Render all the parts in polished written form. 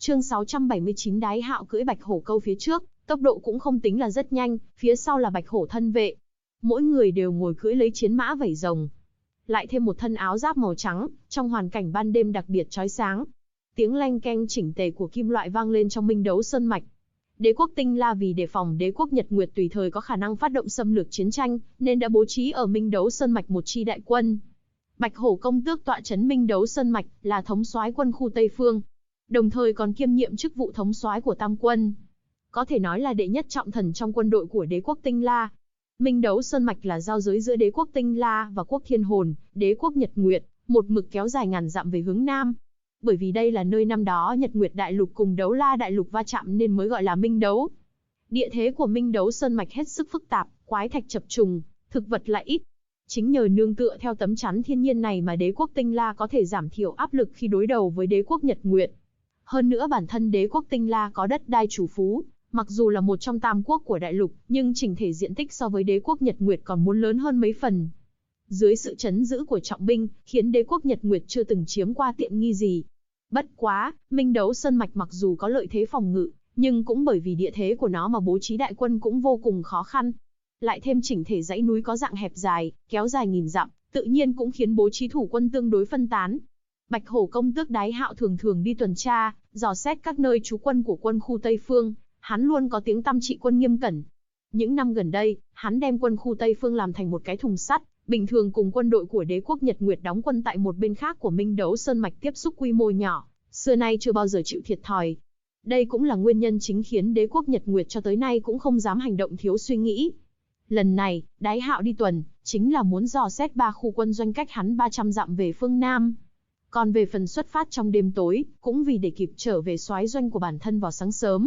Chương 679 Đái Hạo cưỡi bạch hổ câu phía trước, tốc độ cũng không tính là rất nhanh, phía sau là bạch hổ thân vệ. Mỗi người đều ngồi cưỡi lấy chiến mã vảy rồng. Lại thêm một thân áo giáp màu trắng, trong hoàn cảnh ban đêm đặc biệt chói sáng. Tiếng leng keng chỉnh tề của kim loại vang lên trong Minh Đấu Sơn Mạch. Đế quốc Tinh La vì đề phòng đế quốc Nhật Nguyệt tùy thời có khả năng phát động xâm lược chiến tranh, nên đã bố trí ở Minh Đấu Sơn Mạch một chi đại quân. Bạch Hổ công tước tọa trấn Minh Đấu Sơn Mạch, là thống soái quân khu Tây Phương, đồng thời còn kiêm nhiệm chức vụ thống soái của Tam quân. Có thể nói là đệ nhất trọng thần trong quân đội của đế quốc Tinh La. Minh Đấu Sơn Mạch là giao giới giữa đế quốc Tinh La và quốc Thiên Hồn, đế quốc Nhật Nguyệt, một mực kéo dài ngàn dặm về hướng nam. Bởi vì đây là nơi năm đó Nhật Nguyệt Đại Lục cùng Đấu La Đại Lục va chạm nên mới gọi là Minh Đấu. Địa thế của Minh Đấu Sơn Mạch hết sức phức tạp, quái thạch chập trùng, thực vật lại ít. Chính nhờ nương tựa theo tấm chắn thiên nhiên này mà đế quốc Tinh La có thể giảm thiểu áp lực khi đối đầu với đế quốc Nhật Nguyệt. Hơn nữa bản thân đế quốc Tinh La có đất đai chủ phú, mặc dù là một trong tam quốc của đại lục, nhưng chỉnh thể diện tích so với đế quốc Nhật Nguyệt còn muốn lớn hơn mấy phần. Dưới sự trấn giữ của trọng binh, khiến đế quốc Nhật Nguyệt chưa từng chiếm qua tiện nghi gì. Bất quá, Minh Đấu Sơn Mạch mặc dù có lợi thế phòng ngự, nhưng cũng bởi vì địa thế của nó mà bố trí đại quân cũng vô cùng khó khăn. Lại thêm chỉnh thể dãy núi có dạng hẹp dài, kéo dài nghìn dặm, tự nhiên cũng khiến bố trí thủ quân tương đối phân tán. Bạch Hổ công tước Đái Hạo thường thường đi tuần tra, dò xét các nơi trú quân của quân khu Tây Phương, hắn luôn có tiếng tăm trị quân nghiêm cẩn. Những năm gần đây, hắn đem quân khu Tây Phương làm thành một cái thùng sắt, bình thường cùng quân đội của đế quốc Nhật Nguyệt đóng quân tại một bên khác của Minh Đấu Sơn Mạch tiếp xúc quy mô nhỏ, xưa nay chưa bao giờ chịu thiệt thòi. Đây cũng là nguyên nhân chính khiến đế quốc Nhật Nguyệt cho tới nay cũng không dám hành động thiếu suy nghĩ. Lần này, Đái Hạo đi tuần, chính là muốn dò xét 3 khu quân doanh cách hắn 300 dặm về phương Nam. Còn về phần xuất phát trong đêm tối, cũng vì để kịp trở về soái doanh của bản thân vào sáng sớm.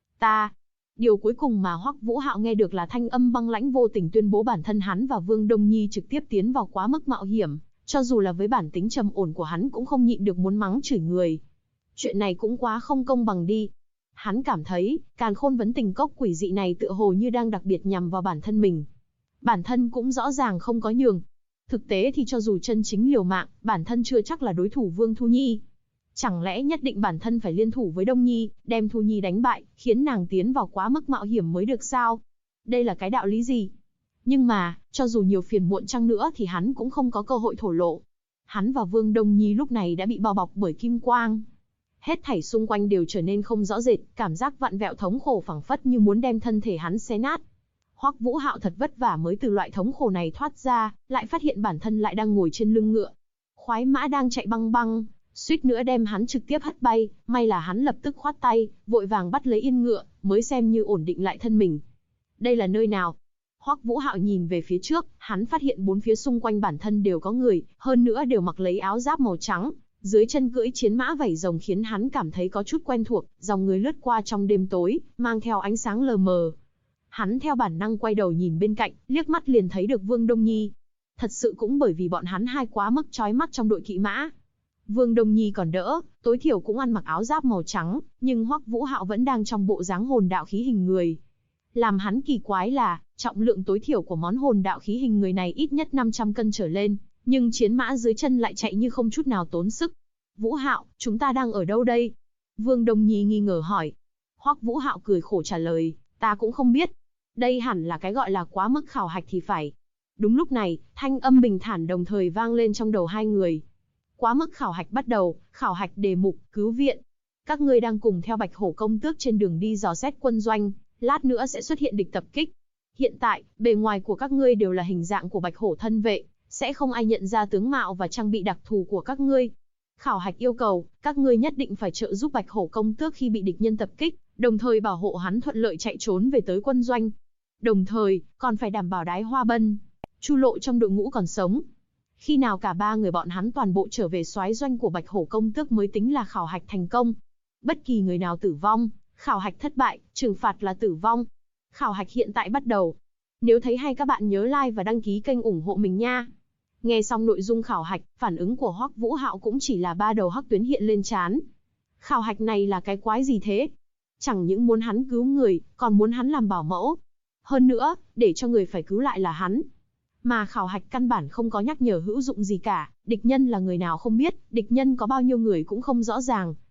Điều cuối cùng mà Hoắc Vũ Hạo nghe được là thanh âm băng lãnh vô tình tuyên bố bản thân hắn và Vương Đông Nhi trực tiếp tiến vào quá mức mạo hiểm, cho dù là với bản tính trầm ổn của hắn cũng không nhịn được muốn mắng chửi người. Chuyện này cũng quá không công bằng đi. Hắn cảm thấy, Càn Khôn Vấn Tình Cốc quỷ dị này tựa hồ như đang đặc biệt nhằm vào bản thân mình. Bản thân cũng rõ ràng không có nhường. Thực tế thì cho dù chân chính liều mạng, bản thân chưa chắc là đối thủ Vương Thu Nhi. Chẳng lẽ nhất định bản thân phải liên thủ với Đông Nhi, đem Thu Nhi đánh bại, khiến nàng tiến vào quá mức mạo hiểm mới được sao? Đây là cái đạo lý gì? Nhưng mà, cho dù nhiều phiền muộn chăng nữa thì hắn cũng không có cơ hội thổ lộ. Hắn và Vương Đông Nhi lúc này đã bị bao bọc bởi kim quang. Hết thảy xung quanh đều trở nên không rõ rệt, cảm giác vặn vẹo thống khổ phảng phất như muốn đem thân thể hắn xé nát. Hoắc Vũ Hạo thật vất vả mới từ loại thống khổ này thoát ra, lại phát hiện bản thân lại đang ngồi trên lưng ngựa. Khoái mã đang chạy băng băng, suýt nữa đem hắn trực tiếp hất bay, may là hắn lập tức khoát tay, vội vàng bắt lấy yên ngựa, mới xem như ổn định lại thân mình. Đây là nơi nào? Hoắc Vũ Hạo nhìn về phía trước, hắn phát hiện bốn phía xung quanh bản thân đều có người, hơn nữa đều mặc lấy áo giáp màu trắng, dưới chân cưỡi chiến mã vảy rồng khiến hắn cảm thấy có chút quen thuộc, dòng người lướt qua trong đêm tối, mang theo ánh sáng lờ mờ. Hắn theo bản năng quay đầu nhìn bên cạnh, liếc mắt liền thấy được Vương Đông Nhi. Thật sự cũng bởi vì bọn hắn hai quá mức chói mắt trong đội kỵ mã. Vương Đông Nhi còn đỡ, tối thiểu cũng ăn mặc áo giáp màu trắng, nhưng Hoắc Vũ Hạo vẫn đang trong bộ dáng hồn đạo khí hình người. Làm hắn kỳ quái là, trọng lượng tối thiểu của món hồn đạo khí hình người này ít nhất 500 cân trở lên, nhưng chiến mã dưới chân lại chạy như không chút nào tốn sức. Vũ Hạo, chúng ta đang ở đâu đây? Vương Đông Nhi nghi ngờ hỏi. Hoắc Vũ Hạo cười khổ trả lời, ta cũng không biết. Đây hẳn là cái gọi là quá mức khảo hạch thì phải. Đúng lúc này, thanh âm bình thản đồng thời vang lên trong đầu hai người. Quá mức khảo hạch bắt đầu, khảo hạch đề mục, cứu viện. Các ngươi đang cùng theo Bạch Hổ công tước trên đường đi dò xét quân doanh, lát nữa sẽ xuất hiện địch tập kích. Hiện tại, bề ngoài của các ngươi đều là hình dạng của Bạch Hổ thân vệ, sẽ không ai nhận ra tướng mạo và trang bị đặc thù của các ngươi. Khảo hạch yêu cầu, các ngươi nhất định phải trợ giúp Bạch Hổ công tước khi bị địch nhân tập kích, đồng thời bảo hộ hắn thuận lợi chạy trốn về tới quân doanh. Đồng thời, còn phải đảm bảo Đái Hoa Bân, Chu Lộ trong đội ngũ còn sống. Khi nào cả ba người bọn hắn toàn bộ trở về soái doanh của Bạch Hổ công tước mới tính là khảo hạch thành công. Bất kỳ người nào tử vong, khảo hạch thất bại, trừng phạt là tử vong. Khảo hạch hiện tại bắt đầu. Nếu thấy hay các bạn nhớ like và đăng ký kênh ủng hộ mình nha. Nghe xong nội dung khảo hạch, phản ứng của Hoắc Vũ Hạo cũng chỉ là ba đầu hắc tuyến hiện lên trán. Khảo hạch này là cái quái gì thế? Chẳng những muốn hắn cứu người, còn muốn hắn làm bảo mẫu. Hơn nữa, để cho người phải cứu lại là hắn. Mà khảo hạch căn bản không có nhắc nhở hữu dụng gì cả, địch nhân là người nào không biết, địch nhân có bao nhiêu người cũng không rõ ràng.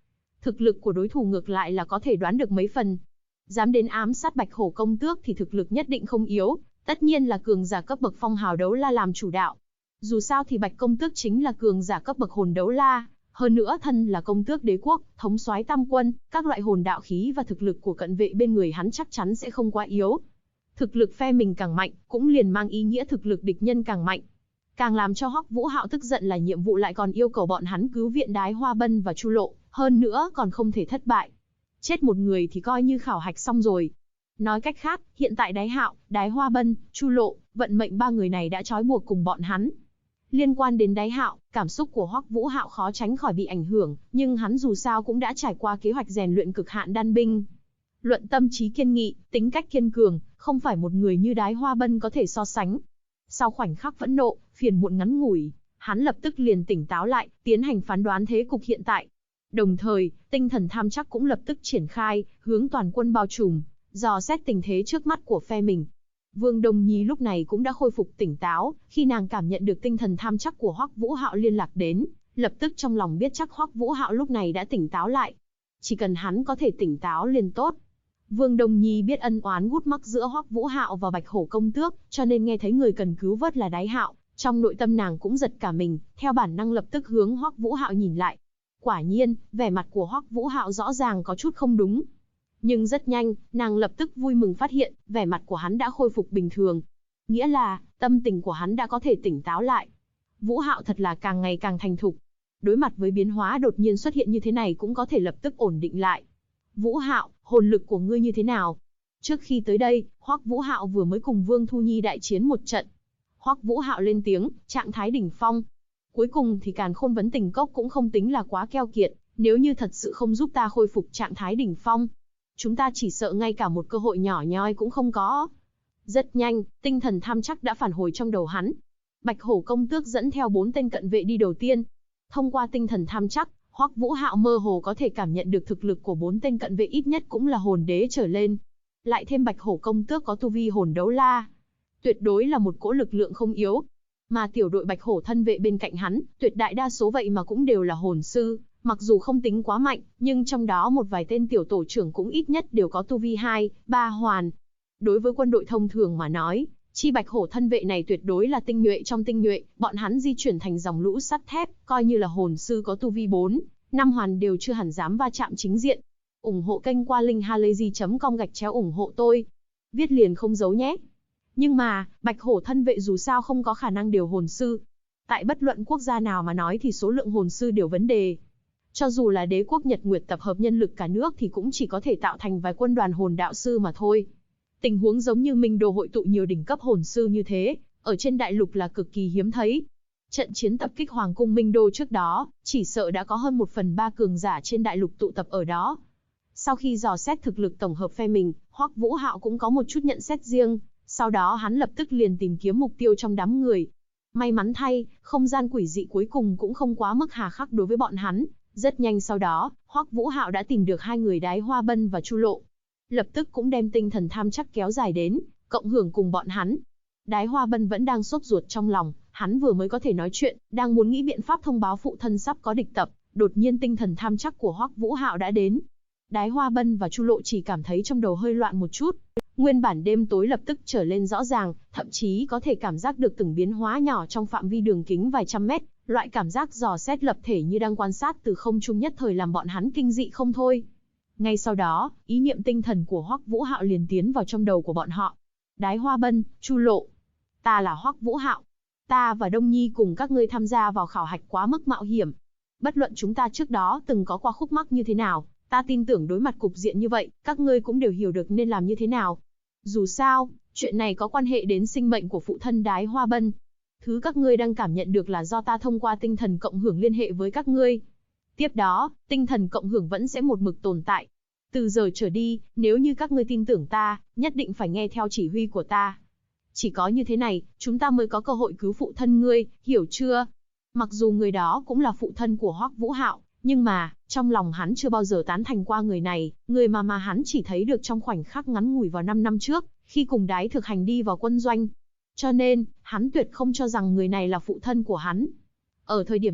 Thực lực của đối thủ ngược lại là có thể đoán được mấy phần. Dám đến ám sát Bạch Hổ công tước thì thực lực nhất định không yếu, tất nhiên là cường giả cấp bậc phong hào đấu la làm chủ đạo. Dù sao thì Bạch công tước chính là cường giả cấp bậc hồn đấu la, hơn nữa thân là công tước đế quốc, thống soái tam quân, các loại hồn đạo khí và thực lực của cận vệ bên người hắn chắc chắn sẽ không quá yếu. Thực lực phe mình càng mạnh, cũng liền mang ý nghĩa thực lực địch nhân càng mạnh. Càng làm cho Hoắc Vũ Hạo tức giận là nhiệm vụ lại còn yêu cầu bọn hắn cứu viện Đái Hoa Bân và Chu Lộ, hơn nữa còn không thể thất bại. Chết một người thì coi như khảo hạch xong rồi. Nói cách khác, hiện tại Đái Hạo, Đái Hoa Bân, Chu Lộ, vận mệnh ba người này đã trói buộc cùng bọn hắn. Liên quan đến Đái Hạo, cảm xúc của Hoắc Vũ Hạo khó tránh khỏi bị ảnh hưởng, nhưng hắn dù sao cũng đã trải qua kế hoạch rèn luyện cực hạn đan binh. Luận tâm trí kiên nghị, tính cách kiên cường, không phải một người như Đái Hoa Bân có thể so sánh. Sau khoảnh khắc phẫn nộ, phiền muộn ngắn ngủi, hắn lập tức liền tỉnh táo lại, tiến hành phán đoán thế cục hiện tại. Đồng thời, tinh thần tham chắc cũng lập tức triển khai, hướng toàn quân bao trùm, dò xét tình thế trước mắt của phe mình. Vương Đông Nhi lúc này cũng đã khôi phục tỉnh táo, khi nàng cảm nhận được tinh thần tham chắc của Hoắc Vũ Hạo liên lạc đến, lập tức trong lòng biết chắc Hoắc Vũ Hạo lúc này đã tỉnh táo lại. Chỉ cần hắn có thể tỉnh táo liền tốt. Vương Đông Nhi biết ân oán gút mắc giữa Hoắc Vũ Hạo và Bạch Hổ công tước, cho nên nghe thấy người cần cứu vớt là Đái Hạo, trong nội tâm nàng cũng giật cả mình, theo bản năng lập tức hướng Hoắc Vũ Hạo nhìn lại. Quả nhiên, vẻ mặt của Hoắc Vũ Hạo rõ ràng có chút không đúng. Nhưng rất nhanh, nàng lập tức vui mừng phát hiện, vẻ mặt của hắn đã khôi phục bình thường. Nghĩa là, tâm tình của hắn đã có thể tỉnh táo lại. Vũ Hạo thật là càng ngày càng thành thục. Đối mặt với biến hóa đột nhiên xuất hiện như thế này cũng có thể lập tức ổn định lại. Vũ Hạo, hồn lực của ngươi như thế nào? Trước khi tới đây, Hoắc Vũ Hạo vừa mới cùng Vương Thu Nhi đại chiến một trận. Hoắc Vũ Hạo lên tiếng, trạng thái đỉnh phong. Cuối cùng thì Càn Khôn Vấn Tình Cốc cũng không tính là quá keo kiệt, nếu như thật sự không giúp ta khôi phục trạng thái đỉnh phong, chúng ta chỉ sợ ngay cả một cơ hội nhỏ nhoi cũng không có. Rất nhanh, tinh thần tham chắc đã phản hồi trong đầu hắn. Bạch Hổ công tước dẫn theo 4 tên cận vệ đi đầu tiên. Thông qua tinh thần tham chắc, Hoắc Vũ Hạo mơ hồ có thể cảm nhận được thực lực của 4 tên cận vệ ít nhất cũng là hồn đế trở lên. Lại thêm Bạch Hổ công tước có tu vi hồn đấu la, tuyệt đối là một cỗ lực lượng không yếu. Mà tiểu đội Bạch Hổ thân vệ bên cạnh hắn, tuyệt đại đa số vậy mà cũng đều là hồn sư, mặc dù không tính quá mạnh, nhưng trong đó một vài tên tiểu tổ trưởng cũng ít nhất đều có tu vi 2, 3 hoàn. Đối với quân đội thông thường mà nói, chi Bạch Hổ thân vệ này tuyệt đối là tinh nhuệ trong tinh nhuệ, bọn hắn di chuyển thành dòng lũ sắt thép, coi như là hồn sư có tu vi 4, 5 hoàn đều chưa hẳn dám va chạm chính diện. Ủng hộ kênh qua linkhalazy.com ủng hộ tôi. Viết liền không giấu nhé. Nhưng mà, Bạch Hổ thân vệ dù sao không có khả năng điều hồn sư. Tại bất luận quốc gia nào mà nói thì số lượng hồn sư đều vấn đề. Cho dù là đế quốc Nhật Nguyệt tập hợp nhân lực cả nước thì cũng chỉ có thể tạo thành vài quân đoàn hồn đạo sư mà thôi. Tình huống giống như Minh Đô hội tụ nhiều đỉnh cấp hồn sư như thế, ở trên đại lục là cực kỳ hiếm thấy. Trận chiến tập kích Hoàng cung Minh Đô trước đó, chỉ sợ đã có hơn 1/3 cường giả trên đại lục tụ tập ở đó. Sau khi dò xét thực lực tổng hợp phe mình, Hoắc Vũ Hạo cũng có một chút nhận xét riêng, sau đó hắn lập tức liền tìm kiếm mục tiêu trong đám người. May mắn thay, không gian quỷ dị cuối cùng cũng không quá mức hà khắc đối với bọn hắn. Rất nhanh sau đó, Hoắc Vũ Hạo đã tìm được 2 người Đái Hoa Bân và Chu Lộ. Lập tức cũng đem tinh thần tham chắc kéo dài đến, cộng hưởng cùng bọn hắn. Đái Hoa Bân vẫn đang sốt ruột trong lòng, hắn vừa mới có thể nói chuyện, đang muốn nghĩ biện pháp thông báo phụ thân sắp có địch tập, đột nhiên tinh thần tham chắc của Hoắc Vũ Hạo đã đến. Đái Hoa Bân và Chu Lộ chỉ cảm thấy trong đầu hơi loạn một chút. Nguyên bản đêm tối lập tức trở lên rõ ràng, thậm chí có thể cảm giác được từng biến hóa nhỏ trong phạm vi đường kính vài trăm mét. Loại cảm giác dò xét lập thể như đang quan sát từ không trung nhất thời làm bọn hắn kinh dị không thôi. Ngay sau đó, ý niệm tinh thần của Hoắc Vũ Hạo liền tiến vào trong đầu của bọn họ. Đái Hoa Bân, Chu Lộ, ta là Hoắc Vũ Hạo. Ta và Đông Nhi cùng các ngươi tham gia vào khảo hạch quá mức mạo hiểm. Bất luận chúng ta trước đó từng có qua khúc mắc như thế nào, ta tin tưởng đối mặt cục diện như vậy, các ngươi cũng đều hiểu được nên làm như thế nào. Dù sao, chuyện này có quan hệ đến sinh mệnh của phụ thân Đái Hoa Bân. Thứ các ngươi đang cảm nhận được là do ta thông qua tinh thần cộng hưởng liên hệ với các ngươi. Tiếp đó, tinh thần cộng hưởng vẫn sẽ một mực tồn tại. Từ giờ trở đi, nếu như các ngươi tin tưởng ta, nhất định phải nghe theo chỉ huy của ta. Chỉ có như thế này, chúng ta mới có cơ hội cứu phụ thân ngươi, hiểu chưa? Mặc dù người đó cũng là phụ thân của Hoắc Vũ Hạo, nhưng mà, trong lòng hắn chưa bao giờ tán thành qua người này, người mà hắn chỉ thấy được trong khoảnh khắc ngắn ngủi vào 5 năm trước, khi cùng Đái Thực Hành đi vào quân doanh. Cho nên, hắn tuyệt không cho rằng người này là phụ thân của hắn. Ở thời điểm này,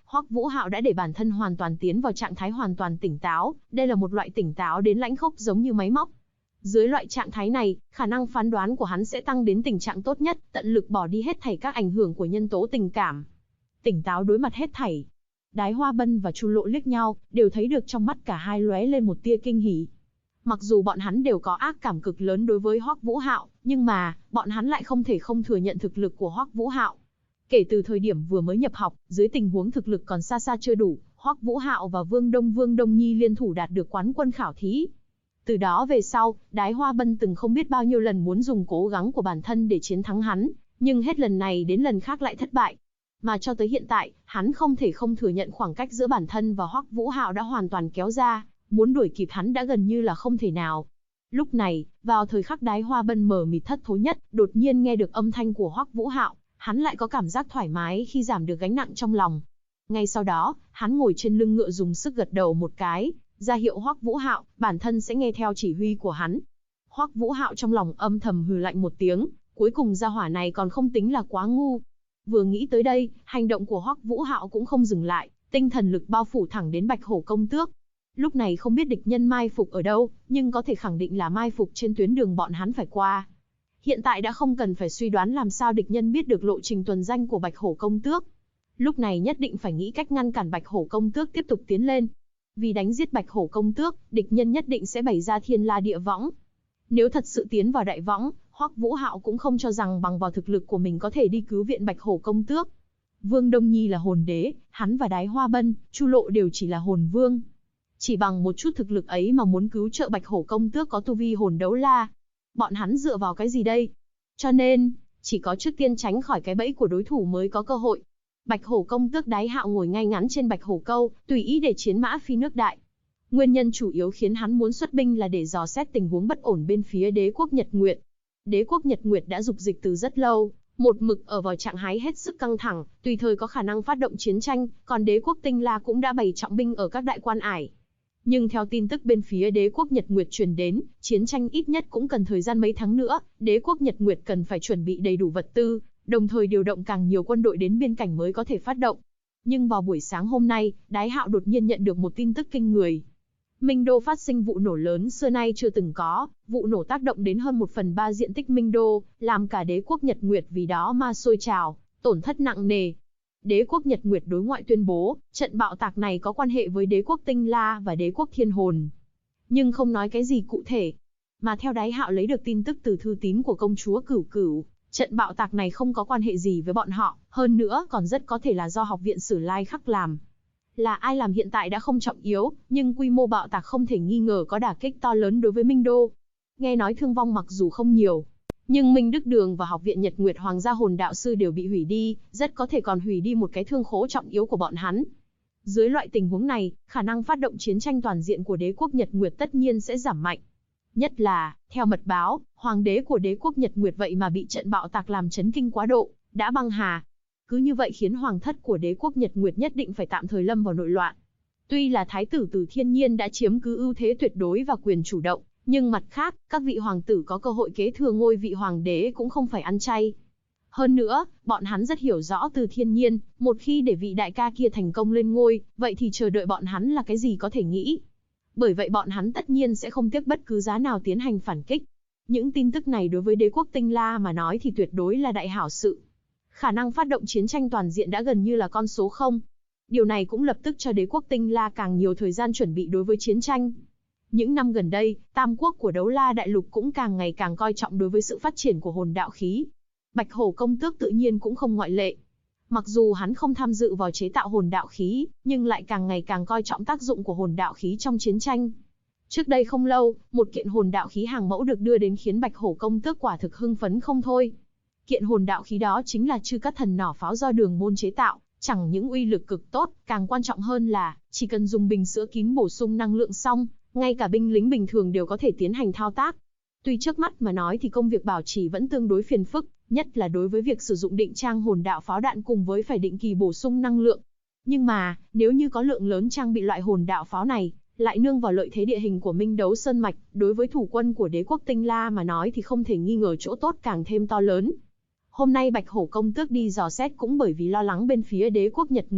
Hoắc Vũ Hạo đã để bản thân hoàn toàn tiến vào trạng thái hoàn toàn tỉnh táo, đây là một loại tỉnh táo đến lãnh khốc giống như máy móc. Dưới loại trạng thái này, khả năng phán đoán của hắn sẽ tăng đến tình trạng tốt nhất, tận lực bỏ đi hết thảy các ảnh hưởng của nhân tố tình cảm. Tỉnh táo đối mặt hết thảy. Đái Hoa Bân và Chu Lộ liếc nhau, đều thấy được trong mắt cả hai lóe lên một tia kinh hỉ. Mặc dù bọn hắn đều có ác cảm cực lớn đối với Hoắc Vũ Hạo, nhưng mà, bọn hắn lại không thể không thừa nhận thực lực của Hoắc Vũ Hạo. Kể từ thời điểm vừa mới nhập học, dưới tình huống thực lực còn xa xa chưa đủ, Hoắc Vũ Hạo và Vương Đông Nhi liên thủ đạt được quán quân khảo thí. Từ đó về sau, Đái Hoa Bân từng không biết bao nhiêu lần muốn dùng cố gắng của bản thân để chiến thắng hắn, nhưng hết lần này đến lần khác lại thất bại. Mà cho tới hiện tại, hắn không thể không thừa nhận khoảng cách giữa bản thân và Hoắc Vũ Hạo đã hoàn toàn kéo ra, muốn đuổi kịp hắn đã gần như là không thể nào. Lúc này, vào thời khắc Đái Hoa Bân mờ mịt thất thối nhất, đột nhiên nghe được âm thanh của Hoắc Vũ Hạo, hắn lại có cảm giác thoải mái khi giảm được gánh nặng trong lòng. Ngay sau đó, hắn ngồi trên lưng ngựa dùng sức gật đầu một cái, ra hiệu Hoắc Vũ Hạo, bản thân sẽ nghe theo chỉ huy của hắn. Hoắc Vũ Hạo trong lòng âm thầm hừ lạnh một tiếng, cuối cùng gia hỏa này còn không tính là quá ngu. Vừa nghĩ tới đây, hành động của Hoắc Vũ Hạo cũng không dừng lại, tinh thần lực bao phủ thẳng đến Bạch Hổ công tước. Lúc này không biết địch nhân mai phục ở đâu, nhưng có thể khẳng định là mai phục trên tuyến đường bọn hắn phải qua. Hiện tại đã không cần phải suy đoán làm sao địch nhân biết được lộ trình tuần danh của Bạch Hổ công tước. Lúc này nhất định phải nghĩ cách ngăn cản Bạch Hổ công tước tiếp tục tiến lên. Vì đánh giết Bạch Hổ công tước, địch nhân nhất định sẽ bày ra thiên la địa võng. Nếu thật sự tiến vào đại võng, Hoắc Vũ Hạo cũng không cho rằng bằng vào thực lực của mình có thể đi cứu viện Bạch Hổ công tước. Vương Đông Nhi là hồn đế, hắn và Đái Hoa Bân, Chu Lộ đều chỉ là hồn vương. Chỉ bằng một chút thực lực ấy mà muốn cứu trợ Bạch Hổ công tước có tu vi hồn đấu la, bọn hắn dựa vào cái gì đây? Cho nên, chỉ có trước tiên tránh khỏi cái bẫy của đối thủ mới có cơ hội. Bạch Hổ công tước Đái Hạo ngồi ngay ngắn trên Bạch Hổ câu, tùy ý để chiến mã phi nước đại. Nguyên nhân chủ yếu khiến hắn muốn xuất binh là để dò xét tình huống bất ổn bên phía đế quốc Nhật Nguyệt. Đế quốc Nhật Nguyệt đã dục dịch từ rất lâu, một mực ở vào trạng thái hết sức căng thẳng, tùy thời có khả năng phát động chiến tranh, còn đế quốc Tinh La cũng đã bày trọng binh ở các đại quan ải. Nhưng theo tin tức bên phía đế quốc Nhật Nguyệt truyền đến, chiến tranh ít nhất cũng cần thời gian mấy tháng nữa, đế quốc Nhật Nguyệt cần phải chuẩn bị đầy đủ vật tư, đồng thời điều động càng nhiều quân đội đến biên cảnh mới có thể phát động. Nhưng vào buổi sáng hôm nay, Đái Hạo đột nhiên nhận được một tin tức kinh người. Minh Đô phát sinh vụ nổ lớn xưa nay chưa từng có, vụ nổ tác động đến hơn 1/3 diện tích Minh Đô, làm cả đế quốc Nhật Nguyệt vì đó mà sôi trào, tổn thất nặng nề. Đế quốc Nhật Nguyệt đối ngoại tuyên bố, trận bạo tạc này có quan hệ với đế quốc Tinh La và đế quốc Thiên Hồn. Nhưng không nói cái gì cụ thể. Mà theo Đái Hạo lấy được tin tức từ thư tín của công chúa Cửu Cửu, trận bạo tạc này không có quan hệ gì với bọn họ, hơn nữa còn rất có thể là do Học viện Sử Lai Khắc làm. Là ai làm hiện tại đã không trọng yếu, nhưng quy mô bạo tạc không thể nghi ngờ có đả kích to lớn đối với Minh Đô. Nghe nói thương vong mặc dù không nhiều, nhưng Minh Đức Đường và Học viện Nhật Nguyệt Hoàng gia hồn đạo sư đều bị hủy đi, rất có thể còn hủy đi một cái thương khố trọng yếu của bọn hắn. Dưới loại tình huống này, khả năng phát động chiến tranh toàn diện của đế quốc Nhật Nguyệt tất nhiên sẽ giảm mạnh. Nhất là, theo mật báo, hoàng đế của đế quốc Nhật Nguyệt vậy mà bị trận bạo tạc làm chấn kinh quá độ, đã băng hà. Cứ như vậy khiến hoàng thất của đế quốc Nhật Nguyệt nhất định phải tạm thời lâm vào nội loạn. Tuy là thái tử Từ Thiên Nhiên đã chiếm cứ ưu thế tuyệt đối và quyền chủ động, nhưng mặt khác, các vị hoàng tử có cơ hội kế thừa ngôi vị hoàng đế cũng không phải ăn chay. Hơn nữa, bọn hắn rất hiểu rõ Từ Thiên Nhiên, một khi để vị đại ca kia thành công lên ngôi, vậy thì chờ đợi bọn hắn là cái gì có thể nghĩ. Bởi vậy bọn hắn tất nhiên sẽ không tiếc bất cứ giá nào tiến hành phản kích. Những tin tức này đối với đế quốc Tinh La mà nói thì tuyệt đối là đại hảo sự. Khả năng phát động chiến tranh toàn diện đã gần như là con số 0. Điều này cũng lập tức cho đế quốc Tinh La càng nhiều thời gian chuẩn bị đối với chiến tranh. Những năm gần đây, tam quốc của Đấu La Đại Lục cũng càng ngày càng coi trọng đối với sự phát triển của hồn đạo khí. Bạch Hổ công tước tự nhiên cũng không ngoại lệ. Mặc dù hắn không tham dự vào chế tạo hồn đạo khí, nhưng lại càng ngày càng coi trọng tác dụng của hồn đạo khí trong chiến tranh. Trước đây không lâu, một kiện hồn đạo khí hàng mẫu được đưa đến khiến Bạch Hổ công tước quả thực hưng phấn không thôi. Kiện hồn đạo khí đó chính là Chư Cát Thần nỏ pháo do Đường Môn chế tạo, chẳng những uy lực cực tốt, càng quan trọng hơn là chỉ cần dùng bình sữa kín bổ sung năng lượng xong, ngay cả binh lính bình thường đều có thể tiến hành thao tác. Tuy trước mắt mà nói thì công việc bảo trì vẫn tương đối phiền phức, nhất là đối với việc sử dụng định trang hồn đạo pháo đạn cùng với phải định kỳ bổ sung năng lượng. Nhưng mà, nếu như có lượng lớn trang bị loại hồn đạo pháo này, lại nương vào lợi thế địa hình của Minh Đấu Sơn Mạch, đối với thủ quân của đế quốc Tinh La mà nói thì không thể nghi ngờ chỗ tốt càng thêm to lớn. Hôm nay Bạch Hổ công tước đi dò xét cũng bởi vì lo lắng bên phía đế quốc Nhật Nguyệt,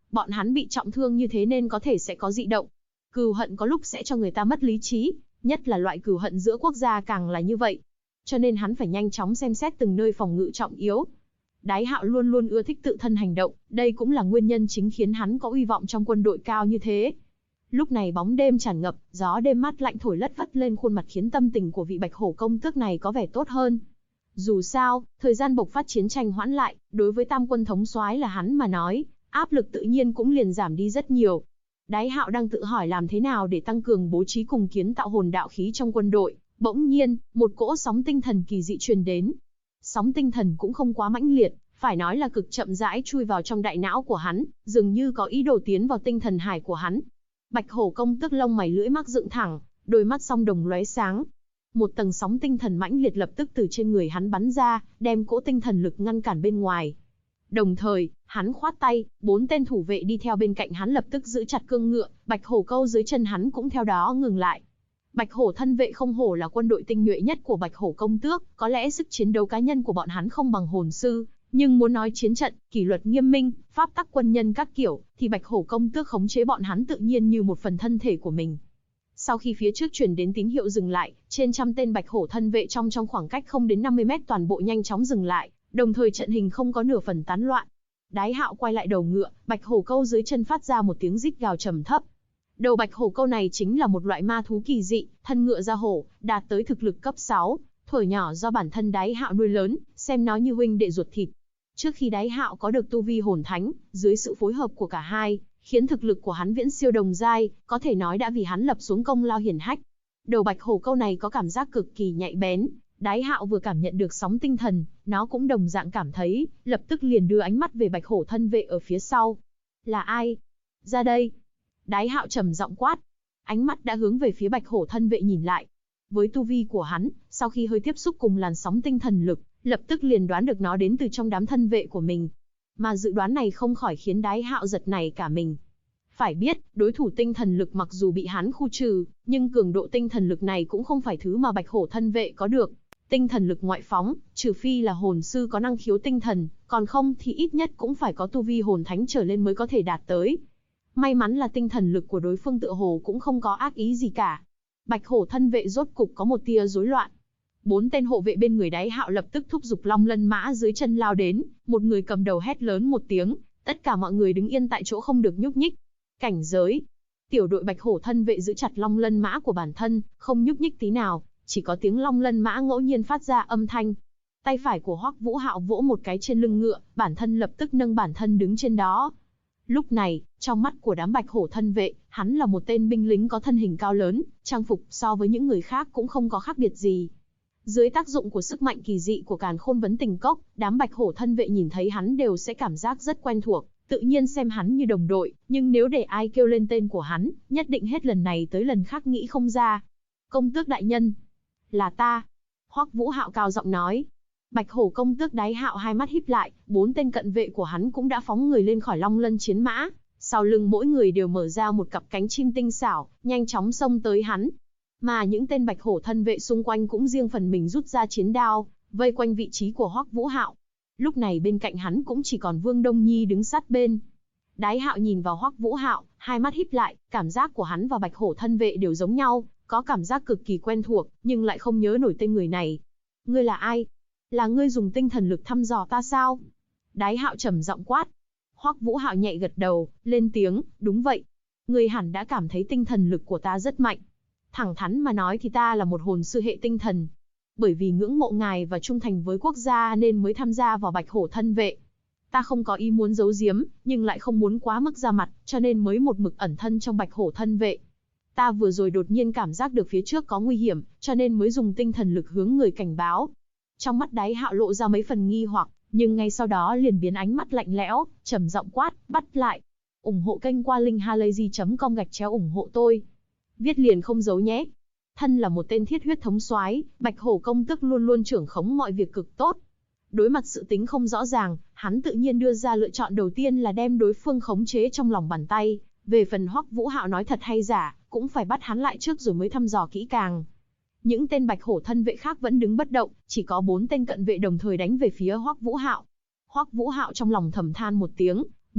Bọn hắn bị trọng thương như thế nên có thể sẽ có dị động. Cừu hận có lúc sẽ cho người ta mất lý trí, nhất là loại cừu hận giữa quốc gia càng là như vậy. Cho nên hắn phải nhanh chóng xem xét từng nơi phòng ngự trọng yếu. Đái Hạo luôn luôn ưa thích tự thân hành động, đây cũng là nguyên nhân chính khiến hắn có uy vọng trong quân đội cao như thế. Lúc này bóng đêm tràn ngập, gió đêm mát lạnh thổi lất phất lên khuôn mặt khiến tâm tình của vị Bạch Hổ công tước này có vẻ tốt hơn. Dù sao, thời gian bộc phát chiến tranh hoãn lại, đối với tam quân thống soái là hắn mà nói, áp lực tự nhiên cũng liền giảm đi rất nhiều. Đái Hạo đang tự hỏi làm thế nào để tăng cường bố trí cùng kiến tạo hồn đạo khí trong quân đội, bỗng nhiên, một cỗ sóng tinh thần kỳ dị truyền đến. Sóng tinh thần cũng không quá mãnh liệt, phải nói là cực chậm rãi chui vào trong đại não của hắn, dường như có ý đồ tiến vào tinh thần hải của hắn. Bạch Hổ công tước lông mày lưỡi mắc dựng thẳng, đôi mắt song đồng lóe sáng. Một tầng sóng tinh thần mãnh liệt lập tức từ trên người hắn bắn ra, đem cỗ tinh thần lực ngăn cản bên ngoài. Đồng thời, hắn khoát tay, 4 tên thủ vệ đi theo bên cạnh hắn lập tức giữ chặt cương ngựa, Bạch Hổ câu dưới chân hắn cũng theo đó ngừng lại. Bạch Hổ thân vệ không hổ là quân đội tinh nhuệ nhất của Bạch Hổ công tước, có lẽ sức chiến đấu cá nhân của bọn hắn không bằng hồn sư, nhưng muốn nói chiến trận, kỷ luật nghiêm minh, pháp tắc quân nhân các kiểu, thì Bạch Hổ công tước khống chế bọn hắn tự nhiên như một phần thân thể của mình. Sau khi phía trước truyền đến tín hiệu dừng lại, trên trăm tên Bạch Hổ thân vệ trong khoảng cách không đến 50 mét toàn bộ nhanh chóng dừng lại, đồng thời trận hình không có nửa phần tán loạn. Đái Hạo quay lại đầu ngựa, Bạch Hổ câu dưới chân phát ra một tiếng rít gào trầm thấp. Đầu Bạch Hổ câu này chính là một loại ma thú kỳ dị, thân ngựa ra hổ, đạt tới thực lực cấp 6, thuở nhỏ do bản thân Đái Hạo nuôi lớn, xem nó như huynh đệ ruột thịt. Trước khi Đái Hạo có được tu vi hồn thánh, dưới sự phối hợp của cả hai, khiến thực lực của hắn viễn siêu đồng giai, có thể nói đã vì hắn lập xuống công lao hiển hách. Đầu Bạch Hổ câu này có cảm giác cực kỳ nhạy bén, Đái Hạo vừa cảm nhận được sóng tinh thần, nó cũng đồng dạng cảm thấy, lập tức liền đưa ánh mắt về Bạch Hổ thân vệ ở phía sau. Là ai? Ra đây! Đái Hạo trầm giọng quát. Ánh mắt đã hướng về phía Bạch Hổ thân vệ nhìn lại. Với tu vi của hắn, sau khi hơi tiếp xúc cùng làn sóng tinh thần lực, lập tức liền đoán được nó đến từ trong đám thân vệ của mình. Mà dự đoán này không khỏi khiến Đái Hạo giật nảy cả mình. Phải biết, đối thủ tinh thần lực mặc dù bị hắn khu trừ, nhưng cường độ tinh thần lực này cũng không phải thứ mà Bạch Hổ thân vệ có được. Tinh thần lực ngoại phóng, trừ phi là hồn sư có năng khiếu tinh thần, còn không thì ít nhất cũng phải có tu vi hồn thánh trở lên mới có thể đạt tới. May mắn là tinh thần lực của đối phương tựa hồ cũng không có ác ý gì cả. Bạch Hổ thân vệ rốt cục có một tia rối loạn. 4 tên hộ vệ bên người Đái Hạo lập tức thúc giục Long Lân Mã dưới chân lao đến, một người cầm đầu hét lớn một tiếng, tất cả mọi người đứng yên tại chỗ không được nhúc nhích. Cảnh giới. Tiểu đội Bạch Hổ thân vệ giữ chặt Long Lân Mã của bản thân, không nhúc nhích tí nào, chỉ có tiếng Long Lân Mã ngẫu nhiên phát ra âm thanh. Tay phải của Hoắc Vũ Hạo vỗ một cái trên lưng ngựa, bản thân lập tức nâng bản thân đứng trên đó. Lúc này, trong mắt của đám Bạch Hổ thân vệ, hắn là một tên binh lính có thân hình cao lớn, trang phục so với những người khác cũng không có khác biệt gì. Dưới tác dụng của sức mạnh kỳ dị của Càn Khôn Vấn Tình Cốc, đám Bạch Hổ thân vệ nhìn thấy hắn đều sẽ cảm giác rất quen thuộc, tự nhiên xem hắn như đồng đội, nhưng nếu để ai kêu lên tên của hắn, nhất định hết lần này tới lần khác nghĩ không ra. Công tước đại nhân, là ta. Hoắc Vũ Hạo cao giọng nói. Bạch Hổ công tước Đái Hạo hai mắt híp lại, 4 tên cận vệ của hắn cũng đã phóng người lên khỏi Long Lân chiến mã, sau lưng mỗi người đều mở ra một cặp cánh chim tinh xảo, nhanh chóng xông tới hắn. Mà những tên Bạch Hổ thân vệ xung quanh cũng riêng phần mình rút ra chiến đao, vây quanh vị trí của Hoắc Vũ Hạo. Lúc này bên cạnh hắn cũng chỉ còn Vương Đông Nhi đứng sát bên. Đái Hạo nhìn vào Hoắc Vũ Hạo, hai mắt híp lại, cảm giác của hắn và Bạch Hổ thân vệ đều giống nhau, có cảm giác cực kỳ quen thuộc, nhưng lại không nhớ nổi tên người này. Ngươi là ai? Là ngươi dùng tinh thần lực thăm dò ta sao? Đái Hạo trầm giọng quát. Hoắc Vũ Hạo nhẹ gật đầu, lên tiếng, đúng vậy. Ngươi hẳn đã cảm thấy tinh thần lực của ta rất mạnh. Thẳng thắn mà nói thì ta là một hồn sư hệ tinh thần. Bởi vì ngưỡng mộ ngài và trung thành với quốc gia nên mới tham gia vào Bạch Hổ thân vệ. Ta không có ý muốn giấu giếm, nhưng lại không muốn quá mức ra mặt, cho nên mới một mực ẩn thân trong Bạch Hổ thân vệ. Ta vừa rồi đột nhiên cảm giác được phía trước có nguy hiểm, cho nên mới dùng tinh thần lực hướng người cảnh báo. Trong mắt Đái Hạo lộ ra mấy phần nghi hoặc, nhưng ngay sau đó liền biến ánh mắt lạnh lẽo, trầm giọng quát, bắt lại. Ủng hộ kênh qua linkhalazy.com/ủng hộ tôi. Viết liền không giấu nhé. Thân là một tên thiết huyết thống soái, Bạch Hổ công tước luôn luôn trưởng khống mọi việc cực tốt. Đối mặt sự tính không rõ ràng, hắn tự nhiên đưa ra lựa chọn đầu tiên là đem đối phương khống chế trong lòng bàn tay. Về phần Hoắc Vũ Hạo nói thật hay giả, cũng phải bắt hắn lại trước rồi mới thăm dò kỹ càng. Những tên Bạch Hổ thân vệ khác vẫn đứng bất động, chỉ có 4 tên cận vệ đồng thời đánh về phía Hoắc Vũ Hạo. Hoắc Vũ Hạo trong lòng thầm than một tiếng,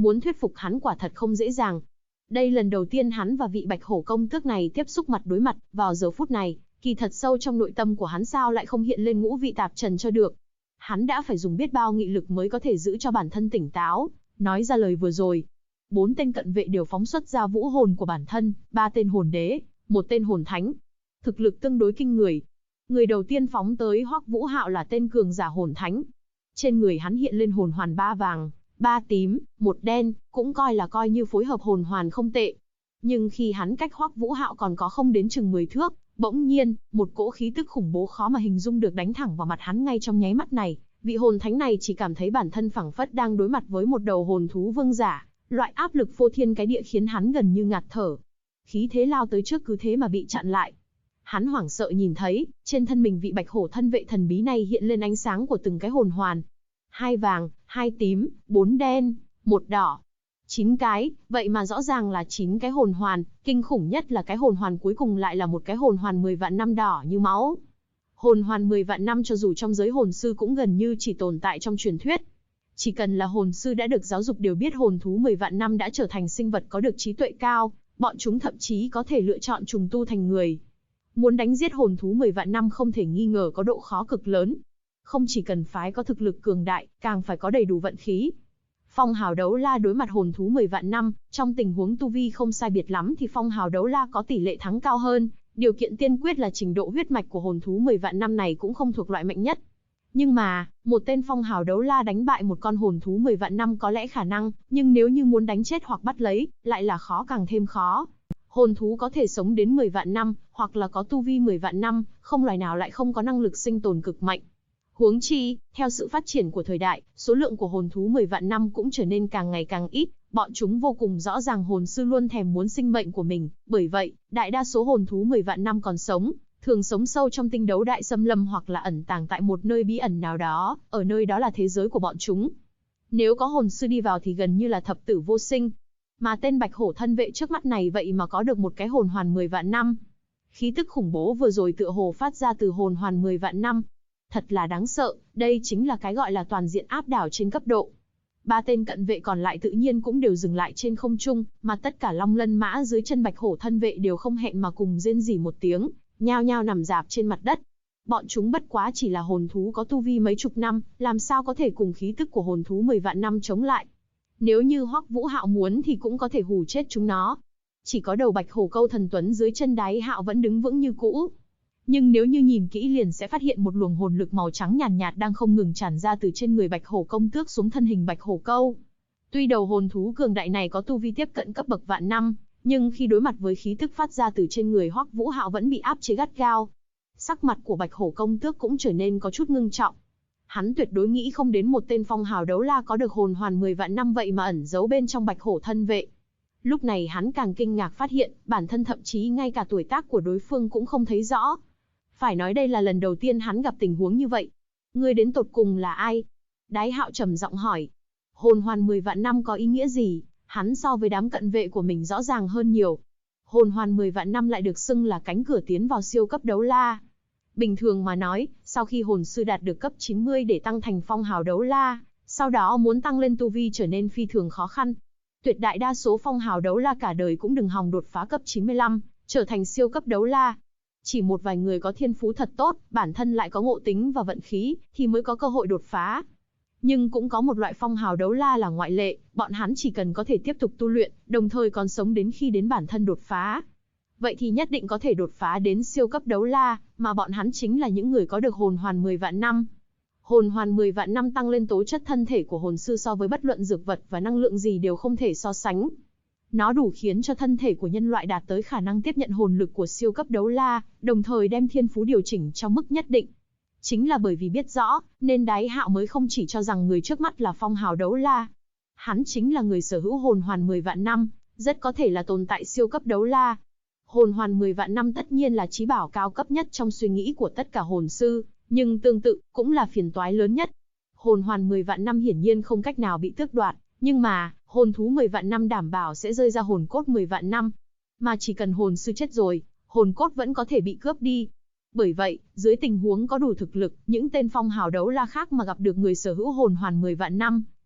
muốn thuyết phục hắn quả thật không dễ dàng. Đây lần đầu tiên hắn và vị Bạch Hổ công tước này tiếp xúc mặt đối mặt, vào giờ phút này, kỳ thật sâu trong nội tâm của hắn sao lại không hiện lên ngũ vị tạp trần cho được. Hắn đã phải dùng biết bao nghị lực mới có thể giữ cho bản thân tỉnh táo, nói ra lời vừa rồi. 4 tên cận vệ đều phóng xuất ra vũ hồn của bản thân, 3 tên hồn đế, 1 tên hồn thánh. Thực lực tương đối kinh người. Người đầu tiên phóng tới Hoắc Vũ Hạo là tên cường giả hồn thánh. Trên người hắn hiện lên hồn hoàn 3 vàng, 3 tím, 1 đen, cũng coi như phối hợp hồn hoàn không tệ. Nhưng khi hắn cách Hoắc Vũ Hạo còn có không đến chừng 10 thước, bỗng nhiên, một cỗ khí tức khủng bố khó mà hình dung được đánh thẳng vào mặt hắn ngay trong nháy mắt này. Vị hồn thánh này chỉ cảm thấy bản thân phảng phất đang đối mặt với một đầu hồn thú vương giả, loại áp lực phô thiên cái địa khiến hắn gần như ngạt thở. Khí thế lao tới trước cứ thế mà bị chặn lại. Hắn hoảng sợ nhìn thấy, trên thân mình vị Bạch Hổ thân vệ thần bí này hiện lên ánh sáng của từng cái hồn hoàn. 2 vàng, 2 tím, 4 đen, 1 đỏ. 9 cái, vậy mà rõ ràng là 9 cái hồn hoàn, kinh khủng nhất là cái hồn hoàn cuối cùng lại là một cái hồn hoàn 10 vạn năm đỏ như máu. Hồn hoàn 10 vạn năm cho dù trong giới hồn sư cũng gần như chỉ tồn tại trong truyền thuyết. Chỉ cần là hồn sư đã được giáo dục đều biết hồn thú 10 vạn năm đã trở thành sinh vật có được trí tuệ cao, bọn chúng thậm chí có thể lựa chọn trùng tu thành người. Muốn đánh giết hồn thú 10 vạn năm không thể nghi ngờ có độ khó cực lớn. Không chỉ cần phái có thực lực cường đại, càng phải có đầy đủ vận khí. Phong Hào Đấu La đối mặt hồn thú 10 vạn năm, trong tình huống tu vi không sai biệt lắm thì Phong Hào Đấu La có tỷ lệ thắng cao hơn, điều kiện tiên quyết là trình độ huyết mạch của hồn thú 10 vạn năm này cũng không thuộc loại mạnh nhất. Nhưng mà, một tên Phong Hào Đấu La đánh bại một con hồn thú 10 vạn năm có lẽ khả năng, nhưng nếu như muốn đánh chết hoặc bắt lấy, lại là khó càng thêm khó. Hồn thú có thể sống đến 10 vạn năm, hoặc là có tu vi 10 vạn năm, không loài nào lại không có năng lực sinh tồn cực mạnh. Huống chi, theo sự phát triển của thời đại, số lượng của hồn thú 10 vạn năm cũng trở nên càng ngày càng ít, bọn chúng vô cùng rõ ràng hồn sư luôn thèm muốn sinh mệnh của mình, bởi vậy, đại đa số hồn thú 10 vạn năm còn sống, thường sống sâu trong tinh đấu đại xâm lâm hoặc là ẩn tàng tại một nơi bí ẩn nào đó, ở nơi đó là thế giới của bọn chúng. Nếu có hồn sư đi vào thì gần như là thập tử vô sinh. Mà tên Bạch Hổ thân vệ trước mắt này vậy mà có được một cái hồn hoàn 10 vạn năm. Khí tức khủng bố vừa rồi tựa hồ phát ra từ hồn hoàn 10 vạn năm. Thật là đáng sợ, đây chính là cái gọi là toàn diện áp đảo trên cấp độ. 3 tên cận vệ còn lại tự nhiên cũng đều dừng lại trên không trung, mà tất cả long lân mã dưới chân Bạch Hổ thân vệ đều không hẹn mà cùng rên rỉ một tiếng, nhao nhao nằm rạp trên mặt đất. Bọn chúng bất quá chỉ là hồn thú có tu vi mấy chục năm, làm sao có thể cùng khí tức của hồn thú 10 vạn năm chống lại. Nếu như Hoắc Vũ Hạo muốn thì cũng có thể hù chết chúng nó. Chỉ có đầu Bạch Hổ câu thần tuấn dưới chân Đái Hạo vẫn đứng vững như cũ. Nhưng nếu như nhìn kỹ liền sẽ phát hiện một luồng hồn lực màu trắng nhàn nhạt đang không ngừng tràn ra từ trên người Bạch Hổ công tước xuống thân hình Bạch Hổ câu. Tuy đầu hồn thú cường đại này có tu vi tiếp cận cấp bậc vạn năm, nhưng khi đối mặt với khí tức phát ra từ trên người Hoắc Vũ Hạo vẫn bị áp chế gắt gao. Sắc mặt của Bạch Hổ công tước cũng trở nên có chút ngưng trọng. Hắn tuyệt đối nghĩ không đến một tên Phong Hào Đấu La có được hồn hoàn 10 vạn năm vậy mà ẩn giấu bên trong Bạch Hổ thân vệ. Lúc này hắn càng kinh ngạc phát hiện, bản thân thậm chí ngay cả tuổi tác của đối phương cũng không thấy rõ. Phải nói đây là lần đầu tiên hắn gặp tình huống như vậy. Ngươi đến tột cùng là ai? Đái Hạo trầm giọng hỏi. Hồn hoàn 10 vạn năm có ý nghĩa gì? Hắn so với đám cận vệ của mình rõ ràng hơn nhiều. Hồn hoàn 10 vạn năm lại được xưng là cánh cửa tiến vào siêu cấp đấu la. Bình thường mà nói, sau khi hồn sư đạt được cấp 90 để tăng thành Phong Hào Đấu La, sau đó muốn tăng lên tu vi trở nên phi thường khó khăn. Tuyệt đại đa số Phong Hào Đấu La cả đời cũng đừng hòng đột phá cấp 95, trở thành siêu cấp đấu la. Chỉ một vài người có thiên phú thật tốt, bản thân lại có ngộ tính và vận khí, thì mới có cơ hội đột phá. Nhưng cũng có một loại Phong Hào Đấu La là ngoại lệ, bọn hắn chỉ cần có thể tiếp tục tu luyện, đồng thời còn sống đến khi đến bản thân đột phá. Vậy thì nhất định có thể đột phá đến siêu cấp đấu la, mà bọn hắn chính là những người có được hồn hoàn 10 vạn năm. Hồn hoàn 10 vạn năm tăng lên tố chất thân thể của hồn sư so với bất luận dược vật và năng lượng gì đều không thể so sánh. Nó đủ khiến cho thân thể của nhân loại đạt tới khả năng tiếp nhận hồn lực của siêu cấp đấu la, đồng thời đem thiên phú điều chỉnh trong mức nhất định. Chính là bởi vì biết rõ, nên Đái Hạo mới không chỉ cho rằng người trước mắt là Phong Hào Đấu La. Hắn chính là người sở hữu hồn hoàn 10 vạn năm, rất có thể là tồn tại siêu cấp đấu la. Hồn hoàn 10 vạn năm tất nhiên là chí bảo cao cấp nhất trong suy nghĩ của tất cả hồn sư, nhưng tương tự, cũng là phiền toái lớn nhất. Hồn hoàn 10 vạn năm hiển nhiên không cách nào bị tước đoạt, nhưng mà, hồn thú 10 vạn năm đảm bảo sẽ rơi ra hồn cốt 10 vạn năm. Mà chỉ cần hồn sư chết rồi, hồn cốt vẫn có thể bị cướp đi. Bởi vậy, dưới tình huống có đủ thực lực, những tên Phong Hào Đấu La khác mà gặp được người sở hữu hồn hoàn 10 vạn năm,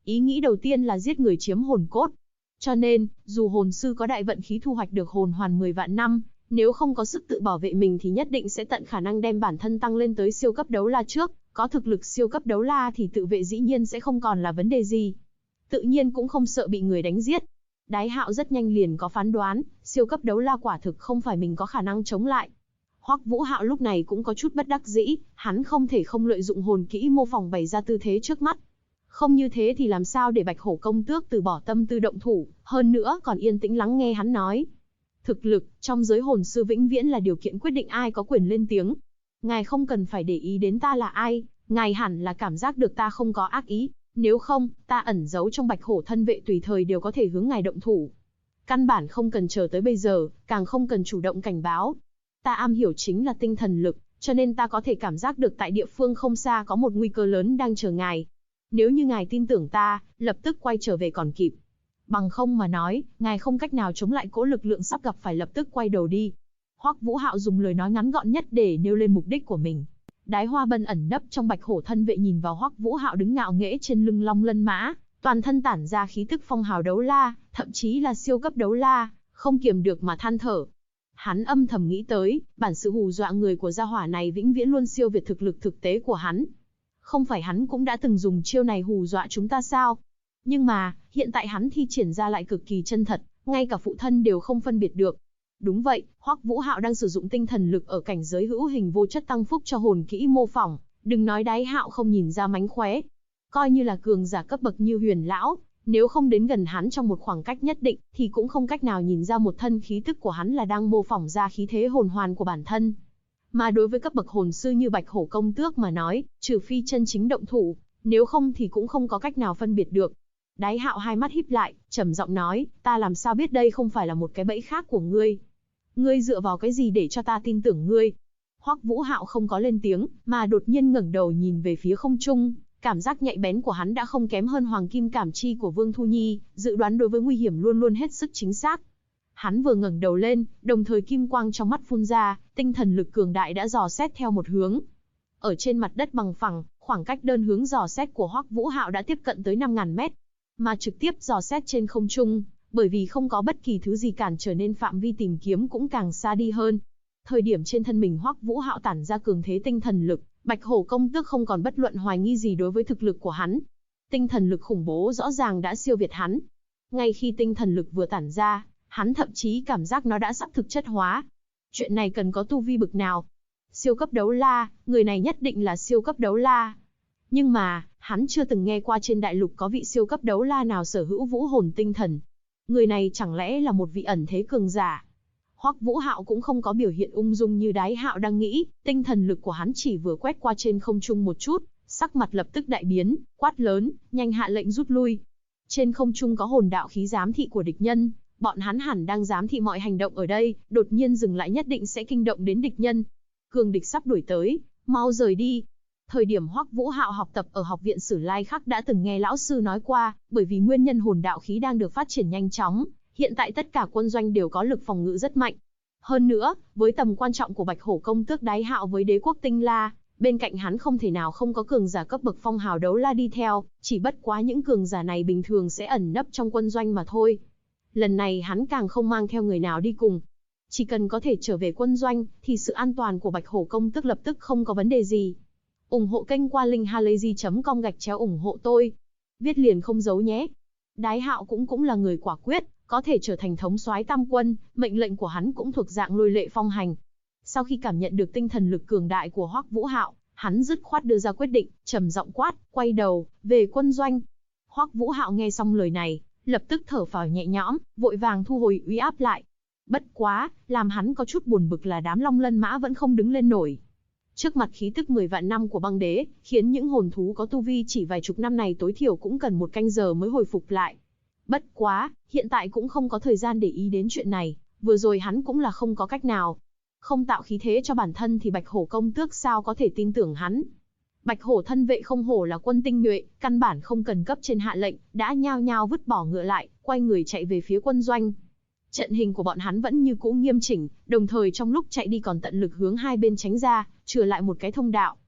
Ý nghĩ đầu tiên là giết người chiếm hồn cốt. Cho nên, dù hồn sư có đại vận khí thu hoạch được hồn hoàn 10 vạn năm, nếu không có sức tự bảo vệ mình thì nhất định sẽ tận khả năng đem bản thân tăng lên tới siêu cấp đấu la trước, có thực lực siêu cấp đấu la thì tự vệ dĩ nhiên sẽ không còn là vấn đề gì. Tự nhiên cũng không sợ bị người đánh giết. Đái Hạo rất nhanh liền có phán đoán, siêu cấp đấu la quả thực không phải mình có khả năng chống lại. Hoắc Vũ Hạo lúc này cũng có chút bất đắc dĩ, hắn không thể không lợi dụng hồn kỹ mô phỏng bày ra tư thế trước mắt. Không như thế thì làm sao để Bạch Hổ công tước từ bỏ tâm tư động thủ, hơn nữa còn yên tĩnh lắng nghe hắn nói. Thực lực, trong giới hồn sư vĩnh viễn là điều kiện quyết định ai có quyền lên tiếng. Ngài không cần phải để ý đến ta là ai, ngài hẳn là cảm giác được ta không có ác ý, nếu không, ta ẩn giấu trong Bạch Hổ thân vệ tùy thời đều có thể hướng ngài động thủ. Căn bản không cần chờ tới bây giờ, càng không cần chủ động cảnh báo. Ta am hiểu chính là tinh thần lực, cho nên ta có thể cảm giác được tại địa phương không xa có một nguy cơ lớn đang chờ ngài. Nếu như ngài tin tưởng ta, lập tức quay trở về còn kịp. Bằng không mà nói, ngài không cách nào chống lại cỗ lực lượng sắp gặp phải lập tức quay đầu đi. Hoắc Vũ Hạo dùng lời nói ngắn gọn nhất để nêu lên mục đích của mình. Đái Hoa Bân ẩn nấp trong Bạch Hổ thân vệ nhìn vào Hoắc Vũ Hạo đứng ngạo nghễ trên lưng long lân mã, toàn thân tản ra khí tức phong hào đấu la, thậm chí là siêu cấp đấu la, không kiềm được mà than thở. Hắn âm thầm nghĩ tới, bản sự hù dọa người của gia hỏa này vĩnh viễn luôn siêu việt thực lực thực tế của hắn. Không phải hắn cũng đã từng dùng chiêu này hù dọa chúng ta sao? Nhưng mà, hiện tại hắn thi triển ra lại cực kỳ chân thật, ngay cả phụ thân đều không phân biệt được. Đúng vậy, Hoắc Vũ Hạo đang sử dụng tinh thần lực ở cảnh giới hữu hình vô chất tăng phúc cho hồn kỹ mô phỏng, đừng nói Đái Hạo không nhìn ra mánh khóe. Coi như là cường giả cấp bậc như Huyền lão, nếu không đến gần hắn trong một khoảng cách nhất định, thì cũng không cách nào nhìn ra một thân khí tức của hắn là đang mô phỏng ra khí thế hồn hoàn của bản thân. Mà đối với cấp bậc hồn sư như Bạch Hổ công tước mà nói, trừ phi chân chính động thủ, nếu không thì cũng không có cách nào phân biệt được. Đái Hạo hai mắt híp lại, trầm giọng nói, ta làm sao biết đây không phải là một cái bẫy khác của ngươi? Ngươi dựa vào cái gì để cho ta tin tưởng ngươi? Hoắc Vũ Hạo không có lên tiếng, mà đột nhiên ngẩng đầu nhìn về phía không trung, cảm giác nhạy bén của hắn đã không kém hơn hoàng kim cảm chi của Vương Thu Nhi, dự đoán đối với nguy hiểm luôn luôn hết sức chính xác. Hắn vừa ngẩng đầu lên, đồng thời kim quang trong mắt phun ra, tinh thần lực cường đại đã dò xét theo một hướng. Ở trên mặt đất bằng phẳng, khoảng cách đơn hướng dò xét của Hoắc Vũ Hạo đã tiếp cận tới 5.000 mét, mà trực tiếp dò xét trên không trung, bởi vì không có bất kỳ thứ gì cản trở nên phạm vi tìm kiếm cũng càng xa đi hơn. Thời điểm trên thân mình Hoắc Vũ Hạo tản ra cường thế tinh thần lực, Bạch Hổ công tước không còn bất luận hoài nghi gì đối với thực lực của hắn. Tinh thần lực khủng bố rõ ràng đã siêu việt hắn. Ngay khi tinh thần lực vừa tản ra, hắn thậm chí cảm giác nó đã sắp thực chất hóa. Chuyện này cần có tu vi bực nào? Siêu cấp đấu la, người này nhất định là siêu cấp đấu la. Nhưng mà, hắn chưa từng nghe qua trên đại lục có vị siêu cấp đấu la nào sở hữu vũ hồn tinh thần. Người này chẳng lẽ là một vị ẩn thế cường giả? Hoắc Vũ Hạo cũng không có biểu hiện ung dung như Đái Hạo đang nghĩ, tinh thần lực của hắn chỉ vừa quét qua trên không trung một chút, sắc mặt lập tức đại biến, quát lớn, nhanh hạ lệnh rút lui. Trên không trung có hồn đạo khí giám thị của địch nhân, bọn hắn hẳn đang giám thị mọi hành động ở đây, đột nhiên dừng lại nhất định sẽ kinh động đến địch nhân. Cường địch sắp đuổi tới, mau rời đi. Thời điểm Hoắc Vũ Hạo học tập ở học viện Sử Lai Khắc đã từng nghe lão sư nói qua, bởi vì nguyên nhân hồn đạo khí đang được phát triển nhanh chóng, hiện tại tất cả quân doanh đều có lực phòng ngự rất mạnh. Hơn nữa, với tầm quan trọng của Bạch Hổ công tước Đái Hạo với đế quốc Tinh La, bên cạnh hắn không thể nào không có cường giả cấp bậc phong hào đấu la đi theo, chỉ bất quá những cường giả này bình thường sẽ ẩn nấp trong quân doanh mà thôi. Lần này hắn càng không mang theo người nào đi cùng. Chỉ cần có thể trở về quân doanh, thì sự an toàn của Bạch Hổ công tước lập tức không có vấn đề gì. Ủng hộ kênh qua linkhalazy.com/ủng hộ tôi. Viết liền không giấu nhé. Đái Hạo cũng là người quả quyết, có thể trở thành thống soái tam quân, mệnh lệnh của hắn cũng thuộc dạng lôi lệ phong hành. Sau khi cảm nhận được tinh thần lực cường đại của Hoắc Vũ Hạo, hắn dứt khoát đưa ra quyết định, trầm giọng quát, quay đầu, về quân doanh. Hoắc Vũ Hạo nghe xong lời này, lập tức thở phào nhẹ nhõm, vội vàng thu hồi uy áp lại. Bất quá, làm hắn có chút buồn bực là đám long lân mã vẫn không đứng lên nổi. Trước mặt khí tức 10 vạn năm của băng đế, khiến những hồn thú có tu vi chỉ vài chục năm này tối thiểu cũng cần 1 canh giờ mới hồi phục lại. Bất quá, hiện tại cũng không có thời gian để ý đến chuyện này, vừa rồi hắn cũng là không có cách nào. Không tạo khí thế cho bản thân thì Bạch Hổ công tước sao có thể tin tưởng hắn. Bạch Hổ thân vệ không hổ là quân tinh nhuệ, căn bản không cần cấp trên hạ lệnh, đã nhao nhao vứt bỏ ngựa lại, quay người chạy về phía quân doanh. Trận hình của bọn hắn vẫn như cũ nghiêm chỉnh, đồng thời trong lúc chạy đi còn tận lực hướng hai bên tránh ra, chừa lại một cái thông đạo.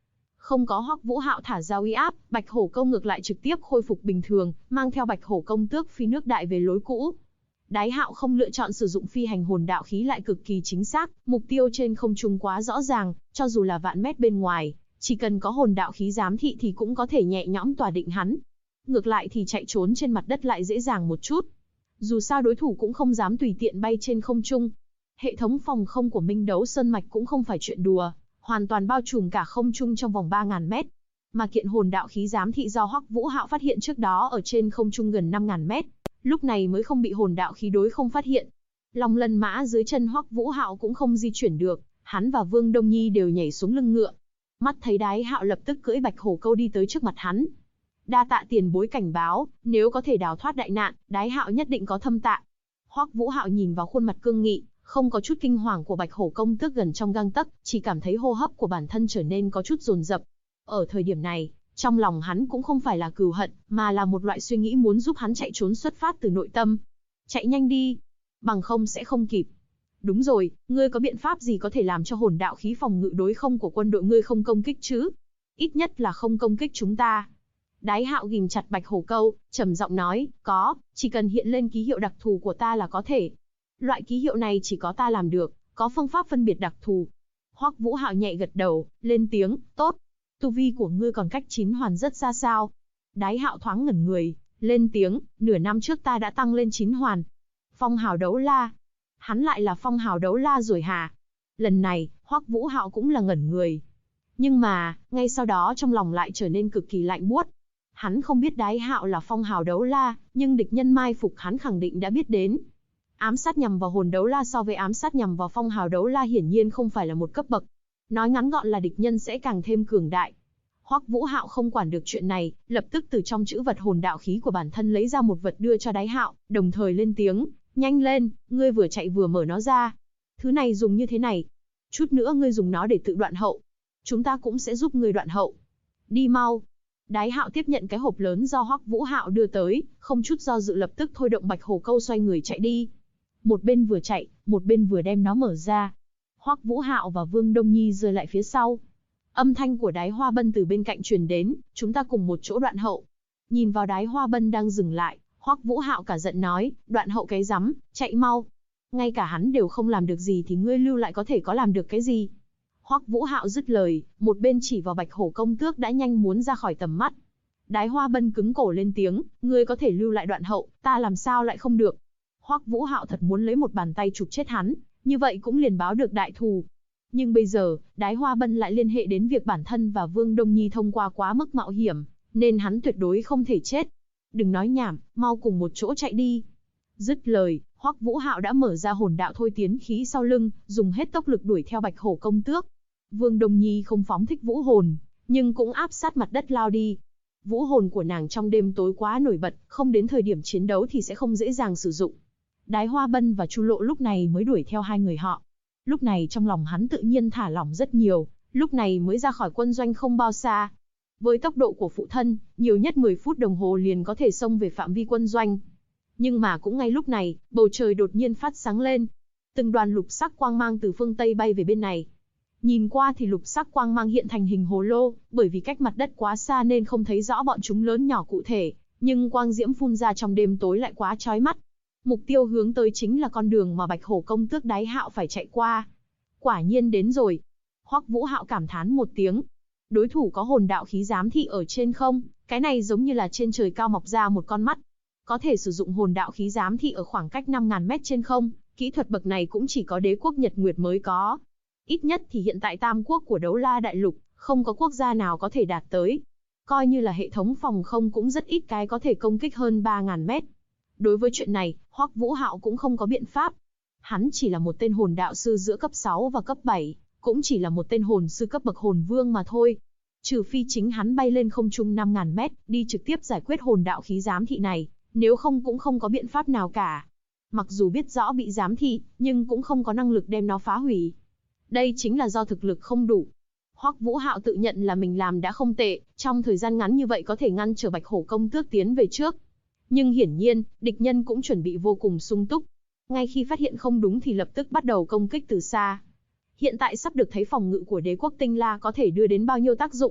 Không có Hoắc Vũ Hạo thả ra uy áp, Bạch Hổ Câu ngược lại trực tiếp khôi phục bình thường, mang theo Bạch Hổ Công Tước phi nước đại về lối cũ. Đái Hạo không lựa chọn sử dụng phi hành hồn đạo khí lại cực kỳ chính xác, mục tiêu trên không trung quá rõ ràng, cho dù là vạn mét bên ngoài, chỉ cần có hồn đạo khí giám thị thì cũng có thể nhẹ nhõm tỏa định hắn. Ngược lại thì chạy trốn trên mặt đất lại dễ dàng một chút. Dù sao đối thủ cũng không dám tùy tiện bay trên không trung. Hệ thống phòng không của Minh Đấu Sơn Mạch cũng không phải chuyện đùa, hoàn toàn bao trùm cả không trung trong vòng 3.000 mét. Mà kiện hồn đạo khí giám thị do Hoắc Vũ Hạo phát hiện trước đó ở trên không trung gần 5.000 mét, lúc này mới không bị hồn đạo khí đối không phát hiện. Long Lân Mã dưới chân Hoắc Vũ Hạo cũng không di chuyển được, hắn và Vương Đông Nhi đều nhảy xuống lưng ngựa. Mắt thấy Đái Hạo lập tức cưỡi Bạch Hổ Câu đi tới trước mặt hắn. Đa tạ tiền bối cảnh báo, nếu có thể đào thoát đại nạn, Đái Hạo nhất định có thâm tạ. Hoắc Vũ Hạo nhìn vào khuôn mặt cương nghị, không có chút kinh hoàng của Bạch Hổ Công Tước gần trong gang tấc, chỉ cảm thấy hô hấp của bản thân trở nên có chút dồn dập. Ở thời điểm này, trong lòng hắn cũng không phải là cừu hận, mà là một loại suy nghĩ muốn giúp hắn chạy trốn xuất phát từ nội tâm. Chạy nhanh đi, bằng không sẽ không kịp. Đúng rồi, ngươi có biện pháp gì có thể làm cho hồn đạo khí phòng ngự đối không của quân đội ngươi không công kích chứ? Ít nhất là không công kích chúng ta. Đái Hạo ghim chặt Bạch Hổ Câu, trầm giọng nói, có, chỉ cần hiện lên ký hiệu đặc thù của ta là có thể. Loại ký hiệu này chỉ có ta làm được, có phương pháp phân biệt đặc thù. Hoắc Vũ Hạo nhẹ gật đầu, lên tiếng, tốt. Tu vi của ngươi còn cách 9 hoàn rất xa sao? Đái Hạo thoáng ngẩn người, lên tiếng, nửa năm trước ta đã tăng lên 9 hoàn. Phong hào đấu la. Hắn lại là phong hào đấu la rồi hả? Lần này, Hoắc Vũ Hạo cũng là ngẩn người. Nhưng mà, ngay sau đó trong lòng lại trở nên cực kỳ lạnh buốt. Hắn không biết Đái Hạo là phong hào đấu la, nhưng địch nhân mai phục hắn khẳng định đã biết đến. Ám sát nhằm vào hồn đấu la so với ám sát nhằm vào phong hào đấu la hiển nhiên không phải là một cấp bậc. Nói ngắn gọn là địch nhân sẽ càng thêm cường đại. Hoắc Vũ Hạo không quản được chuyện này, lập tức từ trong chữ vật hồn đạo khí của bản thân lấy ra một vật đưa cho Đái Hạo, đồng thời lên tiếng, nhanh lên, ngươi vừa chạy vừa mở nó ra. Thứ này dùng như thế này, chút nữa ngươi dùng nó để tự đoạn hậu. Chúng ta cũng sẽ giúp ngươi đoạn hậu. Đi mau. Đái Hạo tiếp nhận cái hộp lớn do Hoắc Vũ Hạo đưa tới, không chút do dự lập tức thôi động Bạch Hổ Câu xoay người chạy đi. Một bên vừa chạy, một bên vừa đem nó mở ra. Hoắc Vũ Hạo và Vương Đông Nhi rơi lại phía sau. Âm thanh của Đái Hoa Bân từ bên cạnh truyền đến, chúng ta cùng một chỗ đoạn hậu. Nhìn vào Đái Hoa Bân đang dừng lại, Hoắc Vũ Hạo cả giận nói, đoạn hậu cái rắm, chạy mau. Ngay cả hắn đều không làm được gì thì ngươi lưu lại có thể có làm được cái gì? Hoắc Vũ Hạo dứt lời, một bên chỉ vào Bạch Hổ Công Tước đã nhanh muốn ra khỏi tầm mắt. Đái Hoa Bân cứng cổ lên tiếng, ngươi có thể lưu lại đoạn hậu, ta làm sao lại không được? Hoắc Vũ Hạo thật muốn lấy một bàn tay chụp chết hắn, như vậy cũng liền báo được đại thù. Nhưng bây giờ, Đái Hoa Bân lại liên hệ đến việc bản thân và Vương Đông Nhi thông qua quá mức mạo hiểm, nên hắn tuyệt đối không thể chết. Đừng nói nhảm, mau cùng một chỗ chạy đi. Dứt lời, Hoắc Vũ Hạo đã mở ra hồn đạo thôi tiến khí sau lưng, dùng hết tốc lực đuổi theo Bạch Hổ Công Tước. Vương Đông Nhi không phóng thích vũ hồn, nhưng cũng áp sát mặt đất lao đi. Vũ hồn của nàng trong đêm tối quá nổi bật, không đến thời điểm chiến đấu thì sẽ không dễ dàng sử dụng. Đái Hoa Bân và Chu Lộ lúc này mới đuổi theo hai người họ. Lúc này trong lòng hắn tự nhiên thả lỏng rất nhiều, lúc này mới ra khỏi quân doanh không bao xa. Với tốc độ của phụ thân, nhiều nhất 10 phút đồng hồ liền có thể xông về phạm vi quân doanh. Nhưng mà cũng ngay lúc này, bầu trời đột nhiên phát sáng lên. Từng đoàn lục sắc quang mang từ phương Tây bay về bên này. Nhìn qua thì lục sắc quang mang hiện thành hình hồ lô, bởi vì cách mặt đất quá xa nên không thấy rõ bọn chúng lớn nhỏ cụ thể, nhưng quang diễm phun ra trong đêm tối lại quá chói mắt. Mục tiêu hướng tới chính là con đường mà Bạch Hổ Công Tước Đái Hạo phải chạy qua. Quả nhiên đến rồi. Hoắc Vũ Hạo cảm thán một tiếng. Đối thủ có hồn đạo khí giám thị ở trên không, cái này giống như là trên trời cao mọc ra một con mắt. Có thể sử dụng hồn đạo khí giám thị ở khoảng cách 5.000 mét trên không, kỹ thuật bậc này cũng chỉ có đế quốc Nhật Nguyệt mới có. Ít nhất thì hiện tại tam quốc của Đấu La Đại Lục, không có quốc gia nào có thể đạt tới. Coi như là hệ thống phòng không cũng rất ít cái có thể công kích hơn 3.000 mét. Đối với chuyện này, Hoắc Vũ Hạo cũng không có biện pháp. Hắn chỉ là một tên hồn đạo sư giữa cấp 6 và cấp 7, cũng chỉ là một tên hồn sư cấp bậc hồn vương mà thôi. Trừ phi chính hắn bay lên không trung 5.000 mét, đi trực tiếp giải quyết hồn đạo khí giám thị này, nếu không cũng không có biện pháp nào cả. Mặc dù biết rõ bị giám thị, nhưng cũng không có năng lực đem nó phá hủy. Đây chính là do thực lực không đủ. Hoắc Vũ Hạo tự nhận là mình làm đã không tệ, trong thời gian ngắn như vậy có thể ngăn trở Bạch Hổ Công Tước tiến về trước. Nhưng hiển nhiên, địch nhân cũng chuẩn bị vô cùng sung túc. Ngay khi phát hiện không đúng thì lập tức bắt đầu công kích từ xa. Hiện tại sắp được thấy phòng ngự của đế quốc Tinh La có thể đưa đến bao nhiêu tác dụng.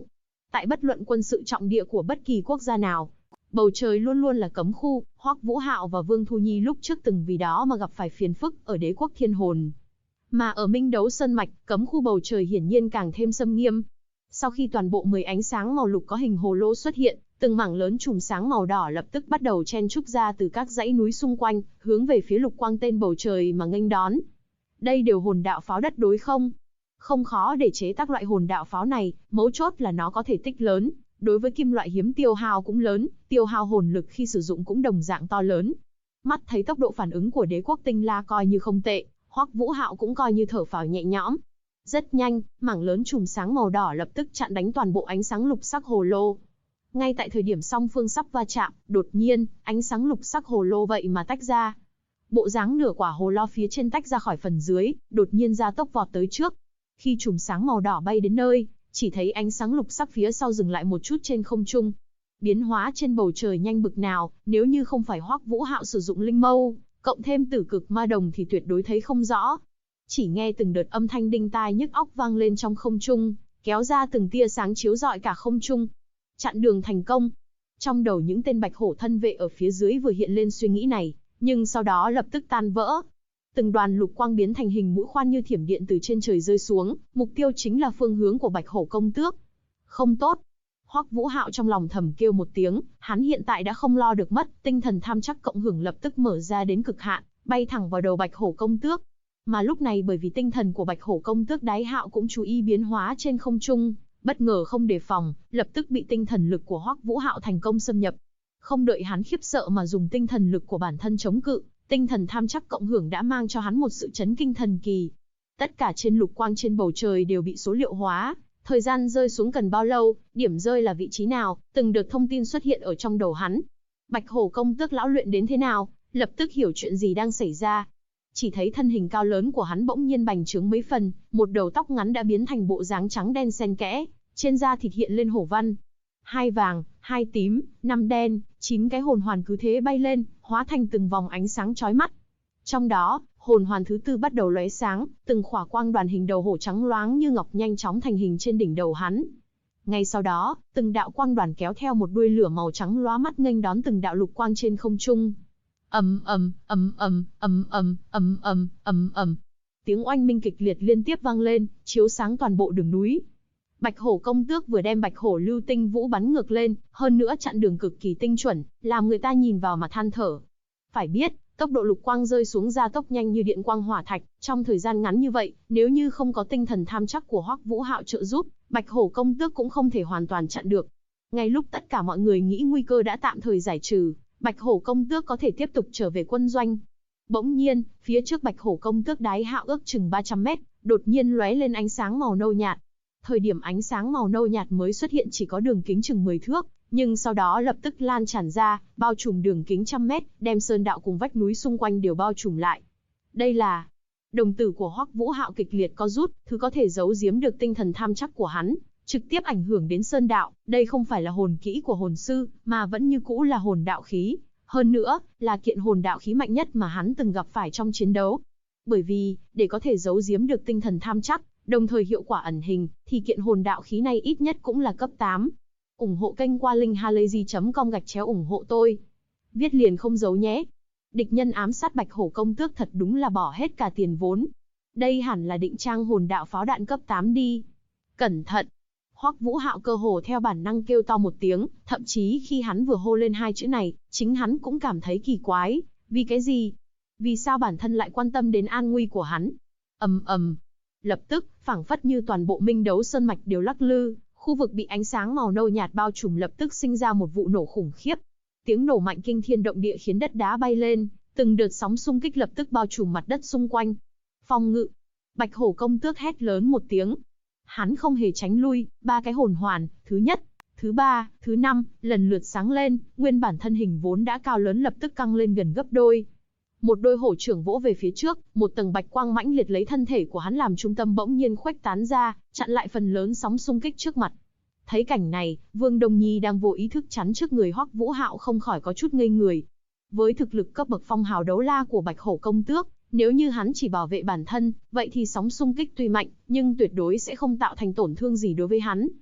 Tại bất luận quân sự trọng địa của bất kỳ quốc gia nào, bầu trời luôn luôn là cấm khu. Hoắc Vũ Hạo và Vương Thu Nhi lúc trước từng vì đó mà gặp phải phiền phức ở đế quốc Thiên Hồn. Mà ở Minh Đấu Sơn Mạch, cấm khu bầu trời hiển nhiên càng thêm xâm nghiêm. Sau khi toàn bộ 10 ánh sáng màu lục có hình hồ lô xuất hiện, từng mảng lớn chùm sáng màu đỏ lập tức bắt đầu chen trúc ra từ các dãy núi xung quanh, hướng về phía lục quang tên bầu trời mà nghênh đón. Đây đều hồn đạo pháo đất đối không? Không khó để chế tác loại hồn đạo pháo này, mấu chốt là nó có thể tích lớn, đối với kim loại hiếm tiêu hao cũng lớn, tiêu hao hồn lực khi sử dụng cũng đồng dạng to lớn. Mắt thấy tốc độ phản ứng của đế quốc Tinh La coi như không tệ, Hoắc Vũ Hạo cũng coi như thở phào nhẹ nhõm. Rất nhanh, mảng lớn chùm sáng màu đỏ lập tức chặn đánh toàn bộ ánh sáng lục sắc hồ lô. Ngay tại thời điểm song phương sắp va chạm, đột nhiên, ánh sáng lục sắc hồ lô vậy mà tách ra. Bộ dáng nửa quả hồ lô phía trên tách ra khỏi phần dưới, đột nhiên ra tốc vọt tới trước. Khi chùm sáng màu đỏ bay đến nơi, chỉ thấy ánh sáng lục sắc phía sau dừng lại một chút trên không trung. Biến hóa trên bầu trời nhanh bực nào, nếu như không phải Hoắc Vũ Hạo sử dụng linh mâu, cộng thêm tử cực ma đồng thì tuyệt đối thấy không rõ. Chỉ nghe từng đợt âm thanh đinh tai nhức óc vang lên trong không trung, kéo ra từng tia sáng chiếu rọi cả không trung. Chặn đường thành công. Trong đầu những tên bạch hổ thân vệ ở phía dưới vừa hiện lên suy nghĩ này, nhưng sau đó lập tức tan vỡ. Từng đoàn lục quang biến thành hình mũi khoan như thiểm điện từ trên trời rơi xuống, mục tiêu chính là phương hướng của Bạch Hổ công tước. Không tốt. Hoắc Vũ Hạo trong lòng thầm kêu một tiếng, hắn hiện tại đã không lo được mất, tinh thần tham chắc cộng hưởng lập tức mở ra đến cực hạn, bay thẳng vào đầu Bạch Hổ công tước. Mà lúc này bởi vì tinh thần của Bạch Hổ công tước Đái Hạo cũng chú ý biến hóa trên không trung, bất ngờ không đề phòng, lập tức bị tinh thần lực của Hoắc Vũ Hạo thành công xâm nhập. Không đợi hắn khiếp sợ mà dùng tinh thần lực của bản thân chống cự, tinh thần tham chắc cộng hưởng đã mang cho hắn một sự chấn kinh thần kỳ. Tất cả trên lục quang trên bầu trời đều bị số liệu hóa, thời gian rơi xuống cần bao lâu, điểm rơi là vị trí nào, từng đợt thông tin xuất hiện ở trong đầu hắn. Bạch Hổ công tước lão luyện đến thế nào, lập tức hiểu chuyện gì đang xảy ra. Chỉ thấy thân hình cao lớn của hắn bỗng nhiên bành trướng mấy phần, một đầu tóc ngắn đã biến thành bộ dáng trắng đen xen kẽ, trên da thịt hiện lên hổ văn. 2 vàng, 2 tím, 5 đen, 9 cái hồn hoàn cứ thế bay lên, hóa thành từng vòng ánh sáng chói mắt. Trong đó, hồn hoàn thứ 4 bắt đầu lóe sáng, từng khỏa quang đoàn hình đầu hổ trắng loáng như ngọc nhanh chóng thành hình trên đỉnh đầu hắn. Ngay sau đó, từng đạo quang đoàn kéo theo một đuôi lửa màu trắng lóa mắt nghênh đón từng đạo lục quang trên không trung. Ầm ầm ầm ầm ầm ầm ầm ầm ầm ầm. Tiếng oanh minh kịch liệt liên tiếp vang lên, chiếu sáng toàn bộ đường núi. Bạch Hổ công tước vừa đem Bạch Hổ lưu tinh vũ bắn ngược lên, hơn nữa chặn đường cực kỳ tinh chuẩn, làm người ta nhìn vào mà than thở. Phải biết, tốc độ lục quang rơi xuống gia tốc nhanh như điện quang hỏa thạch, trong thời gian ngắn như vậy, nếu như không có tinh thần tham chắc của Hoắc Vũ Hạo trợ giúp, Bạch Hổ công tước cũng không thể hoàn toàn chặn được. Ngay lúc tất cả mọi người nghĩ nguy cơ đã tạm thời giải trừ, Bạch Hổ công tước có thể tiếp tục trở về quân doanh. Bỗng nhiên, phía trước Bạch Hổ công tước Đái Hạo ước chừng 300 mét, đột nhiên lóe lên ánh sáng màu nâu nhạt. Thời điểm ánh sáng màu nâu nhạt mới xuất hiện chỉ có đường kính chừng 10 thước, nhưng sau đó lập tức lan tràn ra, bao trùm đường kính trăm mét, đem sơn đạo cùng vách núi xung quanh đều bao trùm lại. Đây là... Đồng tử của Hoắc Vũ Hạo kịch liệt co rút, thứ có thể giấu giếm được tinh thần tham chắc của hắn, trực tiếp ảnh hưởng đến sơn đạo. Đây không phải là hồn kỹ của hồn sư, mà vẫn như cũ là hồn đạo khí. Hơn nữa, là kiện hồn đạo khí mạnh nhất mà hắn từng gặp phải trong chiến đấu. Bởi vì, để có thể giấu giếm được tinh thần tham chắc, đồng thời hiệu quả ẩn hình, thì kiện hồn đạo khí này ít nhất cũng là cấp 8. Ủng hộ kênh qua link halayzi.com/ủng hộ tôi. Viết liền không giấu nhé. Địch nhân ám sát Bạch Hổ công tước thật đúng là bỏ hết cả tiền vốn. Đây hẳn là định trang hồn đạo pháo đạn cấp 8 đi. Cẩn thận. Hoắc Vũ Hạo cơ hồ theo bản năng kêu to một tiếng, thậm chí khi hắn vừa hô lên 2 chữ này, chính hắn cũng cảm thấy kỳ quái. Vì cái gì? Vì sao bản thân lại quan tâm đến an nguy của hắn? Ầm ầm. Lập tức, phảng phất như toàn bộ Minh Đấu Sơn Mạch đều lắc lư, khu vực bị ánh sáng màu nâu nhạt bao trùm lập tức sinh ra một vụ nổ khủng khiếp. Tiếng nổ mạnh kinh thiên động địa khiến đất đá bay lên, từng đợt sóng xung kích lập tức bao trùm mặt đất xung quanh. Phòng ngự. Bạch Hổ công tước hét lớn một tiếng. Hắn không hề tránh lui, 3 cái hồn hoàn, thứ nhất, thứ 3, thứ 5, lần lượt sáng lên, nguyên bản thân hình vốn đã cao lớn lập tức căng lên gần gấp đôi. Một đôi hổ trưởng vỗ về phía trước, một tầng bạch quang mãnh liệt lấy thân thể của hắn làm trung tâm bỗng nhiên khuếch tán ra, chặn lại phần lớn sóng xung kích trước mặt. Thấy cảnh này, Vương Đông Nhi đang vô ý thức chắn trước người Hoắc Vũ Hạo không khỏi có chút ngây người. Với thực lực cấp bậc phong hào đấu la của Bạch Hổ công tước, nếu như hắn chỉ bảo vệ bản thân, vậy thì sóng xung kích tuy mạnh, nhưng tuyệt đối sẽ không tạo thành tổn thương gì đối với hắn.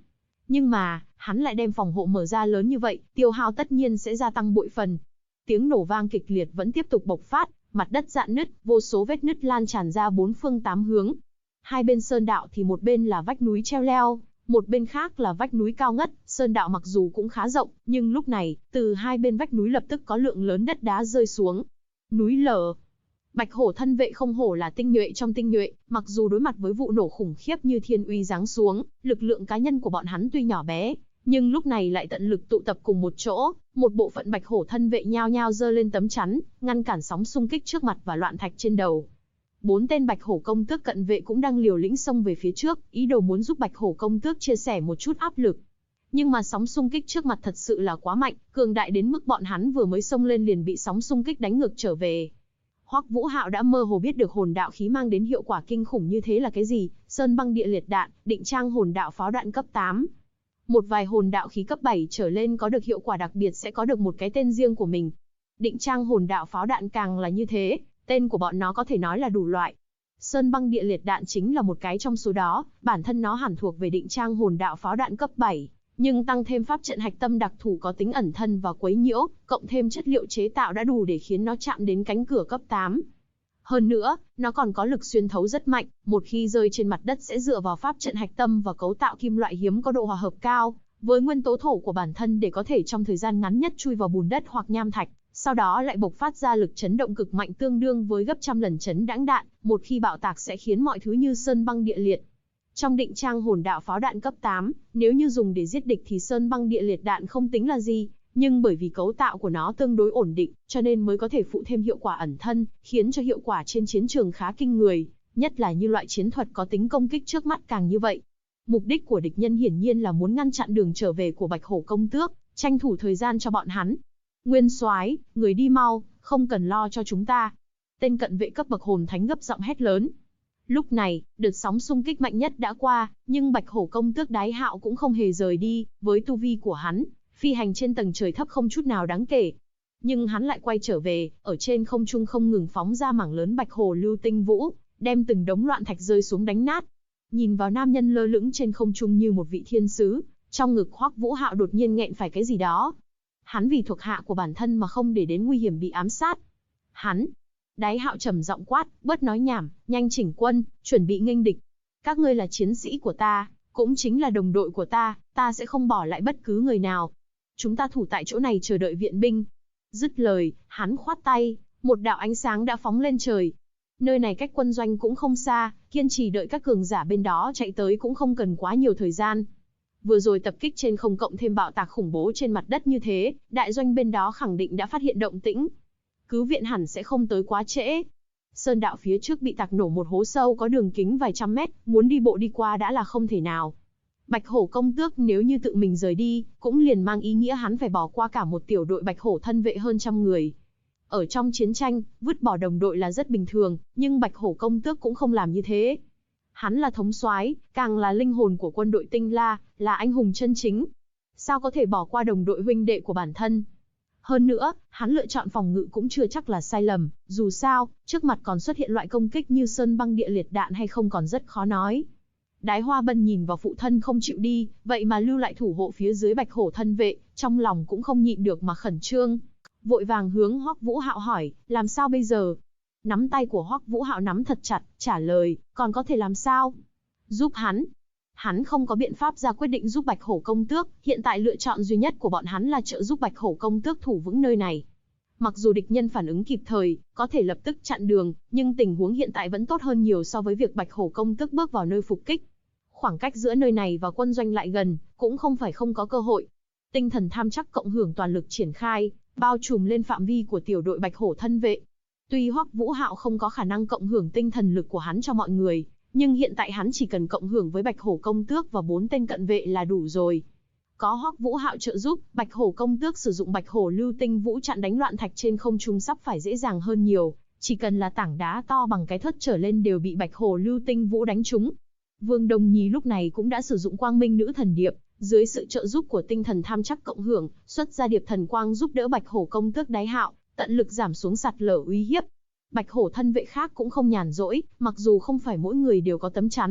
Nhưng mà, hắn lại đem phòng hộ mở ra lớn như vậy, tiêu hao tất nhiên sẽ gia tăng bội phần. Tiếng nổ vang kịch liệt vẫn tiếp tục bộc phát, mặt đất rạn nứt, vô số vết nứt lan tràn ra bốn phương tám hướng. Hai bên sơn đạo thì một bên là vách núi treo leo, một bên khác là vách núi cao ngất. Sơn đạo mặc dù cũng khá rộng, nhưng lúc này, từ hai bên vách núi lập tức có lượng lớn đất đá rơi xuống. Núi lở. Bạch hổ thân vệ không hổ là tinh nhuệ trong tinh nhuệ, mặc dù đối mặt với vụ nổ khủng khiếp như thiên uy giáng xuống, lực lượng cá nhân của bọn hắn tuy nhỏ bé, nhưng lúc này lại tận lực tụ tập cùng một chỗ. Một bộ phận bạch hổ thân vệ nhao nhao giơ lên tấm chắn, ngăn cản sóng xung kích trước mặt và loạn thạch trên đầu. 4 tên bạch hổ công tước cận vệ cũng đang liều lĩnh xông về phía trước, ý đồ muốn giúp bạch hổ công tước chia sẻ một chút áp lực. Nhưng mà sóng xung kích trước mặt thật sự là quá mạnh, cường đại đến mức bọn hắn vừa mới xông lên liền bị sóng xung kích đánh ngược trở về. Hoắc Vũ Hạo đã mơ hồ biết được hồn đạo khí mang đến hiệu quả kinh khủng như thế là cái gì, sơn băng địa liệt đạn, định trang hồn đạo pháo đạn cấp 8. Một vài hồn đạo khí cấp 7 trở lên có được hiệu quả đặc biệt sẽ có được một cái tên riêng của mình. Định trang hồn đạo pháo đạn càng là như thế, tên của bọn nó có thể nói là đủ loại. Sơn băng địa liệt đạn chính là một cái trong số đó, bản thân nó hẳn thuộc về định trang hồn đạo pháo đạn cấp 7, nhưng tăng thêm pháp trận hạch tâm đặc thù có tính ẩn thân và quấy nhiễu, cộng thêm chất liệu chế tạo đã đủ để khiến nó chạm đến cánh cửa cấp 8. Hơn nữa, nó còn có lực xuyên thấu rất mạnh, một khi rơi trên mặt đất sẽ dựa vào pháp trận hạch tâm và cấu tạo kim loại hiếm có độ hòa hợp cao, với nguyên tố thổ của bản thân để có thể trong thời gian ngắn nhất chui vào bùn đất hoặc nham thạch, sau đó lại bộc phát ra lực chấn động cực mạnh tương đương với gấp trăm lần chấn đãng đạn, một khi bạo tạc sẽ khiến mọi thứ như sơn băng địa liệt. Trong định trang hồn đạo pháo đạn cấp 8, nếu như dùng để giết địch thì sơn băng địa liệt đạn không tính là gì, nhưng bởi vì cấu tạo của nó tương đối ổn định, cho nên mới có thể phụ thêm hiệu quả ẩn thân, khiến cho hiệu quả trên chiến trường khá kinh người, nhất là như loại chiến thuật có tính công kích trước mắt càng như vậy. Mục đích của địch nhân hiển nhiên là muốn ngăn chặn đường trở về của Bạch Hổ công tước, tranh thủ thời gian cho bọn hắn. Nguyên soái, người đi mau, không cần lo cho chúng ta. Tên cận vệ cấp bậc hồn thánh gấp giọng hét lớn. Lúc này, đợt sóng xung kích mạnh nhất đã qua, nhưng Bạch Hổ công tước Đái Hạo cũng không hề rời đi, với tu vi của hắn, phi hành trên tầng trời thấp không chút nào đáng kể. Nhưng hắn lại quay trở về, ở trên không trung không ngừng phóng ra mảng lớn Bạch Hổ lưu tinh vũ, đem từng đống loạn thạch rơi xuống đánh nát. Nhìn vào nam nhân lơ lửng trên không trung như một vị thiên sứ, trong ngực Hoắc Vũ Hạo đột nhiên nghẹn phải cái gì đó. Hắn vì thuộc hạ của bản thân mà không để đến nguy hiểm bị ám sát. Hắn, Đái Hạo trầm giọng quát, bớt nói nhảm, nhanh chỉnh quân, chuẩn bị nghênh địch. Các ngươi là chiến sĩ của ta, cũng chính là đồng đội của ta sẽ không bỏ lại bất cứ người nào. Chúng ta thủ tại chỗ này chờ đợi viện binh. Dứt lời, hắn khoát tay, một đạo ánh sáng đã phóng lên trời. Nơi này cách quân doanh cũng không xa, kiên trì đợi các cường giả bên đó chạy tới cũng không cần quá nhiều thời gian. Vừa rồi tập kích trên không cộng thêm bạo tạc khủng bố trên mặt đất như thế, đại doanh bên đó khẳng định đã phát hiện động tĩnh. Cứu viện hẳn sẽ không tới quá trễ. Sơn đạo phía trước bị tạc nổ một hố sâu có đường kính vài trăm mét, muốn đi bộ đi qua đã là không thể nào. Bạch Hổ công tước nếu như tự mình rời đi, cũng liền mang ý nghĩa hắn phải bỏ qua cả một tiểu đội Bạch Hổ thân vệ hơn trăm người. Ở trong chiến tranh, vứt bỏ đồng đội là rất bình thường, nhưng Bạch Hổ công tước cũng không làm như thế. Hắn là thống soái, càng là linh hồn của quân đội Tinh La, là anh hùng chân chính. Sao có thể bỏ qua đồng đội huynh đệ của bản thân? Hơn nữa, hắn lựa chọn phòng ngự cũng chưa chắc là sai lầm, dù sao, trước mặt còn xuất hiện loại công kích như sơn băng địa liệt đạn hay không còn rất khó nói. Đái Hoa Bân nhìn vào phụ thân không chịu đi, vậy mà lưu lại thủ hộ phía dưới Bạch Hổ thân vệ, trong lòng cũng không nhịn được mà khẩn trương. Vội vàng hướng Hoắc Vũ Hạo hỏi, làm sao bây giờ? Nắm tay của Hoắc Vũ Hạo nắm thật chặt, trả lời, còn có thể làm sao? Giúp hắn. Hắn không có biện pháp ra quyết định giúp Bạch Hổ công tước, hiện tại lựa chọn duy nhất của bọn hắn là trợ giúp Bạch Hổ công tước thủ vững nơi này. Mặc dù địch nhân phản ứng kịp thời, có thể lập tức chặn đường, nhưng tình huống hiện tại vẫn tốt hơn nhiều so với việc Bạch Hổ công tước bước vào nơi phục kích. Khoảng cách giữa nơi này và quân doanh lại gần, cũng không phải không có cơ hội. Tinh thần tham chắc cộng hưởng toàn lực triển khai, bao trùm lên phạm vi của tiểu đội Bạch Hổ thân vệ. Tuy Hoắc Vũ Hạo không có khả năng cộng hưởng tinh thần lực của hắn cho mọi người, nhưng hiện tại hắn chỉ cần cộng hưởng với Bạch Hổ công tước và 4 tên cận vệ là đủ rồi. Có Hoắc Vũ Hạo trợ giúp, Bạch Hổ công tước sử dụng Bạch Hổ lưu tinh vũ chặn đánh loạn thạch trên không trung sắp phải dễ dàng hơn nhiều, chỉ cần là tảng đá to bằng cái thớt trở lên đều bị Bạch Hổ lưu tinh vũ đánh trúng. Vương Đông Nhi lúc này cũng đã sử dụng Quang Minh Nữ Thần Điệp, dưới sự trợ giúp của tinh thần tham chắc cộng hưởng, xuất ra điệp thần quang giúp đỡ Bạch Hổ công tước Đái Hạo, tận lực giảm xuống sạt lở uy hiếp. Bạch Hổ thân vệ khác cũng không nhàn rỗi, mặc dù không phải mỗi người đều có tấm chắn,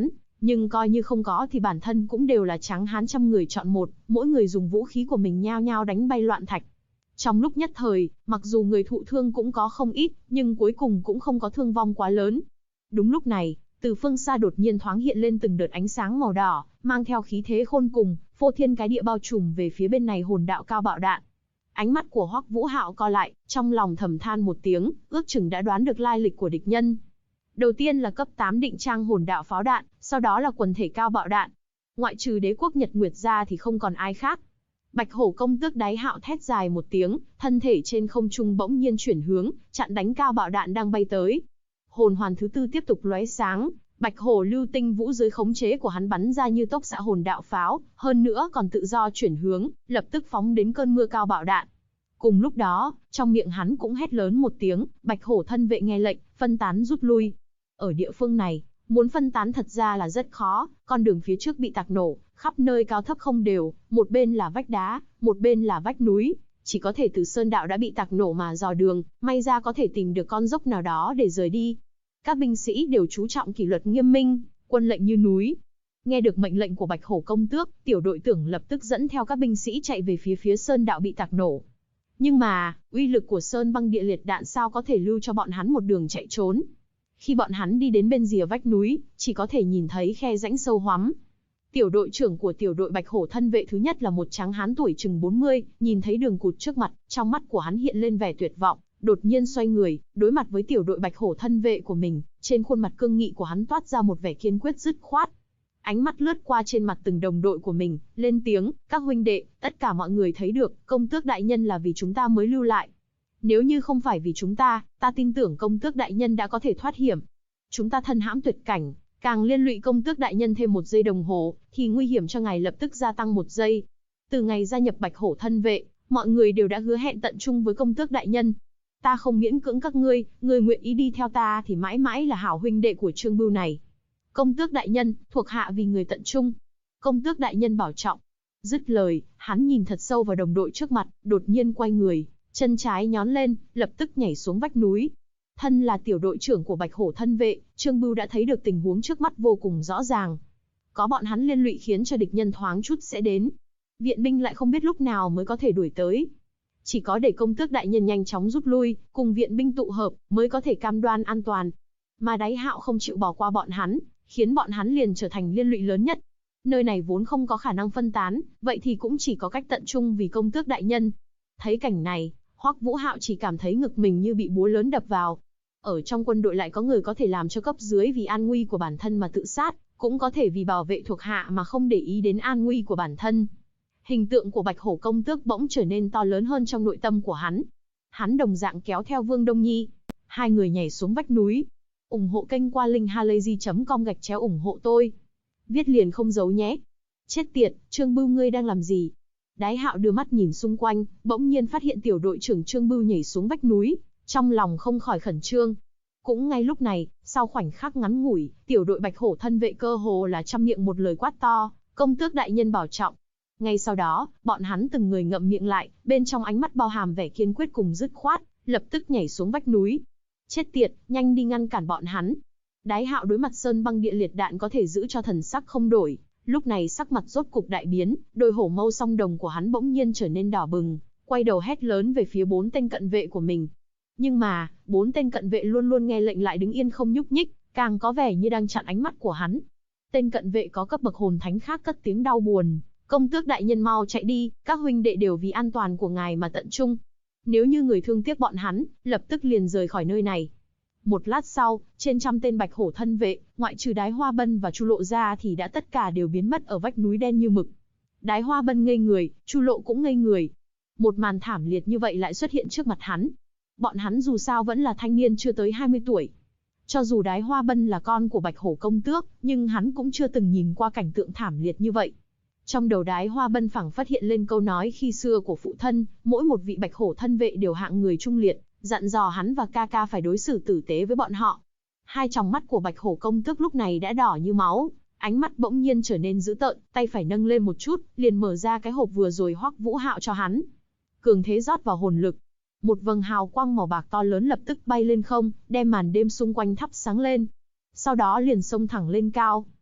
Nhưng coi như không có thì bản thân cũng đều là tráng hán trăm người chọn một, mỗi người dùng vũ khí của mình nhao nhao đánh bay loạn thạch. Trong lúc nhất thời, mặc dù người thụ thương cũng có không ít, nhưng cuối cùng cũng không có thương vong quá lớn. Đúng lúc này, từ phương xa đột nhiên thoáng hiện lên từng đợt ánh sáng màu đỏ, mang theo khí thế khôn cùng, phô thiên cái địa bao trùm về phía bên này hồn đạo cao bạo đạn. Ánh mắt của Hoắc Vũ Hạo co lại, trong lòng thầm than một tiếng, ước chừng đã đoán được lai lịch của địch nhân. Đầu tiên là cấp 8 định trang hồn đạo pháo đạn, sau đó là quần thể cao bạo đạn. Ngoại trừ đế quốc Nhật Nguyệt ra thì không còn ai khác. Bạch hổ công tước Đái Hạo thét dài một tiếng, thân thể trên không trung bỗng nhiên chuyển hướng, chặn đánh cao bạo đạn đang bay tới. Hồn hoàn thứ tư tiếp tục lóe sáng, bạch hổ lưu tinh vũ dưới khống chế của hắn bắn ra như tốc xạ hồn đạo pháo, hơn nữa còn tự do chuyển hướng, lập tức phóng đến cơn mưa cao bạo đạn. Cùng lúc đó, trong miệng hắn cũng hét lớn một tiếng, bạch hổ thân vệ nghe lệnh, phân tán rút lui. Ở địa phương này, muốn phân tán thật ra là rất khó, con đường phía trước bị tạc nổ, khắp nơi cao thấp không đều, một bên là vách đá, một bên là vách núi, chỉ có thể từ sơn đạo đã bị tạc nổ mà dò đường, may ra có thể tìm được con dốc nào đó để rời đi. Các binh sĩ đều chú trọng kỷ luật nghiêm minh, quân lệnh như núi. Nghe được mệnh lệnh của Bạch Hổ công tước, tiểu đội trưởng lập tức dẫn theo các binh sĩ chạy về phía sơn đạo bị tạc nổ. Nhưng mà, uy lực của sơn băng địa liệt đạn sao có thể lưu cho bọn hắn một đường chạy trốn. Khi bọn hắn đi đến bên rìa vách núi, chỉ có thể nhìn thấy khe rãnh sâu hoắm. Tiểu đội trưởng của tiểu đội Bạch Hổ thân vệ thứ nhất là một tráng hán tuổi chừng 40, nhìn thấy đường cụt trước mặt, trong mắt của hắn hiện lên vẻ tuyệt vọng, đột nhiên xoay người, đối mặt với tiểu đội Bạch Hổ thân vệ của mình, trên khuôn mặt cương nghị của hắn toát ra một vẻ kiên quyết dứt khoát. Ánh mắt lướt qua trên mặt từng đồng đội của mình, lên tiếng, các huynh đệ, tất cả mọi người thấy được, công tước đại nhân là vì chúng ta mới lưu lại. Nếu như không phải vì chúng ta tin tưởng công tước đại nhân đã có thể thoát hiểm. Chúng ta thân hãm tuyệt cảnh, càng liên lụy công tước đại nhân thêm 1 giây đồng hồ, thì nguy hiểm cho ngài lập tức gia tăng 1 giây. Từ ngày gia nhập Bạch Hổ thân vệ, mọi người đều đã hứa hẹn tận trung với công tước đại nhân. Ta không miễn cưỡng các ngươi, người nguyện ý đi theo ta thì mãi mãi là hảo huynh đệ của Trương Bưu này. Công tước đại nhân, thuộc hạ vì người tận trung. Công tước đại nhân bảo trọng. Dứt lời, hắn nhìn thật sâu vào đồng đội trước mặt, đột nhiên quay người, chân trái nhón lên, lập tức nhảy xuống vách núi. Thân là tiểu đội trưởng của Bạch Hổ thân vệ, Trương Bưu đã thấy được tình huống trước mắt vô cùng rõ ràng. Có bọn hắn liên lụy khiến cho địch nhân thoáng chút sẽ đến. Viện binh lại không biết lúc nào mới có thể đuổi tới. Chỉ có để công tước đại nhân nhanh chóng rút lui, cùng viện binh tụ hợp, mới có thể cam đoan an toàn. Mà Đái Hạo không chịu bỏ qua bọn hắn, khiến bọn hắn liền trở thành liên lụy lớn nhất. Nơi này vốn không có khả năng phân tán, vậy thì cũng chỉ có cách tận trung vì công tước đại nhân. Thấy cảnh này, Hoắc Vũ Hạo chỉ cảm thấy ngực mình như bị búa lớn đập vào. Ở trong quân đội lại có người có thể làm cho cấp dưới vì an nguy của bản thân mà tự sát, cũng có thể vì bảo vệ thuộc hạ mà không để ý đến an nguy của bản thân. Hình tượng của Bạch Hổ công tước bỗng trở nên to lớn hơn trong nội tâm của hắn. Hắn đồng dạng kéo theo Vương Đông Nhi. Hai người nhảy xuống vách núi. Ủng hộ kênh qua linkhalazy.com/ủng hộ tôi. Viết liền không giấu nhé. Chết tiệt, Trương Bưu ngươi đang làm gì? Đái Hạo đưa mắt nhìn xung quanh, bỗng nhiên phát hiện tiểu đội trưởng Trương Bưu nhảy xuống vách núi, trong lòng không khỏi khẩn trương. Cũng ngay lúc này, sau khoảnh khắc ngắn ngủi, tiểu đội Bạch Hổ thân vệ cơ hồ là trăm miệng một lời quát to, công tước đại nhân bảo trọng. Ngay sau đó, bọn hắn từng người ngậm miệng lại, bên trong ánh mắt bao hàm vẻ kiên quyết cùng dứt khoát, lập tức nhảy xuống vách núi. Chết tiệt, nhanh đi ngăn cản bọn hắn. Đái Hạo đối mặt sơn băng địa liệt đạn có thể giữ cho thần sắc không đổi, lúc này sắc mặt rốt cục đại biến, đôi hổ mâu song đồng của hắn bỗng nhiên trở nên đỏ bừng, quay đầu hét lớn về phía 4 tên cận vệ của mình. Nhưng mà, 4 tên cận vệ luôn luôn nghe lệnh lại đứng yên không nhúc nhích, càng có vẻ như đang chặn ánh mắt của hắn. Tên cận vệ có cấp bậc hồn thánh khác cất tiếng đau buồn, công tước đại nhân mau chạy đi, các huynh đệ đều vì an toàn của ngài mà tận trung. Nếu như người thương tiếc bọn hắn, lập tức liền rời khỏi nơi này. Một lát sau, trên trăm tên Bạch Hổ thân vệ, ngoại trừ Đái Hoa Bân và Chu Lộ ra thì đã tất cả đều biến mất ở vách núi đen như mực. Đái Hoa Bân ngây người, Chu Lộ cũng ngây người. Một màn thảm liệt như vậy lại xuất hiện trước mặt hắn. Bọn hắn dù sao vẫn là thanh niên chưa tới 20 tuổi. Cho dù Đái Hoa Bân là con của Bạch Hổ công tước, nhưng hắn cũng chưa từng nhìn qua cảnh tượng thảm liệt như vậy. Trong đầu Đái Hoa Bân phảng phất hiện lên câu nói khi xưa của phụ thân, mỗi một vị Bạch Hổ thân vệ đều hạng người trung liệt, dặn dò hắn và ca ca phải đối xử tử tế với bọn họ. Hai tròng mắt của Bạch Hổ công tước lúc này đã đỏ như máu, ánh mắt bỗng nhiên trở nên dữ tợn, tay phải nâng lên một chút, liền mở ra cái hộp vừa rồi Hoắc Vũ Hạo cho hắn. Cường thế rót vào hồn lực. Một vầng hào quang màu bạc to lớn lập tức bay lên không, đem màn đêm xung quanh thắp sáng lên. Sau đó liền xông thẳng lên cao.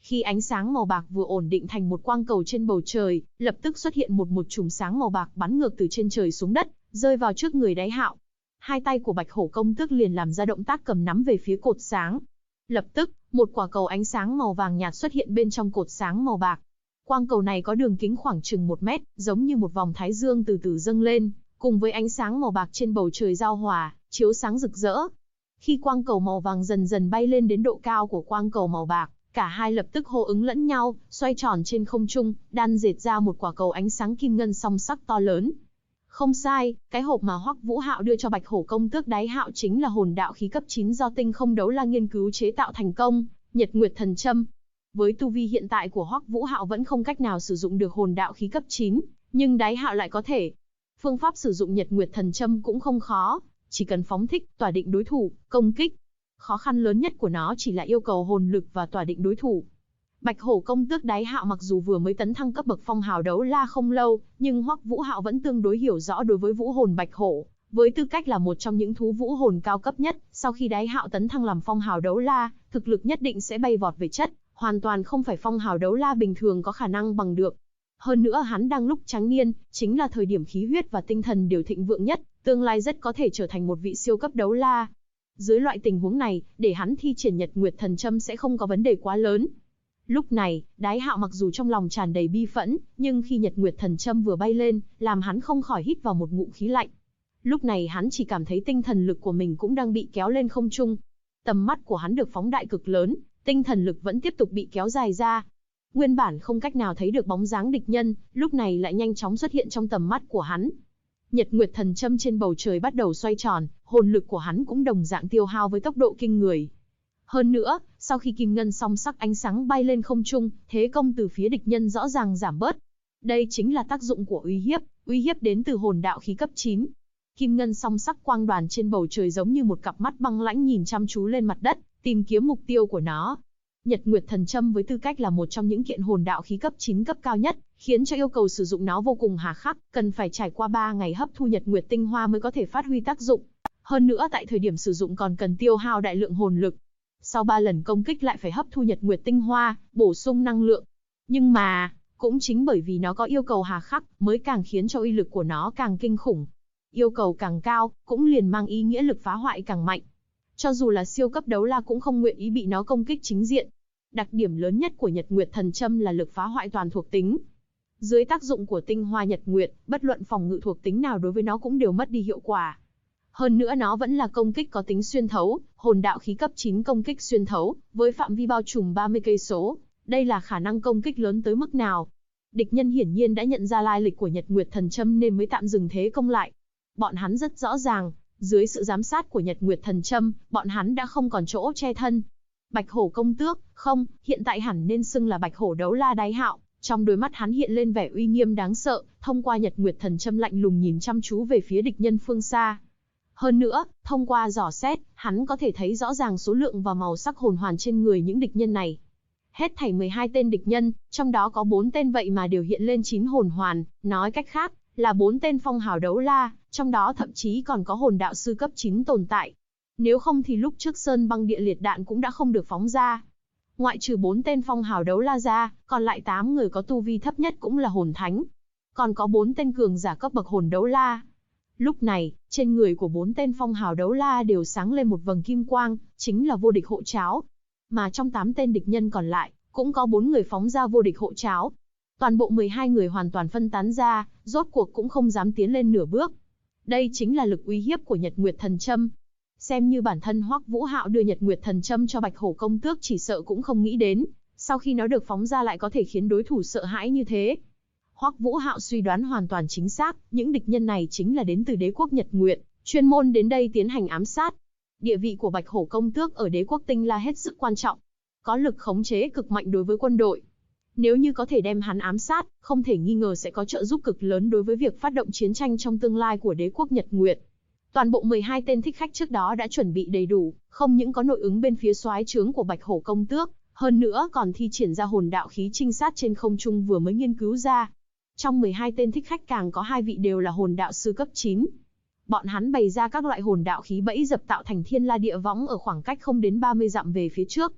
Khi ánh sáng màu bạc vừa ổn định thành một quang cầu trên bầu trời, lập tức xuất hiện một chùm sáng màu bạc bắn ngược từ trên trời xuống đất, rơi vào trước người Đái Hạo. Hai tay của Bạch Hổ công tước liền làm ra động tác cầm nắm về phía cột sáng. Lập tức, một quả cầu ánh sáng màu vàng nhạt xuất hiện bên trong cột sáng màu bạc. Quang cầu này có đường kính khoảng chừng 1 mét, giống như một vòng thái dương từ từ dâng lên, cùng với ánh sáng màu bạc trên bầu trời giao hòa, chiếu sáng rực rỡ. Khi quang cầu màu vàng dần dần bay lên đến độ cao của quang cầu màu bạc, cả hai lập tức hô ứng lẫn nhau, xoay tròn trên không trung, đan dệt ra một quả cầu ánh sáng kim ngân song sắc to lớn. Không sai, cái hộp mà Hoắc Vũ Hạo đưa cho Bạch Hổ công tước Đái Hạo chính là hồn đạo khí cấp 9 do Tinh Không Đấu La nghiên cứu chế tạo thành công, Nhật Nguyệt Thần Châm. Với tu vi hiện tại của Hoắc Vũ Hạo vẫn không cách nào sử dụng được hồn đạo khí cấp 9, nhưng Đái Hạo lại có thể. Phương pháp sử dụng Nhật Nguyệt Thần Châm cũng không khó, chỉ cần phóng thích, tỏa định đối thủ, công kích. Khó khăn lớn nhất của nó chỉ là yêu cầu hồn lực và tỏa định đối thủ. Bạch Hổ công tước Đái Hạo mặc dù vừa mới tấn thăng cấp bậc phong hào đấu la không lâu, nhưng Hoắc Vũ Hạo vẫn tương đối hiểu rõ đối với vũ hồn Bạch Hổ, với tư cách là một trong những thú vũ hồn cao cấp nhất, sau khi Đái Hạo tấn thăng làm phong hào đấu la, thực lực nhất định sẽ bay vọt về chất, hoàn toàn không phải phong hào đấu la bình thường có khả năng bằng được. Hơn nữa hắn đang lúc tráng niên, chính là thời điểm khí huyết và tinh thần đều thịnh vượng nhất, tương lai rất có thể trở thành một vị siêu cấp đấu la. Dưới loại tình huống này, để hắn thi triển Nhật Nguyệt Thần Châm sẽ không có vấn đề quá lớn. Lúc này, Đái Hạo mặc dù trong lòng tràn đầy bi phẫn, nhưng khi Nhật Nguyệt Thần Châm vừa bay lên, làm hắn không khỏi hít vào một ngụm khí lạnh. Lúc này hắn chỉ cảm thấy tinh thần lực của mình cũng đang bị kéo lên không trung. Tầm mắt của hắn được phóng đại cực lớn, tinh thần lực vẫn tiếp tục bị kéo dài ra. Nguyên bản không cách nào thấy được bóng dáng địch nhân, lúc này lại nhanh chóng xuất hiện trong tầm mắt của hắn. Nhật Nguyệt Thần Châm trên bầu trời bắt đầu xoay tròn, hồn lực của hắn cũng đồng dạng tiêu hao với tốc độ kinh người. Hơn nữa, sau khi kim ngân song sắc ánh sáng bay lên không trung, thế công từ phía địch nhân rõ ràng giảm bớt. Đây chính là tác dụng của uy hiếp đến từ hồn đạo khí cấp 9. Kim ngân song sắc quang đoàn trên bầu trời giống như một cặp mắt băng lãnh nhìn chăm chú lên mặt đất, tìm kiếm mục tiêu của nó. Nhật Nguyệt Thần Châm với tư cách là một trong những kiện hồn đạo khí cấp 9 cấp cao nhất, khiến cho yêu cầu sử dụng nó vô cùng hà khắc, cần phải trải qua 3 ngày hấp thu Nhật Nguyệt tinh hoa mới có thể phát huy tác dụng. Hơn nữa tại thời điểm sử dụng còn cần tiêu hao đại lượng hồn lực. Sau 3 lần công kích lại phải hấp thu Nhật Nguyệt tinh hoa, bổ sung năng lượng. Nhưng mà, cũng chính bởi vì nó có yêu cầu hà khắc, mới càng khiến cho uy lực của nó càng kinh khủng. Yêu cầu càng cao, cũng liền mang ý nghĩa lực phá hoại càng mạnh. Cho dù là siêu cấp đấu la cũng không nguyện ý bị nó công kích chính diện. Đặc điểm lớn nhất của Nhật Nguyệt Thần Châm là lực phá hoại toàn thuộc tính. Dưới tác dụng của tinh hoa Nhật Nguyệt, bất luận phòng ngự thuộc tính nào đối với nó cũng đều mất đi hiệu quả. Hơn nữa nó vẫn là công kích có tính xuyên thấu, hồn đạo khí cấp 9 công kích xuyên thấu, với phạm vi bao trùm 30 cây số. Đây là khả năng công kích lớn tới mức nào? Địch nhân hiển nhiên đã nhận ra lai lịch của Nhật Nguyệt Thần Châm nên mới tạm dừng thế công lại. Bọn hắn rất rõ ràng, dưới sự giám sát của Nhật Nguyệt Thần Châm, bọn hắn đã không còn chỗ che thân. Bạch Hổ công tước, không, hiện tại hẳn nên xưng là Bạch Hổ đấu la Đái Hạo, trong đôi mắt hắn hiện lên vẻ uy nghiêm đáng sợ, thông qua Nhật Nguyệt Thần Châm lạnh lùng nhìn chăm chú về phía địch nhân phương xa. Hơn nữa, thông qua dò xét, hắn có thể thấy rõ ràng số lượng và màu sắc hồn hoàn trên người những địch nhân này. Hết thảy 12 tên địch nhân, trong đó có 4 tên vậy mà đều hiện lên 9 hồn hoàn, nói cách khác, là 4 tên phong hào đấu la, trong đó thậm chí còn có hồn đạo sư cấp 9 tồn tại. Nếu không thì lúc trước sơn băng địa liệt đạn cũng đã không được phóng ra. Ngoại trừ 4 tên phong hào đấu la ra, còn lại 8 người có tu vi thấp nhất cũng là hồn thánh. Còn có 4 tên cường giả cấp bậc hồn đấu la. Lúc này, trên người của 4 tên phong hào đấu la đều sáng lên một vầng kim quang, chính là vô địch hộ tráo. Mà trong 8 tên địch nhân còn lại, cũng có 4 người phóng ra vô địch hộ tráo. Toàn bộ 12 người hoàn toàn phân tán ra, rốt cuộc cũng không dám tiến lên nửa bước. Đây chính là lực uy hiếp của Nhật Nguyệt Thần Châm. Xem như bản thân Hoắc Vũ Hạo đưa Nhật Nguyệt Thần Châm cho Bạch Hổ công tước chỉ sợ cũng không nghĩ đến, sau khi nó được phóng ra lại có thể khiến đối thủ sợ hãi như thế. Hoắc Vũ Hạo suy đoán hoàn toàn chính xác, những địch nhân này chính là đến từ đế quốc Nhật Nguyệt, chuyên môn đến đây tiến hành ám sát. Địa vị của Bạch Hổ công tước ở đế quốc Tinh La hết sức quan trọng, có lực khống chế cực mạnh đối với quân đội. Nếu như có thể đem hắn ám sát, không thể nghi ngờ sẽ có trợ giúp cực lớn đối với việc phát động chiến tranh trong tương lai của đế quốc Nhật Nguyệt. Toàn bộ 12 tên thích khách trước đó đã chuẩn bị đầy đủ, không những có nội ứng bên phía soái trướng của Bạch Hổ công tước, hơn nữa còn thi triển ra hồn đạo khí trinh sát trên không trung vừa mới nghiên cứu ra. Trong 12 tên thích khách càng có 2 vị đều là hồn đạo sư cấp 9. Bọn hắn bày ra các loại hồn đạo khí bẫy dập tạo thành thiên la địa võng ở khoảng cách không đến 30 dặm về phía trước.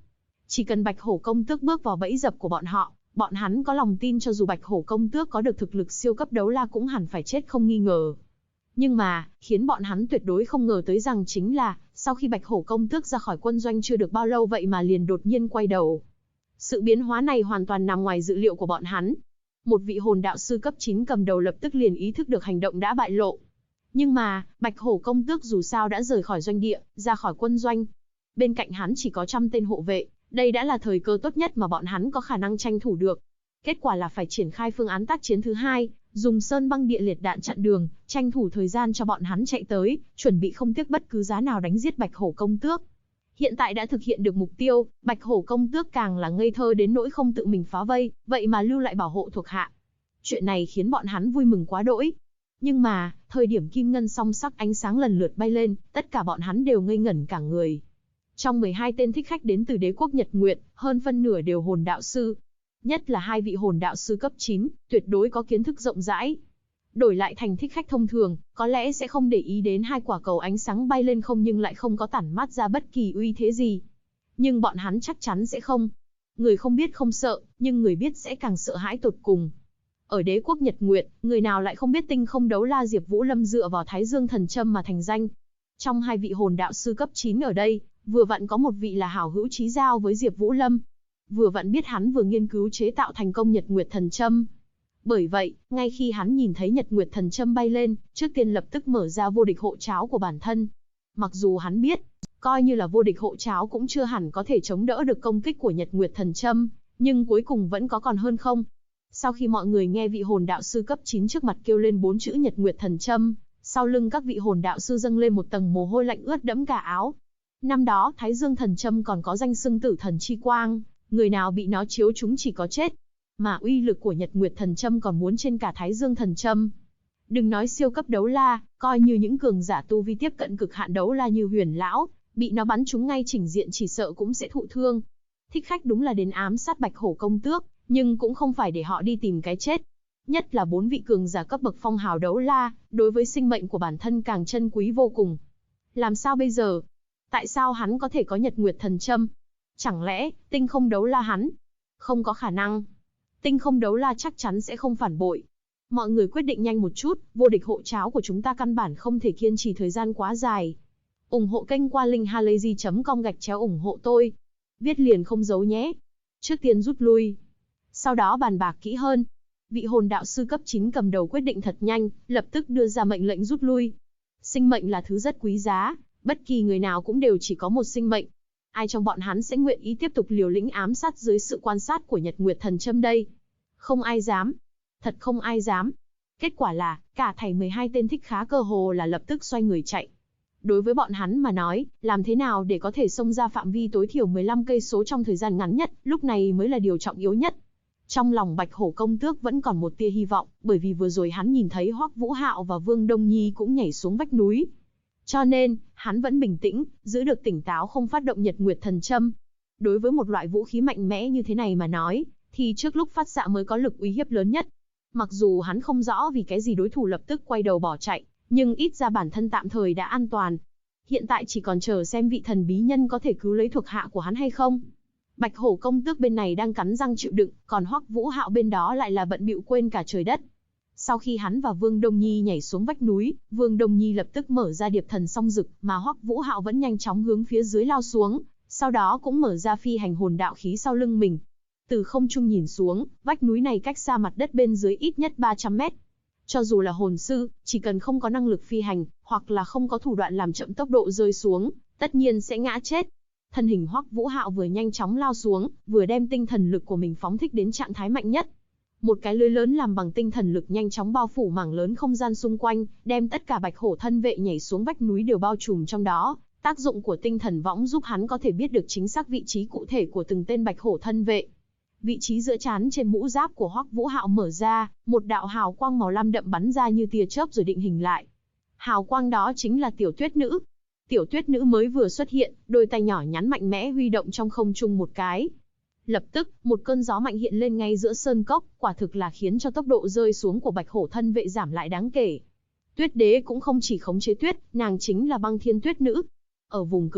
Chỉ cần Bạch Hổ công tước bước vào bẫy dập của bọn họ, bọn hắn có lòng tin cho dù Bạch Hổ công tước có được thực lực siêu cấp đấu la cũng hẳn phải chết không nghi ngờ. Nhưng mà, khiến bọn hắn tuyệt đối không ngờ tới rằng chính là, sau khi Bạch Hổ công tước ra khỏi quân doanh chưa được bao lâu vậy mà liền đột nhiên quay đầu. Sự biến hóa này hoàn toàn nằm ngoài dự liệu của bọn hắn. Một vị hồn đạo sư cấp 9 cầm đầu lập tức liền ý thức được hành động đã bại lộ. Nhưng mà, Bạch Hổ công tước dù sao đã rời khỏi doanh địa, ra khỏi quân doanh. Bên cạnh hắn chỉ có 100 tên hộ vệ, đây đã là thời cơ tốt nhất mà bọn hắn có khả năng tranh thủ được. Kết quả là phải triển khai phương án tác chiến thứ hai, dùng sơn băng địa liệt đạn chặn đường, tranh thủ thời gian cho bọn hắn chạy tới, chuẩn bị không tiếc bất cứ giá nào đánh giết Bạch Hổ công tước. Hiện tại đã thực hiện được mục tiêu, Bạch Hổ công tước càng là ngây thơ đến nỗi không tự mình phá vây, vậy mà lưu lại bảo hộ thuộc hạ. Chuyện này khiến bọn hắn vui mừng quá đỗi. Nhưng mà, thời điểm kim ngân song sắc ánh sáng lần lượt bay lên, tất cả bọn hắn đều ngây ngẩn cả người. Trong 12 tên thích khách đến từ đế quốc Nhật Nguyệt, hơn phân nửa đều hồn đạo sư. Nhất là 2 vị hồn đạo sư cấp 9, tuyệt đối có kiến thức rộng rãi. Đổi lại thành thích khách thông thường, có lẽ sẽ không để ý đến 2 quả cầu ánh sáng bay lên không nhưng lại không có tản mát ra bất kỳ uy thế gì. Nhưng bọn hắn chắc chắn sẽ không. Người không biết không sợ, nhưng người biết sẽ càng sợ hãi tột cùng. Ở đế quốc Nhật Nguyệt, người nào lại không biết tinh không đấu la Diệp Vũ Lâm dựa vào Thái Dương thần châm mà thành danh. Trong 2 vị hồn đạo sư cấp 9 ở đây, vừa vặn có một vị là hảo hữu chí giao với Diệp Vũ Lâm. Vừa vặn biết hắn vừa nghiên cứu chế tạo thành công Nhật Nguyệt thần châm. Bởi vậy, ngay khi hắn nhìn thấy Nhật Nguyệt thần châm bay lên, trước tiên lập tức mở ra vô địch hộ tráo của bản thân. Mặc dù hắn biết, coi như là vô địch hộ tráo cũng chưa hẳn có thể chống đỡ được công kích của Nhật Nguyệt thần châm, nhưng cuối cùng vẫn có còn hơn không. Sau khi mọi người nghe vị hồn đạo sư cấp 9 trước mặt kêu lên 4 chữ Nhật Nguyệt thần châm, sau lưng các vị hồn đạo sư dâng lên một tầng mồ hôi lạnh ướt đẫm cả áo. Năm đó, Thái Dương thần châm còn có danh xưng Tử thần chi quang, người nào bị nó chiếu chúng chỉ có chết. Mà uy lực của Nhật Nguyệt thần châm còn muốn trên cả Thái Dương thần châm. Đừng nói siêu cấp đấu la, coi như những cường giả tu vi tiếp cận cực hạn đấu la như Huyền lão, bị nó bắn trúng ngay chỉnh diện chỉ sợ cũng sẽ thụ thương. Thích khách đúng là đến ám sát Bạch Hổ công tước, nhưng cũng không phải để họ đi tìm cái chết. Nhất là 4 vị cường giả cấp bậc phong hào đấu la, đối với sinh mệnh của bản thân càng chân quý vô cùng. Làm sao bây giờ? Tại sao hắn có thể có Nhật Nguyệt thần châm? Chẳng lẽ, tinh không đấu la hắn? Không có khả năng. Tinh không đấu la chắc chắn sẽ không phản bội. Mọi người quyết định nhanh một chút, vô địch hộ tráo của chúng ta căn bản không thể kiên trì thời gian quá dài. Ủng hộ kênh qua linkhalazy.com/ủng hộ tôi. Viết liền không giấu nhé. Trước tiên rút lui. Sau đó bàn bạc kỹ hơn. Vị hồn đạo sư cấp 9 cầm đầu quyết định thật nhanh, lập tức đưa ra mệnh lệnh rút lui. Sinh mệnh là thứ rất quý giá, bất kỳ người nào cũng đều chỉ có một sinh mệnh. Ai trong bọn hắn sẽ nguyện ý tiếp tục liều lĩnh ám sát dưới sự quan sát của Nhật Nguyệt thần châm đây? Không ai dám. Thật không ai dám. Kết quả là, cả thảy 12 tên thích khá cơ hồ là lập tức xoay người chạy. Đối với bọn hắn mà nói, làm thế nào để có thể xông ra phạm vi tối thiểu 15 cây số trong thời gian ngắn nhất, lúc này mới là điều trọng yếu nhất. Trong lòng Bạch Hổ công tước vẫn còn một tia hy vọng, bởi vì vừa rồi hắn nhìn thấy Hoắc Vũ Hạo và Vương Đông Nhi cũng nhảy xuống vách núi. Cho nên, hắn vẫn bình tĩnh, giữ được tỉnh táo không phát động Nhật Nguyệt thần châm. Đối với một loại vũ khí mạnh mẽ như thế này mà nói, thì trước lúc phát xạ mới có lực uy hiếp lớn nhất. Mặc dù hắn không rõ vì cái gì đối thủ lập tức quay đầu bỏ chạy, nhưng ít ra bản thân tạm thời đã an toàn. Hiện tại chỉ còn chờ xem vị thần bí nhân có thể cứu lấy thuộc hạ của hắn hay không. Bạch Hổ công tước bên này đang cắn răng chịu đựng, còn Hoắc Vũ Hạo bên đó lại là bận bịu quên cả trời đất. Sau khi hắn và Vương Đông Nhi nhảy xuống vách núi, Vương Đông Nhi lập tức mở ra điệp thần song dực, mà Hoắc Vũ Hạo vẫn nhanh chóng hướng phía dưới lao xuống, sau đó cũng mở ra phi hành hồn đạo khí sau lưng mình. Từ không trung nhìn xuống, vách núi này cách xa mặt đất bên dưới ít nhất 300 mét. Cho dù là hồn sư, chỉ cần không có năng lực phi hành, hoặc là không có thủ đoạn làm chậm tốc độ rơi xuống, tất nhiên sẽ ngã chết. Thân hình Hoắc Vũ Hạo vừa nhanh chóng lao xuống, vừa đem tinh thần lực của mình phóng thích đến trạng thái mạnh nhất. Một cái lưới lớn làm bằng tinh thần lực nhanh chóng bao phủ mảng lớn không gian xung quanh, đem tất cả Bạch Hổ thân vệ nhảy xuống vách núi đều bao trùm trong đó. Tác dụng của tinh thần võng giúp hắn có thể biết được chính xác vị trí cụ thể của từng tên Bạch Hổ thân vệ. Vị trí giữa trán trên mũ giáp của Hoắc Vũ Hạo mở ra, một đạo hào quang màu lam đậm bắn ra như tia chớp rồi định hình lại. Hào quang đó chính là Tiểu Tuyết Nữ. Tiểu Tuyết Nữ mới vừa xuất hiện, đôi tay nhỏ nhắn mạnh mẽ huy động trong không trung một cái. Lập tức, một cơn gió mạnh hiện lên ngay giữa sơn cốc, quả thực là khiến cho tốc độ rơi xuống của Bạch Hổ thân vệ giảm lại đáng kể. Tuyết Đế cũng không chỉ khống chế tuyết, nàng chính là Băng Thiên Tuyết Nữ. Ở vùng cực Bắc,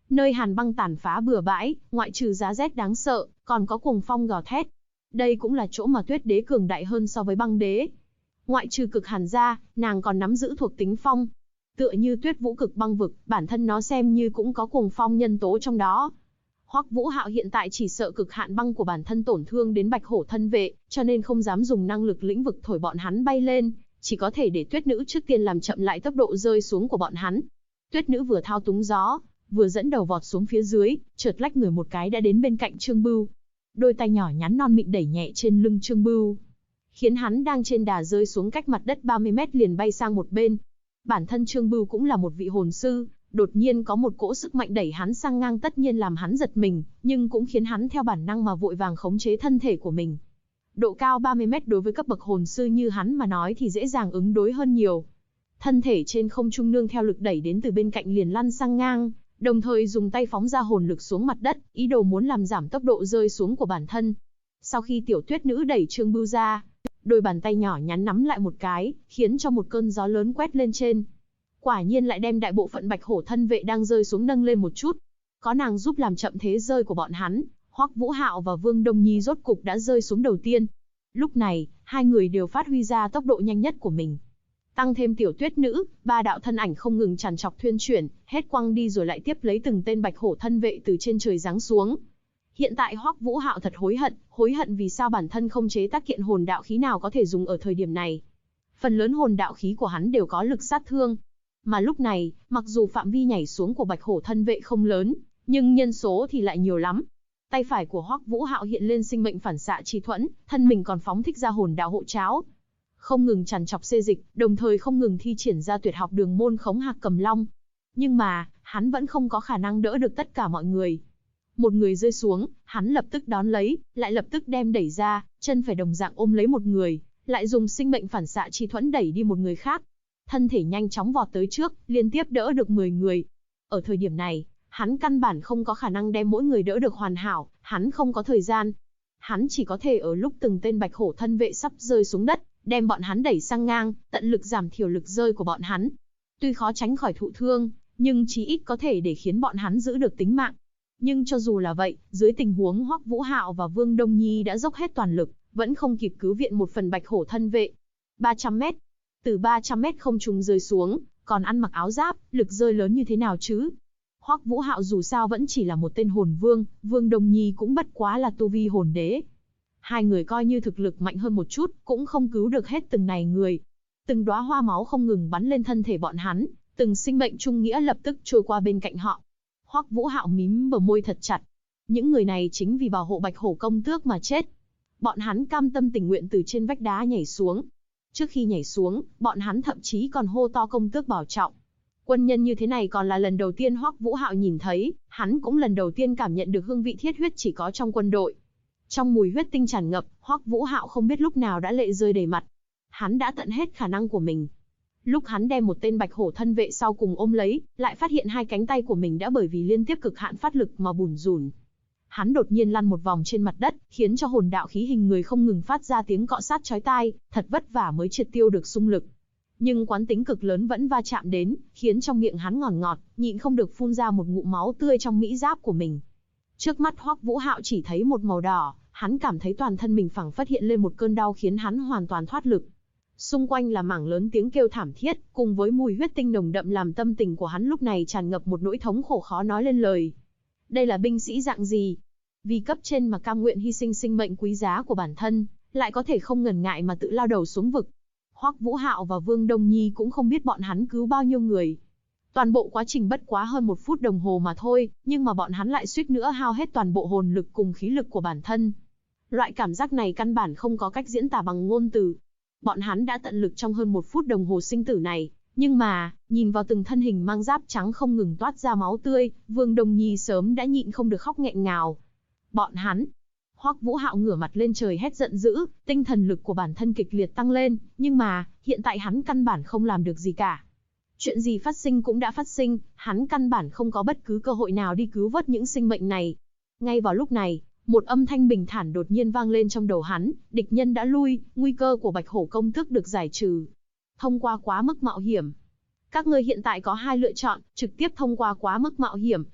nơi hàn băng tàn phá bừa bãi, ngoại trừ giá rét đáng sợ, còn có cuồng phong gào thét. Đây cũng là chỗ mà Tuyết Đế cường đại hơn so với Băng Đế. Ngoại trừ cực hàn ra, nàng còn nắm giữ thuộc tính phong. Tựa như Tuyết Vũ Cực Băng Vực, bản thân nó xem như cũng có cuồng phong nhân tố trong đó. Hoắc Vũ Hạo hiện tại chỉ sợ cực hạn băng của bản thân tổn thương đến Bạch Hổ thân vệ, cho nên không dám dùng năng lực lĩnh vực thổi bọn hắn bay lên, chỉ có thể để Tuyết Nữ trước tiên làm chậm lại tốc độ rơi xuống của bọn hắn. Tuyết Nữ vừa thao túng gió, vừa dẫn đầu vọt xuống phía dưới, chợt lách người một cái đã đến bên cạnh Trương Bưu. Đôi tay nhỏ nhắn non mịn đẩy nhẹ trên lưng Trương Bưu, khiến hắn đang trên đà rơi xuống cách mặt đất 30 mét liền bay sang một bên. Bản thân Trương Bưu cũng là một vị hồn sư, đột nhiên có một cỗ sức mạnh đẩy hắn sang ngang tất nhiên làm hắn giật mình, nhưng cũng khiến hắn theo bản năng mà vội vàng khống chế thân thể của mình. Độ cao 30 mét đối với cấp bậc hồn sư như hắn mà nói thì dễ dàng ứng đối hơn nhiều. Thân thể trên không trung nương theo lực đẩy đến từ bên cạnh liền lăn sang ngang, đồng thời dùng tay phóng ra hồn lực xuống mặt đất, ý đồ muốn làm giảm tốc độ rơi xuống của bản thân. Sau khi tiểu Tuyết Nữ đẩy Trương Bưu ra, đôi bàn tay nhỏ nhắn nắm lại một cái, khiến cho một cơn gió lớn quét lên trên. Quả nhiên lại đem đại bộ phận Bạch Hổ thân vệ đang rơi xuống nâng lên một chút. Có nàng giúp làm chậm thế rơi của bọn hắn, Hoắc Vũ Hạo và Vương Đông Nhi rốt cục đã rơi xuống đầu tiên. Lúc này, hai người đều phát huy ra tốc độ nhanh nhất của mình. Tăng thêm tiểu Tuyết Nữ, ba đạo thân ảnh không ngừng tràn trọc thuyên chuyển, hết quăng đi rồi lại tiếp lấy từng tên Bạch Hổ thân vệ từ trên trời giáng xuống. Hiện tại Hoắc Vũ Hạo thật hối hận vì sao bản thân không chế tác kiện hồn đạo khí nào có thể dùng ở thời điểm này. Phần lớn hồn đạo khí của hắn đều có lực sát thương. Mà lúc này, mặc dù phạm vi nhảy xuống của Bạch Hổ thân vệ không lớn, nhưng nhân số thì lại nhiều lắm. Tay phải của Hoắc Vũ Hạo hiện lên sinh mệnh phản xạ chi thuẫn, thân mình còn phóng thích ra hồn đạo hộ cháo. Không ngừng trằn trọc xê dịch, đồng thời không ngừng thi triển ra tuyệt học đường môn khống hạc cầm long. Nhưng mà, hắn vẫn không có khả năng đỡ được tất cả mọi người. Một người rơi xuống, hắn lập tức đón lấy, lại lập tức đem đẩy ra, chân phải đồng dạng ôm lấy một người, lại dùng sinh mệnh phản xạ chi thuẫn đẩy đi một người khác. Thân thể nhanh chóng vọt tới trước, liên tiếp đỡ được 10 người. Ở thời điểm này, hắn căn bản không có khả năng đem mỗi người đỡ được hoàn hảo, hắn không có thời gian. Hắn chỉ có thể ở lúc từng tên Bạch Hổ thân vệ sắp rơi xuống đất, đem bọn hắn đẩy sang ngang, tận lực giảm thiểu lực rơi của bọn hắn. Tuy khó tránh khỏi thụ thương, nhưng chí ít có thể để khiến bọn hắn giữ được tính mạng. Nhưng cho dù là vậy, dưới tình huống Hoắc Vũ Hạo và Vương Đông Nhi đã dốc hết toàn lực, vẫn không kịp cứu viện một phần Bạch Hổ thân vệ. 300 mét. Từ 300 mét không trung rơi xuống, còn ăn mặc áo giáp, lực rơi lớn như thế nào chứ? Hoắc Vũ Hạo dù sao vẫn chỉ là một tên hồn vương, Vương Đông Nhi cũng bất quá là tu vi hồn đế. Hai người coi như thực lực mạnh hơn một chút, cũng không cứu được hết từng này người. Từng đóa hoa máu không ngừng bắn lên thân thể bọn hắn, từng sinh mệnh trung nghĩa lập tức trôi qua bên cạnh họ. Hoắc Vũ Hạo mím bờ môi thật chặt. Những người này chính vì bảo hộ Bạch Hổ công tước mà chết. Bọn hắn cam tâm tình nguyện từ trên vách đá nhảy xuống. Trước khi nhảy xuống, bọn hắn thậm chí còn hô to công tước bảo trọng. Quân nhân như thế này còn là lần đầu tiên Hoắc Vũ Hạo nhìn thấy, hắn cũng lần đầu tiên cảm nhận được hương vị thiết huyết chỉ có trong quân đội. Trong mùi huyết tinh tràn ngập, Hoắc Vũ Hạo không biết lúc nào đã lệ rơi đầy mặt. Hắn đã tận hết khả năng của mình. Lúc hắn đem một tên Bạch Hổ thân vệ sau cùng ôm lấy, lại phát hiện hai cánh tay của mình đã bởi vì liên tiếp cực hạn phát lực mà bủn rủn. Hắn đột nhiên lăn một vòng trên mặt đất, khiến cho hồn đạo khí hình người không ngừng phát ra tiếng cọ sát chói tai, thật vất vả mới triệt tiêu được xung lực. Nhưng quán tính cực lớn vẫn va chạm đến, khiến trong miệng hắn ngọt ngọt, nhịn không được phun ra một ngụm máu tươi trong mỹ giáp của mình. Trước mắt Hoắc Vũ Hạo chỉ thấy một màu đỏ, hắn cảm thấy toàn thân mình phảng phất hiện lên một cơn đau khiến hắn hoàn toàn thoát lực. Xung quanh là mảng lớn tiếng kêu thảm thiết, cùng với mùi huyết tinh nồng đậm làm tâm tình của hắn lúc này tràn ngập một nỗi thống khổ khó nói lên lời. Đây là binh sĩ dạng gì? Vì cấp trên mà cam nguyện hy sinh sinh mệnh quý giá của bản thân, lại có thể không ngần ngại mà tự lao đầu xuống vực. Hoắc Vũ Hạo và Vương Đông Nhi cũng không biết bọn hắn cứu bao nhiêu người. Toàn bộ quá trình bất quá hơn 1 phút đồng hồ mà thôi, nhưng mà bọn hắn lại suýt nữa hao hết toàn bộ hồn lực cùng khí lực của bản thân. Loại cảm giác này căn bản không có cách diễn tả bằng ngôn từ. Bọn hắn đã tận lực trong hơn 1 phút đồng hồ sinh tử này, nhưng mà, nhìn vào từng thân hình mang giáp trắng không ngừng toát ra máu tươi, Vương Đông Nhi sớm đã nhịn không được khóc nghẹn ngào. Bọn hắn. Hoắc Vũ Hạo ngửa mặt lên trời hét giận dữ, tinh thần lực của bản thân kịch liệt tăng lên, nhưng mà, hiện tại hắn căn bản không làm được gì cả. Chuyện gì phát sinh cũng đã phát sinh, hắn căn bản không có bất cứ cơ hội nào đi cứu vớt những sinh mệnh này. Ngay vào lúc này, một âm thanh bình thản đột nhiên vang lên trong đầu hắn, địch nhân đã lui, nguy cơ của Bạch Hổ công tước được giải trừ. Thông qua quá mức mạo hiểm. Các ngươi hiện tại có 2 lựa chọn, trực tiếp thông qua quá mức mạo hiểm,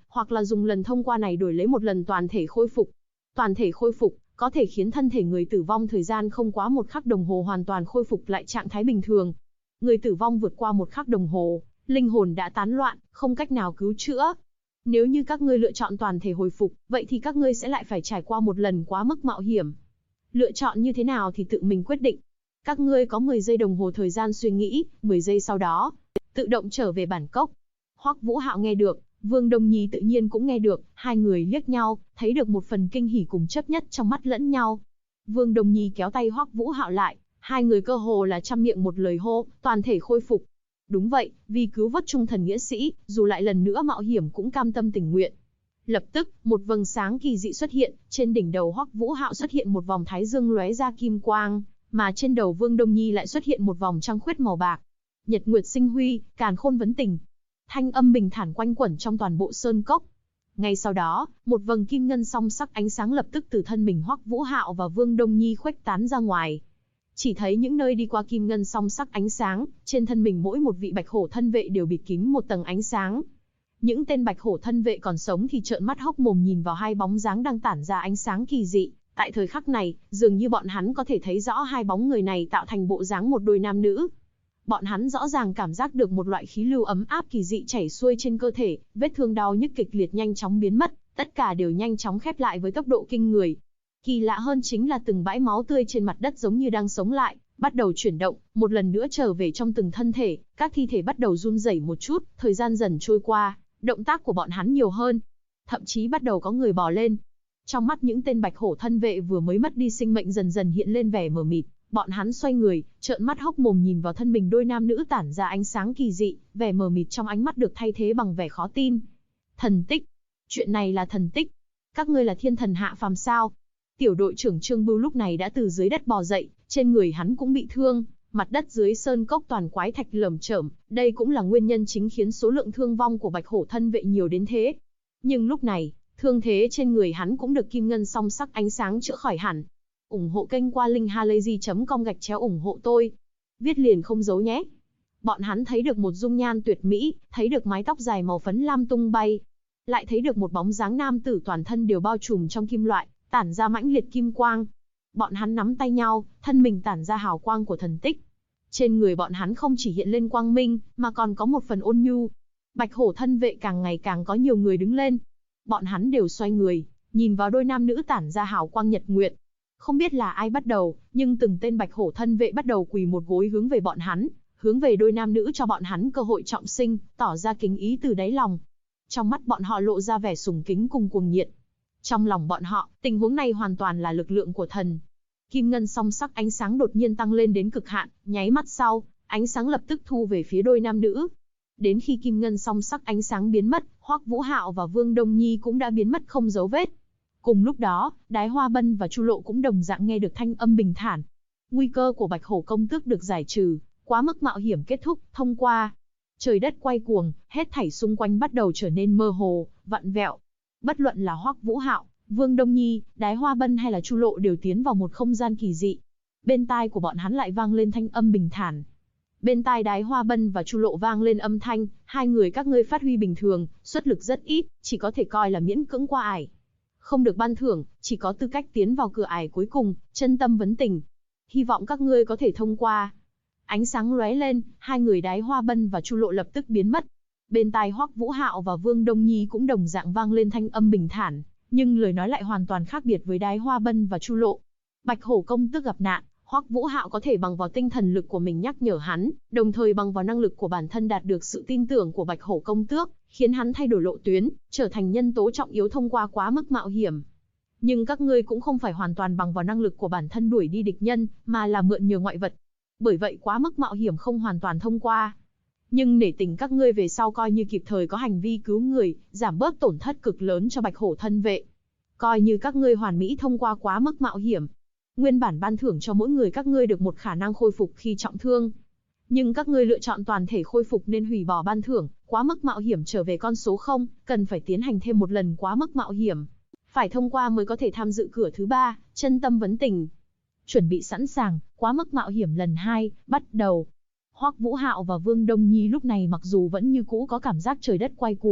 hoặc là dùng lần thông qua này đổi lấy một lần toàn thể khôi phục. Toàn thể khôi phục có thể khiến thân thể người tử vong thời gian không quá 1 khắc đồng hồ hoàn toàn khôi phục lại trạng thái bình thường. Người tử vong vượt qua 1 khắc đồng hồ, linh hồn đã tán loạn, không cách nào cứu chữa. Nếu như các ngươi lựa chọn toàn thể hồi phục, vậy thì các ngươi sẽ lại phải trải qua một lần quá mức mạo hiểm. Lựa chọn như thế nào thì tự mình quyết định. Các ngươi có 10 giây đồng hồ thời gian suy nghĩ, 10 giây sau đó, tự động trở về bản cốc. Hoắc Vũ Hạo nghe được, Vương Đông Nhi tự nhiên cũng nghe được, hai người liếc nhau, thấy được một phần kinh hỉ cùng chấp nhất trong mắt lẫn nhau. Vương Đông Nhi kéo tay Hoắc Vũ Hạo lại, hai người cơ hồ là trăm miệng một lời hô, toàn thể khôi phục. Đúng vậy, vì cứu vớt trung thần nghĩa sĩ, dù lại lần nữa mạo hiểm cũng cam tâm tình nguyện. Lập tức, một vầng sáng kỳ dị xuất hiện, trên đỉnh đầu Hoắc Vũ Hạo xuất hiện một vòng thái dương lóe ra kim quang, mà trên đầu Vương Đông Nhi lại xuất hiện một vòng trăng khuyết màu bạc. Nhật nguyệt sinh huy, càn khôn vấn tình. Thanh âm bình thản quanh quẩn trong toàn bộ sơn cốc. Ngay sau đó, một vầng kim ngân song sắc ánh sáng lập tức từ thân mình Hoắc Vũ Hạo và Vương Đông Nhi khuếch tán ra ngoài. Chỉ thấy những nơi đi qua kim ngân song sắc ánh sáng, trên thân mình mỗi một vị bạch hổ thân vệ đều bịt kín một tầng ánh sáng. Những tên bạch hổ thân vệ còn sống thì trợn mắt hốc mồm nhìn vào hai bóng dáng đang tản ra ánh sáng kỳ dị. Tại thời khắc này, dường như bọn hắn có thể thấy rõ hai bóng người này tạo thành bộ dáng một đôi nam nữ. Bọn hắn rõ ràng cảm giác được một loại khí lưu ấm áp kỳ dị chảy xuôi trên cơ thể, vết thương đau nhức kịch liệt nhanh chóng biến mất, tất cả đều nhanh chóng khép lại với tốc độ kinh người. Kỳ lạ hơn chính là từng bãi máu tươi trên mặt đất giống như đang sống lại, bắt đầu chuyển động, một lần nữa trở về trong từng thân thể, các thi thể bắt đầu run rẩy một chút, thời gian dần trôi qua, động tác của bọn hắn nhiều hơn, thậm chí bắt đầu có người bò lên. Trong mắt những tên bạch hổ thân vệ vừa mới mất đi sinh mệnh dần dần hiện lên vẻ mờ mịt, bọn hắn xoay người, trợn mắt hốc mồm nhìn vào thân mình đôi nam nữ tản ra ánh sáng kỳ dị, vẻ mờ mịt trong ánh mắt được thay thế bằng vẻ khó tin. Thần tích, chuyện này là thần tích, các ngươi là thiên thần hạ phàm sao? Tiểu đội trưởng Trương Bưu lúc này đã từ dưới đất bò dậy, trên người hắn cũng bị thương, mặt đất dưới sơn cốc toàn quái thạch lởm chởm, đây cũng là nguyên nhân chính khiến số lượng thương vong của bạch hổ thân vệ nhiều đến thế. Nhưng lúc này, thương thế trên người hắn cũng được kim ngân song sắc ánh sáng chữa khỏi hẳn. Ủng hộ kênh qua linkhalazy.com/ủng hộ tôi. Viết liền không giấu nhé. Bọn hắn thấy được một dung nhan tuyệt mỹ, thấy được mái tóc dài màu phấn lam tung bay, lại thấy được một bóng dáng nam tử toàn thân đều bao trùm trong kim loại, tản ra mãnh liệt kim quang. Bọn hắn nắm tay nhau, thân mình tản ra hào quang của thần tích. Trên người bọn hắn không chỉ hiện lên quang minh, mà còn có một phần ôn nhu. Bạch hổ thân vệ càng ngày càng có nhiều người đứng lên. Bọn hắn đều xoay người, nhìn vào đôi nam nữ tản ra hào quang nhật nguyệt. Không biết là ai bắt đầu, nhưng từng tên bạch hổ thân vệ bắt đầu quỳ một gối hướng về bọn hắn, hướng về đôi nam nữ cho bọn hắn cơ hội trọng sinh, tỏ ra kính ý từ đáy lòng. Trong mắt bọn họ lộ ra vẻ sùng kính cùng cuồng nhiệt. Trong lòng bọn họ, tình huống này hoàn toàn là lực lượng của thần. Kim ngân song sắc ánh sáng đột nhiên tăng lên đến cực hạn, nháy mắt sau, ánh sáng lập tức thu về phía đôi nam nữ. Đến khi kim ngân song sắc ánh sáng biến mất, Hoắc Vũ Hạo và Vương Đông Nhi cũng đã biến mất không dấu vết. Cùng lúc đó, Đái Hoa Bân và Chu Lộ cũng đồng dạng nghe được thanh âm bình thản. Nguy cơ của Bạch Hổ công tước được giải trừ, quá mức mạo hiểm kết thúc, thông qua. Trời đất quay cuồng, hết thảy xung quanh bắt đầu trở nên mơ hồ, vặn vẹo. Bất luận là Hoắc Vũ Hạo, Vương Đông Nhi, Đái Hoa Bân hay là Chu Lộ đều tiến vào một không gian kỳ dị. Bên tai của bọn hắn lại vang lên thanh âm bình thản. Bên tai Đái Hoa Bân và Chu Lộ vang lên âm thanh, hai người các ngươi phát huy bình thường, xuất lực rất ít, chỉ có thể coi là miễn cưỡng qua ải. Không được ban thưởng, chỉ có tư cách tiến vào cửa ải cuối cùng, chân tâm vấn tình. Hy vọng các ngươi có thể thông qua. Ánh sáng lóe lên, hai người Đái Hoa Bân và Chu Lộ lập tức biến mất. Bên tai Hoắc Vũ Hạo và Vương Đông Nhi cũng đồng dạng vang lên thanh âm bình thản, nhưng lời nói lại hoàn toàn khác biệt với Đái Hoa Bân và Chu Lộ. Bạch Hổ công tước gặp nạn, Hoắc Vũ Hạo có thể bằng vào tinh thần lực của mình nhắc nhở hắn, đồng thời bằng vào năng lực của bản thân đạt được sự tin tưởng của Bạch Hổ công tước, khiến hắn thay đổi lộ tuyến, trở thành nhân tố trọng yếu thông qua quá mức mạo hiểm. Nhưng các ngươi cũng không phải hoàn toàn bằng vào năng lực của bản thân đuổi đi địch nhân, mà là mượn nhờ ngoại vật. Bởi vậy quá mức mạo hiểm không hoàn toàn thông qua. Nhưng nể tình các ngươi về sau coi như kịp thời có hành vi cứu người, giảm bớt tổn thất cực lớn cho Bạch Hổ thân vệ. Coi như các ngươi hoàn mỹ thông qua quá mức mạo hiểm. Nguyên bản ban thưởng cho mỗi người các ngươi được một khả năng khôi phục khi trọng thương. Nhưng các ngươi lựa chọn toàn thể khôi phục nên hủy bỏ ban thưởng, quá mức mạo hiểm trở về con số 0, cần phải tiến hành thêm một lần quá mức mạo hiểm. Phải thông qua mới có thể tham dự cửa thứ 3, chân tâm vấn tình. Chuẩn bị sẵn sàng, quá mức mạo hiểm lần 2, bắt đầu. Hoắc Vũ Hạo và Vương Đông Nhi lúc này mặc dù vẫn như cũ có cảm giác trời đất quay cuồng,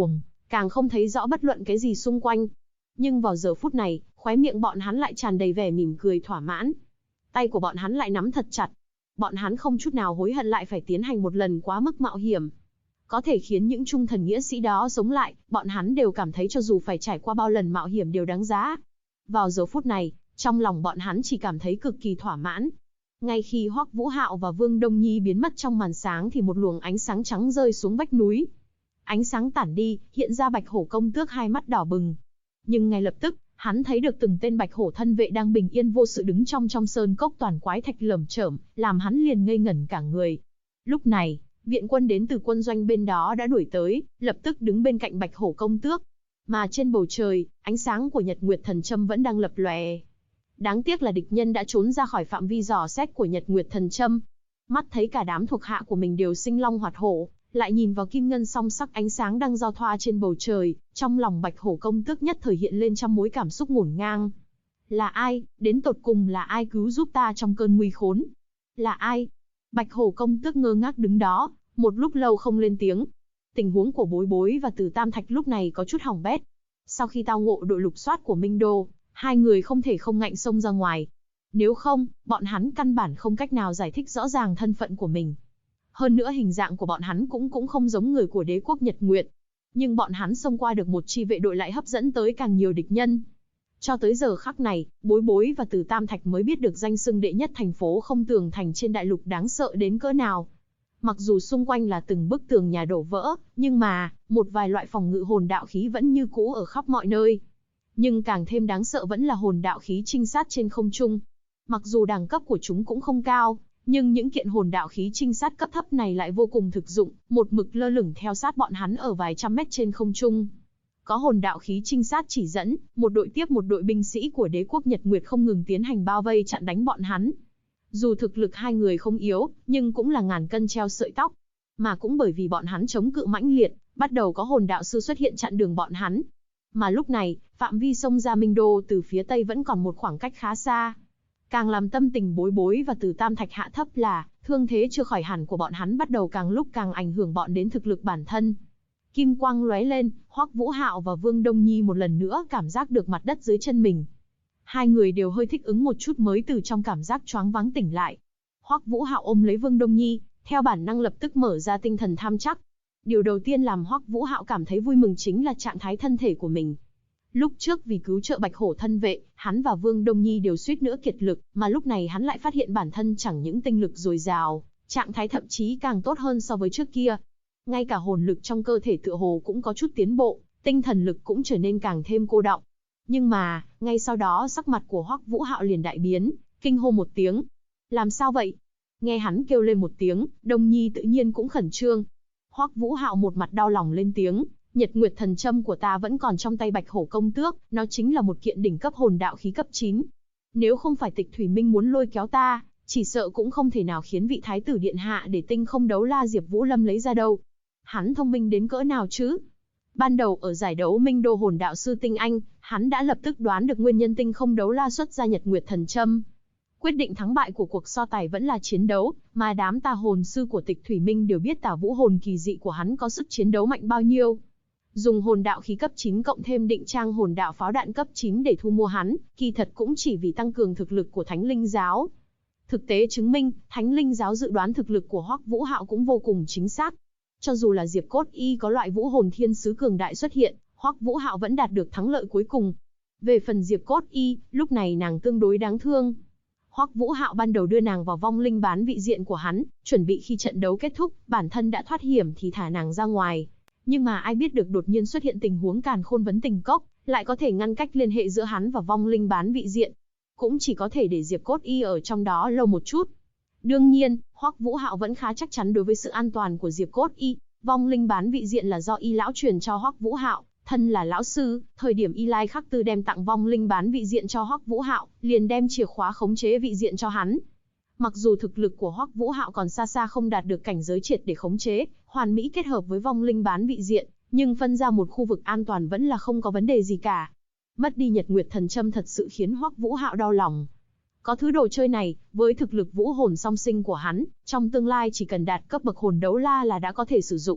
càng không thấy rõ bất luận cái gì xung quanh. Nhưng vào giờ phút này, khóe miệng bọn hắn lại tràn đầy vẻ mỉm cười thỏa mãn. Tay của bọn hắn lại nắm thật chặt. Bọn hắn không chút nào hối hận lại phải tiến hành một lần quá mức mạo hiểm. Có thể khiến những trung thần nghĩa sĩ đó sống lại, bọn hắn đều cảm thấy cho dù phải trải qua bao lần mạo hiểm đều đáng giá. Vào giờ phút này, trong lòng bọn hắn chỉ cảm thấy cực kỳ thỏa mãn. Ngay khi Hoắc Vũ Hạo và Vương Đông Nhi biến mất trong màn sáng thì một luồng ánh sáng trắng rơi xuống vách núi. Ánh sáng tản đi, hiện ra Bạch Hổ công tước hai mắt đỏ bừng. Nhưng ngay lập tức, hắn thấy được từng tên Bạch Hổ thân vệ đang bình yên vô sự đứng trong sơn cốc toàn quái thạch lởm chởm, làm hắn liền ngây ngẩn cả người. Lúc này, viện quân đến từ quân doanh bên đó đã đuổi tới, lập tức đứng bên cạnh Bạch Hổ công tước. Mà trên bầu trời, ánh sáng của Nhật Nguyệt Thần Châm vẫn đang lập lòe. Đáng tiếc là địch nhân đã trốn ra khỏi phạm vi dò xét của Nhật Nguyệt Thần Châm. Mắt thấy cả đám thuộc hạ của mình đều sinh long hoạt hổ, lại nhìn vào kim ngân song sắc ánh sáng đang giao thoa trên bầu trời, trong lòng Bạch Hổ công tước nhất thời hiện lên trăm mối cảm xúc ngổn ngang. Là ai, đến tột cùng là ai cứu giúp ta trong cơn nguy khốn? Là ai? Bạch Hổ công tước ngơ ngác đứng đó, một lúc lâu không lên tiếng. Tình huống của Bối Bối và Từ Tam Thạch lúc này có chút hỏng bét. Sau khi tao ngộ đội lục soát của Minh Đô, hai người không thể không ngạnh xông ra ngoài. Nếu không, bọn hắn căn bản không cách nào giải thích rõ ràng thân phận của mình. Hơn nữa hình dạng của bọn hắn cũng không giống người của đế quốc Nhật Nguyệt. Nhưng bọn hắn xông qua được một chi vệ đội lại hấp dẫn tới càng nhiều địch nhân. Cho tới giờ khắc này, Bối Bối và Từ Tam Thạch mới biết được danh xưng đệ nhất thành phố không tường thành trên đại lục đáng sợ đến cỡ nào. Mặc dù xung quanh là từng bức tường nhà đổ vỡ, nhưng mà, một vài loại phòng ngự hồn đạo khí vẫn như cũ ở khắp mọi nơi. Nhưng càng thêm đáng sợ vẫn là hồn đạo khí trinh sát trên không trung. Mặc dù đẳng cấp của chúng cũng không cao, nhưng những kiện hồn đạo khí trinh sát cấp thấp này lại vô cùng thực dụng, một mực lơ lửng theo sát bọn hắn ở vài trăm mét trên không trung. Có hồn đạo khí trinh sát chỉ dẫn, một đội tiếp một đội binh sĩ của đế quốc Nhật Nguyệt không ngừng tiến hành bao vây chặn đánh bọn hắn. Dù thực lực hai người không yếu, nhưng cũng là ngàn cân treo sợi tóc. Mà cũng bởi vì bọn hắn chống cự mãnh liệt, bắt đầu có hồn đạo sư xuất hiện chặn đường bọn hắn. Mà lúc này, phạm vi sông ra Minh Đô từ phía tây vẫn còn một khoảng cách khá xa. Càng làm tâm tình Bối Bối và Từ Tam Thạch hạ thấp là, thương thế chưa khỏi hẳn của bọn hắn bắt đầu càng lúc càng ảnh hưởng bọn đến thực lực bản thân. Kim quang lóe lên, Hoắc Vũ Hạo và Vương Đông Nhi một lần nữa cảm giác được mặt đất dưới chân mình. Hai người đều hơi thích ứng một chút mới từ trong cảm giác choáng váng tỉnh lại. Hoắc Vũ Hạo ôm lấy Vương Đông Nhi, theo bản năng lập tức mở ra tinh thần tham chắc. Điều đầu tiên làm Hoắc Vũ Hạo cảm thấy vui mừng chính là trạng thái thân thể của mình. Lúc trước vì cứu trợ Bạch Hổ thân vệ, hắn và Vương Đông Nhi đều suýt nữa kiệt lực, mà lúc này hắn lại phát hiện bản thân chẳng những tinh lực dồi dào, trạng thái thậm chí càng tốt hơn so với trước kia. Ngay cả hồn lực trong cơ thể tựa hồ cũng có chút tiến bộ, tinh thần lực cũng trở nên càng thêm cô đọng. Nhưng mà, ngay sau đó sắc mặt của Hoắc Vũ Hạo liền đại biến, kinh hô một tiếng. Làm sao vậy? Nghe hắn kêu lên một tiếng, Đông Nhi tự nhiên cũng khẩn trương. Hoắc Vũ Hạo một mặt đau lòng lên tiếng, Nhật Nguyệt Thần Châm của ta vẫn còn trong tay Bạch Hổ công tước, nó chính là một kiện đỉnh cấp hồn đạo khí cấp 9. Nếu không phải Tịch Thủy Minh muốn lôi kéo ta, chỉ sợ cũng không thể nào khiến vị thái tử điện hạ để tinh không đấu la Diệp Vũ Lâm lấy ra đâu. Hắn thông minh đến cỡ nào chứ? Ban đầu ở giải đấu Minh Đô hồn đạo sư Tinh Anh, hắn đã lập tức đoán được nguyên nhân tinh không đấu la xuất ra Nhật Nguyệt Thần Châm. Quyết định thắng bại của cuộc so tài vẫn là chiến đấu, mà đám tà hồn sư của Tịch Thủy Minh đều biết tà vũ hồn kỳ dị của hắn có sức chiến đấu mạnh bao nhiêu. Dùng hồn đạo khí cấp 9 cộng thêm định trang hồn đạo pháo đạn cấp 9 để thu mua hắn, kỳ thật cũng chỉ vì tăng cường thực lực của Thánh Linh Giáo. Thực tế chứng minh, Thánh Linh Giáo dự đoán thực lực của Hoắc Vũ Hạo cũng vô cùng chính xác. Cho dù là Diệp Cốt Y có loại vũ hồn thiên sứ cường đại xuất hiện, Hoắc Vũ Hạo vẫn đạt được thắng lợi cuối cùng. Về phần Diệp Cốt Y, lúc này nàng tương đối đáng thương. Hoắc Vũ Hạo ban đầu đưa nàng vào vong linh bán vị diện của hắn, chuẩn bị khi trận đấu kết thúc, bản thân đã thoát hiểm thì thả nàng ra ngoài. Nhưng mà ai biết được đột nhiên xuất hiện tình huống càn khôn vấn tình cốc, lại có thể ngăn cách liên hệ giữa hắn và vong linh bán vị diện. Cũng chỉ có thể để Diệp Cốt Y ở trong đó lâu một chút. Đương nhiên, Hoắc Vũ Hạo vẫn khá chắc chắn đối với sự an toàn của Diệp Cốt Y. Vong linh bán vị diện là do Y lão truyền cho Hoắc Vũ Hạo, thân là lão sư, thời điểm Y Lai Khắc Tư đem tặng vong linh bán vị diện cho Hoắc Vũ Hạo, liền đem chìa khóa khống chế vị diện cho hắn. Mặc dù thực lực của Hoắc Vũ Hạo còn xa xa không đạt được cảnh giới triệt để khống chế, hoàn mỹ kết hợp với vong linh bán vị diện, nhưng phân ra một khu vực an toàn vẫn là không có vấn đề gì cả. Mất đi Nhật Nguyệt Thần Châm thật sự khiến Hoắc Vũ Hạo đau lòng. Có thứ đồ chơi này, với thực lực vũ hồn song sinh của hắn, trong tương lai chỉ cần đạt cấp bậc hồn đấu la là đã có thể sử dụng.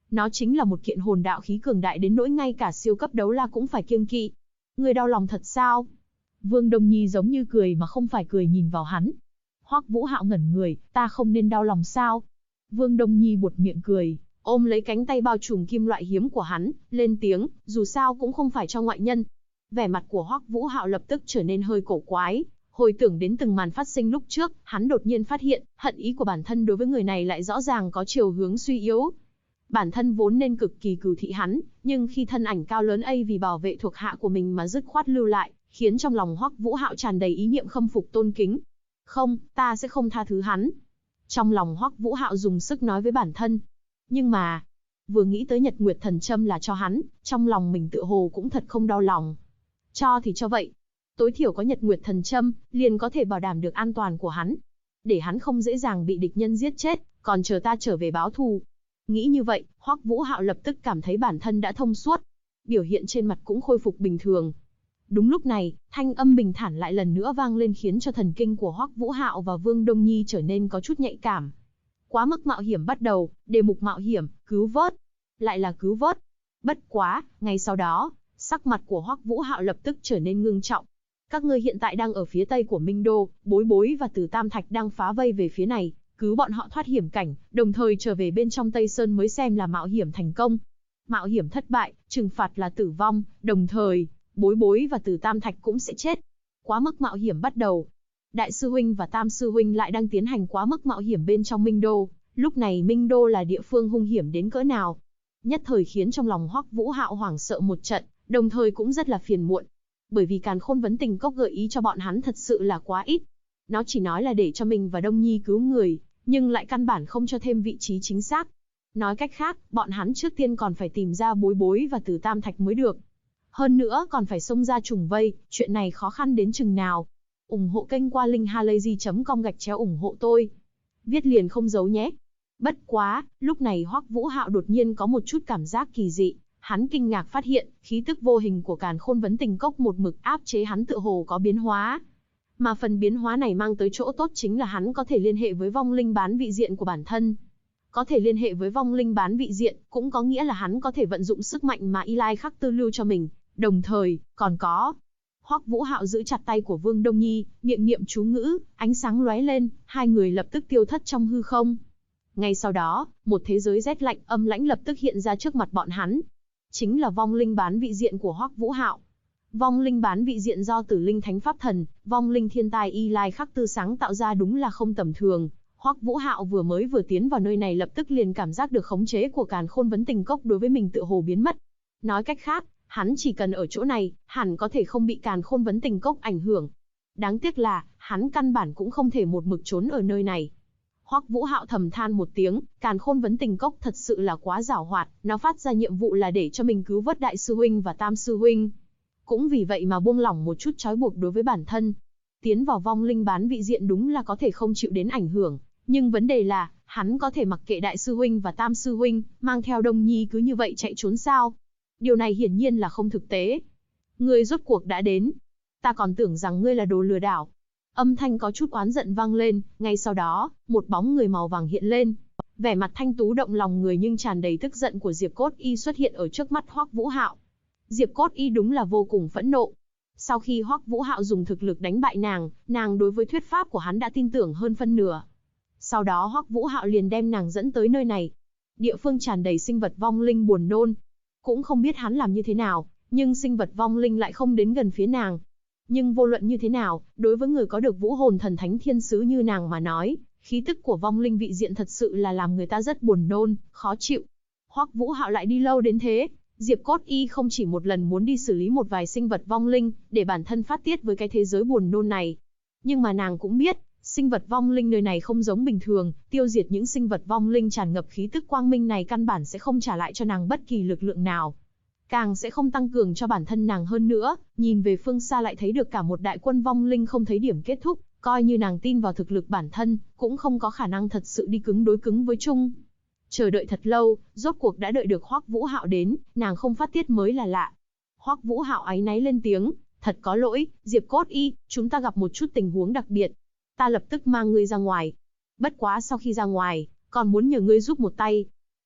Nó chính là một kiện hồn đạo khí cường đại đến nỗi ngay cả siêu cấp đấu la cũng phải kiêng kỵ. Ngươi đau lòng thật sao? Vương Đông Nhi giống như cười mà không phải cười nhìn vào hắn. Hoắc Vũ Hạo ngẩn người, ta không nên đau lòng sao? Vương Đông Nhi buột miệng cười, ôm lấy cánh tay bao trùm kim loại hiếm của hắn, lên tiếng, dù sao cũng không phải cho ngoại nhân. Vẻ mặt của Hoắc Vũ Hạo lập tức trở nên hơi cổ quái, hồi tưởng đến từng màn phát sinh lúc trước, hắn đột nhiên phát hiện, hận ý của bản thân đối với người này lại rõ ràng có chiều hướng suy yếu. Bản thân vốn nên cực kỳ cừu thị hắn, nhưng khi thân ảnh cao lớn ấy vì bảo vệ thuộc hạ của mình mà dứt khoát lưu lại, khiến trong lòng Hoắc Vũ Hạo tràn đầy ý niệm khâm phục tôn kính. Không, ta sẽ không tha thứ hắn. Trong lòng Hoắc Vũ Hạo dùng sức nói với bản thân. Nhưng mà, vừa nghĩ tới Nhật Nguyệt Thần Châm là cho hắn, trong lòng mình tựa hồ cũng thật không đau lòng. Cho thì cho vậy. Tối thiểu có Nhật Nguyệt Thần Châm, liền có thể bảo đảm được an toàn của hắn. Để hắn không dễ dàng bị địch nhân giết chết, còn chờ ta trở về báo thù. Nghĩ như vậy, Hoắc Vũ Hạo lập tức cảm thấy bản thân đã thông suốt. Biểu hiện trên mặt cũng khôi phục bình thường. Đúng lúc này, thanh âm bình thản lại lần nữa vang lên khiến cho thần kinh của Hoắc Vũ Hạo và Vương Đông Nhi trở nên có chút nhạy cảm. Quá mức mạo hiểm bắt đầu, đề mục mạo hiểm, cứu vớt. Lại là cứu vớt. Bất quá, ngay sau đó, sắc mặt của Hoắc Vũ Hạo lập tức trở nên ngưng trọng. Các ngươi hiện tại đang ở phía tây của Minh Đô, Bối Bối và Từ Tam Thạch đang phá vây về phía này, cứu bọn họ thoát hiểm cảnh, đồng thời trở về bên trong Tây Sơn mới xem là mạo hiểm thành công. Mạo hiểm thất bại, trừng phạt là tử vong, đồng thời, Bối Bối và Từ Tam Thạch cũng sẽ chết. Quá mức mạo hiểm bắt đầu. Đại sư huynh và Tam sư huynh lại đang tiến hành quá mức mạo hiểm bên trong Minh Đô, lúc này Minh Đô là địa phương hung hiểm đến cỡ nào. Nhất thời khiến trong lòng Hoắc Vũ Hạo hoảng sợ một trận, đồng thời cũng rất là phiền muộn. Bởi vì Càn Khôn Vấn Tình Cốc gợi ý cho bọn hắn thật sự là quá ít. Nó chỉ nói là để cho mình và Đông Nhi cứu người, nhưng lại căn bản không cho thêm vị trí chính xác. Nói cách khác, bọn hắn trước tiên còn phải tìm ra Bối Bối và Từ Tam Thạch mới được. Hơn nữa còn phải xông ra trùng vây, chuyện này khó khăn đến chừng nào. Ủng hộ kênh qua linkhalazy.com/ủng hộ tôi. Viết liền không giấu nhé. Bất quá, lúc này Hoắc Vũ Hạo đột nhiên có một chút cảm giác kỳ dị. Hắn kinh ngạc phát hiện, khí tức vô hình của Càn Khôn Vấn Tình Cốc một mực áp chế hắn tựa hồ có biến hóa. Mà phần biến hóa này mang tới chỗ tốt chính là hắn có thể liên hệ với vong linh bán vị diện của bản thân. Có thể liên hệ với vong linh bán vị diện, cũng có nghĩa là hắn có thể vận dụng sức mạnh mà Y Lai Khắc Tư lưu cho mình. Đồng thời, còn có... Hoắc Vũ Hạo giữ chặt tay của Vương Đông Nhi, miệng niệm chú ngữ, ánh sáng lóe lên, hai người lập tức tiêu thất trong hư không. Ngay sau đó, một thế giới rét lạnh âm lãnh lập tức hiện ra trước mặt bọn hắn. Chính là vong linh bán vị diện của Hoắc Vũ Hạo. Vong linh bán vị diện do Tử Linh Thánh Pháp Thần, vong linh thiên tài Y Lai Khắc Tư sáng tạo ra đúng là không tầm thường. Hoắc Vũ Hạo vừa tiến vào nơi này lập tức liền cảm giác được khống chế của Càn Khôn Vấn Tình Cốc đối với mình tựa hồ biến mất. Nói cách khác, hắn chỉ cần ở chỗ này, hẳn có thể không bị Càn Khôn Vấn Tình Cốc ảnh hưởng. Đáng tiếc là, hắn căn bản cũng không thể một mực trốn ở nơi này. Hoắc Vũ Hạo thầm than một tiếng, Càn Khôn Vấn Tình Cốc thật sự là quá giảo hoạt, nó phát ra nhiệm vụ là để cho mình cứu vớt đại sư huynh và tam sư huynh. Cũng vì vậy mà buông lỏng một chút trói buộc đối với bản thân. Tiến vào vong linh bán vị diện đúng là có thể không chịu đến ảnh hưởng, nhưng vấn đề là, hắn có thể mặc kệ đại sư huynh và tam sư huynh, mang theo Đông Nhi cứ như vậy chạy trốn sao? Điều này hiển nhiên là không thực tế. Ngươi rốt cuộc đã đến. Ta còn tưởng rằng ngươi là đồ lừa đảo. Âm thanh có chút oán giận vang lên, ngay sau đó, một bóng người màu vàng hiện lên. Vẻ mặt thanh tú động lòng người nhưng tràn đầy tức giận của Diệp Cốt Y xuất hiện ở trước mắt Hoắc Vũ Hạo. Diệp Cốt Y đúng là vô cùng phẫn nộ. Sau khi Hoắc Vũ Hạo dùng thực lực đánh bại nàng đối với thuyết pháp của hắn đã tin tưởng hơn phân nửa. Sau đó Hoắc Vũ Hạo liền đem nàng dẫn tới nơi này. Địa phương tràn đầy sinh vật vong linh buồn nôn. Cũng không biết hắn làm như thế nào, nhưng sinh vật vong linh lại không đến gần phía nàng. Nhưng vô luận như thế nào, đối với người có được vũ hồn thần thánh thiên sứ như nàng mà nói, khí tức của vong linh vị diện thật sự là làm người ta rất buồn nôn, khó chịu. Hoắc Vũ Hạo lại đi lâu đến thế, Diệp Cốt Y không chỉ một lần muốn đi xử lý một vài sinh vật vong linh, để bản thân phát tiết với cái thế giới buồn nôn này. Nhưng mà nàng cũng biết, sinh vật vong linh nơi này không giống bình thường, tiêu diệt những sinh vật vong linh tràn ngập khí tức quang minh này căn bản sẽ không trả lại cho nàng bất kỳ lực lượng nào. Càng sẽ không tăng cường cho bản thân nàng hơn nữa, nhìn về phương xa lại thấy được cả một đại quân vong linh không thấy điểm kết thúc, coi như nàng tin vào thực lực bản thân, cũng không có khả năng thật sự đi đối cứng với chung. Chờ đợi thật lâu, rốt cuộc đã đợi được Hoắc Vũ Hạo đến, nàng không phát tiết mới là lạ. Hoắc Vũ Hạo áy náy lên tiếng, thật có lỗi, Diệp Cốt Y, chúng ta gặp một chút tình huống đặc biệt. Ta lập tức mang ngươi ra ngoài. Bất quá sau khi ra ngoài, còn muốn nhờ ngươi giúp một tay.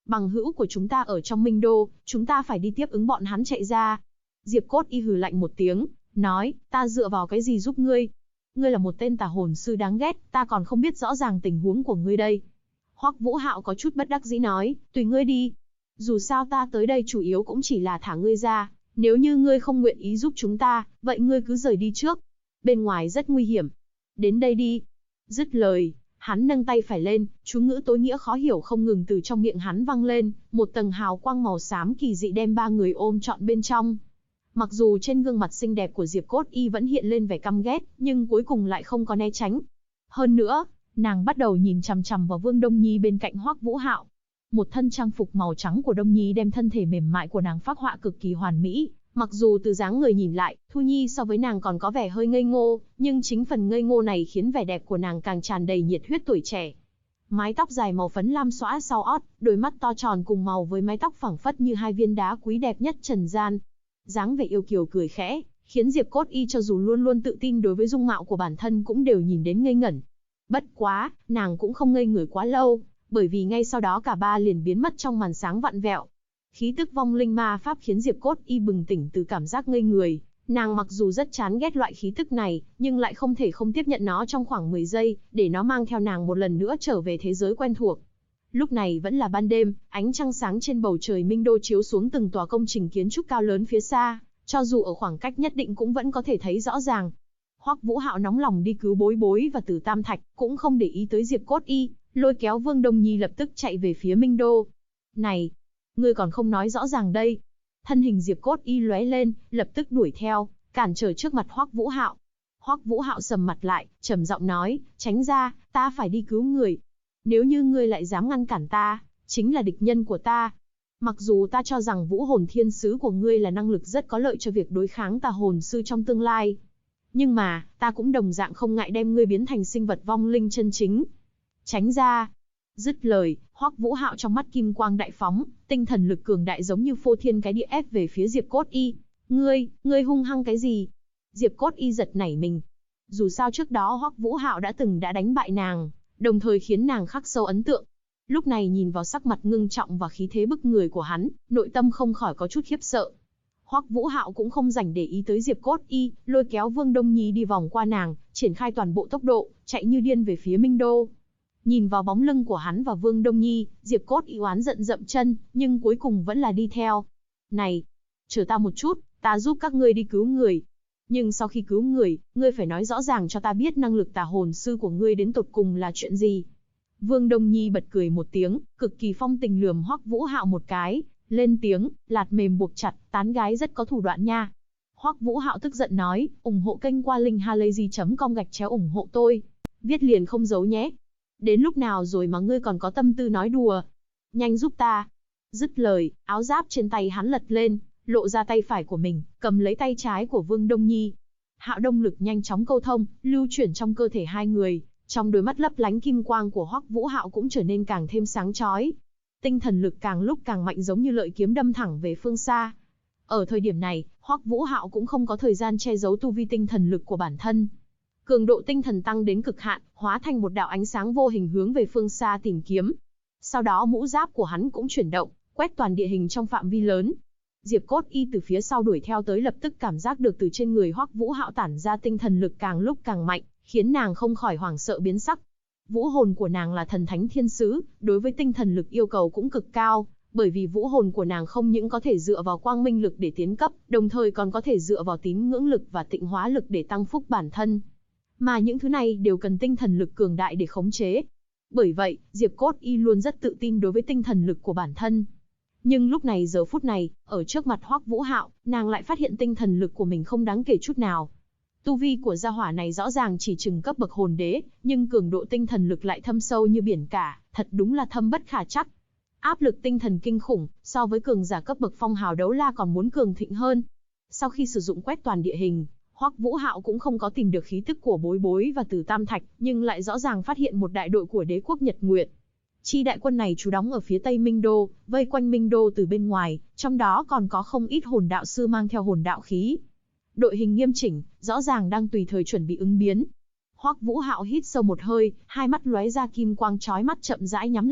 Bằng hữu của chúng ta ở trong Minh Đô, chúng ta phải đi tiếp ứng bọn hắn chạy ra. Diệp Cốt Y hừ lạnh một tiếng, nói, ta dựa vào cái gì giúp ngươi? Ngươi là một tên tà hồn sư đáng ghét, ta còn không biết rõ ràng tình huống của ngươi đây. Hoắc Vũ Hạo có chút bất đắc dĩ nói, tùy ngươi đi. Dù sao ta tới đây chủ yếu cũng chỉ là thả ngươi ra, nếu như ngươi không nguyện ý giúp chúng ta, vậy ngươi cứ rời đi trước. Bên ngoài rất nguy hiểm. Đến đây đi. Dứt lời, hắn nâng tay phải lên, chú ngữ tối nghĩa khó hiểu không ngừng từ trong miệng hắn vang lên, một tầng hào quang màu xám kỳ dị đem ba người ôm trọn bên trong. Mặc dù trên gương mặt xinh đẹp của Diệp Cốt Y vẫn hiện lên vẻ căm ghét, nhưng cuối cùng lại không có né tránh. Hơn nữa, nàng bắt đầu nhìn chằm chằm vào Vương Đông Nhi bên cạnh Hoắc Vũ Hạo. Một thân trang phục màu trắng của Đông Nhi đem thân thể mềm mại của nàng phác họa cực kỳ hoàn mỹ. Mặc dù từ dáng người nhìn lại, Thu Nhi so với nàng còn có vẻ hơi ngây ngô, nhưng chính phần ngây ngô này khiến vẻ đẹp của nàng càng tràn đầy nhiệt huyết tuổi trẻ. Mái tóc dài màu phấn lam xõa sau ót, đôi mắt to tròn cùng màu với mái tóc phẳng phất như hai viên đá quý đẹp nhất trần gian. Dáng vẻ yêu kiều cười khẽ, khiến Diệp Cốt Y cho dù luôn luôn tự tin đối với dung mạo của bản thân cũng đều nhìn đến ngây ngẩn. Bất quá, nàng cũng không ngây người quá lâu, bởi vì ngay sau đó cả ba liền biến mất trong màn sáng vặn vẹo. Khí tức vong linh ma pháp khiến Diệp Cốt Y bừng tỉnh từ cảm giác ngây người, nàng mặc dù rất chán ghét loại khí tức này, nhưng lại không thể không tiếp nhận nó trong khoảng 10 giây, để nó mang theo nàng một lần nữa trở về thế giới quen thuộc. Lúc này vẫn là ban đêm, ánh trăng sáng trên bầu trời Minh Đô chiếu xuống từng tòa công trình kiến trúc cao lớn phía xa, cho dù ở khoảng cách nhất định cũng vẫn có thể thấy rõ ràng. Hoắc Vũ Hạo nóng lòng đi cứu Bối Bối và Từ Tam Thạch, cũng không để ý tới Diệp Cốt Y, lôi kéo Vương Đông Nhi lập tức chạy về phía Minh Đô. Này, ngươi còn không nói rõ ràng đây. Thân hình Diệp Cốt Y lóe lên, lập tức đuổi theo, cản trở trước mặt Hoắc Vũ Hạo. Hoắc Vũ Hạo sầm mặt lại, trầm giọng nói, tránh ra, ta phải đi cứu người. Nếu như ngươi lại dám ngăn cản ta, chính là địch nhân của ta. Mặc dù ta cho rằng vũ hồn thiên sứ của ngươi là năng lực rất có lợi cho việc đối kháng tà hồn sư trong tương lai. Nhưng mà, ta cũng đồng dạng không ngại đem ngươi biến thành sinh vật vong linh chân chính. Tránh ra. Dứt lời, Hoắc Vũ Hạo trong mắt kim quang đại phóng, tinh thần lực cường đại giống như phô thiên cái địa ép về phía Diệp Cốt Y. Ngươi hung hăng cái gì? Diệp Cốt Y giật nảy mình. Dù sao trước đó Hoắc Vũ Hạo đã đánh bại nàng, đồng thời khiến nàng khắc sâu ấn tượng. Lúc này nhìn vào sắc mặt ngưng trọng và khí thế bức người của hắn, nội tâm không khỏi có chút khiếp sợ. Hoắc Vũ Hạo cũng không rảnh để ý tới Diệp Cốt Y, lôi kéo Vương Đông Nhi đi vòng qua nàng, triển khai toàn bộ tốc độ, chạy như điên về phía Minh Đô. Nhìn vào bóng lưng của hắn và Vương Đông Nhi, Diệp Cốt Y oán giận dậm chân, nhưng cuối cùng vẫn là đi theo. Này, chờ ta một chút, ta giúp các ngươi đi cứu người. Nhưng sau khi cứu người, ngươi phải nói rõ ràng cho ta biết năng lực tà hồn sư của ngươi đến tột cùng là chuyện gì. Vương Đông Nhi bật cười một tiếng, cực kỳ phong tình lườm Hoắc Vũ Hạo một cái, lên tiếng, lạt mềm buộc chặt, tán gái rất có thủ đoạn nha. Hoắc Vũ Hạo tức giận nói, ủng hộ kênh qua linkhalazy.com ủng hộ tôi. Viết liền không giấu nhé. Đến lúc nào rồi mà ngươi còn có tâm tư nói đùa? Nhanh giúp ta. Dứt lời, áo giáp trên tay hắn lật lên, lộ ra tay phải của mình, cầm lấy tay trái của Vương Đông Nhi. Hạo động lực nhanh chóng câu thông, lưu chuyển trong cơ thể hai người, trong đôi mắt lấp lánh kim quang của Hoắc Vũ Hạo cũng trở nên càng thêm sáng chói. Tinh thần lực càng lúc càng mạnh giống như lợi kiếm đâm thẳng về phương xa. Ở thời điểm này, Hoắc Vũ Hạo cũng không có thời gian che giấu tu vi tinh thần lực của bản thân. Cường độ tinh thần tăng đến cực hạn, hóa thành một đạo ánh sáng vô hình hướng về phương xa tìm kiếm. Sau đó mũ giáp của hắn cũng chuyển động, quét toàn địa hình trong phạm vi lớn. Diệp Cốt Y từ phía sau đuổi theo tới lập tức cảm giác được từ trên người Hoắc Vũ Hạo tản ra tinh thần lực càng lúc càng mạnh, khiến nàng không khỏi hoảng sợ biến sắc. Vũ hồn của nàng là thần thánh thiên sứ, đối với tinh thần lực yêu cầu cũng cực cao, bởi vì vũ hồn của nàng không những có thể dựa vào quang minh lực để tiến cấp, đồng thời còn có thể dựa vào tín ngưỡng lực và tịnh hóa lực để tăng phúc bản thân. Mà những thứ này đều cần tinh thần lực cường đại để khống chế. Bởi vậy, Diệp Cốt Y luôn rất tự tin đối với tinh thần lực của bản thân. Nhưng lúc này giờ phút này, ở trước mặt Hoắc Vũ Hạo, nàng lại phát hiện tinh thần lực của mình không đáng kể chút nào. Tu vi của gia hỏa này rõ ràng chỉ chừng cấp bậc hồn đế, nhưng cường độ tinh thần lực lại thâm sâu như biển cả, thật đúng là thâm bất khả trắc. Áp lực tinh thần kinh khủng, so với cường giả cấp bậc phong hào đấu la còn muốn cường thịnh hơn. Sau khi sử dụng quét toàn địa hình, Hoắc Vũ Hạo cũng không có tìm được khí tức của Bối Bối và Từ Tam Thạch, nhưng lại rõ ràng phát hiện một đại đội của đế quốc Nhật Nguyệt. Chi đại quân này trú đóng ở phía tây Minh Đô, vây quanh Minh Đô từ bên ngoài, trong đó còn có không ít hồn đạo sư mang theo hồn đạo khí. Đội hình nghiêm chỉnh, rõ ràng đang tùy thời chuẩn bị ứng biến. Hoắc Vũ Hạo hít sâu một hơi, hai mắt lóe ra kim quang chói mắt chậm rãi nhắm lại,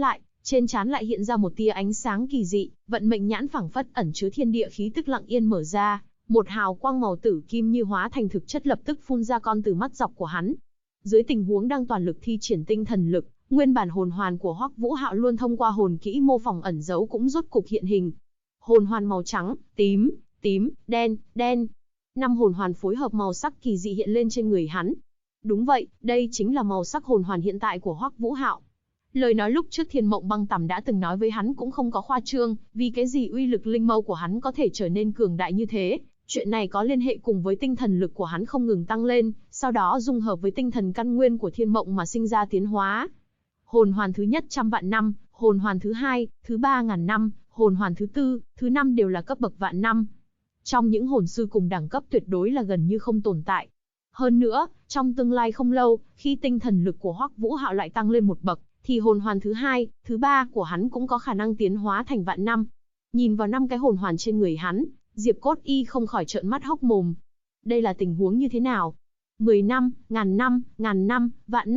Trên trán lại hiện ra một tia ánh sáng kỳ dị, vận mệnh nhãn phảng phất ẩn chứa thiên địa khí tức lặng yên mở ra, một hào quang màu tử kim như hóa thành thực chất lập tức phun ra con từ mắt dọc của hắn. Dưới tình huống đang toàn lực thi triển tinh thần lực, nguyên bản hồn hoàn của Hoắc Vũ Hạo luôn thông qua hồn kỹ mô phỏng ẩn giấu cũng rốt cục hiện hình. Hồn hoàn màu trắng, tím, tím, đen, đen. 5 hồn hoàn phối hợp màu sắc kỳ dị hiện lên trên người hắn. Đúng vậy, đây chính là màu sắc hồn hoàn hiện tại của Hoắc Vũ Hạo. Lời nói lúc trước Thiên Mộng Băng Tằm đã từng nói với hắn cũng không có khoa trương, vì cái gì uy lực linh mâu của hắn có thể trở nên cường đại như thế. Chuyện này có liên hệ cùng với tinh thần lực của hắn không ngừng tăng lên, sau đó dung hợp với tinh thần căn nguyên của Thiên Mộng mà sinh ra tiến hóa. Hồn hoàn thứ nhất 100.000 năm, hồn hoàn thứ hai, thứ 3.000 năm, hồn hoàn thứ tư, thứ năm đều là cấp bậc vạn năm. Trong những hồn sư cùng đẳng cấp tuyệt đối là gần như không tồn tại. Hơn nữa, trong tương lai không lâu, khi tinh thần lực của Hoắc Vũ Hạo lại tăng lên một bậc, thì hồn hoàn thứ hai, thứ ba của hắn cũng có khả năng tiến hóa thành vạn năm. Nhìn vào 5 cái hồn hoàn trên người hắn, Diệp Cốt Y không khỏi trợn mắt hốc mồm. Đây là tình huống như thế nào? 10 năm, ngàn năm,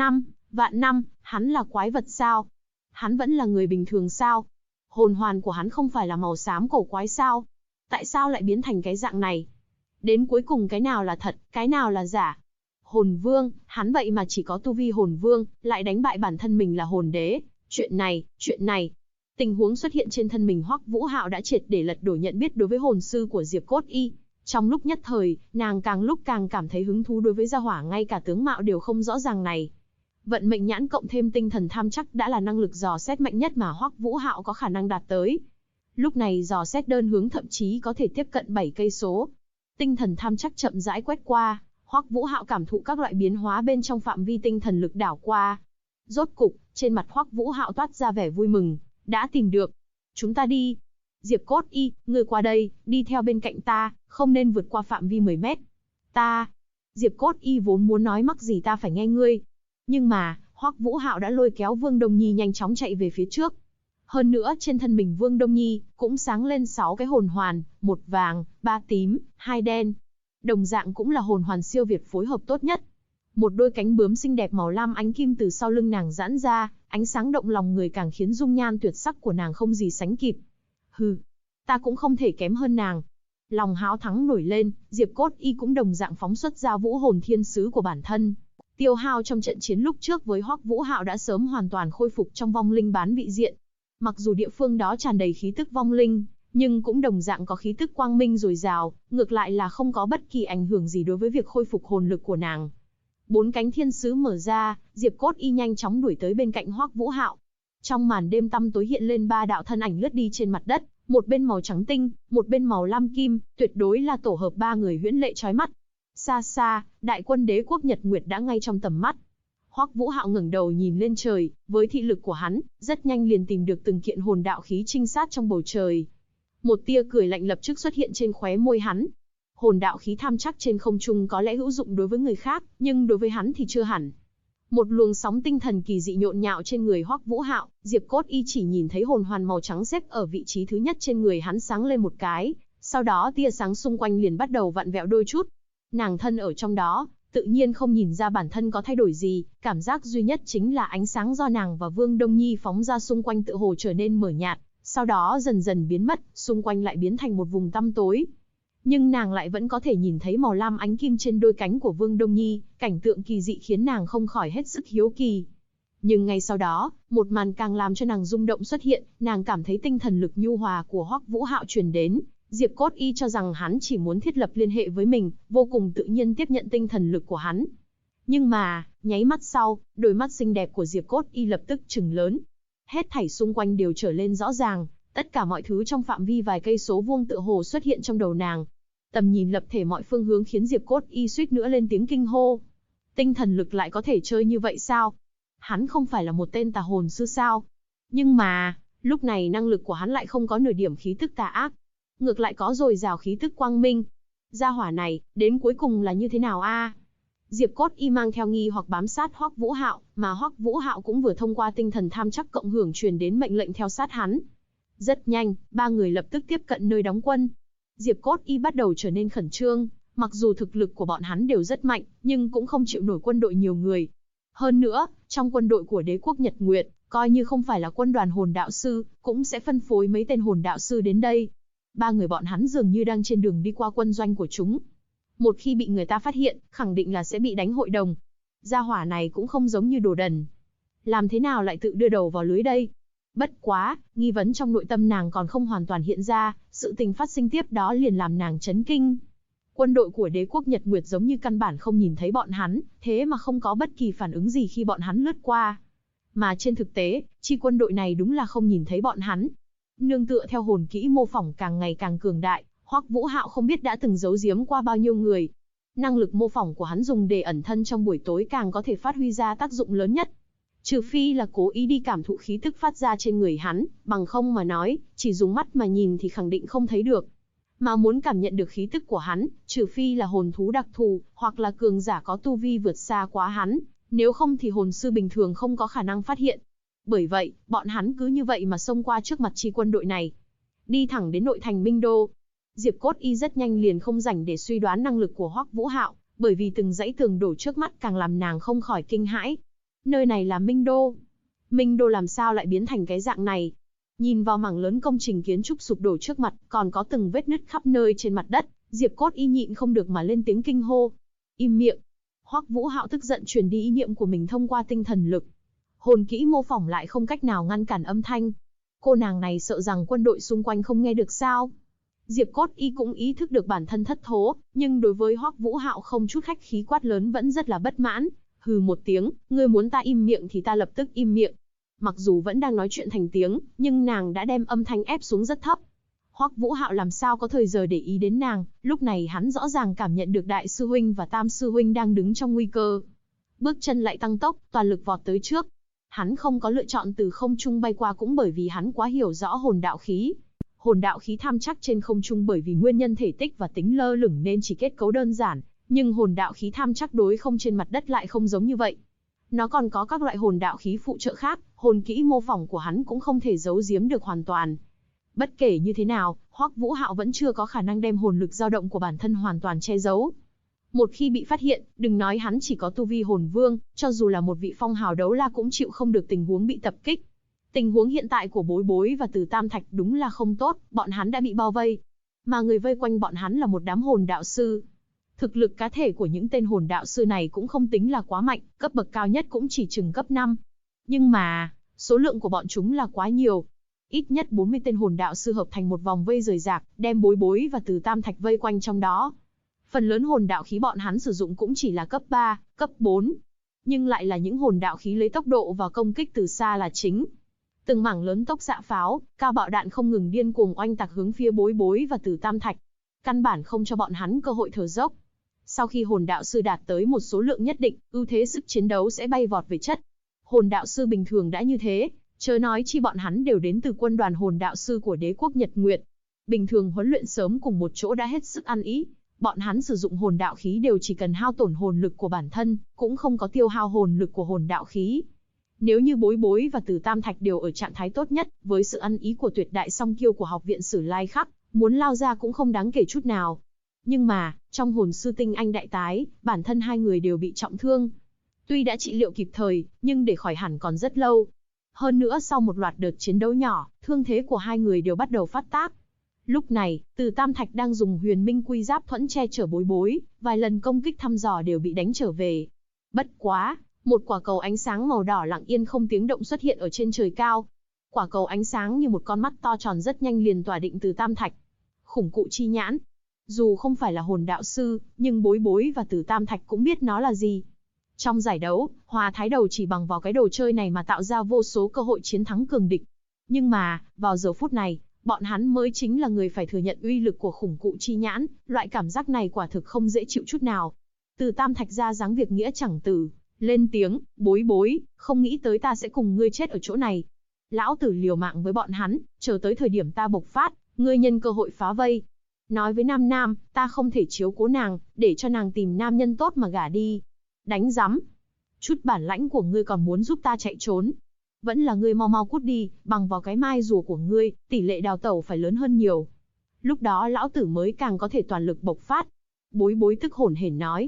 vạn năm, hắn là quái vật sao? Hắn vẫn là người bình thường sao? Hồn hoàn của hắn không phải là màu xám cổ quái sao? Tại sao lại biến thành cái dạng này? Đến cuối cùng cái nào là thật, cái nào là giả? Hồn vương, hắn vậy mà chỉ có tu vi hồn vương, lại đánh bại bản thân mình là hồn đế. Chuyện này. Tình huống xuất hiện trên thân mình Hoắc Vũ Hạo đã triệt để lật đổ nhận biết đối với hồn sư của Diệp Cốt Y. Trong lúc nhất thời, nàng càng lúc càng cảm thấy hứng thú đối với gia hỏa ngay cả tướng mạo đều không rõ ràng này. Vận mệnh nhãn cộng thêm tinh thần tham chắc đã là năng lực dò xét mạnh nhất mà Hoắc Vũ Hạo có khả năng đạt tới. Lúc này dò xét đơn hướng thậm chí có thể tiếp cận 7 cây số. Tinh thần tham chắc chậm rãi quét qua, Hoắc Vũ Hạo cảm thụ các loại biến hóa bên trong phạm vi tinh thần lực đảo qua. Rốt cục, trên mặt Hoắc Vũ Hạo toát ra vẻ vui mừng, đã tìm được. Chúng ta đi. Diệp Cốt Y, ngươi qua đây, đi theo bên cạnh ta, không nên vượt qua phạm vi 10 mét. Ta. Diệp Cốt Y vốn muốn nói mắc gì ta phải nghe ngươi. Nhưng mà, Hoắc Vũ Hạo đã lôi kéo Vương Đông Nhi nhanh chóng chạy về phía trước. Hơn nữa trên thân mình Vương Đông Nhi cũng sáng lên 6 cái hồn hoàn, 1 vàng, 3 tím, 2 đen. Đồng dạng cũng là hồn hoàn siêu việt phối hợp tốt nhất. Một đôi cánh bướm xinh đẹp màu lam ánh kim từ sau lưng nàng giãn ra, ánh sáng động lòng người càng khiến dung nhan tuyệt sắc của nàng không gì sánh kịp. Hừ, ta cũng không thể kém hơn nàng. Lòng háo thắng nổi lên, Diệp Cốt Y cũng đồng dạng phóng xuất ra vũ hồn thiên sứ của bản thân. Tiêu hao trong trận chiến lúc trước với Hoắc Vũ Hạo đã sớm hoàn toàn khôi phục trong vong linh bán vị diện. Mặc dù địa phương đó tràn đầy khí tức vong linh, nhưng cũng đồng dạng có khí tức quang minh dồi dào, ngược lại là không có bất kỳ ảnh hưởng gì đối với việc khôi phục hồn lực của nàng. 4 cánh thiên sứ mở ra, Diệp Cốt Y nhanh chóng đuổi tới bên cạnh Hoắc Vũ Hạo. Trong màn đêm tăm tối hiện lên 3 đạo thân ảnh lướt đi trên mặt đất, một bên màu trắng tinh, một bên màu lam kim, tuyệt đối là tổ hợp 3 người huyễn lệ chói mắt. Xa xa, đại quân đế quốc Nhật Nguyệt đã ngay trong tầm mắt. Hoắc Vũ Hạo ngẩng đầu nhìn lên trời, với thị lực của hắn, rất nhanh liền tìm được từng kiện hồn đạo khí trinh sát trong bầu trời. Một tia cười lạnh lập tức xuất hiện trên khóe môi hắn. Hồn đạo khí tham chắc trên không trung có lẽ hữu dụng đối với người khác, nhưng đối với hắn thì chưa hẳn. Một luồng sóng tinh thần kỳ dị nhộn nhạo trên người Hoắc Vũ Hạo, Diệp Cốt Y chỉ nhìn thấy hồn hoàn màu trắng xếp ở vị trí thứ nhất trên người hắn sáng lên một cái, sau đó tia sáng xung quanh liền bắt đầu vặn vẹo đôi chút. Nàng thân ở trong đó, tự nhiên không nhìn ra bản thân có thay đổi gì, cảm giác duy nhất chính là ánh sáng do nàng và Vương Đông Nhi phóng ra xung quanh tựa hồ trở nên mờ nhạt, sau đó dần dần biến mất, xung quanh lại biến thành một vùng tăm tối. Nhưng nàng lại vẫn có thể nhìn thấy màu lam ánh kim trên đôi cánh của Vương Đông Nhi, cảnh tượng kỳ dị khiến nàng không khỏi hết sức hiếu kỳ. Nhưng ngay sau đó, một màn càng làm cho nàng rung động xuất hiện, nàng cảm thấy tinh thần lực nhu hòa của Hoắc Vũ Hạo truyền đến. Diệp Cốt Y cho rằng hắn chỉ muốn thiết lập liên hệ với mình, vô cùng tự nhiên tiếp nhận tinh thần lực của hắn. Nhưng mà, nháy mắt sau, đôi mắt xinh đẹp của Diệp Cốt Y lập tức trừng lớn. Hết thảy xung quanh đều trở lên rõ ràng, tất cả mọi thứ trong phạm vi vài cây số vuông tựa hồ xuất hiện trong đầu nàng. Tầm nhìn lập thể mọi phương hướng khiến Diệp Cốt Y suýt nữa lên tiếng kinh hô. Tinh thần lực lại có thể chơi như vậy sao? Hắn không phải là một tên tà hồn sư sao? Nhưng mà, lúc này năng lực của hắn lại không có nửa điểm khí tức tà ác. Ngược lại có dồi dào khí tức quang minh. Gia hỏa này, đến cuối cùng là như thế nào a? Diệp Cốt Y mang theo nghi hoặc bám sát Hoắc Vũ Hạo, mà Hoắc Vũ Hạo cũng vừa thông qua tinh thần tham chắc cộng hưởng truyền đến mệnh lệnh theo sát hắn. Rất nhanh, 3 người lập tức tiếp cận nơi đóng quân. Diệp Cốt Y bắt đầu trở nên khẩn trương, mặc dù thực lực của bọn hắn đều rất mạnh, nhưng cũng không chịu nổi quân đội nhiều người. Hơn nữa, trong quân đội của đế quốc Nhật Nguyệt, coi như không phải là quân đoàn hồn đạo sư, cũng sẽ phân phối mấy tên hồn đạo sư đến đây. Ba người bọn hắn dường như đang trên đường đi qua quân doanh của chúng. Một khi bị người ta phát hiện, khẳng định là sẽ bị đánh hội đồng. Gia hỏa này cũng không giống như đồ đần. Làm thế nào lại tự đưa đầu vào lưới đây? Bất quá, nghi vấn trong nội tâm nàng còn không hoàn toàn hiện ra, sự tình phát sinh tiếp đó liền làm nàng chấn kinh. Quân đội của đế quốc Nhật Nguyệt giống như căn bản không nhìn thấy bọn hắn, thế mà không có bất kỳ phản ứng gì khi bọn hắn lướt qua. Mà trên thực tế, chi quân đội này đúng là không nhìn thấy bọn hắn. Nương tựa theo hồn kỹ mô phỏng càng ngày càng cường đại, Hoắc Vũ Hạo không biết đã từng giấu giếm qua bao nhiêu người. Năng lực mô phỏng của hắn dùng để ẩn thân trong buổi tối càng có thể phát huy ra tác dụng lớn nhất. Trừ phi là cố ý đi cảm thụ khí tức phát ra trên người hắn, bằng không mà nói, chỉ dùng mắt mà nhìn thì khẳng định không thấy được. Mà muốn cảm nhận được khí tức của hắn, trừ phi là hồn thú đặc thù, hoặc là cường giả có tu vi vượt xa quá hắn, nếu không thì hồn sư bình thường không có khả năng phát hiện. Bởi vậy, bọn hắn cứ như vậy mà xông qua trước mặt chi quân đội này, đi thẳng đến nội thành Minh Đô. Diệp Cốt Y rất nhanh liền không rảnh để suy đoán năng lực của Hoắc Vũ Hạo, bởi vì từng dãy tường đổ trước mắt càng làm nàng không khỏi kinh hãi. Nơi này là Minh Đô. Minh Đô làm sao lại biến thành cái dạng này? Nhìn vào mảng lớn công trình kiến trúc sụp đổ trước mặt, còn có từng vết nứt khắp nơi trên mặt đất, Diệp Cốt Y nhịn không được mà lên tiếng kinh hô. Im miệng! Hoắc Vũ Hạo tức giận truyền đi ý niệm của mình thông qua tinh thần lực. Hồn kỹ mô phỏng lại không cách nào ngăn cản âm thanh. Cô nàng này sợ rằng quân đội xung quanh không nghe được sao? Diệp Cốt Y cũng ý thức được bản thân thất thố, nhưng đối với Hoắc Vũ Hạo không chút khách khí quát lớn vẫn rất là bất mãn. Hừ một tiếng, ngươi muốn ta im miệng thì ta lập tức im miệng. Mặc dù vẫn đang nói chuyện thành tiếng, nhưng nàng đã đem âm thanh ép xuống rất thấp. Hoắc Vũ Hạo làm sao có thời giờ để ý đến nàng, lúc này hắn rõ ràng cảm nhận được đại sư huynh và tam sư huynh đang đứng trong nguy cơ. Bước chân lại tăng tốc, toàn lực vọt tới trước. Hắn không có lựa chọn từ không trung bay qua cũng bởi vì hắn quá hiểu rõ hồn đạo khí. Hồn đạo khí tham chắc trên không trung bởi vì nguyên nhân thể tích và tính lơ lửng nên chỉ kết cấu đơn giản, nhưng hồn đạo khí tham chắc đối không trên mặt đất lại không giống như vậy. Nó còn có các loại hồn đạo khí phụ trợ khác, hồn kỹ mô phỏng của hắn cũng không thể giấu giếm được hoàn toàn. Bất kể như thế nào, Hoắc Vũ Hạo vẫn chưa có khả năng đem hồn lực dao động của bản thân hoàn toàn che giấu. Một khi bị phát hiện, đừng nói hắn chỉ có tu vi hồn vương, cho dù là một vị phong hào đấu la cũng chịu không được tình huống bị tập kích. Tình huống hiện tại của Bối Bối và Từ Tam Thạch đúng là không tốt, bọn hắn đã bị bao vây. Mà người vây quanh bọn hắn là một đám hồn đạo sư. Thực lực cá thể của những tên hồn đạo sư này cũng không tính là quá mạnh, cấp bậc cao nhất cũng chỉ chừng cấp 5. Nhưng mà, số lượng của bọn chúng là quá nhiều. Ít nhất 40 tên hồn đạo sư hợp thành một vòng vây rời rạc, đem Bối Bối và Từ Tam Thạch vây quanh trong đó. Phần lớn hồn đạo khí bọn hắn sử dụng cũng chỉ là cấp 3, cấp 4. Nhưng lại là những hồn đạo khí lấy tốc độ và công kích từ xa là chính. Từng mảng lớn tốc xạ pháo, cao bạo đạn không ngừng điên cuồng oanh tạc hướng phía Bối Bối và Từ Tam Thạch. Căn bản không cho bọn hắn cơ hội thở dốc. Sau khi hồn đạo sư đạt tới một số lượng nhất định, ưu thế sức chiến đấu sẽ bay vọt về chất. Hồn đạo sư bình thường đã như thế, chớ nói chi bọn hắn đều đến từ quân đoàn hồn đạo sư của đế quốc Nhật Nguyệt. Bình thường huấn luyện sớm cùng một chỗ đã hết sức ăn ý. Bọn hắn sử dụng hồn đạo khí đều chỉ cần hao tổn hồn lực của bản thân, cũng không có tiêu hao hồn lực của hồn đạo khí. Nếu như Bối Bối và Từ Tam Thạch đều ở trạng thái tốt nhất, với sự ăn ý của tuyệt đại song kiêu của học viện Sử Lai Khắc, muốn lao ra cũng không đáng kể chút nào. Nhưng mà, trong hồn sư tinh anh đại tái, bản thân hai người đều bị trọng thương. Tuy đã trị liệu kịp thời, nhưng để khỏi hẳn còn rất lâu. Hơn nữa sau một loạt đợt chiến đấu nhỏ, thương thế của hai người đều bắt đầu phát tác. Lúc này, Từ Tam Thạch đang dùng huyền minh quy giáp thuẫn che chở Bối Bối, vài lần công kích thăm dò đều bị đánh trở về. Bất quá, một quả cầu ánh sáng màu đỏ lặng yên không tiếng động xuất hiện ở trên trời cao. Quả cầu ánh sáng như một con mắt to tròn rất nhanh liền tỏa định Từ Tam Thạch. Khủng cụ chi nhãn. Dù không phải là hồn đạo sư, nhưng Bối Bối và Từ Tam Thạch cũng biết nó là gì. Trong giải đấu, Hòa Thái Đầu chỉ bằng vào cái đồ chơi này mà tạo ra vô số cơ hội chiến thắng cường địch. Nhưng mà, vào giờ phút này, bọn hắn mới chính là người phải thừa nhận uy lực của khủng cụ chi nhãn, loại cảm giác này quả thực không dễ chịu chút nào. Từ Tam Thạch ra dáng việc nghĩa chẳng từ, lên tiếng, Bối Bối, không nghĩ tới ta sẽ cùng ngươi chết ở chỗ này. Lão tử liều mạng với bọn hắn, chờ tới thời điểm ta bộc phát, ngươi nhân cơ hội phá vây. Nói với Nam Nam, ta không thể chiếu cố nàng, để cho nàng tìm nam nhân tốt mà gả đi. Đánh rắm. Chút bản lãnh của ngươi còn muốn giúp ta chạy trốn. Vẫn là ngươi mau mau cút đi, bằng vào cái mai rùa của ngươi, tỷ lệ đào tẩu phải lớn hơn nhiều. Lúc đó lão tử mới càng có thể toàn lực bộc phát. Bối Bối tức hổn hển nói.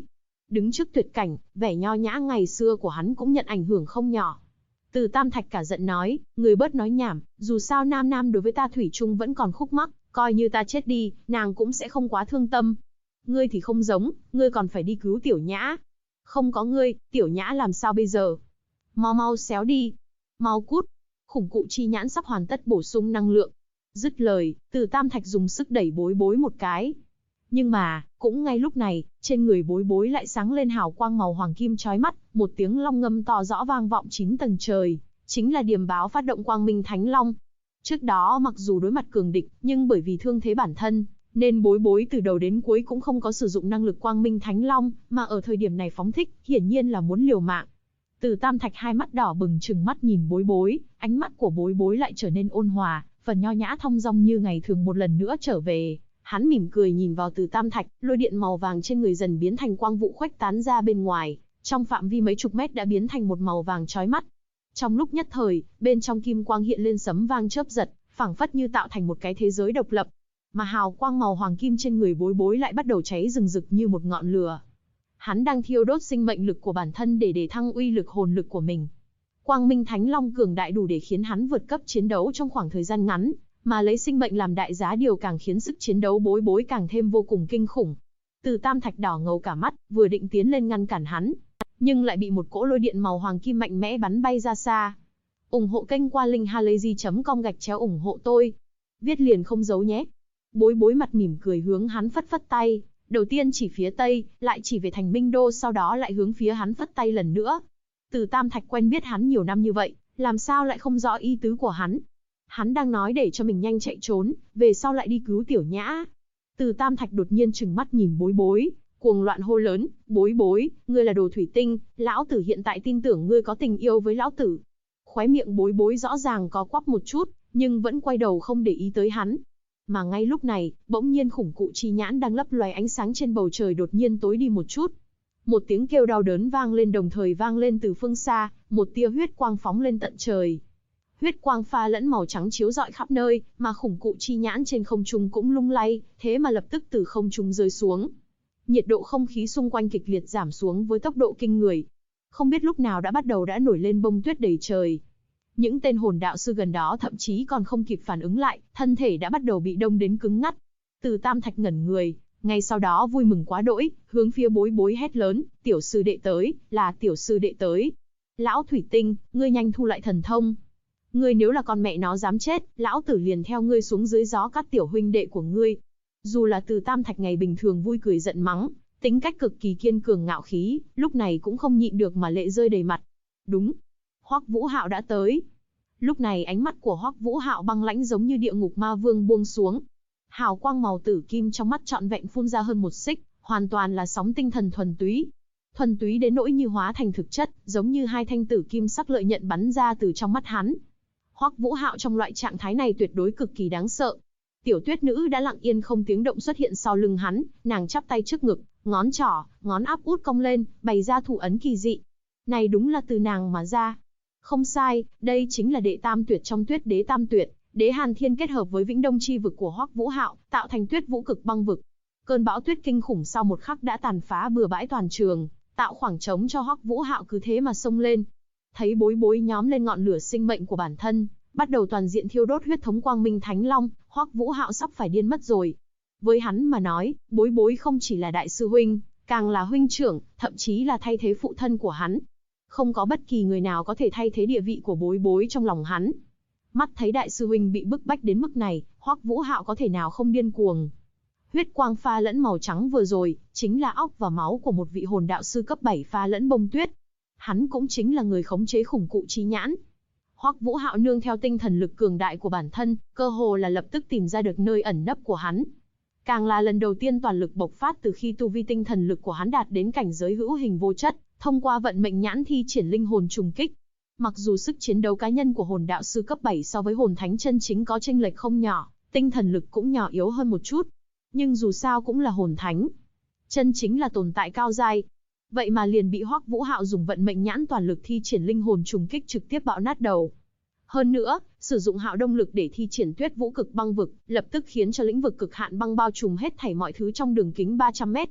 Đứng trước tuyệt cảnh, vẻ nho nhã ngày xưa của hắn cũng nhận ảnh hưởng không nhỏ. Từ Tam Thạch cả giận nói, người bớt nói nhảm, dù sao Nam Nam đối với ta thủy chung vẫn còn khúc mắc, coi như ta chết đi, nàng cũng sẽ không quá thương tâm. Ngươi thì không giống, ngươi còn phải đi cứu Tiểu Nhã. Không có ngươi, Tiểu Nhã làm sao bây giờ? Mau mau xéo đi. Mau cút. Khủng cụ chi nhãn sắp hoàn tất bổ sung năng lượng. Dứt lời, Từ Tam Thạch dùng sức đẩy Bối Bối một cái. Nhưng mà, cũng ngay lúc này, trên người Bối Bối lại sáng lên hào quang màu hoàng kim chói mắt, một tiếng long ngâm to rõ vang vọng 9 tầng trời, chính là điềm báo phát động Quang Minh Thánh Long. Trước đó mặc dù đối mặt cường địch, nhưng bởi vì thương thế bản thân, nên Bối Bối từ đầu đến cuối cũng không có sử dụng năng lực Quang Minh Thánh Long, mà ở thời điểm này phóng thích, hiển nhiên là muốn liều mạng. Từ Tam Thạch hai mắt đỏ bừng trừng mắt nhìn Bối Bối, ánh mắt của Bối Bối lại trở nên ôn hòa, phần nho nhã thong dong như ngày thường một lần nữa trở về. Hắn mỉm cười nhìn vào Từ Tam Thạch, lôi điện màu vàng trên người dần biến thành quang vụ khuếch tán ra bên ngoài, trong phạm vi mấy chục mét đã biến thành một màu vàng chói mắt. Trong lúc nhất thời, bên trong kim quang hiện lên sấm vang chớp giật, phảng phất như tạo thành một cái thế giới độc lập. Mà hào quang màu hoàng kim trên người Bối Bối lại bắt đầu cháy rừng rực như một ngọn lửa. Hắn đang thiêu đốt sinh mệnh lực của bản thân để thăng uy lực hồn lực của mình. Quang Minh Thánh Long cường đại đủ để khiến hắn vượt cấp chiến đấu trong khoảng thời gian ngắn, mà lấy sinh mệnh làm đại giá điều càng khiến sức chiến đấu Bối Bối càng thêm vô cùng kinh khủng. Từ Tam Thạch đỏ ngầu cả mắt, vừa định tiến lên ngăn cản hắn, nhưng lại bị một cỗ lôi điện màu hoàng kim mạnh mẽ bắn bay ra xa. Ủng hộ kênh qua linkhalazy.com/ủng hộ tôi. Viết liền không giấu nhé. Bối Bối mặt mỉm cười hướng hắn phất phất tay, đầu tiên chỉ phía tây, lại chỉ về thành Minh Đô, sau đó lại hướng phía hắn phất tay lần nữa. Từ Tam Thạch quen biết hắn nhiều năm như vậy, làm sao lại không rõ ý tứ của hắn? Hắn đang nói để cho mình nhanh chạy trốn, về sau lại đi cứu Tiểu Nhã. Từ Tam Thạch đột nhiên trừng mắt nhìn Bối Bối, cuồng loạn hô lớn, Bối Bối, ngươi là đồ thủy tinh, lão tử hiện tại tin tưởng ngươi có tình yêu với lão tử. Khóe miệng Bối Bối rõ ràng có quắp một chút, nhưng vẫn quay đầu không để ý tới hắn. Mà ngay lúc này, bỗng nhiên khủng cụ chi nhãn đang lấp loài ánh sáng trên bầu trời đột nhiên tối đi một chút. Một tiếng kêu đau đớn vang lên, đồng thời vang lên từ phương xa, một tia huyết quang phóng lên tận trời. Huyết quang pha lẫn màu trắng chiếu rọi khắp nơi, mà khủng cụ chi nhãn trên không trung cũng lung lay, thế mà lập tức từ không trung rơi xuống. Nhiệt độ không khí xung quanh kịch liệt giảm xuống với tốc độ kinh người. Không biết lúc nào đã nổi lên bông tuyết đầy trời. Những tên hồn đạo sư gần đó thậm chí còn không kịp phản ứng lại, thân thể đã bắt đầu bị đông đến cứng ngắt. Từ Tam Thạch ngẩn người, ngay sau đó vui mừng quá đỗi, hướng phía Bối Bối hét lớn, tiểu sư đệ tới, là tiểu sư đệ tới. Lão thủy tinh, ngươi nhanh thu lại thần thông. Ngươi nếu là con mẹ nó dám chết, lão tử liền theo ngươi xuống dưới gió cắt tiểu huynh đệ của ngươi. Dù là Từ Tam Thạch ngày bình thường vui cười giận mắng, tính cách cực kỳ kiên cường ngạo khí, lúc này cũng không nhịn được mà lệ rơi đầy mặt. Đúng, Hoắc Vũ Hạo đã tới. Lúc này ánh mắt của Hoắc Vũ Hạo băng lãnh giống như địa ngục ma vương buông xuống. Hào quang màu tử kim trong mắt trọn vẹn phun ra hơn một xích, hoàn toàn là sóng tinh thần thuần túy. Thuần túy đến nỗi như hóa thành thực chất, giống như hai thanh tử kim sắc lợi nhận bắn ra từ trong mắt hắn. Hoắc Vũ Hạo trong loại trạng thái này tuyệt đối cực kỳ đáng sợ. Tiểu Tuyết Nữ đã lặng yên không tiếng động xuất hiện sau lưng hắn, nàng chắp tay trước ngực, ngón trỏ, ngón áp út cong lên, bày ra thủ ấn kỳ dị. Này đúng là từ nàng mà ra. Không sai, đây chính là đệ tam tuyệt trong Tuyết Đế Tam Tuyệt, Đế Hàn Thiên kết hợp với Vĩnh Đông chi vực của Hoắc Vũ Hạo, tạo thành Tuyết Vũ Cực Băng vực. Cơn bão tuyết kinh khủng sau một khắc đã tàn phá bừa bãi toàn trường, tạo khoảng trống cho Hoắc Vũ Hạo cứ thế mà xông lên. Thấy Bối Bối nhóm lên ngọn lửa sinh mệnh của bản thân, bắt đầu toàn diện thiêu đốt huyết thống Quang Minh Thánh Long, Hoắc Vũ Hạo sắp phải điên mất rồi. Với hắn mà nói, Bối Bối không chỉ là đại sư huynh, càng là huynh trưởng, thậm chí là thay thế phụ thân của hắn. Không có bất kỳ người nào có thể thay thế địa vị của Bối Bối trong lòng hắn. Mắt thấy đại sư huynh bị bức bách đến mức này, Hoắc Vũ Hạo có thể nào không điên cuồng. Huyết quang pha lẫn màu trắng vừa rồi, chính là óc và máu của một vị hồn đạo sư cấp 7 pha lẫn bông tuyết. Hắn cũng chính là người khống chế khủng cụ chi nhãn. Hoắc Vũ Hạo nương theo tinh thần lực cường đại của bản thân, cơ hồ là lập tức tìm ra được nơi ẩn nấp của hắn. Càng là lần đầu tiên toàn lực bộc phát từ khi tu vi tinh thần lực của hắn đạt đến cảnh giới hữu hình vô chất, thông qua vận mệnh nhãn thi triển linh hồn trùng kích. Mặc dù sức chiến đấu cá nhân của hồn đạo sư cấp 7 so với hồn thánh chân chính có chênh lệch không nhỏ, tinh thần lực cũng nhỏ yếu hơn một chút, nhưng dù sao cũng là hồn thánh, chân chính là tồn tại cao giai. Vậy mà liền bị Hoắc Vũ Hạo dùng vận mệnh nhãn toàn lực thi triển linh hồn trùng kích trực tiếp bạo nát đầu. Hơn nữa, sử dụng hạo đông lực để thi triển Tuyết Vũ Cực Băng vực, lập tức khiến cho lĩnh vực cực hạn băng bao trùm hết thảy mọi thứ trong đường kính 300 mét.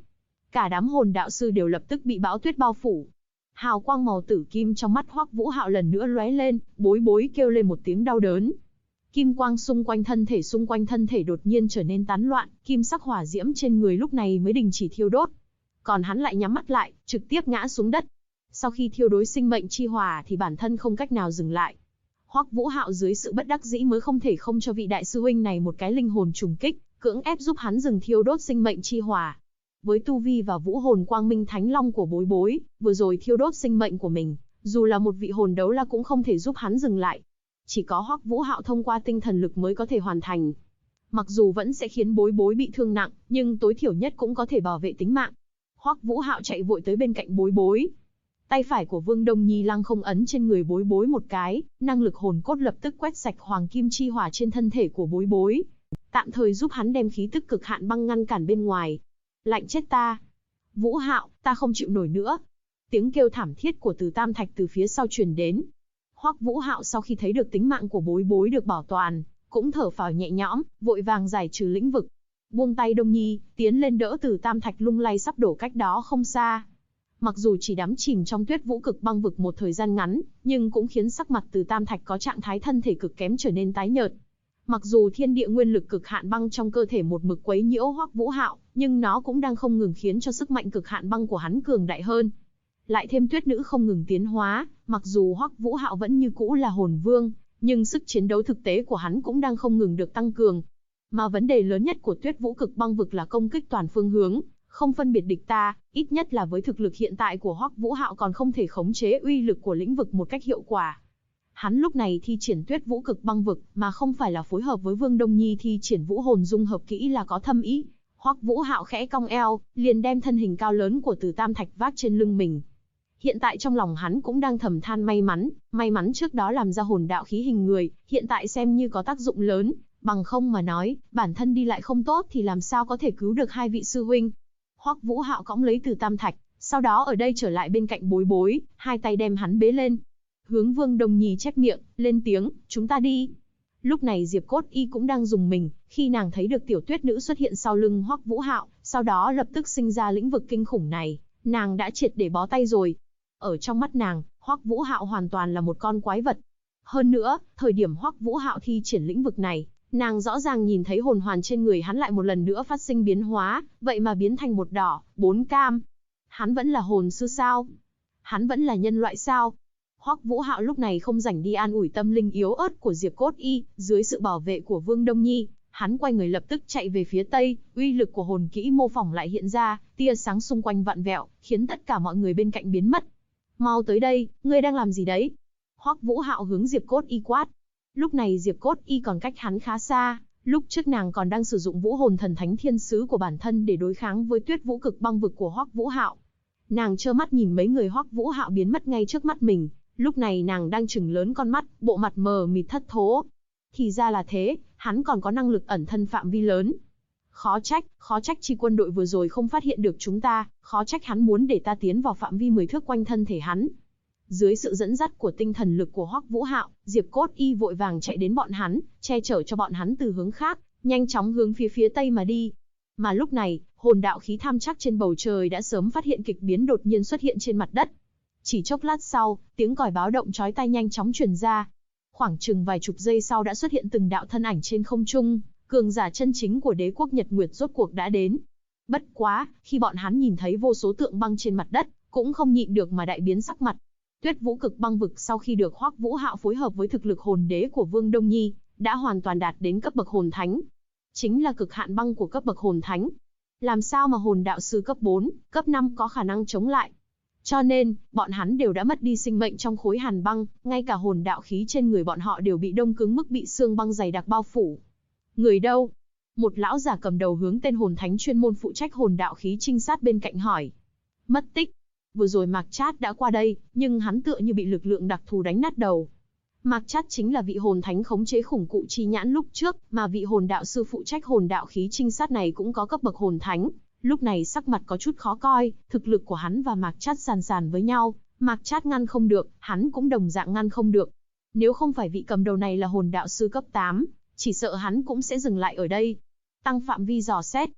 Cả đám hồn đạo sư đều lập tức bị bão tuyết bao phủ. Hào quang màu tử kim trong mắt Hoắc Vũ Hạo lần nữa lóe lên, Bối Bối kêu lên một tiếng đau đớn. Kim quang xung quanh thân thể đột nhiên trở nên tán loạn, kim sắc hỏa diễm trên người lúc này mới đình chỉ thiêu đốt. Còn hắn lại nhắm mắt lại, trực tiếp ngã xuống đất. Sau khi thiêu đối sinh mệnh chi hỏa thì bản thân không cách nào dừng lại. Hoắc Vũ Hạo dưới sự bất đắc dĩ mới không thể không cho vị đại sư huynh này một cái linh hồn trùng kích, cưỡng ép giúp hắn dừng thiêu đốt sinh mệnh chi hỏa. Với tu vi và vũ hồn quang minh thánh long của Bối Bối, vừa rồi thiêu đốt sinh mệnh của mình, dù là một vị hồn đấu la cũng không thể giúp hắn dừng lại. Chỉ có Hoắc Vũ Hạo thông qua tinh thần lực mới có thể hoàn thành. Mặc dù vẫn sẽ khiến Bối Bối bị thương nặng, nhưng tối thiểu nhất cũng có thể bảo vệ tính mạng. Hoắc Vũ Hạo chạy vội tới bên cạnh Bối Bối. Tay phải của Vương Đông Nhi lăng không ấn trên người Bối Bối một cái, năng lực hồn cốt lập tức quét sạch hoàng kim chi hỏa trên thân thể của Bối Bối, tạm thời giúp hắn đem khí tức cực hạn băng ngăn cản bên ngoài. Lạnh chết ta! Vũ Hạo, ta không chịu nổi nữa! Tiếng kêu thảm thiết của Từ Tam Thạch từ phía sau truyền đến. Hoắc Vũ Hạo sau khi thấy được tính mạng của Bối Bối được bảo toàn, cũng thở phào nhẹ nhõm, vội vàng giải trừ lĩnh vực. Buông tay Đông Nhi, tiến lên đỡ Từ Tam Thạch lung lay sắp đổ cách đó không xa. Mặc dù chỉ đắm chìm trong tuyết vũ cực băng vực một thời gian ngắn, nhưng cũng khiến sắc mặt Từ Tam Thạch có trạng thái thân thể cực kém trở nên tái nhợt. Mặc dù thiên địa nguyên lực cực hạn băng trong cơ thể một mực quấy nhiễu Hoắc Vũ Hạo, nhưng nó cũng đang không ngừng khiến cho sức mạnh cực hạn băng của hắn cường đại hơn. Lại thêm tuyết nữ không ngừng tiến hóa, mặc dù Hoắc Vũ Hạo vẫn như cũ là hồn vương, nhưng sức chiến đấu thực tế của hắn cũng đang không ngừng được tăng cường. Mà vấn đề lớn nhất của tuyết vũ cực băng vực là công kích toàn phương hướng, không phân biệt địch ta, ít nhất là với thực lực hiện tại của Hoắc Vũ Hạo còn không thể khống chế uy lực của lĩnh vực một cách hiệu quả. Hắn lúc này thi triển tuyết vũ cực băng vực, mà không phải là phối hợp với Vương Đông Nhi thi triển vũ hồn dung hợp kỹ là có thâm ý. Hoắc Vũ Hạo khẽ cong eo, liền đem thân hình cao lớn của Từ Tam Thạch vác trên lưng mình. Hiện tại trong lòng hắn cũng đang thầm than may mắn trước đó làm ra hồn đạo khí hình người, hiện tại xem như có tác dụng lớn, bằng không mà nói, bản thân đi lại không tốt thì làm sao có thể cứu được hai vị sư huynh. Hoắc Vũ Hạo cõng lấy Từ Tam Thạch, sau đó ở đây trở lại bên cạnh Bối Bối, hai tay đem hắn bế lên. Hướng Vương Đông Nhi chép miệng, lên tiếng, chúng ta đi. Lúc này Diệp Cốt Y cũng đang dùng mình, khi nàng thấy được tiểu tuyết nữ xuất hiện sau lưng Hoắc Vũ Hạo, sau đó lập tức sinh ra lĩnh vực kinh khủng này, nàng đã triệt để bó tay rồi. Ở trong mắt nàng, Hoắc Vũ Hạo hoàn toàn là một con quái vật. Hơn nữa, thời điểm Hoắc Vũ Hạo thi triển lĩnh vực này, nàng rõ ràng nhìn thấy hồn hoàn trên người hắn lại một lần nữa phát sinh biến hóa, vậy mà biến thành một đỏ, 4 cam. Hắn vẫn là hồn sư sao? Hắn vẫn là nhân loại sao? Hoắc Vũ Hạo lúc này không rảnh đi an ủi tâm linh yếu ớt của Diệp Cốt Y, dưới sự bảo vệ của Vương Đông Nhi, hắn quay người lập tức chạy về phía tây, uy lực của hồn kỹ mô phỏng lại hiện ra, tia sáng xung quanh vặn vẹo, khiến tất cả mọi người bên cạnh biến mất. Mau tới đây, ngươi đang làm gì đấy? Hoắc Vũ Hạo hướng Diệp Cốt Y quát. Lúc này Diệp Cốt Y còn cách hắn khá xa, lúc trước nàng còn đang sử dụng vũ hồn thần thánh thiên sứ của bản thân để đối kháng với tuyết vũ cực băng vực của Hoắc Vũ Hạo. Nàng trơ mắt nhìn mấy người Hoắc Vũ Hạo biến mất ngay trước mắt mình, lúc này nàng đang trừng lớn con mắt, bộ mặt mờ mịt thất thố. Thì ra là thế, hắn còn có năng lực ẩn thân phạm vi lớn. Khó trách chi quân đội vừa rồi không phát hiện được chúng ta, khó trách hắn muốn để ta tiến vào phạm vi 10 thước quanh thân thể hắn. Dưới sự dẫn dắt của tinh thần lực của Hoắc Vũ Hạo, Diệp Cốt Y vội vàng chạy đến bọn hắn, che chở cho bọn hắn từ hướng khác, nhanh chóng hướng phía tây mà đi. Mà lúc này, hồn đạo khí tham chắc trên bầu trời đã sớm phát hiện kịch biến đột nhiên xuất hiện trên mặt đất. Chỉ chốc lát sau, tiếng còi báo động chói tai nhanh chóng truyền ra. Khoảng chừng vài chục giây sau đã xuất hiện từng đạo thân ảnh trên không trung, cường giả chân chính của đế quốc Nhật Nguyệt rốt cuộc đã đến. Bất quá, khi bọn hắn nhìn thấy vô số tượng băng trên mặt đất, cũng không nhịn được mà đại biến sắc mặt. Tuyết vũ cực băng vực sau khi được Hoắc Vũ Hạo phối hợp với thực lực hồn đế của Vương Đông Nhi, đã hoàn toàn đạt đến cấp bậc hồn thánh. Chính là cực hạn băng của cấp bậc hồn thánh. Làm sao mà hồn đạo sư cấp 4, cấp 5 có khả năng chống lại? Cho nên, bọn hắn đều đã mất đi sinh mệnh trong khối hàn băng, ngay cả hồn đạo khí trên người bọn họ đều bị đông cứng mức bị xương băng dày đặc bao phủ. Người đâu? Một lão giả cầm đầu hướng tên hồn thánh chuyên môn phụ trách hồn đạo khí trinh sát bên cạnh hỏi. Mất tích. Vừa rồi Mạc Trát đã qua đây, nhưng hắn tựa như bị lực lượng đặc thù đánh nát đầu. Mạc Trát chính là vị hồn thánh khống chế khủng cụ chi nhãn lúc trước, mà vị hồn đạo sư phụ trách hồn đạo khí trinh sát này cũng có cấp bậc hồn thánh. Lúc này sắc mặt có chút khó coi, thực lực của hắn và Mạc Trát sàn với nhau, Mạc Trát ngăn không được, hắn cũng đồng dạng ngăn không được. Nếu không phải vị cầm đầu này là hồn đạo sư cấp 8, chỉ sợ hắn cũng sẽ dừng lại ở đây. Tăng phạm vi dò xét.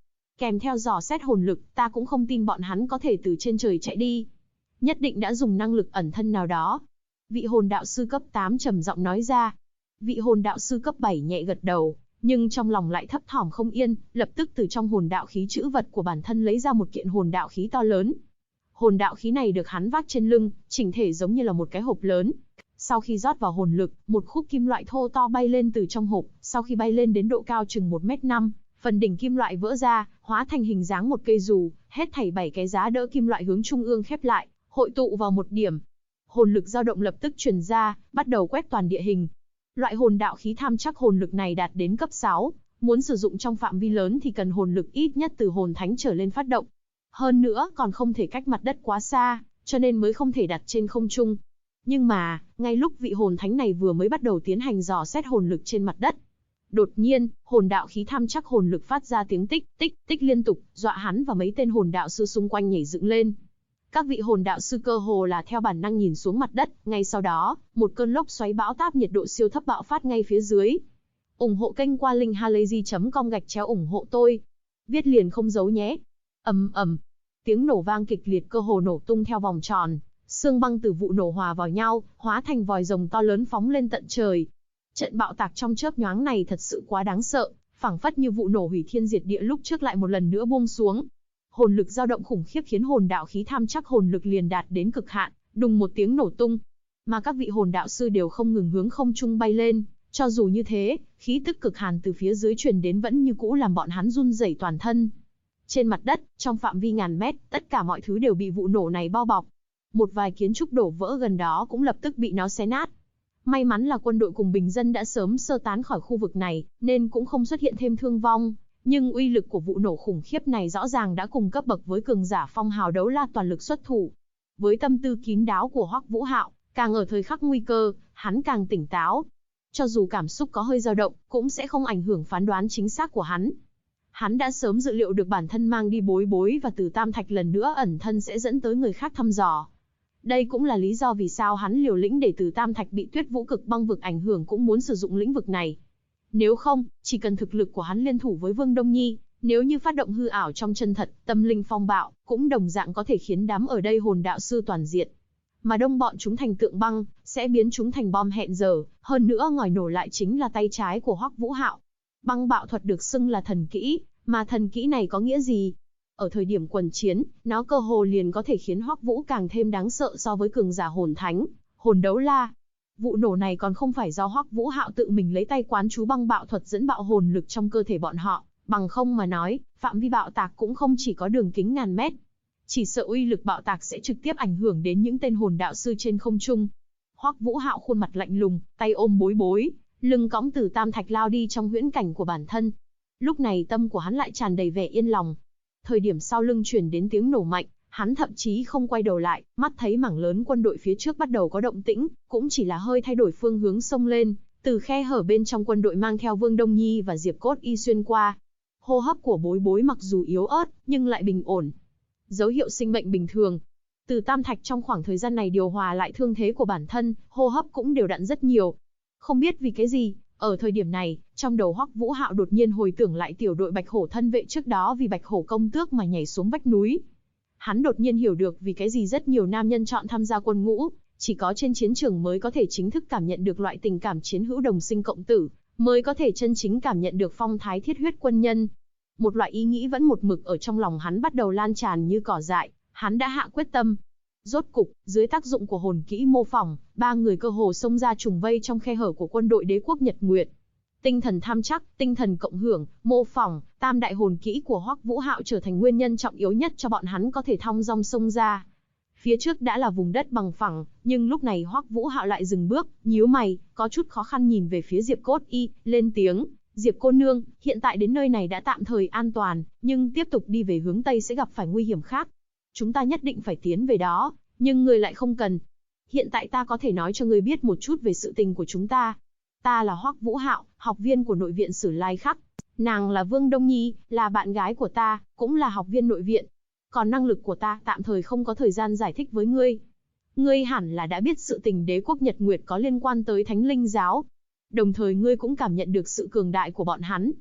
kèm theo dò xét hồn lực, ta cũng không tin bọn hắn có thể từ trên trời chạy đi. Nhất định đã dùng năng lực ẩn thân nào đó. Vị hồn đạo sư cấp 8 trầm giọng nói ra. Vị hồn đạo sư cấp 7 nhẹ gật đầu, nhưng trong lòng lại thấp thỏm không yên, lập tức từ trong hồn đạo khí trữ vật của bản thân lấy ra một kiện hồn đạo khí to lớn. Hồn đạo khí này được hắn vác trên lưng, chỉnh thể giống như là một cái hộp lớn. Sau khi rót vào hồn lực, một khúc kim loại thô to bay lên từ trong hộp, sau khi bay lên đến độ cao chừng 1m5, phần đỉnh kim loại vỡ ra, hóa thành hình dáng một cây dù, hết thảy 7 cái giá đỡ kim loại hướng trung ương khép lại, hội tụ vào một điểm. Hồn lực dao động lập tức truyền ra, bắt đầu quét toàn địa hình. Loại hồn đạo khí tham chắc hồn lực này đạt đến cấp 6, muốn sử dụng trong phạm vi lớn thì cần hồn lực ít nhất từ hồn thánh trở lên phát động. Hơn nữa, còn không thể cách mặt đất quá xa, cho nên mới không thể đặt trên không trung. Nhưng mà, ngay lúc vị hồn thánh này vừa mới bắt đầu tiến hành dò xét hồn lực trên mặt đất, đột nhiên, hồn đạo khí tham chắc hồn lực phát ra tiếng tích, tích, tích liên tục, dọa hắn và mấy tên hồn đạo sư xung quanh nhảy dựng lên. Các vị hồn đạo sư cơ hồ là theo bản năng nhìn xuống mặt đất, ngay sau đó, một cơn lốc xoáy bão táp nhiệt độ siêu thấp bạo phát ngay phía dưới. Ủng hộ kênh qua linkhalazy.com/ủng hộ tôi. Viết liền không giấu nhé. Ầm ầm, tiếng nổ vang kịch liệt cơ hồ nổ tung theo vòng tròn, xương băng từ vụ nổ hòa vào nhau, hóa thành vòi rồng to lớn phóng lên tận trời. Trận bạo tạc trong chớp nhoáng này thật sự quá đáng sợ, phảng phất như vụ nổ hủy thiên diệt địa lúc trước lại một lần nữa buông xuống. Hồn lực dao động khủng khiếp khiến hồn đạo khí tham chắc hồn lực liền đạt đến cực hạn, đùng một tiếng nổ tung. Mà các vị hồn đạo sư đều không ngừng hướng không trung bay lên, cho dù như thế, khí tức cực hàn từ phía dưới truyền đến vẫn như cũ làm bọn hắn run rẩy toàn thân. Trên mặt đất, trong phạm vi ngàn mét, tất cả mọi thứ đều bị vụ nổ này bao bọc. Một vài kiến trúc đổ vỡ gần đó cũng lập tức bị nó xé nát. May mắn là quân đội cùng bình dân đã sớm sơ tán khỏi khu vực này, nên cũng không xuất hiện thêm thương vong. Nhưng uy lực của vụ nổ khủng khiếp này rõ ràng đã cùng cấp bậc với cường giả phong hào đấu la toàn lực xuất thủ. Với tâm tư kín đáo của Hoắc Vũ Hạo, càng ở thời khắc nguy cơ, hắn càng tỉnh táo. Cho dù cảm xúc có hơi dao động, cũng sẽ không ảnh hưởng phán đoán chính xác của hắn. Hắn đã sớm dự liệu được bản thân mang đi bối bối và Từ Tam Thạch lần nữa ẩn thân sẽ dẫn tới người khác thăm dò. Đây cũng là lý do vì sao hắn liều lĩnh để Từ Tam Thạch bị Tuyết Vũ Cực Băng vực ảnh hưởng cũng muốn sử dụng lĩnh vực này. Nếu không, chỉ cần thực lực của hắn liên thủ với Vương Đông Nhi, nếu như phát động hư ảo trong chân thật, tâm linh phong bạo, cũng đồng dạng có thể khiến đám ở đây hồn đạo sư toàn diện. Mà đông bọn chúng thành tượng băng, sẽ biến chúng thành bom hẹn giờ, hơn nữa ngòi nổ lại chính là tay trái của Hoắc Vũ Hạo. Băng bạo thuật được xưng là thần kỹ, mà thần kỹ này có nghĩa gì? Ở thời điểm quần chiến, nó cơ hồ liền có thể khiến Hoắc Vũ càng thêm đáng sợ so với cường giả hồn thánh, hồn đấu la. Vụ nổ này còn không phải do Hoắc Vũ Hạo tự mình lấy tay quán chú băng bạo thuật dẫn bạo hồn lực trong cơ thể bọn họ, bằng không mà nói, phạm vi bạo tạc cũng không chỉ có đường kính ngàn mét. Chỉ sợ uy lực bạo tạc sẽ trực tiếp ảnh hưởng đến những tên hồn đạo sư trên không trung. Hoắc Vũ Hạo khuôn mặt lạnh lùng, tay ôm bối bối, lưng cõng Từ Tam Thạch lao đi trong huyễn cảnh của bản thân. Lúc này tâm của hắn lại tràn đầy vẻ yên lòng. Thời điểm sau lưng truyền đến tiếng nổ mạnh, hắn thậm chí không quay đầu lại, mắt thấy mảng lớn quân đội phía trước bắt đầu có động tĩnh, cũng chỉ là hơi thay đổi phương hướng xông lên, từ khe hở bên trong quân đội mang theo Vương Đông Nhi và Diệp Cốt Y xuyên qua. Hô hấp của bối bối mặc dù yếu ớt, nhưng lại bình ổn. Dấu hiệu sinh mệnh bình thường. Từ Tam Thạch trong khoảng thời gian này điều hòa lại thương thế của bản thân, hô hấp cũng đều đặn rất nhiều. Không biết vì cái gì, ở thời điểm này, trong đầu Hoắc Vũ Hạo đột nhiên hồi tưởng lại tiểu đội Bạch Hổ thân vệ trước đó vì Bạch Hổ công tước mà nhảy xuống vách núi. Hắn đột nhiên hiểu được vì cái gì rất nhiều nam nhân chọn tham gia quân ngũ, chỉ có trên chiến trường mới có thể chính thức cảm nhận được loại tình cảm chiến hữu đồng sinh cộng tử, mới có thể chân chính cảm nhận được phong thái thiết huyết quân nhân. Một loại ý nghĩ vẫn một mực ở trong lòng hắn bắt đầu lan tràn như cỏ dại, hắn đã hạ quyết tâm. Rốt cục, dưới tác dụng của hồn kỹ mô phỏng, ba người cơ hồ xông ra trùng vây trong khe hở của quân đội Đế quốc Nhật Nguyệt. Tinh thần tham chắc, tinh thần cộng hưởng, mô phỏng, tam đại hồn kỹ của Hoắc Vũ Hạo trở thành nguyên nhân trọng yếu nhất cho bọn hắn có thể thong dong xông ra. Phía trước đã là vùng đất bằng phẳng, nhưng lúc này Hoắc Vũ Hạo lại dừng bước, nhíu mày, có chút khó khăn nhìn về phía Diệp Cốt Y, lên tiếng, "Diệp cô nương, hiện tại đến nơi này đã tạm thời an toàn, nhưng tiếp tục đi về hướng Tây sẽ gặp phải nguy hiểm khác. Chúng ta nhất định phải tiến về đó, nhưng ngươi lại không cần. Hiện tại ta có thể nói cho ngươi biết một chút về sự tình của chúng ta. Ta là Hoắc Vũ Hạo, học viên của nội viện Sử Lai Khắc. Nàng là Vương Đông Nhi, là bạn gái của ta, cũng là học viên nội viện. Còn năng lực của ta tạm thời không có thời gian giải thích với ngươi. Ngươi hẳn là đã biết sự tình Đế quốc Nhật Nguyệt có liên quan tới Thánh Linh giáo. Đồng thời ngươi cũng cảm nhận được sự cường đại của bọn hắn.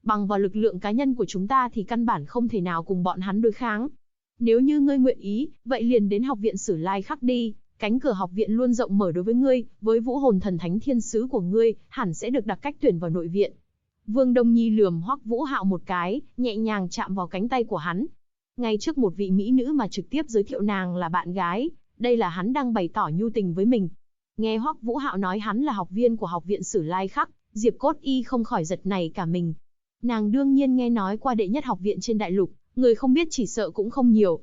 Bằng vào lực lượng cá nhân của chúng ta thì căn bản không thể nào cùng bọn hắn đối kháng. Nếu như ngươi nguyện ý, vậy liền đến học viện Sử Lai Khắc đi, cánh cửa học viện luôn rộng mở đối với ngươi, với vũ hồn thần thánh thiên sứ của ngươi, hẳn sẽ được đặc cách tuyển vào nội viện. Vương Đông Nhi lườm Hoắc Vũ Hạo một cái, nhẹ nhàng chạm vào cánh tay của hắn. Ngay trước một vị mỹ nữ mà trực tiếp giới thiệu nàng là bạn gái, đây là hắn đang bày tỏ nhu tình với mình. Nghe Hoắc Vũ Hạo nói hắn là học viên của học viện Sử Lai Khắc, Diệp Cốt Y không khỏi giật nảy cả mình. Nàng đương nhiên nghe nói qua đệ nhất học viện trên đại lục, người không biết chỉ sợ cũng không nhiều.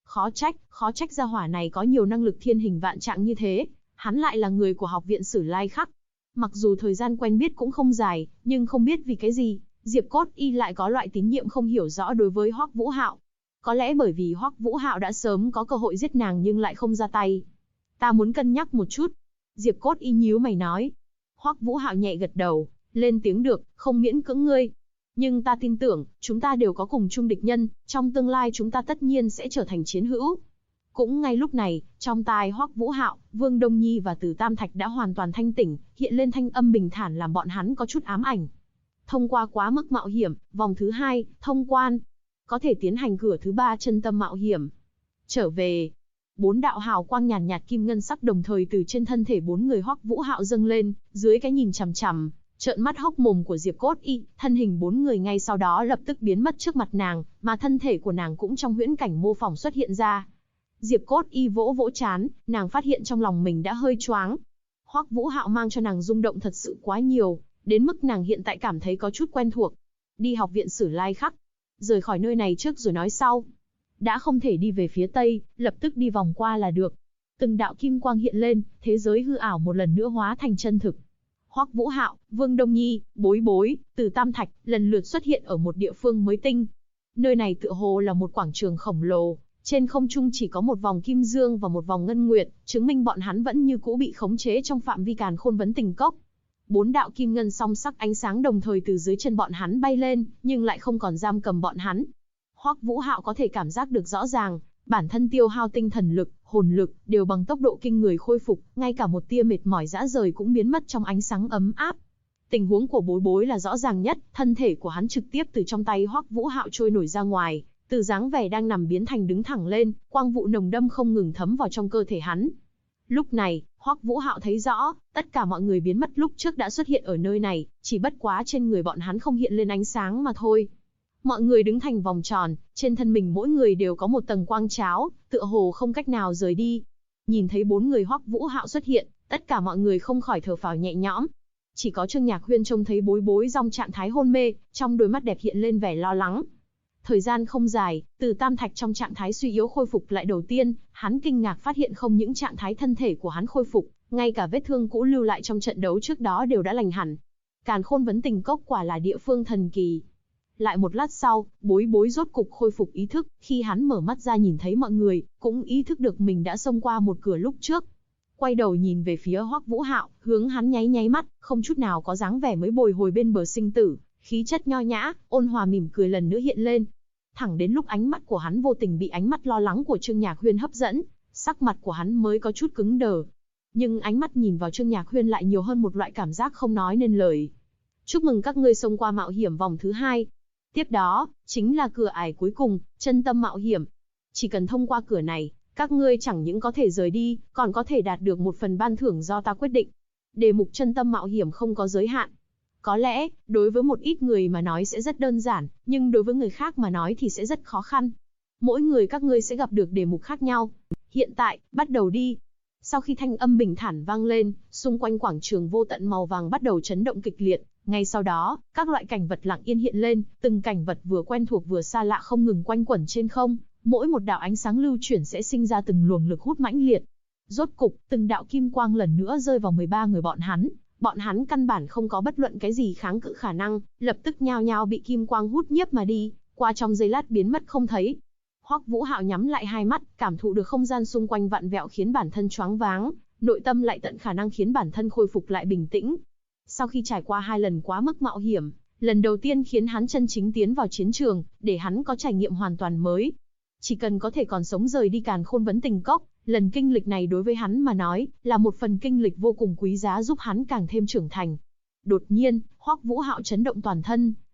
Khó trách gia hỏa này có nhiều năng lực thiên hình vạn trạng như thế, hắn lại là người của học viện Sử Lai Khắc. Mặc dù thời gian quen biết cũng không dài, nhưng không biết vì cái gì, Diệp Cốt Y lại có loại tín nhiệm không hiểu rõ đối với Hoắc Vũ Hạo. Có lẽ bởi vì Hoắc Vũ Hạo đã sớm có cơ hội giết nàng nhưng lại không ra tay. Ta muốn cân nhắc một chút. Diệp Cốt Y nhíu mày nói. Hoắc Vũ Hạo nhẹ gật đầu, lên tiếng được, không miễn cưỡng ngươi. Nhưng ta tin tưởng, chúng ta đều có cùng chung địch nhân, trong tương lai chúng ta tất nhiên sẽ trở thành chiến hữu. Cũng ngay lúc này, trong tai Hoắc Vũ Hạo, Vương Đông Nhi và Từ Tam Thạch đã hoàn toàn thanh tỉnh, hiện lên thanh âm bình thản làm bọn hắn có chút ám ảnh. Thông qua quá mức mạo hiểm, vòng thứ 2, thông quan. Có thể tiến hành cửa thứ 3 chân tâm mạo hiểm. Trở về. 4 đạo hào quang nhàn nhạt kim ngân sắc đồng thời từ trên thân thể 4 người Hoắc Vũ Hạo dâng lên, dưới cái nhìn chằm chằm, trợn mắt hốc mồm của Diệp Cốt Y, thân hình 4 người ngay sau đó lập tức biến mất trước mặt nàng, mà thân thể của nàng cũng trong huyễn cảnh mô phỏng xuất hiện ra. Diệp Cốt Y vỗ vỗ trán, nàng phát hiện trong lòng mình đã hơi choáng. Hoắc Vũ Hạo mang cho nàng rung động thật sự quá nhiều, đến mức nàng hiện tại cảm thấy có chút quen thuộc. Đi học viện Sử Lai Khắc, rời khỏi nơi này trước rồi nói sau. Đã không thể đi về phía tây, lập tức đi vòng qua là được. Từng đạo kim quang hiện lên, thế giới hư ảo một lần nữa hóa thành chân thực. Hoắc Vũ Hạo, Vương Đông Nhi, Bối Bối, Từ Tam Thạch lần lượt xuất hiện ở một địa phương mới tinh. Nơi này tựa hồ là một quảng trường khổng lồ, trên không trung chỉ có một vòng kim dương và một vòng ngân nguyệt, chứng minh bọn hắn vẫn như cũ bị khống chế trong phạm vi càn khôn vấn tình cốc. 4 đạo kim ngân song sắc ánh sáng đồng thời từ dưới chân bọn hắn bay lên, nhưng lại không còn giam cầm bọn hắn. Hoắc Vũ Hạo có thể cảm giác được rõ ràng, bản thân tiêu hao tinh thần lực, hồn lực đều bằng tốc độ kinh người khôi phục, ngay cả một tia mệt mỏi rã rời cũng biến mất trong ánh sáng ấm áp. Tình huống của Bối Bối là rõ ràng nhất, thân thể của hắn trực tiếp từ trong tay Hoắc Vũ Hạo trôi nổi ra ngoài, từ dáng vẻ đang nằm biến thành đứng thẳng lên, quang vụ nồng đâm không ngừng thấm vào trong cơ thể hắn. Lúc này, Hoắc Vũ Hạo thấy rõ, tất cả mọi người biến mất lúc trước đã xuất hiện ở nơi này, chỉ bất quá trên người bọn hắn không hiện lên ánh sáng mà thôi. Mọi người đứng thành vòng tròn, trên thân mình mỗi người đều có một tầng quang cháo, tựa hồ không cách nào rời đi. Nhìn thấy 4 người Hoắc Vũ Hạo xuất hiện, tất cả mọi người không khỏi thở phào nhẹ nhõm. Chỉ có Trương Nhạc Huyên trông thấy Bối Bối trong trạng thái hôn mê, trong đôi mắt đẹp hiện lên vẻ lo lắng. Thời gian không dài, Từ Tam Thạch trong trạng thái suy yếu khôi phục lại đầu tiên, hắn kinh ngạc phát hiện không những trạng thái thân thể của hắn khôi phục, ngay cả vết thương cũ lưu lại trong trận đấu trước đó đều đã lành hẳn. Càn khôn vấn tình cốc quả là địa phương thần kỳ. Lại một lát sau, Bối Bối rốt cục khôi phục ý thức, khi hắn mở mắt ra nhìn thấy mọi người, cũng ý thức được mình đã xông qua một cửa lúc trước. Quay đầu nhìn về phía Hoắc Vũ Hạo, hướng hắn nháy nháy mắt, không chút nào có dáng vẻ mới bồi hồi bên bờ sinh tử, khí chất nho nhã, ôn hòa mỉm cười lần nữa hiện lên. Thẳng đến lúc ánh mắt của hắn vô tình bị ánh mắt lo lắng của Trương Nhạc Huyên hấp dẫn, sắc mặt của hắn mới có chút cứng đờ. Nhưng ánh mắt nhìn vào Trương Nhạc Huyên lại nhiều hơn một loại cảm giác không nói nên lời. Chúc mừng các ngươi xông qua mạo hiểm vòng thứ 2. Tiếp đó, chính là cửa ải cuối cùng, chân tâm mạo hiểm. Chỉ cần thông qua cửa này, các ngươi chẳng những có thể rời đi, còn có thể đạt được một phần ban thưởng do ta quyết định. Đề mục chân tâm mạo hiểm không có giới hạn. Có lẽ, đối với một ít người mà nói sẽ rất đơn giản, nhưng đối với người khác mà nói thì sẽ rất khó khăn. Mỗi người các ngươi sẽ gặp được đề mục khác nhau. Hiện tại, bắt đầu đi. Sau khi thanh âm bình thản vang lên, xung quanh quảng trường vô tận màu vàng bắt đầu chấn động kịch liệt. Ngay sau đó, các loại cảnh vật lặng yên hiện lên, từng cảnh vật vừa quen thuộc vừa xa lạ không ngừng quanh quẩn trên không, mỗi một đạo ánh sáng lưu chuyển sẽ sinh ra từng luồng lực hút mãnh liệt. Rốt cục, từng đạo kim quang lần nữa rơi vào 13 người bọn hắn căn bản không có bất luận cái gì kháng cự khả năng, lập tức nhao nhao bị kim quang hút nhiếp mà đi, qua trong giây lát biến mất không thấy. Hoắc Vũ Hạo nhắm lại hai mắt, cảm thụ được không gian xung quanh vặn vẹo khiến bản thân choáng váng, nội tâm lại tận khả năng khiến bản thân khôi phục lại bình tĩnh. Sau khi trải qua 2 lần quá mức mạo hiểm, lần đầu tiên khiến hắn chân chính tiến vào chiến trường, để hắn có trải nghiệm hoàn toàn mới. Chỉ cần có thể còn sống rời đi càn khôn vấn tình cốc, lần kinh lịch này đối với hắn mà nói, là một phần kinh lịch vô cùng quý giá giúp hắn càng thêm trưởng thành. Đột nhiên, Hoắc Vũ Hạo chấn động toàn thân,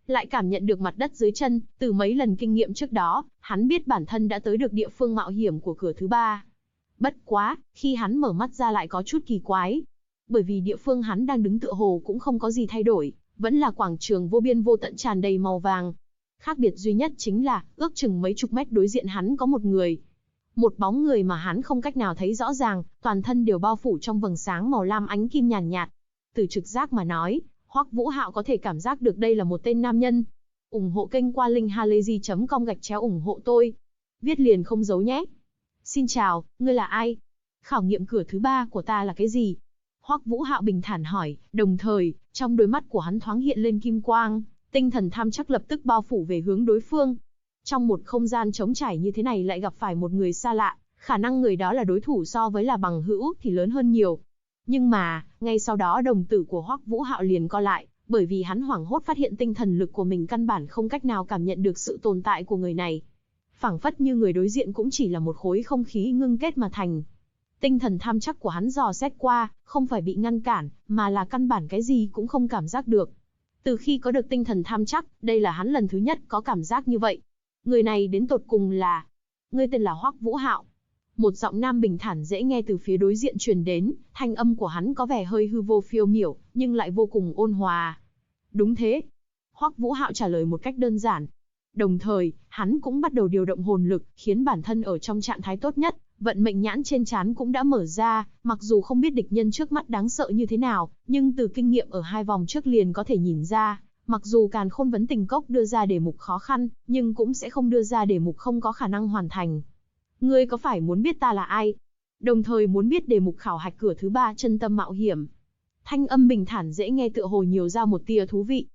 lại cảm nhận được mặt đất dưới chân, từ mấy lần kinh nghiệm trước đó, hắn biết bản thân đã tới được địa phương mạo hiểm của cửa thứ 3. Bất quá, khi hắn mở mắt ra lại có chút kỳ quái. Bởi vì địa phương hắn đang đứng tựa hồ cũng không có gì thay đổi, vẫn là quảng trường vô biên vô tận tràn đầy màu vàng. Khác biệt duy nhất chính là, ước chừng mấy chục mét đối diện hắn có một người. Một bóng người mà hắn không cách nào thấy rõ ràng, toàn thân đều bao phủ trong vầng sáng màu lam ánh kim nhàn nhạt. Từ trực giác mà nói, Hoắc Vũ Hạo có thể cảm giác được đây là một tên nam nhân. Ủng hộ kênh qua linkhalazy.com/ủng hộ tôi. Viết liền không giấu nhé. Xin chào, ngươi là ai? Khảo nghiệm cửa thứ 3 của ta là cái gì? Hoắc Vũ Hạo bình thản hỏi, đồng thời, trong đôi mắt của hắn thoáng hiện lên kim quang, tinh thần tham chắc lập tức bao phủ về hướng đối phương. Trong một không gian trống trải như thế này lại gặp phải một người xa lạ, khả năng người đó là đối thủ so với là bằng hữu thì lớn hơn nhiều. Nhưng mà, ngay sau đó đồng tử của Hoắc Vũ Hạo liền co lại, bởi vì hắn hoảng hốt phát hiện tinh thần lực của mình căn bản không cách nào cảm nhận được sự tồn tại của người này. Phảng phất như người đối diện cũng chỉ là một khối không khí ngưng kết mà thành. Tinh thần tham chắc của hắn dò xét qua, không phải bị ngăn cản, mà là căn bản cái gì cũng không cảm giác được. Từ khi có được tinh thần tham chắc, đây là hắn lần thứ nhất có cảm giác như vậy. Người này đến tột cùng là... Ngươi tên là Hoắc Vũ Hạo. Một giọng nam bình thản dễ nghe từ phía đối diện truyền đến, thanh âm của hắn có vẻ hơi hư vô phiêu miểu, nhưng lại vô cùng ôn hòa. Đúng thế. Hoắc Vũ Hạo trả lời một cách đơn giản. Đồng thời, hắn cũng bắt đầu điều động hồn lực, khiến bản thân ở trong trạng thái tốt nhất, vận mệnh nhãn trên trán cũng đã mở ra, mặc dù không biết địch nhân trước mắt đáng sợ như thế nào, nhưng từ kinh nghiệm ở 2 vòng trước liền có thể nhìn ra, mặc dù Càn Khôn Vấn Tình Cốc đưa ra đề mục khó khăn, nhưng cũng sẽ không đưa ra đề mục không có khả năng hoàn thành. Ngươi có phải muốn biết ta là ai? Đồng thời muốn biết đề mục khảo hạch cửa thứ 3 chân tâm mạo hiểm. Thanh âm bình thản dễ nghe tựa hồ nhiều ra một tia thú vị.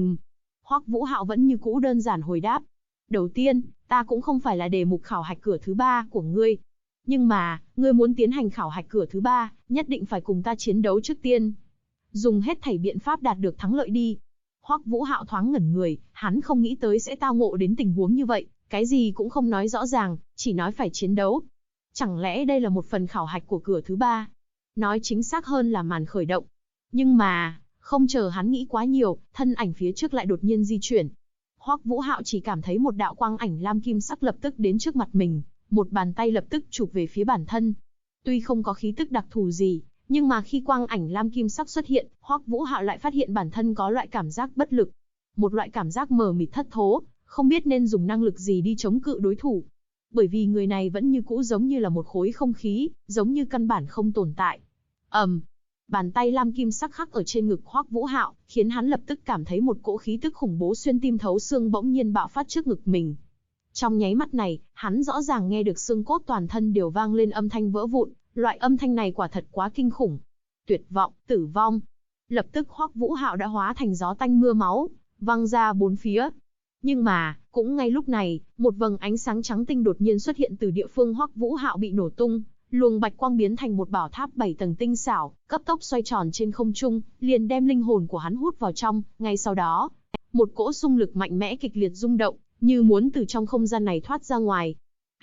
Hoắc Vũ Hạo vẫn như cũ đơn giản hồi đáp. Đầu tiên, ta cũng không phải là đề mục khảo hạch cửa thứ 3 của ngươi. Nhưng mà, ngươi muốn tiến hành khảo hạch cửa thứ 3, nhất định phải cùng ta chiến đấu trước tiên. Dùng hết thảy biện pháp đạt được thắng lợi đi. Hoắc Vũ Hạo thoáng ngẩn người, hắn không nghĩ tới sẽ tao ngộ đến tình huống như vậy, cái gì cũng không nói rõ ràng, chỉ nói phải chiến đấu. Chẳng lẽ đây là một phần khảo hạch của cửa thứ 3? Nói chính xác hơn là màn khởi động. Nhưng mà, không chờ hắn nghĩ quá nhiều, thân ảnh phía trước lại đột nhiên di chuyển. Hoắc Vũ Hạo chỉ cảm thấy một đạo quang ảnh lam kim sắc lập tức đến trước mặt mình, một bàn tay lập tức chụp về phía bản thân. Tuy không có khí tức đặc thù gì, nhưng mà khi quang ảnh lam kim sắc xuất hiện, Hoắc Vũ Hạo lại phát hiện bản thân có loại cảm giác bất lực. Một loại cảm giác mờ mịt thất thố, không biết nên dùng năng lực gì đi chống cự đối thủ. Bởi vì người này vẫn như cũ giống như là một khối không khí, giống như căn bản không tồn tại. Bàn tay lam kim sắc khắc ở trên ngực Hoắc Vũ Hạo, khiến hắn lập tức cảm thấy một cỗ khí tức khủng bố xuyên tim thấu xương bỗng nhiên bạo phát trước ngực mình. Trong nháy mắt này, hắn rõ ràng nghe được xương cốt toàn thân đều vang lên âm thanh vỡ vụn, loại âm thanh này quả thật quá kinh khủng. Tuyệt vọng, tử vong. Lập tức Hoắc Vũ Hạo đã hóa thành gió tanh mưa máu, văng ra bốn phía. Nhưng mà, cũng ngay lúc này, một vầng ánh sáng trắng tinh đột nhiên xuất hiện từ địa phương Hoắc Vũ Hạo bị nổ tung, luồng bạch quang biến thành một bảo tháp 7 tầng tinh xảo, cấp tốc xoay tròn trên không trung, liền đem linh hồn của hắn hút vào trong, ngay sau đó, một cỗ xung lực mạnh mẽ kịch liệt rung động, như muốn từ trong không gian này thoát ra ngoài.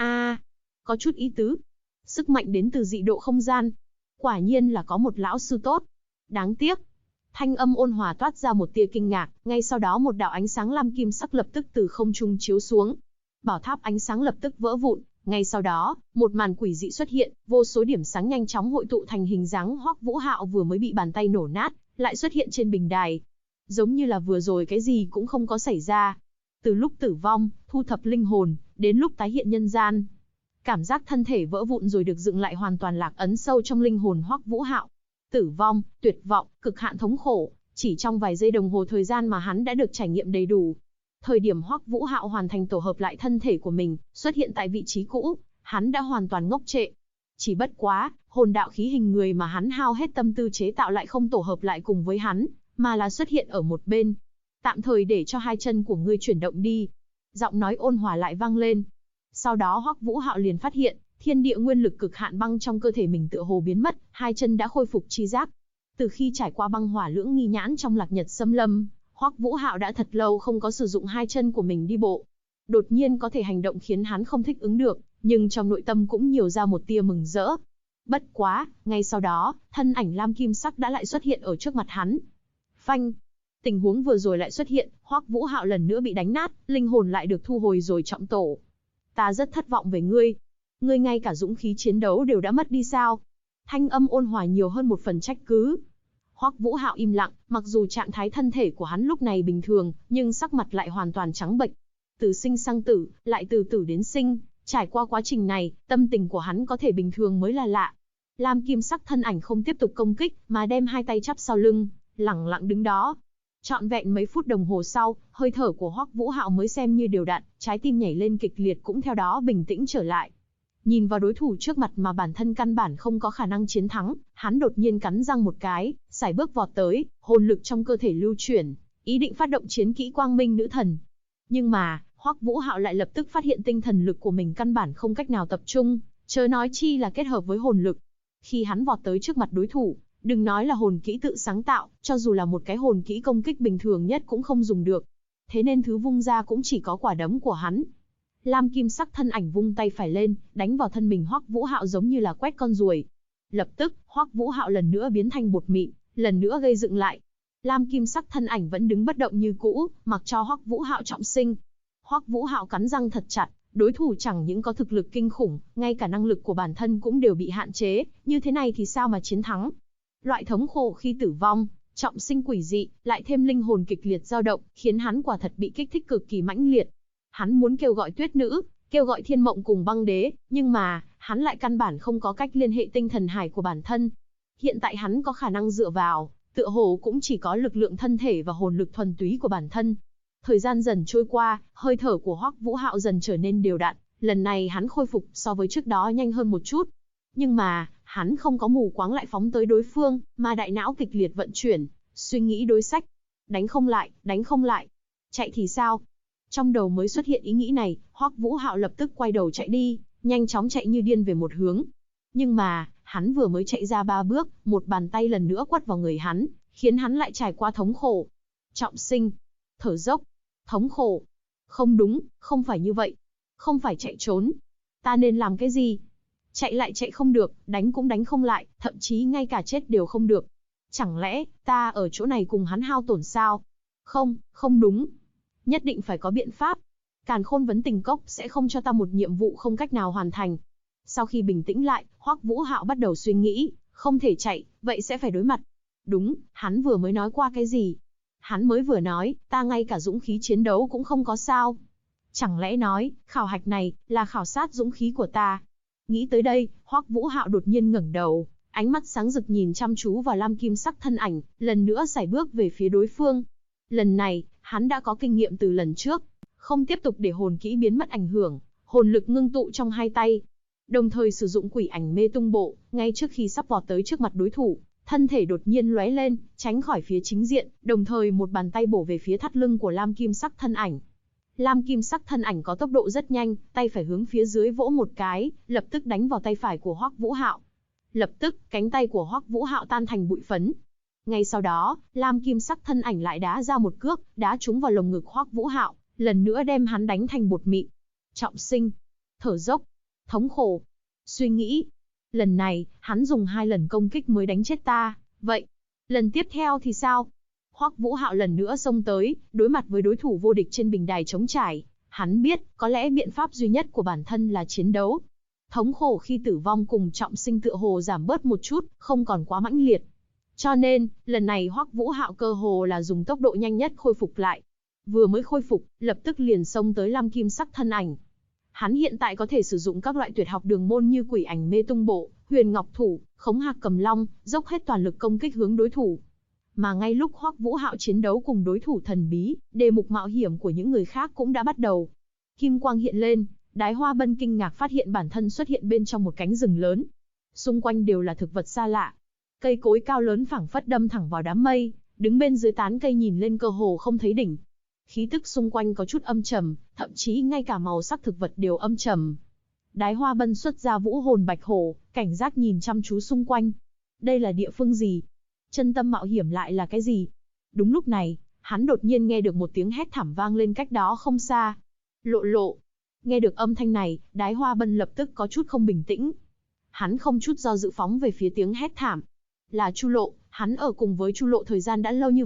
Có chút ý tứ. Sức mạnh đến từ dị độ không gian. Quả nhiên là có một lão sư tốt. Đáng tiếc. Thanh âm ôn hòa toát ra một tia kinh ngạc, ngay sau đó một đạo ánh sáng lam kim sắc lập tức từ không trung chiếu xuống. Bảo tháp ánh sáng lập tức vỡ vụn, ngay sau đó, một màn quỷ dị xuất hiện, vô số điểm sáng nhanh chóng hội tụ thành hình dáng Hoắc Vũ Hạo vừa mới bị bàn tay nổ nát, lại xuất hiện trên bình đài. Giống như là vừa rồi cái gì cũng không có xảy ra. Từ lúc tử vong, thu thập linh hồn, đến lúc tái hiện nhân gian. Cảm giác thân thể vỡ vụn rồi được dựng lại hoàn toàn lạc ấn sâu trong linh hồn Hoắc Vũ Hạo. Tử vong, tuyệt vọng, cực hạn thống khổ, chỉ trong vài giây đồng hồ thời gian mà hắn đã được trải nghiệm đầy đủ. Thời điểm Hoắc Vũ Hạo hoàn thành tổ hợp lại thân thể của mình, xuất hiện tại vị trí cũ, hắn đã hoàn toàn ngốc trệ. Chỉ bất quá, hồn đạo khí hình người mà hắn hao hết tâm tư chế tạo lại không tổ hợp lại cùng với hắn, mà là xuất hiện ở một bên. Tạm thời để cho hai chân của ngươi chuyển động đi. Giọng nói ôn hòa lại vang lên. Sau đó Hoắc Vũ Hạo liền phát hiện, thiên địa nguyên lực cực hạn băng trong cơ thể mình tựa hồ biến mất, hai chân đã khôi phục chi giác. Từ khi trải qua băng hỏa lưỡng nghi nhãn trong Lạc Nhật Xâm Lâm, Hoắc Vũ Hạo đã thật lâu không có sử dụng hai chân của mình đi bộ. Đột nhiên có thể hành động khiến hắn không thích ứng được, nhưng trong nội tâm cũng nhiều ra một tia mừng rỡ. Bất quá, ngay sau đó, thân ảnh lam kim sắc đã lại xuất hiện ở trước mặt hắn. Phanh! Tình huống vừa rồi lại xuất hiện, Hoắc Vũ Hạo lần nữa bị đánh nát, linh hồn lại được thu hồi rồi trọng tổ. Ta rất thất vọng về ngươi. Ngươi ngay cả dũng khí chiến đấu đều đã mất đi sao? Thanh âm ôn hòa nhiều hơn một phần trách cứ. Hoắc Vũ Hạo im lặng, mặc dù trạng thái thân thể của hắn lúc này bình thường, nhưng sắc mặt lại hoàn toàn trắng bệch. Từ sinh sang tử, lại từ tử đến sinh, trải qua quá trình này, tâm tình của hắn có thể bình thường mới là lạ. Lam kim sắc thân ảnh không tiếp tục công kích, mà đem hai tay chắp sau lưng, lẳng lặng đứng đó. Trọn vẹn mấy phút đồng hồ sau, hơi thở của Hoắc Vũ Hạo mới xem như đều đặn, trái tim nhảy lên kịch liệt cũng theo đó bình tĩnh trở lại. Nhìn vào đối thủ trước mặt mà bản thân căn bản không có khả năng chiến thắng, hắn đột nhiên cắn răng một cái, sải bước vọt tới, hồn lực trong cơ thể lưu chuyển, ý định phát động chiến kỹ Quang Minh Nữ Thần. Nhưng mà, Hoắc Vũ Hạo lại lập tức phát hiện tinh thần lực của mình căn bản không cách nào tập trung, chớ nói chi là kết hợp với hồn lực. Khi hắn vọt tới trước mặt đối thủ, đừng nói là hồn kỹ tự sáng tạo, cho dù là một cái hồn kỹ công kích bình thường nhất cũng không dùng được. Thế nên thứ vung ra cũng chỉ có quả đấm của hắn. Lam kim sắc thân ảnh vung tay phải lên, đánh vào thân mình Hoắc Vũ Hạo giống như là quét con ruồi. Lập tức, Hoắc Vũ Hạo lần nữa biến thành bột mịn, lần nữa gây dựng lại. Lam kim sắc thân ảnh vẫn đứng bất động như cũ, mặc cho Hoắc Vũ Hạo trọng sinh. Hoắc Vũ Hạo cắn răng thật chặt, đối thủ chẳng những có thực lực kinh khủng, ngay cả năng lực của bản thân cũng đều bị hạn chế, như thế này thì sao mà chiến thắng? Loại thống khổ khi tử vong, trọng sinh quỷ dị, lại thêm linh hồn kịch liệt dao động, khiến hắn quả thật bị kích thích cực kỳ mãnh liệt. Hắn muốn kêu gọi Tuyết Nữ, kêu gọi Thiên Mộng cùng Băng Đế, nhưng mà, hắn lại căn bản không có cách liên hệ tinh thần hải của bản thân. Hiện tại hắn có khả năng dựa vào, tựa hồ cũng chỉ có lực lượng thân thể và hồn lực thuần túy của bản thân. Thời gian dần trôi qua, hơi thở của Hoắc Vũ Hạo dần trở nên đều đặn, lần này hắn khôi phục so với trước đó nhanh hơn một chút. Nhưng mà, hắn không có mù quáng lại phóng tới đối phương, mà đại não kịch liệt vận chuyển, suy nghĩ đối sách. Đánh không lại, đánh không lại. Chạy thì sao? Trong đầu mới xuất hiện ý nghĩ này, Hoắc Vũ Hạo lập tức quay đầu chạy đi, nhanh chóng chạy như điên về một hướng. Nhưng mà, hắn vừa mới chạy ra 3 bước, một bàn tay lần nữa quất vào người hắn, khiến hắn lại trải qua thống khổ. Trọng sinh, thở dốc, thống khổ. Không đúng, không phải như vậy. Không phải chạy trốn. Ta nên làm cái gì? Chạy lại chạy không được, đánh cũng đánh không lại, thậm chí ngay cả chết đều không được. Chẳng lẽ, ta ở chỗ này cùng hắn hao tổn sao? Không, không đúng. Nhất định phải có biện pháp. Càn Khôn Vấn Tình Cốc sẽ không cho ta một nhiệm vụ không cách nào hoàn thành. Sau khi bình tĩnh lại, Hoắc Vũ Hạo bắt đầu suy nghĩ, không thể chạy, vậy sẽ phải đối mặt. Đúng, hắn vừa mới nói qua cái gì? Hắn mới vừa nói, ta ngay cả dũng khí chiến đấu cũng không có sao. Chẳng lẽ nói, khảo hạch này, là khảo sát dũng khí của ta? Nghĩ tới đây, Hoắc Vũ Hạo đột nhiên ngẩng đầu, ánh mắt sáng rực nhìn chăm chú vào lam kim sắc thân ảnh, lần nữa sải bước về phía đối phương. Lần này, hắn đã có kinh nghiệm từ lần trước, không tiếp tục để hồn kỹ biến mất ảnh hưởng, hồn lực ngưng tụ trong hai tay. Đồng thời sử dụng quỷ ảnh mê tung bộ, ngay trước khi sắp vọt tới trước mặt đối thủ, thân thể đột nhiên lóe lên, tránh khỏi phía chính diện, đồng thời một bàn tay bổ về phía thắt lưng của lam kim sắc thân ảnh. Lam kim sắc thân ảnh có tốc độ rất nhanh, tay phải hướng phía dưới vỗ một cái, lập tức đánh vào tay phải của Hoắc Vũ Hạo. Lập tức, cánh tay của Hoắc Vũ Hạo tan thành bụi phấn. Ngay sau đó, lam kim sắc thân ảnh lại đá ra một cước, đá trúng vào lồng ngực Hoắc Vũ Hạo, lần nữa đem hắn đánh thành bột mịn. Trọng sinh, thở dốc, thống khổ, suy nghĩ. Lần này, hắn dùng 2 lần công kích mới đánh chết ta, vậy, lần tiếp theo thì sao? Hoắc Vũ Hạo lần nữa xông tới, đối mặt với đối thủ vô địch trên bình đài trống trải. Hắn biết, có lẽ biện pháp duy nhất của bản thân là chiến đấu. Thống khổ khi tử vong cùng trọng sinh tựa hồ giảm bớt một chút, không còn quá mãnh liệt. Cho nên, lần này Hoắc Vũ Hạo cơ hồ là dùng tốc độ nhanh nhất khôi phục lại. Vừa mới khôi phục, lập tức liền xông tới lam kim sắc thân ảnh. Hắn hiện tại có thể sử dụng các loại tuyệt học đường môn như quỷ ảnh mê tung bộ, huyền ngọc thủ, khống hạc cầm long, dốc hết toàn lực công kích hướng đối thủ. Mà ngay lúc Hoắc Vũ Hạo chiến đấu cùng đối thủ thần bí, đề mục mạo hiểm của những người khác cũng đã bắt đầu. Kim quang hiện lên, Đái Hoa Bân kinh ngạc phát hiện bản thân xuất hiện bên trong một cánh rừng lớn. Xung quanh đều là thực vật xa lạ. Cây cối cao lớn phảng phất đâm thẳng vào đám mây, đứng bên dưới tán cây nhìn lên cơ hồ không thấy đỉnh. Khí tức xung quanh có chút âm trầm, thậm chí ngay cả màu sắc thực vật đều âm trầm. Đái Hoa Bân xuất ra vũ hồn bạch hổ, cảnh giác nhìn chăm chú xung quanh. Đây là địa phương gì? Chân tâm mạo hiểm lại là cái gì? Đúng lúc này, hắn đột nhiên nghe được một tiếng hét thảm vang lên cách đó không xa. Lộ lộ. Nghe được âm thanh này, Đái Hoa Bân lập tức có chút không bình tĩnh. Hắn không chút do dự phóng về phía tiếng hét thảm. Là Chu Lộ, hắn ở cùng với Chu Lộ thời gian đã lâu như vậy,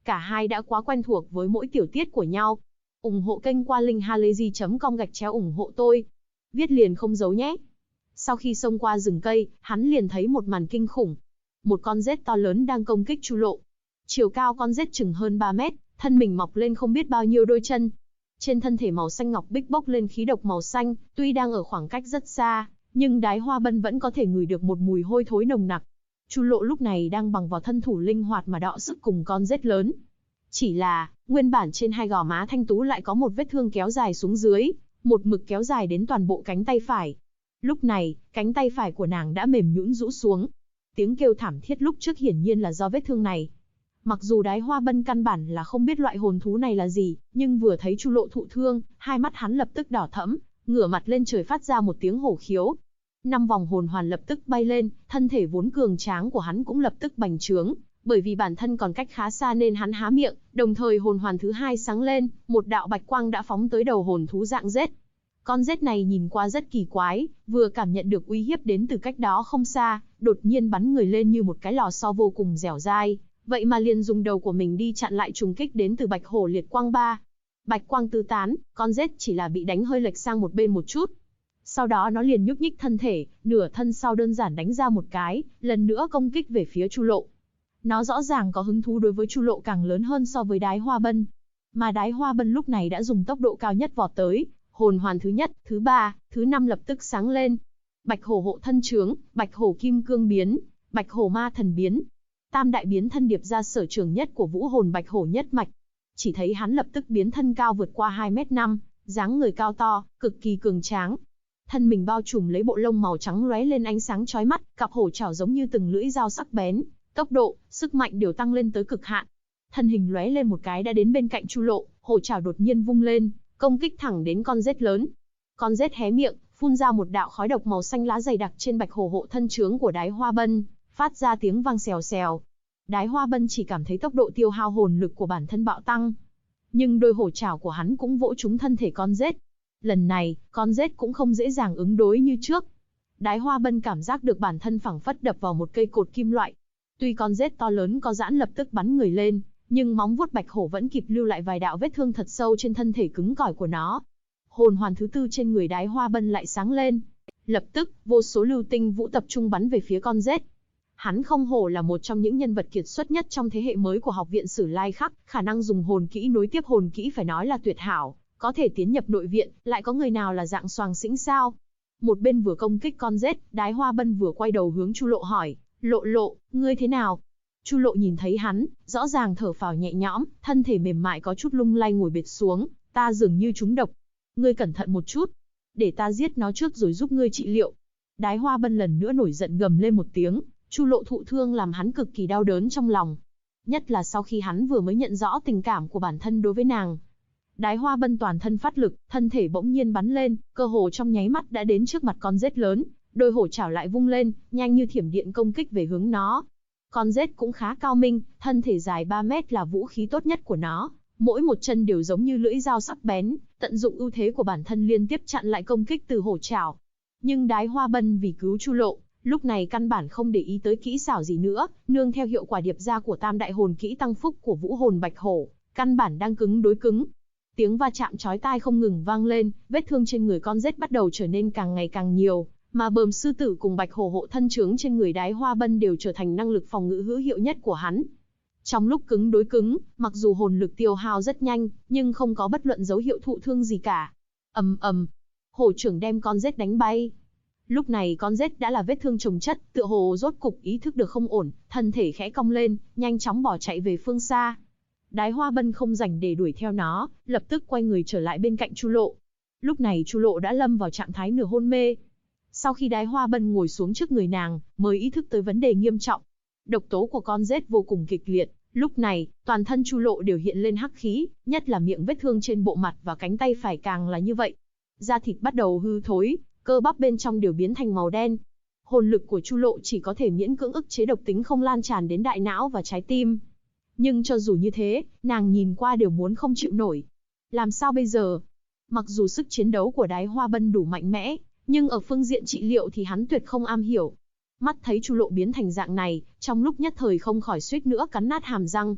Cả hai đã quá quen thuộc với mỗi tiểu tiết của nhau. Ủng hộ kênh qua link halayzi.com/ủng hộ tôi. Viết liền không giấu nhé. Sau khi xông qua rừng cây, hắn liền thấy một màn kinh khủng. Một con rết to lớn đang công kích Chu Lộ. Chiều cao con rết chừng hơn 3 mét, thân mình mọc lên không biết bao nhiêu đôi chân. Trên thân thể màu xanh ngọc bích bốc lên khí độc màu xanh, tuy đang ở khoảng cách rất xa, nhưng Đái Hoa Bân vẫn có thể ngửi được một mùi hôi thối nồng nặc. Chu Lộ lúc này đang bằng vào thân thủ linh hoạt mà đọ sức cùng con rết lớn. Chỉ là, nguyên bản trên hai gò má thanh tú lại có một vết thương kéo dài xuống dưới, một mực kéo dài đến toàn bộ cánh tay phải. Lúc này, cánh tay phải của nàng đã mềm nhũn rũ xuống. Tiếng kêu thảm thiết lúc trước hiển nhiên là do vết thương này. Mặc dù Đái Hoa Bân căn bản là không biết loại hồn thú này là gì, nhưng vừa thấy Chu Lộ thụ thương, hai mắt hắn lập tức đỏ thẫm, ngửa mặt lên trời phát ra một tiếng hổ khiếu. 5 vòng hồn hoàn lập tức bay lên, thân thể vốn cường tráng của hắn cũng lập tức bành trướng, bởi vì bản thân còn cách khá xa nên hắn há miệng, đồng thời hồn hoàn thứ hai sáng lên, một đạo bạch quang đã phóng tới đầu hồn thú dạng rết. Con rết này nhìn qua rất kỳ quái, vừa cảm nhận được uy hiếp đến từ cách đó không xa, đột nhiên bắn người lên như một cái lò xo vô cùng dẻo dai, vậy mà liền dùng đầu của mình đi chặn lại trùng kích đến từ Bạch Hổ Liệt Quang 3. Bạch quang tứ tán, con rết chỉ là bị đánh hơi lệch sang một bên một chút. Sau đó nó liền nhúc nhích thân thể, nửa thân sau đơn giản đánh ra một cái, lần nữa công kích về phía Chu Lộ. Nó rõ ràng có hứng thú đối với Chu Lộ càng lớn hơn so với Đái Hoa Bân. Mà Đái Hoa Bân lúc này đã dùng tốc độ cao nhất vọt tới, hồn hoàn thứ nhất, thứ ba, thứ năm lập tức sáng lên. Bạch hổ hộ thân trướng, bạch hổ kim cương biến, bạch hổ ma thần biến. Tam đại biến thân điệp ra sở trường nhất của vũ hồn bạch hổ nhất mạch. Chỉ thấy hắn lập tức biến thân cao vượt qua 2m5, dáng người cao to, cực kỳ cường tráng. Thân mình bao trùm lấy bộ lông màu trắng lóe lên ánh sáng chói mắt, cặp hổ chảo giống như từng lưỡi dao sắc bén, tốc độ, sức mạnh đều tăng lên tới cực hạn. Thân hình lóe lên một cái đã đến bên cạnh Chu Lộ, hổ chảo đột nhiên vung lên, công kích thẳng đến con rết lớn. Con rết hé miệng, phun ra một đạo khói độc màu xanh lá dày đặc trên bạch hổ hộ thân trướng của Đái Hoa Bân, phát ra tiếng vang xèo xèo. Đái Hoa Bân chỉ cảm thấy tốc độ tiêu hao hồn lực của bản thân bạo tăng, nhưng đôi hổ chảo của hắn cũng vỗ trúng thân thể con rết. Lần này, con rết cũng không dễ dàng ứng đối như trước. Đái Hoa Bân cảm giác được bản thân phảng phất đập vào một cây cột kim loại. Tuy con rết to lớn có giãn lập tức bắn người lên, nhưng móng vuốt bạch hổ vẫn kịp lưu lại vài đạo vết thương thật sâu trên thân thể cứng cỏi của nó. Hồn hoàn thứ tư trên người Đái Hoa Bân lại sáng lên. Lập tức, vô số lưu tinh vũ tập trung bắn về phía con rết. Hắn không hổ là một trong những nhân vật kiệt xuất nhất trong thế hệ mới của học viện Sử Lai Khắc, khả năng dùng hồn kỹ nối tiếp hồn kỹ phải nói là tuyệt hảo, có thể tiến nhập nội viện, lại có người nào là dạng xoàng xĩnh sao? Một bên vừa công kích con rết, Đái Hoa Bân vừa quay đầu hướng Chu Lộ hỏi, Lộ, ngươi thế nào? Chu Lộ nhìn thấy hắn, rõ ràng thở phào nhẹ nhõm, thân thể mềm mại có chút lung lay ngồi bệt xuống, ta dường như trúng độc. Ngươi cẩn thận một chút, để ta giết nó trước rồi giúp ngươi trị liệu. Đái Hoa Bân lần nữa nổi giận gầm lên một tiếng, Chu Lộ thụ thương làm hắn cực kỳ đau đớn trong lòng. Nhất là sau khi hắn vừa mới nhận rõ tình cảm của bản thân đối với nàng. Đái Hoa Bân toàn thân phát lực, thân thể bỗng nhiên bắn lên, cơ hồ trong nháy mắt đã đến trước mặt con rết lớn, đôi hổ chảo lại vung lên, nhanh như thiểm điện công kích về hướng nó. Con rết cũng khá cao minh, thân thể dài 3 mét là vũ khí tốt nhất của nó, mỗi một chân đều giống như lưỡi dao sắc bén, tận dụng ưu thế của bản thân liên tiếp chặn lại công kích từ hổ chảo. Nhưng Đái Hoa Bân vì cứu Chu Lộ, lúc này căn bản không để ý tới kỹ xảo gì nữa, nương theo hiệu quả điệp ra của tam đại hồn kỹ tăng phúc của vũ hồn bạch hổ, căn bản đang cứng đối cứng. Tiếng va chạm chói tai không ngừng vang lên, vết thương trên người con rết bắt đầu trở nên càng ngày càng nhiều, mà bờm sư tử cùng bạch hổ hộ thân trướng trên người Đái Hoa Bân đều trở thành năng lực phòng ngự hữu hiệu nhất của hắn. Trong lúc cứng đối cứng, mặc dù hồn lực tiêu hao rất nhanh, nhưng không có bất luận dấu hiệu thụ thương gì cả. Ầm, hổ trưởng đem con rết đánh bay. Lúc này con rết đã là vết thương chồng chất, tựa hồ rốt cục ý thức được không ổn, thân thể khẽ cong lên, nhanh chóng bỏ chạy về phương xa. Đái Hoa Bân không rảnh để đuổi theo nó, lập tức quay người trở lại bên cạnh Chu Lộ. Lúc này Chu Lộ đã lâm vào trạng thái nửa hôn mê. Sau khi Đái Hoa Bân ngồi xuống trước người nàng, mới ý thức tới vấn đề nghiêm trọng. Độc tố của con rết vô cùng kịch liệt, lúc này, toàn thân Chu Lộ đều hiện lên hắc khí, nhất là miệng vết thương trên bộ mặt và cánh tay phải càng là như vậy. Da thịt bắt đầu hư thối, cơ bắp bên trong đều biến thành màu đen. Hồn lực của Chu Lộ chỉ có thể miễn cưỡng ức chế độc tính không lan tràn đến đại não và trái tim. Nhưng cho dù như thế, nàng nhìn qua đều muốn không chịu nổi. Làm sao bây giờ? Mặc dù sức chiến đấu của Đái Hoa Bân đủ mạnh mẽ, nhưng ở phương diện trị liệu thì hắn tuyệt không am hiểu. Mắt thấy Chu Lộ biến thành dạng này, trong lúc nhất thời không khỏi suýt nữa cắn nát hàm răng.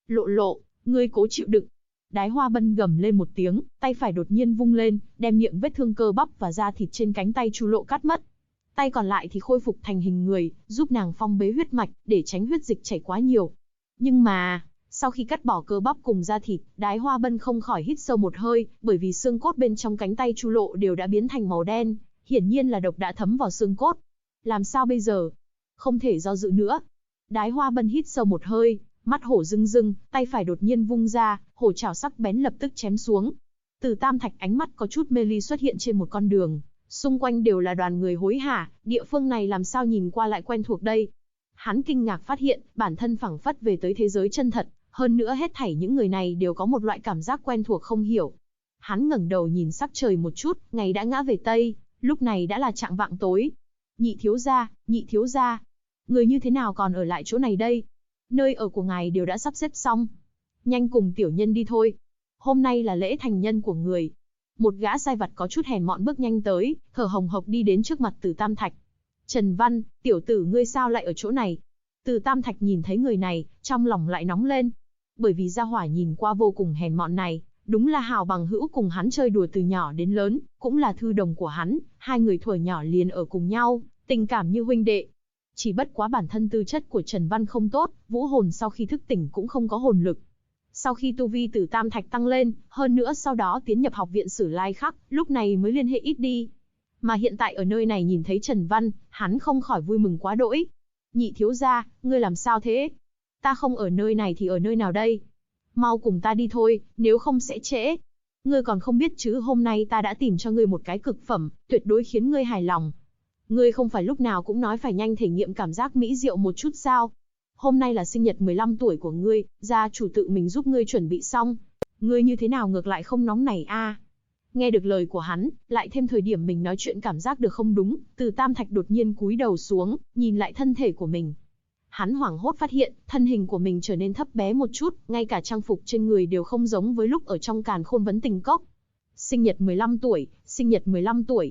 Lộ lộ, ngươi cố chịu đựng. Đái Hoa Bân gầm lên một tiếng, tay phải đột nhiên vung lên, đem miệng vết thương cơ bắp và da thịt trên cánh tay Chu Lộ cắt mất. Tay còn lại thì khôi phục thành hình người, giúp nàng phong bế huyết mạch, để tránh huyết dịch chảy quá nhiều. Nhưng mà, sau khi cắt bỏ cơ bắp cùng da thịt, Đái Hoa Bân không khỏi hít sâu một hơi, bởi vì xương cốt bên trong cánh tay Chu Lộ đều đã biến thành màu đen, hiển nhiên là độc đã thấm vào xương cốt. Làm sao bây giờ? Không thể do dự nữa. Đái Hoa Bân hít sâu một hơi, mắt hổ rưng rưng, tay phải đột nhiên vung ra, hổ chảo sắc bén lập tức chém xuống. Từ Tam Thạch ánh mắt có chút mê ly xuất hiện trên một con đường, xung quanh đều là đoàn người hối hả, địa phương này làm sao nhìn qua lại quen thuộc đây. Hắn kinh ngạc phát hiện, bản thân phảng phất về tới thế giới chân thật, hơn nữa hết thảy những người này đều có một loại cảm giác quen thuộc không hiểu. Hắn ngẩng đầu nhìn sắc trời một chút, ngày đã ngã về Tây, lúc này đã là chạng vạng tối. Nhị thiếu gia, người như thế nào còn ở lại chỗ này đây? Nơi ở của ngài đều đã sắp xếp xong. Nhanh cùng tiểu nhân đi thôi. Hôm nay là lễ thành nhân của người. Một gã sai vặt có chút hèn mọn bước nhanh tới, thở hồng hộc đi đến trước mặt Từ Tam Thạch. Trần Văn, tiểu tử ngươi sao lại ở chỗ này? Từ Tam Thạch nhìn thấy người này, trong lòng lại nóng lên. Bởi vì gia hỏa nhìn qua vô cùng hèn mọn này, đúng là hảo bằng hữu cùng hắn chơi đùa từ nhỏ đến lớn, cũng là thư đồng của hắn, hai người thuở nhỏ liền ở cùng nhau, tình cảm như huynh đệ. Chỉ bất quá bản thân tư chất của Trần Văn không tốt, vũ hồn sau khi thức tỉnh cũng không có hồn lực. Sau khi tu vi Từ Tam Thạch tăng lên, hơn nữa sau đó tiến nhập học viện Sử Lai Khắc, lúc này mới liên hệ ít đi. Mà hiện tại ở nơi này nhìn thấy Trần Văn, hắn không khỏi vui mừng quá đỗi. Nhị thiếu gia, ngươi làm sao thế? Ta không ở nơi này thì ở nơi nào đây? Mau cùng ta đi thôi, nếu không sẽ trễ. Ngươi còn không biết chứ, hôm nay ta đã tìm cho ngươi một cái cực phẩm, tuyệt đối khiến ngươi hài lòng. Ngươi không phải lúc nào cũng nói phải nhanh thể nghiệm cảm giác mỹ diệu một chút sao? Hôm nay là sinh nhật 15 tuổi của ngươi, gia chủ tự mình giúp ngươi chuẩn bị xong. Ngươi như thế nào ngược lại không nóng nảy a? Nghe được lời của hắn, lại thêm thời điểm mình nói chuyện cảm giác được không đúng, Từ Tam Thạch đột nhiên cúi đầu xuống, nhìn lại thân thể của mình. Hắn hoảng hốt phát hiện, thân hình của mình trở nên thấp bé một chút, ngay cả trang phục trên người đều không giống với lúc ở trong Càn Khôn Vấn Tình Cốc. Sinh nhật 15 tuổi, sinh nhật 15 tuổi.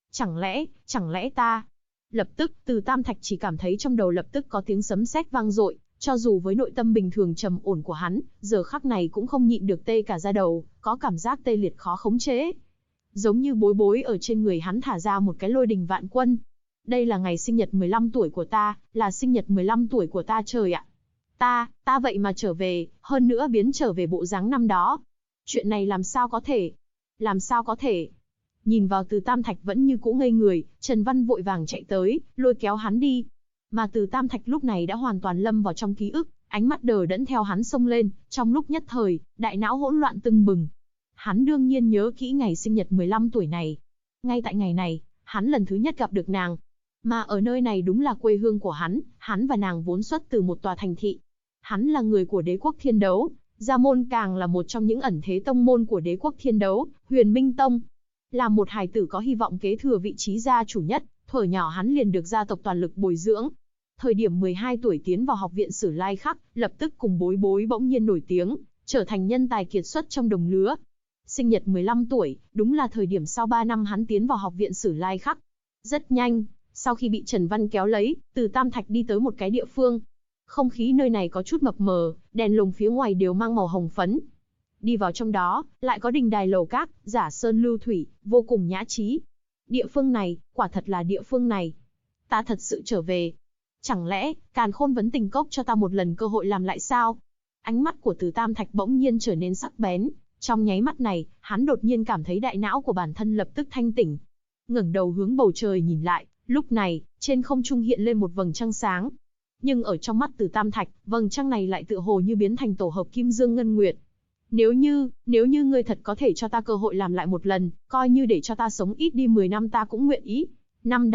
Chẳng lẽ ta... Lập tức, Từ Tam Thạch chỉ cảm thấy trong đầu lập tức có tiếng sấm sét vang dội, cho dù với nội tâm bình thường trầm ổn của hắn, giờ khắc này cũng không nhịn được tê cả da đầu, có cảm giác tê liệt khó khống chế. Giống như bối bối ở trên người hắn thả ra một cái lôi đình vạn quân. Đây là ngày sinh nhật 15 tuổi của ta, là sinh nhật 15 tuổi của ta trời ạ. Ta vậy mà trở về, hơn nữa biến trở về bộ dáng năm đó. Chuyện này làm sao có thể? Làm sao có thể? Nhìn vào Từ Tam Thạch vẫn như cũ ngây người, Trần Văn vội vàng chạy tới, lôi kéo hắn đi. Mà Từ Tam Thạch lúc này đã hoàn toàn lâm vào trong ký ức, ánh mắt đờ đẫn theo hắn xông lên, trong lúc nhất thời, đại não hỗn loạn tưng bừng. Hắn đương nhiên nhớ kỹ ngày sinh nhật 15 tuổi này. Ngay tại ngày này, hắn lần thứ nhất gặp được nàng. Mà ở nơi này đúng là quê hương của hắn và nàng vốn xuất từ một tòa thành thị. Hắn là người của đế quốc thiên đấu, Gia Môn càng là một trong những ẩn thế tông môn của đế quốc thiên đấu, Huyền Minh Tông. Là một hài tử có hy vọng kế thừa vị trí gia chủ nhất, thuở nhỏ hắn liền được gia tộc toàn lực bồi dưỡng. Thời điểm 12 tuổi tiến vào học viện Sử Lai Khắc, lập tức cùng bối bối bỗng nhiên nổi tiếng, trở thành nhân tài kiệt xuất trong đồng lứa. Sinh nhật 15 tuổi, đúng là thời điểm sau 3 năm hắn tiến vào học viện Sử Lai Khắc. Rất nhanh, sau khi bị Trần Văn kéo lấy, Từ Tam Thạch đi tới một cái địa phương. Không khí nơi này có chút mập mờ, đèn lồng phía ngoài đều mang màu hồng phấn. Đi vào trong đó, lại có đình đài lầu các, giả sơn lưu thủy, vô cùng nhã trí. Địa phương này, quả thật là địa phương này. Ta thật sự trở về. Chẳng lẽ, Càn Khôn Vấn Tình Cốc cho ta một lần cơ hội làm lại sao? Ánh mắt của Từ Tam Thạch bỗng nhiên trở nên sắc bén. Trong nháy mắt này, hắn đột nhiên cảm thấy đại não của bản thân lập tức thanh tỉnh. Ngẩng đầu hướng bầu trời nhìn lại, lúc này, trên không trung hiện lên một vầng trăng sáng. Nhưng ở trong mắt Từ Tam Thạch, vầng trăng này lại tựa hồ như biến thành tổ hợp kim dương ngân nguyệt. Nếu như ngươi thật có thể cho ta cơ hội làm lại một lần, coi như để cho ta sống ít đi 10 năm ta cũng nguyện ý. Năm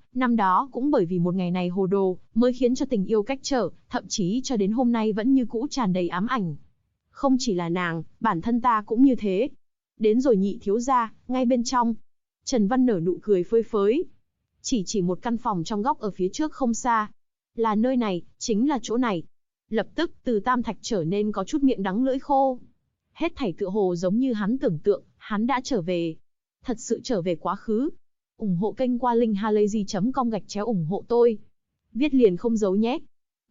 đó cũng bởi vì một ngày này hồ đồ, mới khiến cho tình yêu cách trở, thậm chí cho đến hôm nay vẫn như cũ tràn đầy ám ảnh. Không chỉ là nàng, bản thân ta cũng như thế. Đến rồi nhị thiếu gia, ngay bên trong. Trần Văn nở nụ cười phơi phới. Chỉ một căn phòng trong góc ở phía trước không xa. Là nơi này, chính là chỗ này. Lập tức, Từ Tam Thạch trở nên có chút miệng đắng lưỡi khô. Hết thảy tựa hồ giống như hắn tưởng tượng, hắn đã trở về. Thật sự trở về quá khứ. Ủng hộ kênh qua linkhalazy.com/ủng hộ tôi. Viết liền không giấu nhé.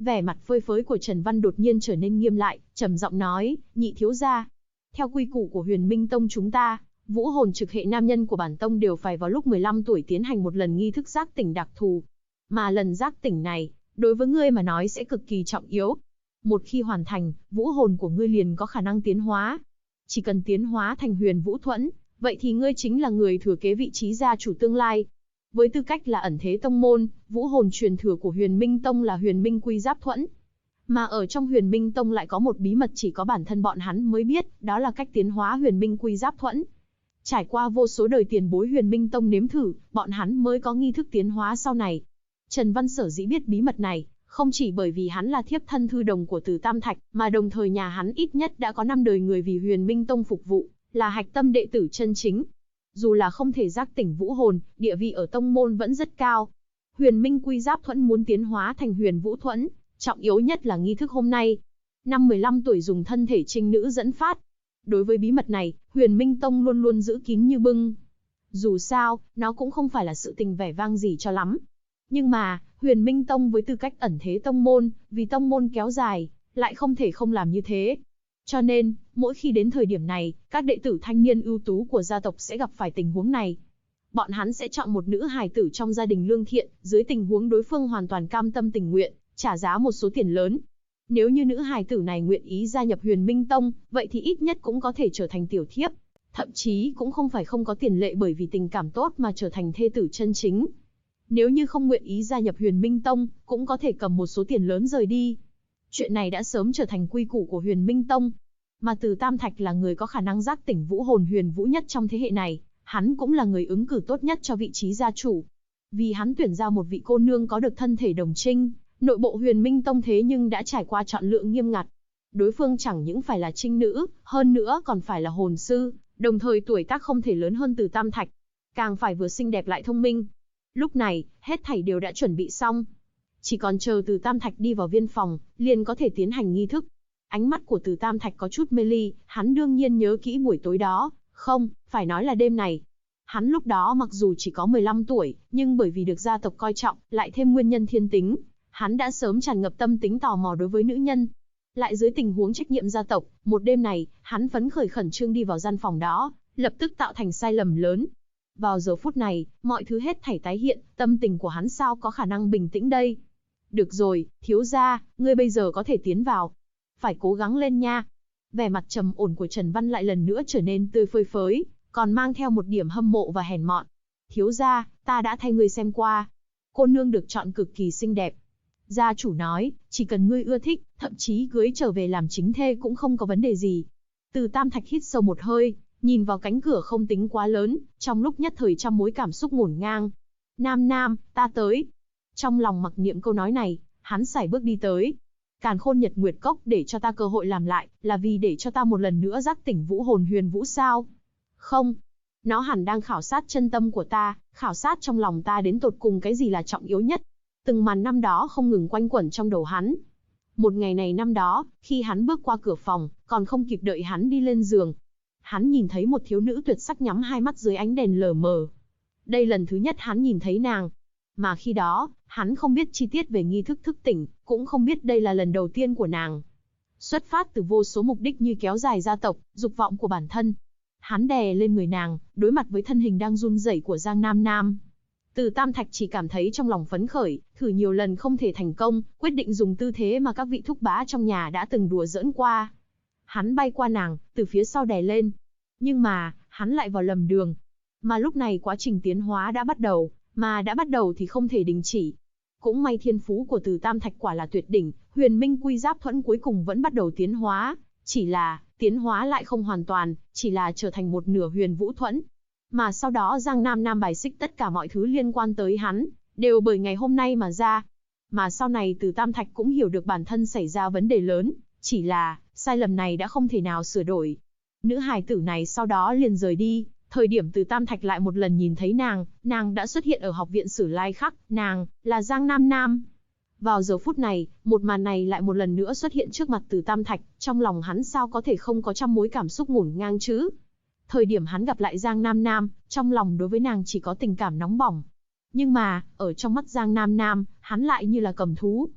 Vẻ mặt phơi phới của Trần Văn đột nhiên trở nên nghiêm lại, trầm giọng nói, nhị thiếu gia. Theo quy củ của Huyền Minh Tông chúng ta, vũ hồn trực hệ nam nhân của bản tông đều phải vào lúc 15 tuổi tiến hành một lần nghi thức giác tỉnh đặc thù. Mà lần giác tỉnh này, đối với ngươi mà nói sẽ cực kỳ trọng yếu. Một khi hoàn thành, vũ hồn của ngươi liền có khả năng tiến hóa. Chỉ cần tiến hóa thành Huyền Vũ Thuẫn, vậy thì ngươi chính là người thừa kế vị trí gia chủ tương lai. Với tư cách là ẩn thế tông môn, vũ hồn truyền thừa của Huyền Minh Tông là Huyền Minh Quy Giáp Thuẫn. Mà ở trong Huyền Minh Tông lại có một bí mật chỉ có bản thân bọn hắn mới biết, đó là cách tiến hóa Huyền Minh Quy Giáp Thuẫn. Trải qua vô số đời tiền bối Huyền Minh Tông nếm thử, bọn hắn mới có nghi thức tiến hóa sau này. Trần Văn sở dĩ biết bí mật này, không chỉ bởi vì hắn là thiếp thân thư đồng của Từ Tam Thạch, mà đồng thời nhà hắn ít nhất đã có 5 đời người vì Huyền Minh Tông phục vụ, là hạch tâm đệ tử chân chính. Dù là không thể giác tỉnh vũ hồn, địa vị ở tông môn vẫn rất cao. Huyền Minh Quy Giáp Thuẫn muốn tiến hóa thành Huyền Vũ Thuẫn, trọng yếu nhất là nghi thức hôm nay. Năm 15 tuổi dùng thân thể trinh nữ dẫn phát. Đối với bí mật này, Huyền Minh Tông luôn luôn giữ kín như bưng. Dù sao, nó cũng không phải là sự tình vẻ vang gì cho lắm. Nhưng mà, Huyền Minh Tông với tư cách ẩn thế tông môn, vì tông môn kéo dài, lại không thể không làm như thế. Cho nên, mỗi khi đến thời điểm này, các đệ tử thanh niên ưu tú của gia tộc sẽ gặp phải tình huống này. Bọn hắn sẽ chọn một nữ hài tử trong gia đình lương thiện, dưới tình huống đối phương hoàn toàn cam tâm tình nguyện, trả giá một số tiền lớn. Nếu như nữ hài tử này nguyện ý gia nhập Huyền Minh Tông, vậy thì ít nhất cũng có thể trở thành tiểu thiếp. Thậm chí cũng không phải không có tiền lệ bởi vì tình cảm tốt mà trở thành thê tử chân chính. Nếu như không nguyện ý gia nhập Huyền Minh Tông, cũng có thể cầm một số tiền lớn rời đi. Chuyện này đã sớm trở thành quy củ của Huyền Minh Tông. Mà Từ Tam Thạch là người có khả năng giác tỉnh vũ hồn huyền vũ nhất trong thế hệ này, hắn cũng là người ứng cử tốt nhất cho vị trí gia chủ. Vì hắn tuyển ra một vị cô nương có được thân thể đồng trinh, nội bộ Huyền Minh Tông thế nhưng đã trải qua chọn lựa nghiêm ngặt. Đối phương chẳng những phải là trinh nữ, hơn nữa còn phải là hồn sư, đồng thời tuổi tác không thể lớn hơn Từ Tam Thạch, càng phải vừa xinh đẹp lại thông minh. Lúc này, hết thảy đều đã chuẩn bị xong. Chỉ còn chờ Từ Tam Thạch đi vào viên phòng, liền có thể tiến hành nghi thức. Ánh mắt của Từ Tam Thạch có chút mê ly, hắn đương nhiên nhớ kỹ buổi tối đó, không, phải nói là đêm này. Hắn lúc đó mặc dù chỉ có 15 tuổi, nhưng bởi vì được gia tộc coi trọng, lại thêm nguyên nhân thiên tính, hắn đã sớm tràn ngập tâm tính tò mò đối với nữ nhân. Lại dưới tình huống trách nhiệm gia tộc, một đêm này, hắn phấn khởi khẩn trương đi vào gian phòng đó, lập tức tạo thành sai lầm lớn. Vào giờ phút này, mọi thứ hết thảy tái hiện, tâm tình của hắn sao có khả năng bình tĩnh đây. Được rồi, thiếu gia, ngươi bây giờ có thể tiến vào. Phải cố gắng lên nha. Vẻ mặt trầm ổn của Trần Văn lại lần nữa trở nên tươi phơi phới, còn mang theo một điểm hâm mộ và hèn mọn. Thiếu gia, ta đã thay ngươi xem qua. Cô nương được chọn cực kỳ xinh đẹp. Gia chủ nói, chỉ cần ngươi ưa thích, thậm chí cưới trở về làm chính thê cũng không có vấn đề gì. Từ Tam Thạch hít sâu một hơi, nhìn vào cánh cửa không tính quá lớn, trong lúc nhất thời trăm mối cảm xúc ngổn ngang. Nam Nam, ta tới. Trong lòng mặc niệm câu nói này, hắn sải bước đi tới. Càn Khôn Nhật Nguyệt Cốc để cho ta cơ hội làm lại, là vì để cho ta một lần nữa giác tỉnh vũ hồn huyền vũ sao? Không. Nó hẳn đang khảo sát chân tâm của ta, khảo sát trong lòng ta đến tột cùng cái gì là trọng yếu nhất. Từng màn năm đó không ngừng quanh quẩn trong đầu hắn. Một ngày này năm đó, khi hắn bước qua cửa phòng, còn không kịp đợi hắn đi lên giường. Hắn nhìn thấy một thiếu nữ tuyệt sắc nhắm hai mắt dưới ánh đèn lờ mờ. Đây lần thứ nhất hắn nhìn thấy nàng. Mà khi đó, hắn không biết chi tiết về nghi thức thức tỉnh, cũng không biết đây là lần đầu tiên của nàng. Xuất phát từ vô số mục đích như kéo dài gia tộc, dục vọng của bản thân. Hắn đè lên người nàng, đối mặt với thân hình đang run rẩy của Giang Nam Nam. Từ Tam Thạch chỉ cảm thấy trong lòng phấn khởi, thử nhiều lần không thể thành công, quyết định dùng tư thế mà các vị thúc bá trong nhà đã từng đùa giỡn qua. Hắn bay qua nàng, từ phía sau đè lên. Nhưng mà, hắn lại vào lầm đường. Mà lúc này quá trình tiến hóa đã bắt đầu, mà đã bắt đầu thì không thể đình chỉ. Cũng may thiên phú của Từ Tam Thạch quả là tuyệt đỉnh, Huyền Minh Quy Giáp Thuẫn cuối cùng vẫn bắt đầu tiến hóa. Chỉ là, tiến hóa lại không hoàn toàn, chỉ là trở thành một nửa Huyền Vũ Thuẫn. Mà sau đó Giang Nam Nam bài xích tất cả mọi thứ liên quan tới hắn, đều bởi ngày hôm nay mà ra. Mà sau này Từ Tam Thạch cũng hiểu được bản thân xảy ra vấn đề lớn, chỉ là, sai lầm này đã không thể nào sửa đổi. Nữ hài tử này sau đó liền rời đi, thời điểm Từ Tam Thạch lại một lần nhìn thấy nàng đã xuất hiện ở học viện Sử Lai Khắc, nàng, là Giang Nam Nam. Vào giờ phút này, một màn này lại một lần nữa xuất hiện trước mặt Từ Tam Thạch, trong lòng hắn sao có thể không có trăm mối cảm xúc ngổn ngang chứ. Thời điểm hắn gặp lại Giang Nam Nam, trong lòng đối với nàng chỉ có tình cảm nóng bỏng. Nhưng mà, ở trong mắt Giang Nam Nam, hắn lại như là cầm thú.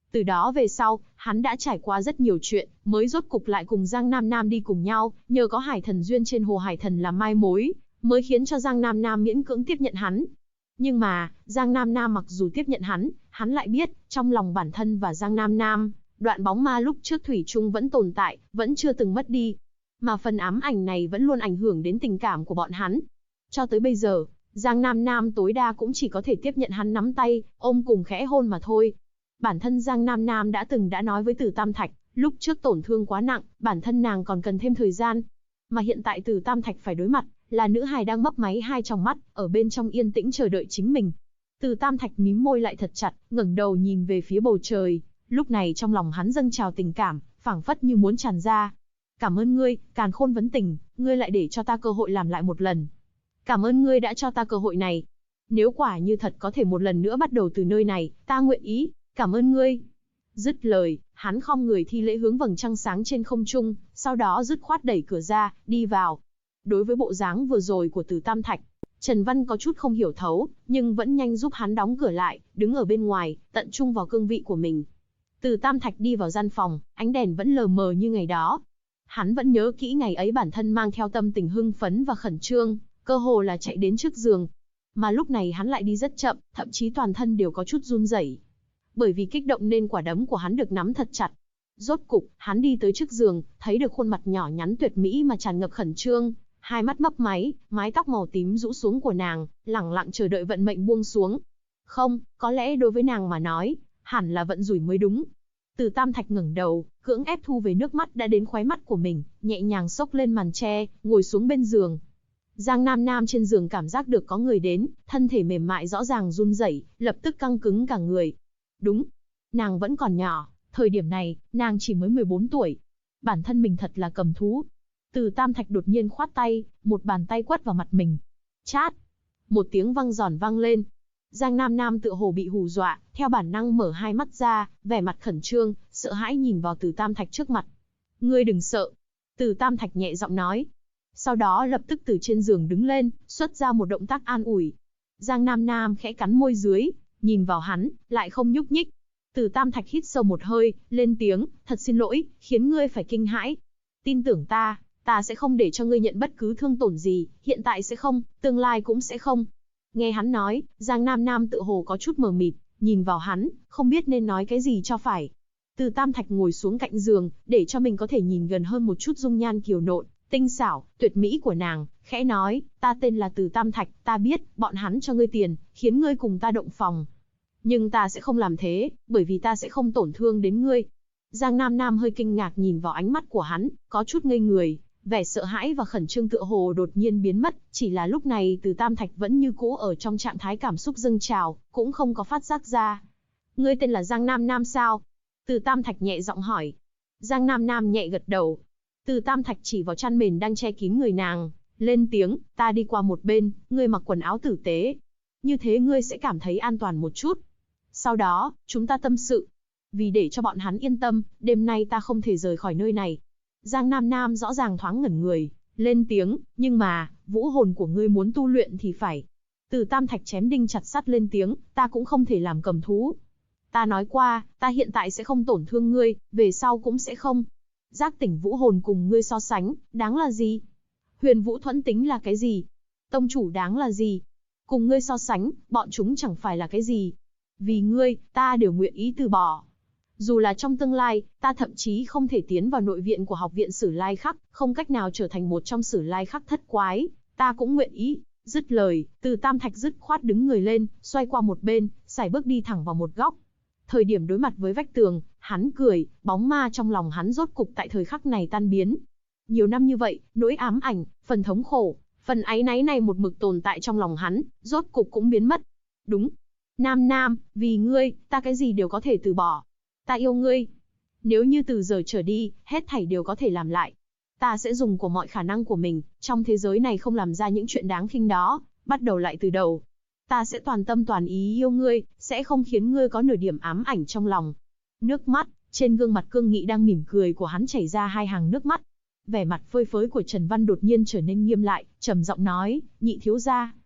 Từ đó về sau, hắn đã trải qua rất nhiều chuyện, mới rốt cục lại cùng Giang Nam Nam đi cùng nhau, nhờ có Hải Thần duyên trên Hồ Hải Thần làm mai mối, mới khiến cho Giang Nam Nam miễn cưỡng tiếp nhận hắn. Nhưng mà, Giang Nam Nam mặc dù tiếp nhận hắn lại biết, trong lòng bản thân và Giang Nam Nam, đoạn bóng ma lúc trước thủy chung vẫn tồn tại, vẫn chưa từng mất đi. Mà phần ám ảnh này vẫn luôn ảnh hưởng đến tình cảm của bọn hắn. Cho tới bây giờ, Giang Nam Nam tối đa cũng chỉ có thể tiếp nhận hắn nắm tay, ôm cùng khẽ hôn mà thôi. Bản thân Giang Nam Nam đã nói với Từ Tam Thạch, lúc trước tổn thương quá nặng, bản thân nàng còn cần thêm thời gian. Mà hiện tại Từ Tam Thạch phải đối mặt, là nữ hài đang mấp máy hai tròng mắt, ở bên trong yên tĩnh chờ đợi chính mình. Từ Tam Thạch mím môi lại thật chặt, ngẩng đầu nhìn về phía bầu trời. Lúc này trong lòng hắn dâng trào tình cảm, phảng phất như muốn tràn ra. Cảm ơn ngươi, càn khôn vấn tình, ngươi lại để cho ta cơ hội làm lại một lần. Cảm ơn ngươi đã cho ta cơ hội này. Nếu quả như thật có thể một lần nữa bắt đầu từ nơi này, ta nguyện ý, cảm ơn ngươi. Dứt lời, hắn khom người thi lễ hướng vầng trăng sáng trên không trung, sau đó dứt khoát đẩy cửa ra, đi vào. Đối với bộ dáng vừa rồi của Từ Tam Thạch, Trần Văn có chút không hiểu thấu, nhưng vẫn nhanh giúp hắn đóng cửa lại, đứng ở bên ngoài, tận trung vào cương vị của mình. Từ Tam Thạch đi vào gian phòng, ánh đèn vẫn lờ mờ như ngày đó. Hắn vẫn nhớ kỹ ngày ấy bản thân mang theo tâm tình hưng phấn và khẩn trương, cơ hồ là chạy đến trước giường. Mà lúc này hắn lại đi rất chậm, thậm chí toàn thân đều có chút run rẩy. Bởi vì kích động nên quả đấm của hắn được nắm thật chặt. Rốt cục, hắn đi tới trước giường, thấy được khuôn mặt nhỏ nhắn tuyệt mỹ mà tràn ngập khẩn trương, hai mắt mấp máy, mái tóc màu tím rũ xuống của nàng, lẳng lặng chờ đợi vận mệnh buông xuống. Không, có lẽ đối với nàng mà nói, hẳn là vận rủi mới đúng. Từ Tam Thạch ngẩng đầu, cưỡng ép thu về nước mắt đã đến khóe mắt của mình, nhẹ nhàng xốc lên màn che, ngồi xuống bên giường. Giang Nam Nam trên giường cảm giác được có người đến, thân thể mềm mại rõ ràng run rẩy, lập tức căng cứng cả người. Đúng, nàng vẫn còn nhỏ, thời điểm này, nàng chỉ mới 14 tuổi. Bản thân mình thật là cầm thú. Từ Tam Thạch đột nhiên khoát tay, một bàn tay quất vào mặt mình. Chát! Một tiếng vang giòn vang lên. Giang Nam Nam tựa hồ bị hù dọa, theo bản năng mở hai mắt ra, vẻ mặt khẩn trương, sợ hãi nhìn vào Từ Tam Thạch trước mặt. Ngươi đừng sợ. Từ Tam Thạch nhẹ giọng nói. Sau đó lập tức từ trên giường đứng lên, xuất ra một động tác an ủi. Giang Nam Nam khẽ cắn môi dưới, nhìn vào hắn, lại không nhúc nhích. Từ Tam Thạch hít sâu một hơi, lên tiếng, thật xin lỗi, khiến ngươi phải kinh hãi. Tin tưởng ta sẽ không để cho ngươi nhận bất cứ thương tổn gì, hiện tại sẽ không, tương lai cũng sẽ không. Nghe hắn nói, Giang Nam Nam tự hồ có chút mờ mịt, nhìn vào hắn, không biết nên nói cái gì cho phải. Từ Tam Thạch ngồi xuống cạnh giường, để cho mình có thể nhìn gần hơn một chút dung nhan kiều nộn, tinh xảo, tuyệt mỹ của nàng, khẽ nói, ta tên là Từ Tam Thạch, ta biết, bọn hắn cho ngươi tiền, khiến ngươi cùng ta động phòng. Nhưng ta sẽ không làm thế, bởi vì ta sẽ không tổn thương đến ngươi. Giang Nam Nam hơi kinh ngạc nhìn vào ánh mắt của hắn, có chút ngây người, vẻ sợ hãi và khẩn trương tựa hồ đột nhiên biến mất, chỉ là lúc này Từ Tam Thạch vẫn như cũ ở trong trạng thái cảm xúc dâng trào, cũng không có phát giác ra. Ngươi tên là Giang Nam Nam sao? Từ Tam Thạch nhẹ giọng hỏi. Giang Nam Nam nhẹ gật đầu. Từ Tam Thạch chỉ vào chăn mền đang che kín người nàng, lên tiếng, ta đi qua một bên, ngươi mặc quần áo tử tế. Như thế ngươi sẽ cảm thấy an toàn một chút. Sau đó, chúng ta tâm sự. Vì để cho bọn hắn yên tâm, đêm nay ta không thể rời khỏi nơi này. Giang Nam Nam rõ ràng thoáng ngẩn người, lên tiếng, nhưng mà, vũ hồn của ngươi muốn tu luyện thì phải. Từ Tam Thạch chém đinh chặt sắt lên tiếng, ta cũng không thể làm cầm thú. Ta nói qua, ta hiện tại sẽ không tổn thương ngươi, về sau cũng sẽ không. Giác tỉnh vũ hồn cùng ngươi so sánh, đáng là gì? Huyền vũ thuẫn tính là cái gì? Tông chủ đáng là gì? Cùng ngươi so sánh, bọn chúng chẳng phải là cái gì. Vì ngươi, ta đều nguyện ý từ bỏ. Dù là trong tương lai, ta thậm chí không thể tiến vào nội viện của học viện Sử Lai Khắc, không cách nào trở thành một trong Sử Lai Khắc thất quái, ta cũng nguyện ý. Dứt lời, Từ Tam Thạch dứt khoát đứng người lên, xoay qua một bên, sải bước đi thẳng vào một góc. Thời điểm đối mặt với vách tường, hắn cười, bóng ma trong lòng hắn rốt cục tại thời khắc này tan biến. Nhiều năm như vậy, nỗi ám ảnh, phần thống khổ, phần áy náy này một mực tồn tại trong lòng hắn, rốt cục cũng biến mất. Đúng. Nam Nam, vì ngươi, ta cái gì đều có thể từ bỏ. Ta yêu ngươi. Nếu như từ giờ trở đi, hết thảy đều có thể làm lại. Ta sẽ dùng của mọi khả năng của mình, trong thế giới này không làm ra những chuyện đáng khinh đó, bắt đầu lại từ đầu. Ta sẽ toàn tâm toàn ý yêu ngươi, sẽ không khiến ngươi có nửa điểm ám ảnh trong lòng. Nước mắt, trên gương mặt cương nghị đang mỉm cười của hắn chảy ra hai hàng nước mắt. Vẻ mặt phơi phới của Trần Văn đột nhiên trở nên nghiêm lại, trầm giọng nói, nhị thiếu gia.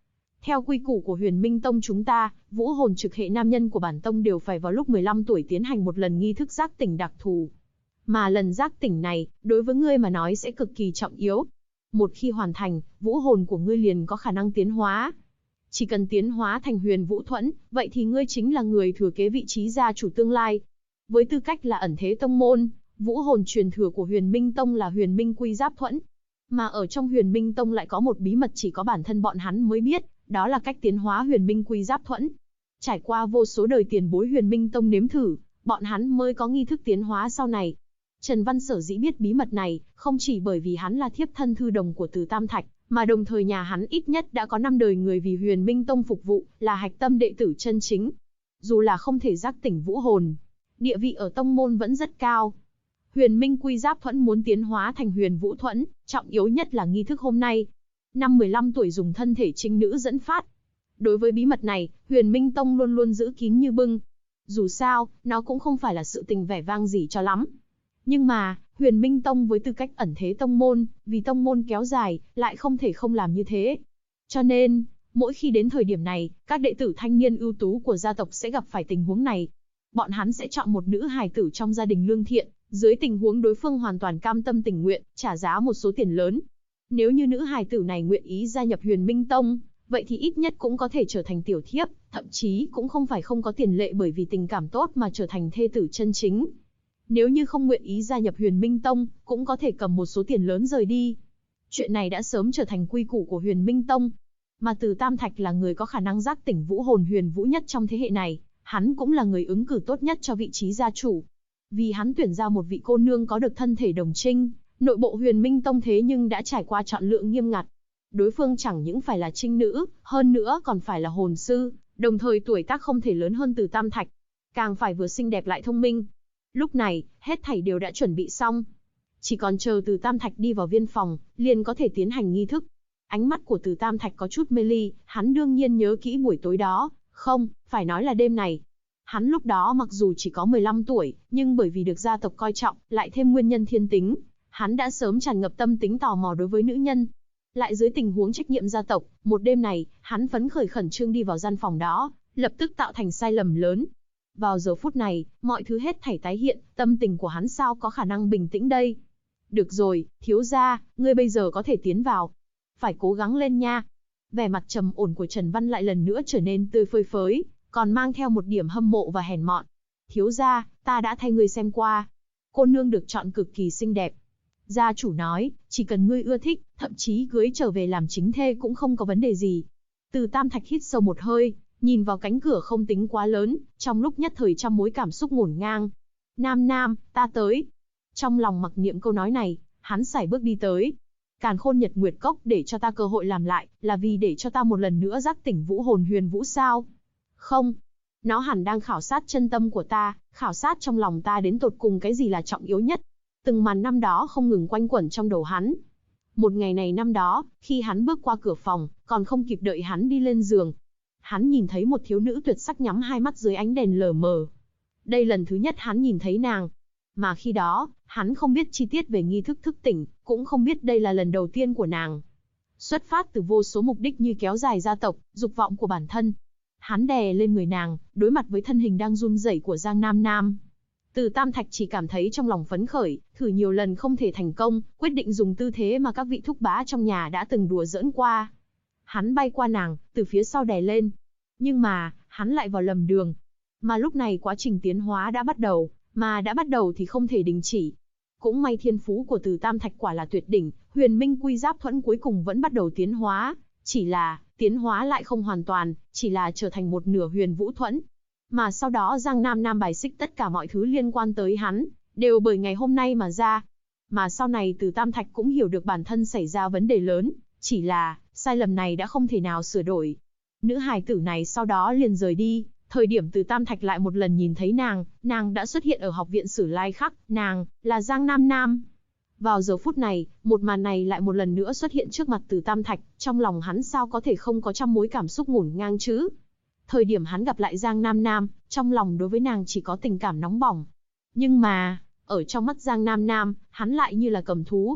Theo quy củ của Huyền Minh Tông chúng ta, vũ hồn trực hệ nam nhân của bản tông đều phải vào lúc 15 tuổi tiến hành một lần nghi thức giác tỉnh đặc thù. Mà lần giác tỉnh này, đối với ngươi mà nói sẽ cực kỳ trọng yếu. Một khi hoàn thành, vũ hồn của ngươi liền có khả năng tiến hóa. Chỉ cần tiến hóa thành Huyền Vũ Thuẫn, vậy thì ngươi chính là người thừa kế vị trí gia chủ tương lai. Với tư cách là ẩn thế tông môn, vũ hồn truyền thừa của Huyền Minh Tông là Huyền Minh Quy Giáp Thuẫn. Mà ở trong Huyền Minh Tông lại có một bí mật chỉ có bản thân bọn hắn mới biết, đó là cách tiến hóa Huyền Minh Quy Giáp Thuẫn. Trải qua vô số đời tiền bối Huyền Minh Tông nếm thử, bọn hắn mới có nghi thức tiến hóa sau này. Trần Văn sở dĩ biết bí mật này, không chỉ bởi vì hắn là thiếp thân thư đồng của Từ Tam Thạch, mà đồng thời nhà hắn ít nhất đã có 5 đời người vì Huyền Minh Tông phục vụ, là hạch tâm đệ tử chân chính. Dù là không thể giác tỉnh vũ hồn, địa vị ở tông môn vẫn rất cao. Huyền Minh Quy Giáp Thuẫn muốn tiến hóa thành Huyền Vũ Thuẫn, trọng yếu nhất là nghi thức hôm nay. Năm 15 tuổi dùng thân thể trinh nữ dẫn phát. Đối với bí mật này, Huyền Minh Tông luôn luôn giữ kín như bưng. Dù sao, nó cũng không phải là sự tình vẻ vang gì cho lắm. Nhưng mà, Huyền Minh Tông với tư cách ẩn thế tông môn, vì tông môn kéo dài, lại không thể không làm như thế. Cho nên, mỗi khi đến thời điểm này, các đệ tử thanh niên ưu tú của gia tộc sẽ gặp phải tình huống này. Bọn hắn sẽ chọn một nữ hài tử trong gia đình lương thiện, dưới tình huống đối phương hoàn toàn cam tâm tình nguyện, trả giá một số tiền lớn. Nếu như nữ hài tử này nguyện ý gia nhập Huyền Minh Tông, vậy thì ít nhất cũng có thể trở thành tiểu thiếp, thậm chí cũng không phải không có tiền lệ bởi vì tình cảm tốt mà trở thành thê tử chân chính. Nếu như không nguyện ý gia nhập Huyền Minh Tông, cũng có thể cầm một số tiền lớn rời đi. Chuyện này đã sớm trở thành quy củ của Huyền Minh Tông. Mà Từ Tam Thạch là người có khả năng giác tỉnh vũ hồn huyền vũ nhất trong thế hệ này, hắn cũng là người ứng cử tốt nhất cho vị trí gia chủ. Vì hắn tuyển ra một vị cô nương có được thân thể đồng trinh, nội bộ Huyền Minh Tông thế nhưng đã trải qua chọn lựa nghiêm ngặt. Đối phương chẳng những phải là trinh nữ, hơn nữa còn phải là hồn sư, đồng thời tuổi tác không thể lớn hơn Từ Tam Thạch, càng phải vừa xinh đẹp lại thông minh. Lúc này, hết thảy đều đã chuẩn bị xong. Chỉ còn chờ Từ Tam Thạch đi vào viên phòng, liền có thể tiến hành nghi thức. Ánh mắt của Từ Tam Thạch có chút mê ly, hắn đương nhiên nhớ kỹ buổi tối đó, không, phải nói là đêm này. Hắn lúc đó mặc dù chỉ có 15 tuổi, nhưng bởi vì được gia tộc coi trọng, lại thêm nguyên nhân thiên tính, hắn đã sớm tràn ngập tâm tính tò mò đối với nữ nhân. Lại dưới tình huống trách nhiệm gia tộc, một đêm này, hắn phấn khởi khẩn trương đi vào gian phòng đó, lập tức tạo thành sai lầm lớn. Vào giờ phút này, mọi thứ hết thảy tái hiện, tâm tình của hắn sao có khả năng bình tĩnh đây? Được rồi, thiếu gia, ngươi bây giờ có thể tiến vào. Phải cố gắng lên nha. Vẻ mặt trầm ổn của Trần Văn lại lần nữa trở nên tươi phơi phới, còn mang theo một điểm hâm mộ và hèn mọn. Thiếu gia, ta đã thay ngươi xem qua. Cô nương được chọn cực kỳ xinh đẹp. Gia chủ nói, chỉ cần ngươi ưa thích, thậm chí cưới trở về làm chính thê cũng không có vấn đề gì. Từ Tam Thạch hít sâu một hơi, nhìn vào cánh cửa không tính quá lớn, trong lúc nhất thời trăm mối cảm xúc ngổn ngang. Nam Nam, ta tới. Trong lòng mặc niệm câu nói này, hắn sải bước đi tới. Càn Khôn Nhật Nguyệt Cốc để cho ta cơ hội làm lại, là vì để cho ta một lần nữa giác tỉnh vũ hồn huyền vũ sao? Không. Nó hẳn đang khảo sát chân tâm của ta, khảo sát trong lòng ta đến tột cùng cái gì là trọng yếu nhất. Từng màn năm đó không ngừng quanh quẩn trong đầu hắn. Một ngày này năm đó, khi hắn bước qua cửa phòng, còn không kịp đợi hắn đi lên giường, hắn nhìn thấy một thiếu nữ tuyệt sắc nhắm hai mắt dưới ánh đèn lờ mờ. Đây lần thứ nhất hắn nhìn thấy nàng. Mà khi đó, hắn không biết chi tiết về nghi thức thức tỉnh, cũng không biết đây là lần đầu tiên của nàng. Xuất phát từ vô số mục đích như kéo dài gia tộc, dục vọng của bản thân. Hắn đè lên người nàng, đối mặt với thân hình đang run rẩy của Giang Nam Nam. Từ Tam Thạch chỉ cảm thấy trong lòng phấn khởi, thử nhiều lần không thể thành công, quyết định dùng tư thế mà các vị thúc bá trong nhà đã từng đùa giỡn qua. Hắn bay qua nàng, từ phía sau đè lên. Nhưng mà, hắn lại vào lầm đường. Mà lúc này quá trình tiến hóa đã bắt đầu, mà đã bắt đầu thì không thể đình chỉ. Cũng may thiên phú của Từ Tam Thạch quả là tuyệt đỉnh, Huyền Minh Quy Giáp Thuẫn cuối cùng vẫn bắt đầu tiến hóa. Chỉ là, tiến hóa lại không hoàn toàn, chỉ là trở thành một nửa Huyền Vũ Thuẫn. Mà sau đó Giang Nam Nam bài xích tất cả mọi thứ liên quan tới hắn, đều bởi ngày hôm nay mà ra. Mà sau này Từ Tam Thạch cũng hiểu được bản thân xảy ra vấn đề lớn, chỉ là, sai lầm này đã không thể nào sửa đổi. Nữ hài tử này sau đó liền rời đi, thời điểm Từ Tam Thạch lại một lần nhìn thấy nàng đã xuất hiện ở học viện Sử Lai Khắc, nàng, là Giang Nam Nam. Vào giờ phút này, một màn này lại một lần nữa xuất hiện trước mặt Từ Tam Thạch, trong lòng hắn sao có thể không có trăm mối cảm xúc ngổn ngang chứ? Thời điểm hắn gặp lại Giang Nam Nam, trong lòng đối với nàng chỉ có tình cảm nóng bỏng. Nhưng mà, ở trong mắt Giang Nam Nam, hắn lại như là cầm thú.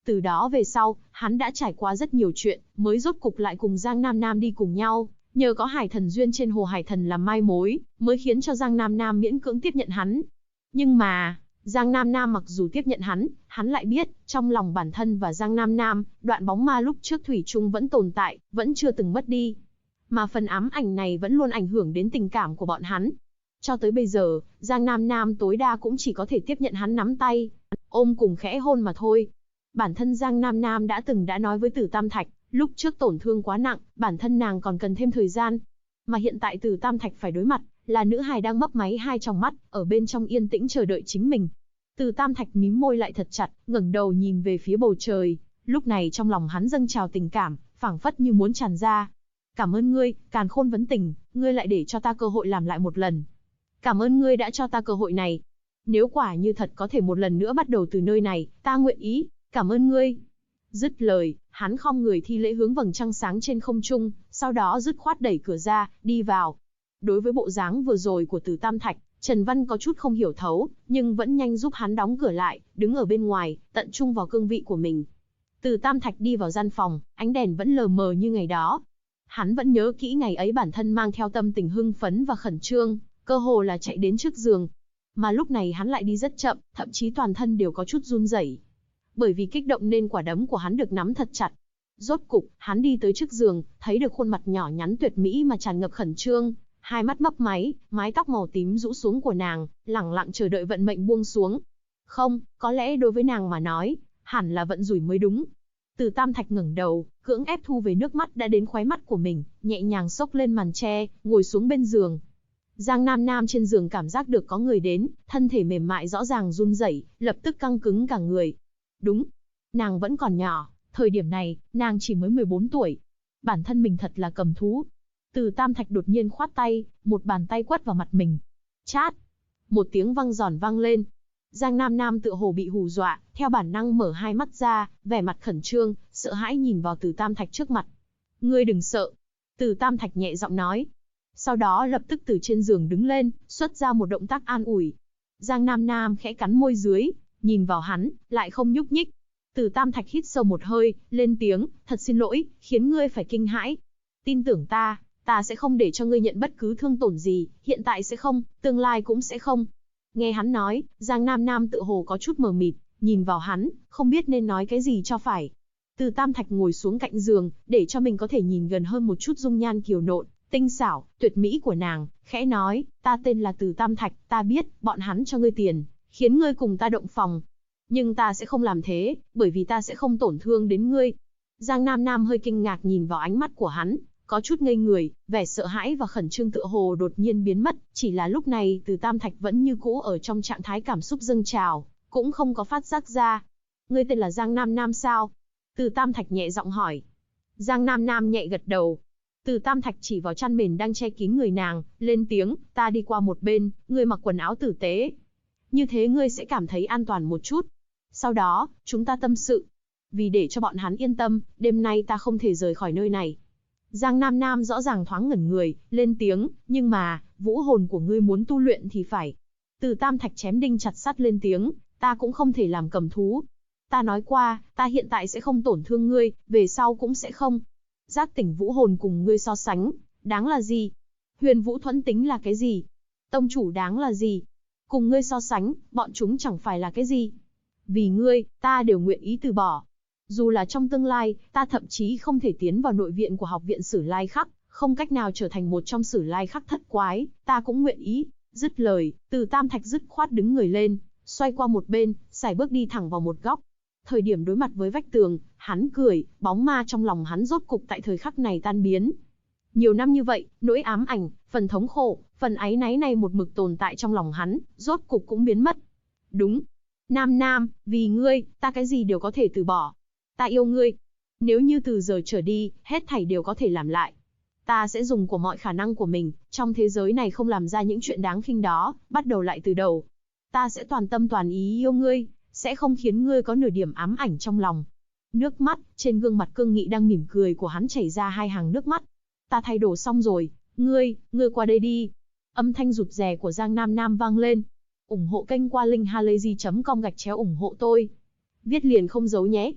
Từ đó về sau, hắn đã trải qua rất nhiều chuyện, mới rốt cục lại cùng Giang Nam Nam đi cùng nhau. Nhờ có Hải Thần duyên trên Hồ Hải Thần làm mai mối, mới khiến cho Giang Nam Nam miễn cưỡng tiếp nhận hắn. Nhưng mà, Giang Nam Nam mặc dù tiếp nhận hắn lại biết, trong lòng bản thân và Giang Nam Nam, đoạn bóng ma lúc trước thủy chung vẫn tồn tại, vẫn chưa từng mất đi. Mà phần ám ảnh này vẫn luôn ảnh hưởng đến tình cảm của bọn hắn. Cho tới bây giờ, Giang Nam Nam tối đa cũng chỉ có thể tiếp nhận hắn nắm tay, ôm cùng khẽ hôn mà thôi. Bản thân Giang Nam Nam đã nói với Tử Tam Thạch, lúc trước tổn thương quá nặng, bản thân nàng còn cần thêm thời gian. Mà hiện tại Tử Tam Thạch phải đối mặt, là nữ hài đang mấp máy hai tròng mắt, ở bên trong yên tĩnh chờ đợi chính mình. Tử Tam Thạch mím môi lại thật chặt, ngẩng đầu nhìn về phía bầu trời. Lúc này trong lòng hắn dâng trào tình cảm, phảng phất như muốn tràn ra. Cảm ơn ngươi, Càn Khôn Vấn Tình, ngươi lại để cho ta cơ hội làm lại một lần. Cảm ơn ngươi đã cho ta cơ hội này. Nếu quả như thật có thể một lần nữa bắt đầu từ nơi này, ta nguyện ý, cảm ơn ngươi. Dứt lời, hắn khom người thi lễ hướng vầng trăng sáng trên không trung, sau đó dứt khoát đẩy cửa ra, đi vào. Đối với bộ dáng vừa rồi của Tử Tam Thạch, Trần Văn có chút không hiểu thấu, nhưng vẫn nhanh giúp hắn đóng cửa lại, đứng ở bên ngoài, tận trung vào cương vị của mình. Tử Tam Thạch đi vào gian phòng, ánh đèn vẫn lờ mờ như ngày đó. Hắn vẫn nhớ kỹ ngày ấy bản thân mang theo tâm tình hưng phấn và khẩn trương, cơ hồ là chạy đến trước giường. Mà lúc này hắn lại đi rất chậm, thậm chí toàn thân đều có chút run rẩy. Bởi vì kích động nên quả đấm của hắn được nắm thật chặt. Rốt cục, hắn đi tới trước giường, thấy được khuôn mặt nhỏ nhắn tuyệt mỹ mà tràn ngập khẩn trương, hai mắt mấp máy, mái tóc màu tím rũ xuống của nàng, lẳng lặng chờ đợi vận mệnh buông xuống. Không, có lẽ đối với nàng mà nói, hẳn là vận rủi mới đúng. Từ Tam Thạch ngẩng đầu, cưỡng ép thu về nước mắt đã đến khóe mắt của mình, nhẹ nhàng xốc lên màn che, ngồi xuống bên giường. Giang Nam Nam trên giường cảm giác được có người đến, thân thể mềm mại rõ ràng run rẩy, lập tức căng cứng cả người. Đúng, nàng vẫn còn nhỏ, thời điểm này, nàng chỉ mới 14 tuổi. Bản thân mình thật là cầm thú. Từ Tam Thạch đột nhiên khoát tay, một bàn tay quất vào mặt mình. Chát! Một tiếng vang giòn vang lên. Giang Nam Nam tựa hồ bị hù dọa, theo bản năng mở hai mắt ra, vẻ mặt khẩn trương, sợ hãi nhìn vào Từ Tam Thạch trước mặt. Ngươi đừng sợ. Từ Tam Thạch nhẹ giọng nói. Sau đó lập tức từ trên giường đứng lên, xuất ra một động tác an ủi. Giang Nam Nam khẽ cắn môi dưới, nhìn vào hắn, lại không nhúc nhích. Từ Tam Thạch hít sâu một hơi, lên tiếng, thật xin lỗi, khiến ngươi phải kinh hãi. Tin tưởng ta sẽ không để cho ngươi nhận bất cứ thương tổn gì, hiện tại sẽ không, tương lai cũng sẽ không. Nghe hắn nói, Giang Nam Nam tự hồ có chút mờ mịt, nhìn vào hắn, không biết nên nói cái gì cho phải. Từ Tam Thạch ngồi xuống cạnh giường, để cho mình có thể nhìn gần hơn một chút dung nhan kiều nộn, tinh xảo, tuyệt mỹ của nàng, khẽ nói, ta tên là Từ Tam Thạch, ta biết, bọn hắn cho ngươi tiền, khiến ngươi cùng ta động phòng. Nhưng ta sẽ không làm thế, bởi vì ta sẽ không tổn thương đến ngươi. Giang Nam Nam hơi kinh ngạc nhìn vào ánh mắt của hắn, có chút ngây người, vẻ sợ hãi và khẩn trương tựa hồ đột nhiên biến mất, chỉ là lúc này Từ Tam Thạch vẫn như cũ ở trong trạng thái cảm xúc dâng trào, cũng không có phát giác ra. Ngươi tên là Giang Nam Nam sao? Từ Tam Thạch nhẹ giọng hỏi. Giang Nam Nam nhẹ gật đầu. Từ Tam Thạch chỉ vào chăn mền đang che kín người nàng, lên tiếng, ta đi qua một bên, ngươi mặc quần áo tử tế. Như thế ngươi sẽ cảm thấy an toàn một chút. Sau đó, chúng ta tâm sự. Vì để cho bọn hắn yên tâm, đêm nay ta không thể rời khỏi nơi này. Giang Nam Nam rõ ràng thoáng ngẩn người, lên tiếng, nhưng mà, vũ hồn của ngươi muốn tu luyện thì phải. Từ Tam Thạch chém đinh chặt sắt lên tiếng, ta cũng không thể làm cầm thú. Ta nói qua, ta hiện tại sẽ không tổn thương ngươi, về sau cũng sẽ không. Giác tỉnh vũ hồn cùng ngươi so sánh, đáng là gì? Huyền Vũ Thuẫn tính là cái gì? Tông chủ đáng là gì? Cùng ngươi so sánh, bọn chúng chẳng phải là cái gì? Vì ngươi, ta đều nguyện ý từ bỏ. Dù là trong tương lai, ta thậm chí không thể tiến vào nội viện của học viện Sử Lai Khắc, không cách nào trở thành một trong Sử Lai Khắc thất quái, ta cũng nguyện ý. Dứt lời, Từ Tam Thạch dứt khoát đứng người lên, xoay qua một bên, sải bước đi thẳng vào một góc. Thời điểm đối mặt với vách tường, hắn cười, bóng ma trong lòng hắn rốt cục tại thời khắc này tan biến. Nhiều năm như vậy, nỗi ám ảnh, phần thống khổ, phần áy náy này một mực tồn tại trong lòng hắn, rốt cục cũng biến mất. Đúng. Nam Nam, vì ngươi, ta cái gì đều có thể từ bỏ. Ta yêu ngươi. Nếu như từ giờ trở đi, hết thảy đều có thể làm lại. Ta sẽ dùng của mọi khả năng của mình, trong thế giới này không làm ra những chuyện đáng khinh đó, bắt đầu lại từ đầu. Ta sẽ toàn tâm toàn ý yêu ngươi, sẽ không khiến ngươi có nửa điểm ám ảnh trong lòng. Nước mắt, trên gương mặt cương nghị đang mỉm cười của hắn chảy ra hai hàng nước mắt. Ta thay đồ xong rồi, ngươi qua đây đi. Âm thanh rụt rè của Giang Nam Nam vang lên. Ủng hộ kênh qua linkhalazy.com/ủng hộ tôi. Viết liền không giấu nhé.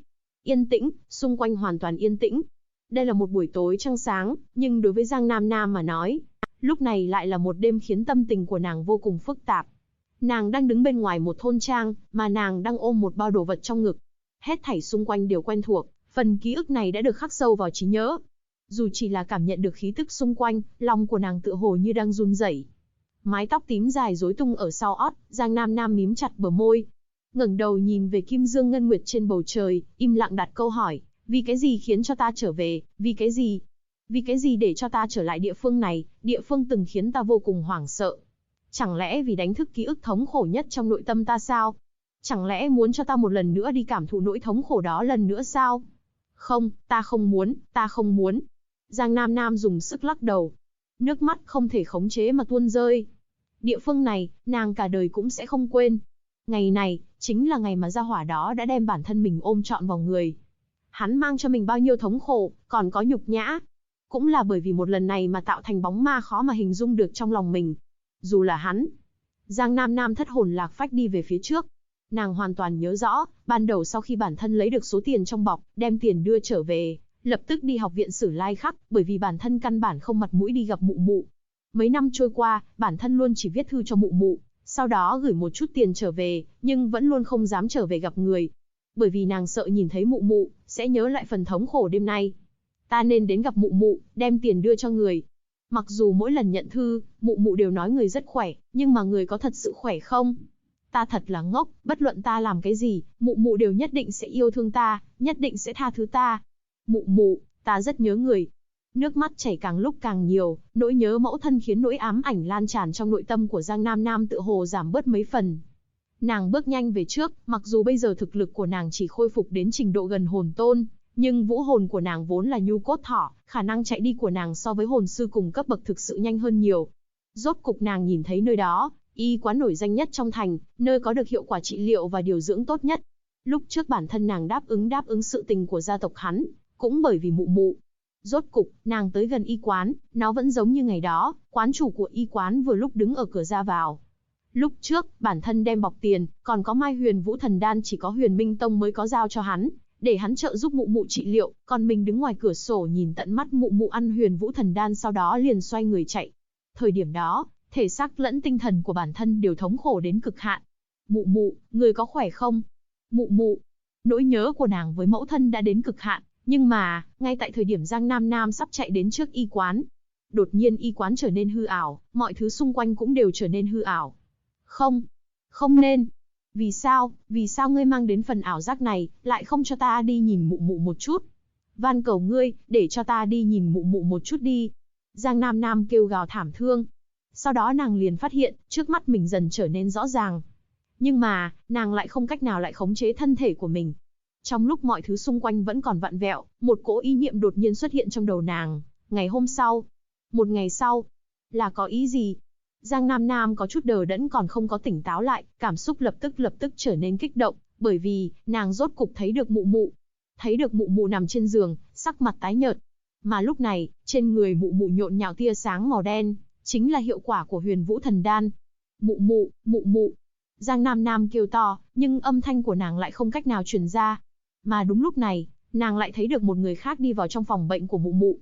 Yên tĩnh, xung quanh hoàn toàn yên tĩnh. Đây là một buổi tối trăng sáng, nhưng đối với Giang Nam Nam mà nói, lúc này lại là một đêm khiến tâm tình của nàng vô cùng phức tạp. Nàng đang đứng bên ngoài một thôn trang, mà nàng đang ôm một bao đồ vật trong ngực. Hết thảy xung quanh đều quen thuộc, phần ký ức này đã được khắc sâu vào trí nhớ. Dù chỉ là cảm nhận được khí tức xung quanh, lòng của nàng tựa hồ như đang run rẩy. Mái tóc tím dài rối tung ở sau ót, Giang Nam Nam mím chặt bờ môi. Ngẩng đầu nhìn về kim dương ngân nguyệt trên bầu trời, im lặng đặt câu hỏi, vì cái gì khiến cho ta trở về, vì cái gì? Vì cái gì để cho ta trở lại địa phương này, địa phương từng khiến ta vô cùng hoảng sợ? Chẳng lẽ vì đánh thức ký ức thống khổ nhất trong nội tâm ta sao? Chẳng lẽ muốn cho ta một lần nữa đi cảm thụ nỗi thống khổ đó lần nữa sao? Không, ta không muốn, ta không muốn. Giang Nam Nam dùng sức lắc đầu. Nước mắt không thể khống chế mà tuôn rơi. Địa phương này, nàng cả đời cũng sẽ không quên. Ngày này, chính là ngày mà gia hỏa đó đã đem bản thân mình ôm trọn vào người. Hắn mang cho mình bao nhiêu thống khổ, còn có nhục nhã. Cũng là bởi vì một lần này mà tạo thành bóng ma khó mà hình dung được trong lòng mình. Dù là hắn. Giang Nam Nam thất hồn lạc phách đi về phía trước. Nàng hoàn toàn nhớ rõ, ban đầu sau khi bản thân lấy được số tiền trong bọc, đem tiền đưa trở về, lập tức đi học viện Sử Lai Khắc, bởi vì bản thân căn bản không mặt mũi đi gặp mụ mụ. Mấy năm trôi qua, bản thân luôn chỉ viết thư cho mụ mụ, sau đó gửi một chút tiền trở về, nhưng vẫn luôn không dám trở về gặp người. Bởi vì nàng sợ nhìn thấy mụ mụ, sẽ nhớ lại phần thống khổ đêm nay. Ta nên đến gặp mụ mụ, đem tiền đưa cho người. Mặc dù mỗi lần nhận thư, mụ mụ đều nói người rất khỏe, nhưng mà người có thật sự khỏe không? Ta thật là ngốc, bất luận ta làm cái gì, mụ mụ đều nhất định sẽ yêu thương ta, nhất định sẽ tha thứ ta. Mụ mụ, ta rất nhớ người. Nước mắt chảy càng lúc càng nhiều, nỗi nhớ mẫu thân khiến nỗi ám ảnh lan tràn trong nội tâm của Giang Nam Nam tựa hồ giảm bớt mấy phần. Nàng bước nhanh về trước, mặc dù bây giờ thực lực của nàng chỉ khôi phục đến trình độ gần hồn tôn, nhưng vũ hồn của nàng vốn là nhu cốt thỏ, khả năng chạy đi của nàng so với hồn sư cùng cấp bậc thực sự nhanh hơn nhiều. Rốt cục nàng nhìn thấy nơi đó, y quán nổi danh nhất trong thành, nơi có được hiệu quả trị liệu và điều dưỡng tốt nhất. Lúc trước bản thân nàng đáp ứng sự tình của gia tộc hắn, cũng bởi vì mụ mụ. Rốt cục, nàng tới gần y quán, nó vẫn giống như ngày đó, quán chủ của y quán vừa lúc đứng ở cửa ra vào. Lúc trước, bản thân đem bọc tiền, còn có Mai Huyền Vũ Thần Đan chỉ có Huyền Minh Tông mới có giao cho hắn, để hắn trợ giúp mụ mụ trị liệu, còn mình đứng ngoài cửa sổ nhìn tận mắt mụ mụ ăn Huyền Vũ Thần Đan sau đó liền xoay người chạy. Thời điểm đó, thể xác lẫn tinh thần của bản thân đều thống khổ đến cực hạn. Mụ mụ, người có khỏe không? Mụ mụ, nỗi nhớ của nàng với mẫu thân đã đến cực hạn, nhưng mà, ngay tại thời điểm Giang Nam Nam sắp chạy đến trước y quán, đột nhiên y quán trở nên hư ảo, mọi thứ xung quanh cũng đều trở nên hư ảo. Không, không nên. Vì sao ngươi mang đến phần ảo giác này, lại không cho ta đi nhìn mụ mụ một chút? Van cầu ngươi, để cho ta đi nhìn mụ mụ một chút đi. Giang Nam Nam kêu gào thảm thương. Sau đó nàng liền phát hiện, trước mắt mình dần trở nên rõ ràng. Nhưng mà, nàng lại không cách nào lại khống chế thân thể của mình. Trong lúc mọi thứ xung quanh vẫn còn vặn vẹo, một cỗ ý niệm đột nhiên xuất hiện trong đầu nàng. Ngày hôm sau, một ngày sau, là có ý gì? Giang Nam Nam có chút đờ đẫn còn không có tỉnh táo lại, cảm xúc lập tức trở nên kích động, bởi vì, nàng rốt cục thấy được mụ mụ. Thấy được mụ mụ nằm trên giường, sắc mặt tái nhợt. Mà lúc này, trên người mụ mụ nhộn nhạo tia sáng màu đen, chính là hiệu quả của Huyền Vũ Thần Đan. Mụ mụ, mụ mụ. Giang Nam Nam kêu to, nhưng âm thanh của nàng lại không cách nào truyền ra. Mà đúng lúc này, nàng lại thấy được một người khác đi vào trong phòng bệnh của mụ mụ.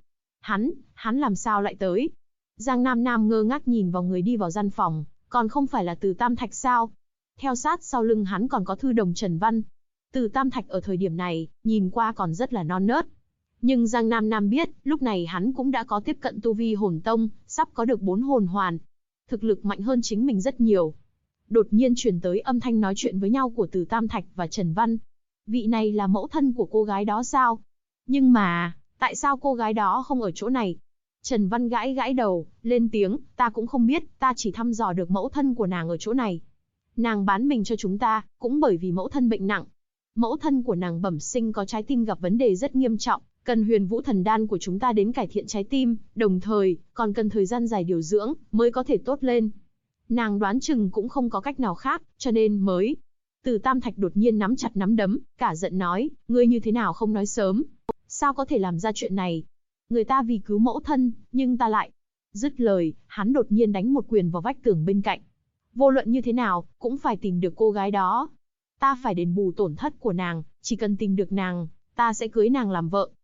Hắn làm sao lại tới? Giang Nam Nam ngơ ngác nhìn vào người đi vào gian phòng, còn không phải là Từ Tam Thạch sao? Theo sát sau lưng hắn còn có thư đồng Trần Văn. Từ Tam Thạch ở thời điểm này, nhìn qua còn rất là non nớt. Nhưng Giang Nam Nam biết, lúc này hắn cũng đã có tiếp cận tu vi hồn tông, sắp có được 4 hồn hoàn. Thực lực mạnh hơn chính mình rất nhiều. Đột nhiên truyền tới âm thanh nói chuyện với nhau của Từ Tam Thạch và Trần Văn. Vị này là mẫu thân của cô gái đó sao? Nhưng mà, tại sao cô gái đó không ở chỗ này? Trần Văn gãi gãi đầu, lên tiếng, ta cũng không biết, ta chỉ thăm dò được mẫu thân của nàng ở chỗ này. Nàng bán mình cho chúng ta, cũng bởi vì mẫu thân bệnh nặng. Mẫu thân của nàng bẩm sinh có trái tim gặp vấn đề rất nghiêm trọng, cần Huyền Vũ Thần Đan của chúng ta đến cải thiện trái tim, đồng thời, còn cần thời gian dài điều dưỡng, mới có thể tốt lên. Nàng đoán chừng cũng không có cách nào khác, cho nên mới. Từ Tam Thạch đột nhiên nắm chặt nắm đấm, cả giận nói, ngươi như thế nào không nói sớm? Sao có thể làm ra chuyện này? Người ta vì cứu mẫu thân, nhưng ta lại. Dứt lời, hắn đột nhiên đánh một quyền vào vách tường bên cạnh. Vô luận như thế nào, cũng phải tìm được cô gái đó. Ta phải đền bù tổn thất của nàng, chỉ cần tìm được nàng, Ta sẽ cưới nàng làm vợ.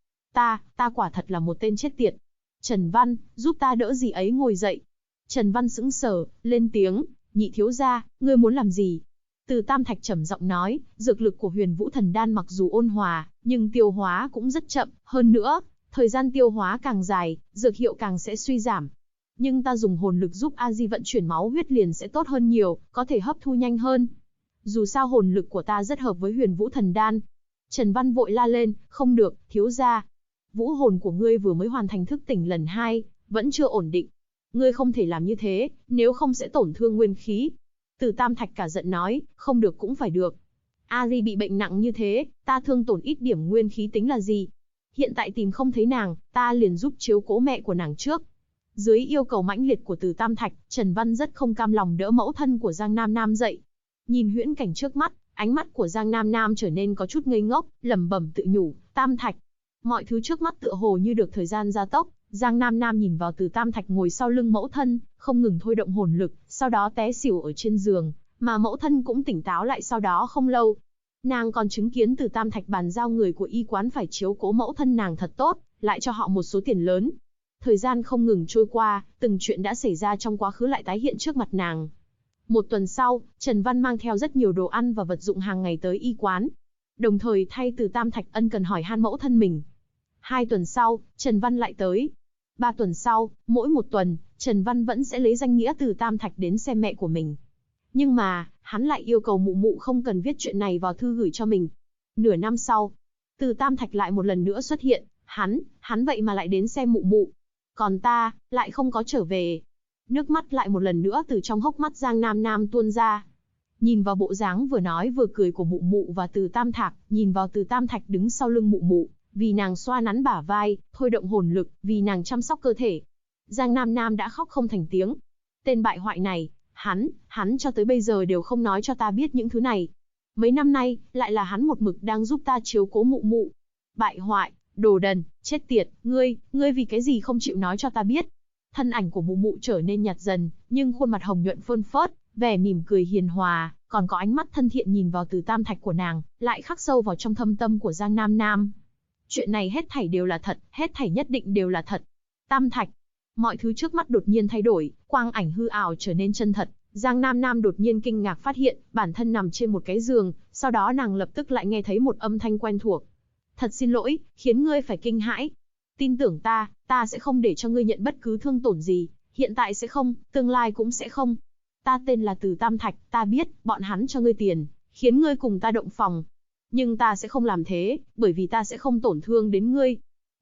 Ta quả thật là một tên chết tiệt. Trần Văn, giúp ta đỡ dì ấy ngồi dậy. Trần Văn sững sờ, lên tiếng, nhị thiếu gia, ngươi muốn làm gì? Từ Tam Thạch trầm giọng nói, dược lực của Huyền Vũ Thần Đan mặc dù ôn hòa, nhưng tiêu hóa cũng rất chậm, hơn nữa, thời gian tiêu hóa càng dài, dược hiệu càng sẽ suy giảm. Nhưng ta dùng hồn lực giúp A Di vận chuyển máu huyết liền sẽ tốt hơn nhiều, có thể hấp thu nhanh hơn. Dù sao hồn lực của ta rất hợp với Huyền Vũ Thần Đan. Trần Văn vội la lên, không được, thiếu gia. Vũ hồn của ngươi vừa mới hoàn thành thức tỉnh lần 2, vẫn chưa ổn định. Ngươi không thể làm như thế, nếu không sẽ tổn thương nguyên khí. Từ Tam Thạch cả giận nói, không được cũng phải được. A Di bị bệnh nặng như thế, ta thương tổn ít điểm nguyên khí tính là gì? Hiện tại tìm không thấy nàng, ta liền giúp chiếu cố mẹ của nàng trước. Dưới yêu cầu mãnh liệt của Từ Tam Thạch, Trần Văn rất không cam lòng đỡ mẫu thân của Giang Nam Nam dậy. Nhìn huyễn cảnh trước mắt, ánh mắt của Giang Nam Nam trở nên có chút ngây ngốc, lẩm bẩm tự nhủ, Tam Thạch. Mọi thứ trước mắt tựa hồ như được thời gian gia tốc. Giang Nam Nam nhìn vào Từ Tam Thạch ngồi sau lưng mẫu thân, không ngừng thôi động hồn lực, sau đó té xỉu ở trên giường, mà mẫu thân cũng tỉnh táo lại sau đó không lâu. Nàng còn chứng kiến Từ Tam Thạch bàn giao người của y quán phải chiếu cố mẫu thân nàng thật tốt, lại cho họ một số tiền lớn. Thời gian không ngừng trôi qua, từng chuyện đã xảy ra trong quá khứ lại tái hiện trước mặt nàng. Một tuần sau, Trần Văn mang theo rất nhiều đồ ăn và vật dụng hàng ngày tới y quán, đồng thời thay Từ Tam Thạch ân cần hỏi han mẫu thân mình. 2 tuần sau, Trần Văn lại tới. 3 tuần sau, mỗi một tuần, Trần Văn vẫn sẽ lấy danh nghĩa Từ Tam Thạch đến xem mẹ của mình. Nhưng mà, hắn lại yêu cầu mụ mụ không cần viết chuyện này vào thư gửi cho mình. Nửa năm sau, Từ Tam Thạch lại một lần nữa xuất hiện, hắn vậy mà lại đến xem mụ mụ. Còn ta, lại không có trở về. Nước mắt lại một lần nữa từ trong hốc mắt Giang Nam Nam tuôn ra. Nhìn vào bộ dáng vừa nói vừa cười của mụ mụ và Từ Tam Thạch, nhìn vào Từ Tam Thạch đứng sau lưng mụ mụ, vì nàng xoa nắn bả vai, thôi động hồn lực, vì nàng chăm sóc cơ thể. Giang Nam Nam đã khóc không thành tiếng. Tên bại hoại này, hắn cho tới bây giờ đều không nói cho ta biết những thứ này. Mấy năm nay, lại là hắn một mực đang giúp ta chiếu cố mụ mụ. Bại hoại, đồ đần, chết tiệt, ngươi vì cái gì không chịu nói cho ta biết. Thân ảnh của mụ mụ trở nên nhạt dần, nhưng khuôn mặt hồng nhuận phơn phớt, vẻ mỉm cười hiền hòa, còn có ánh mắt thân thiện nhìn vào Từ Tam Thạch của nàng, lại khắc sâu vào trong thâm tâm của Giang Nam Nam. Chuyện này hết thảy đều là thật, hết thảy nhất định đều là thật. Tam Thạch. Mọi thứ trước mắt đột nhiên thay đổi, quang ảnh hư ảo trở nên chân thật. Giang Nam Nam đột nhiên kinh ngạc phát hiện, bản thân nằm trên một cái giường, sau đó nàng lập tức lại nghe thấy một âm thanh quen thuộc. Thật xin lỗi, khiến ngươi phải kinh hãi. Tin tưởng ta sẽ không để cho ngươi nhận bất cứ thương tổn gì, hiện tại sẽ không, tương lai cũng sẽ không. Ta tên là Từ Tam Thạch, ta biết, bọn hắn cho ngươi tiền, khiến ngươi cùng ta động phòng. Nhưng ta sẽ không làm thế, bởi vì ta sẽ không tổn thương đến ngươi.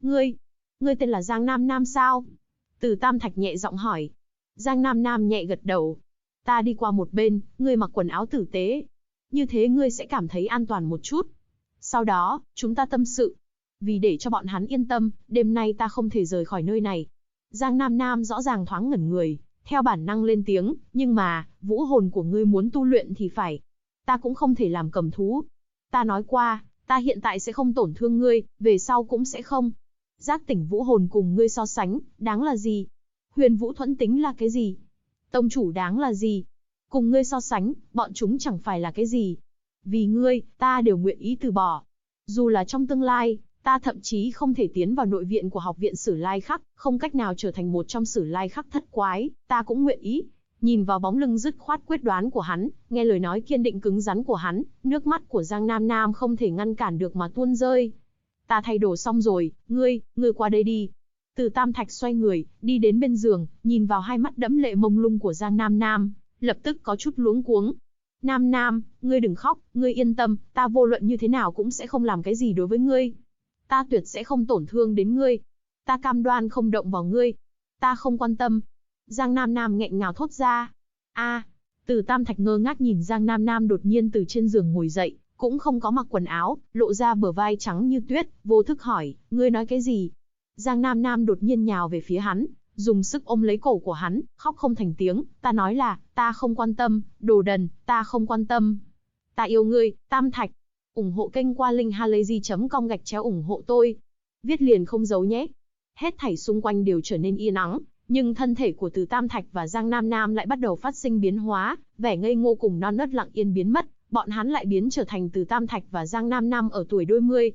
Ngươi tên là Giang Nam Nam sao? Từ Tam Thạch nhẹ giọng hỏi. Giang Nam Nam nhẹ gật đầu. Ta đi qua một bên, ngươi mặc quần áo tử tế. Như thế ngươi sẽ cảm thấy an toàn một chút. Sau đó, chúng ta tâm sự. Vì để cho bọn hắn yên tâm, đêm nay ta không thể rời khỏi nơi này. Giang Nam Nam rõ ràng thoáng ngẩn người, theo bản năng lên tiếng, nhưng mà, vũ hồn của ngươi muốn tu luyện thì phải. Ta cũng không thể làm cầm thú. Ta nói qua, ta hiện tại sẽ không tổn thương ngươi, về sau cũng sẽ không. Giác tỉnh vũ hồn cùng ngươi so sánh, đáng là gì? Huyền Vũ Thuẫn tính là cái gì? Tông chủ đáng là gì? Cùng ngươi so sánh, bọn chúng chẳng phải là cái gì. Vì ngươi, ta đều nguyện ý từ bỏ. Dù là trong tương lai, ta thậm chí không thể tiến vào nội viện của học viện Sử Lai Khắc, không cách nào trở thành một trong Sử Lai Khắc thất quái, ta cũng nguyện ý. Nhìn vào bóng lưng dứt khoát quyết đoán của hắn, nghe lời nói kiên định cứng rắn của hắn, nước mắt của Giang Nam Nam không thể ngăn cản được mà tuôn rơi. Ta thay đồ xong rồi, ngươi qua đây đi. Từ Tam Thạch xoay người, đi đến bên giường, nhìn vào hai mắt đẫm lệ mông lung của Giang Nam Nam, lập tức có chút luống cuống. Nam Nam, ngươi đừng khóc, ngươi yên tâm, ta vô luận như thế nào cũng sẽ không làm cái gì đối với ngươi. Ta tuyệt sẽ không tổn thương đến ngươi. Ta cam đoan không động vào ngươi. Ta không quan tâm. Giang Nam Nam nghẹn ngào thốt ra. Từ Tam Thạch ngơ ngác nhìn Giang Nam Nam đột nhiên từ trên giường ngồi dậy, cũng không có mặc quần áo, lộ ra bờ vai trắng như tuyết, vô thức hỏi, ngươi nói cái gì? Giang Nam Nam đột nhiên nhào về phía hắn, dùng sức ôm lấy cổ của hắn, khóc không thành tiếng, ta nói là, ta không quan tâm, đồ đần, ta không quan tâm. Ta yêu ngươi, Tam Thạch. Ủng hộ kênh qua linkhalazy.com/ủng hộ tôi. Viết liền không giấu nhé. Hết thảy xung quanh đều trở nên yên ắng, nhưng thân thể của Từ Tam Thạch và Giang Nam Nam lại bắt đầu phát sinh biến hóa, vẻ ngây ngô cùng non nớt lặng yên biến mất, bọn hắn lại biến trở thành Từ Tam Thạch và Giang Nam Nam ở tuổi đôi mươi.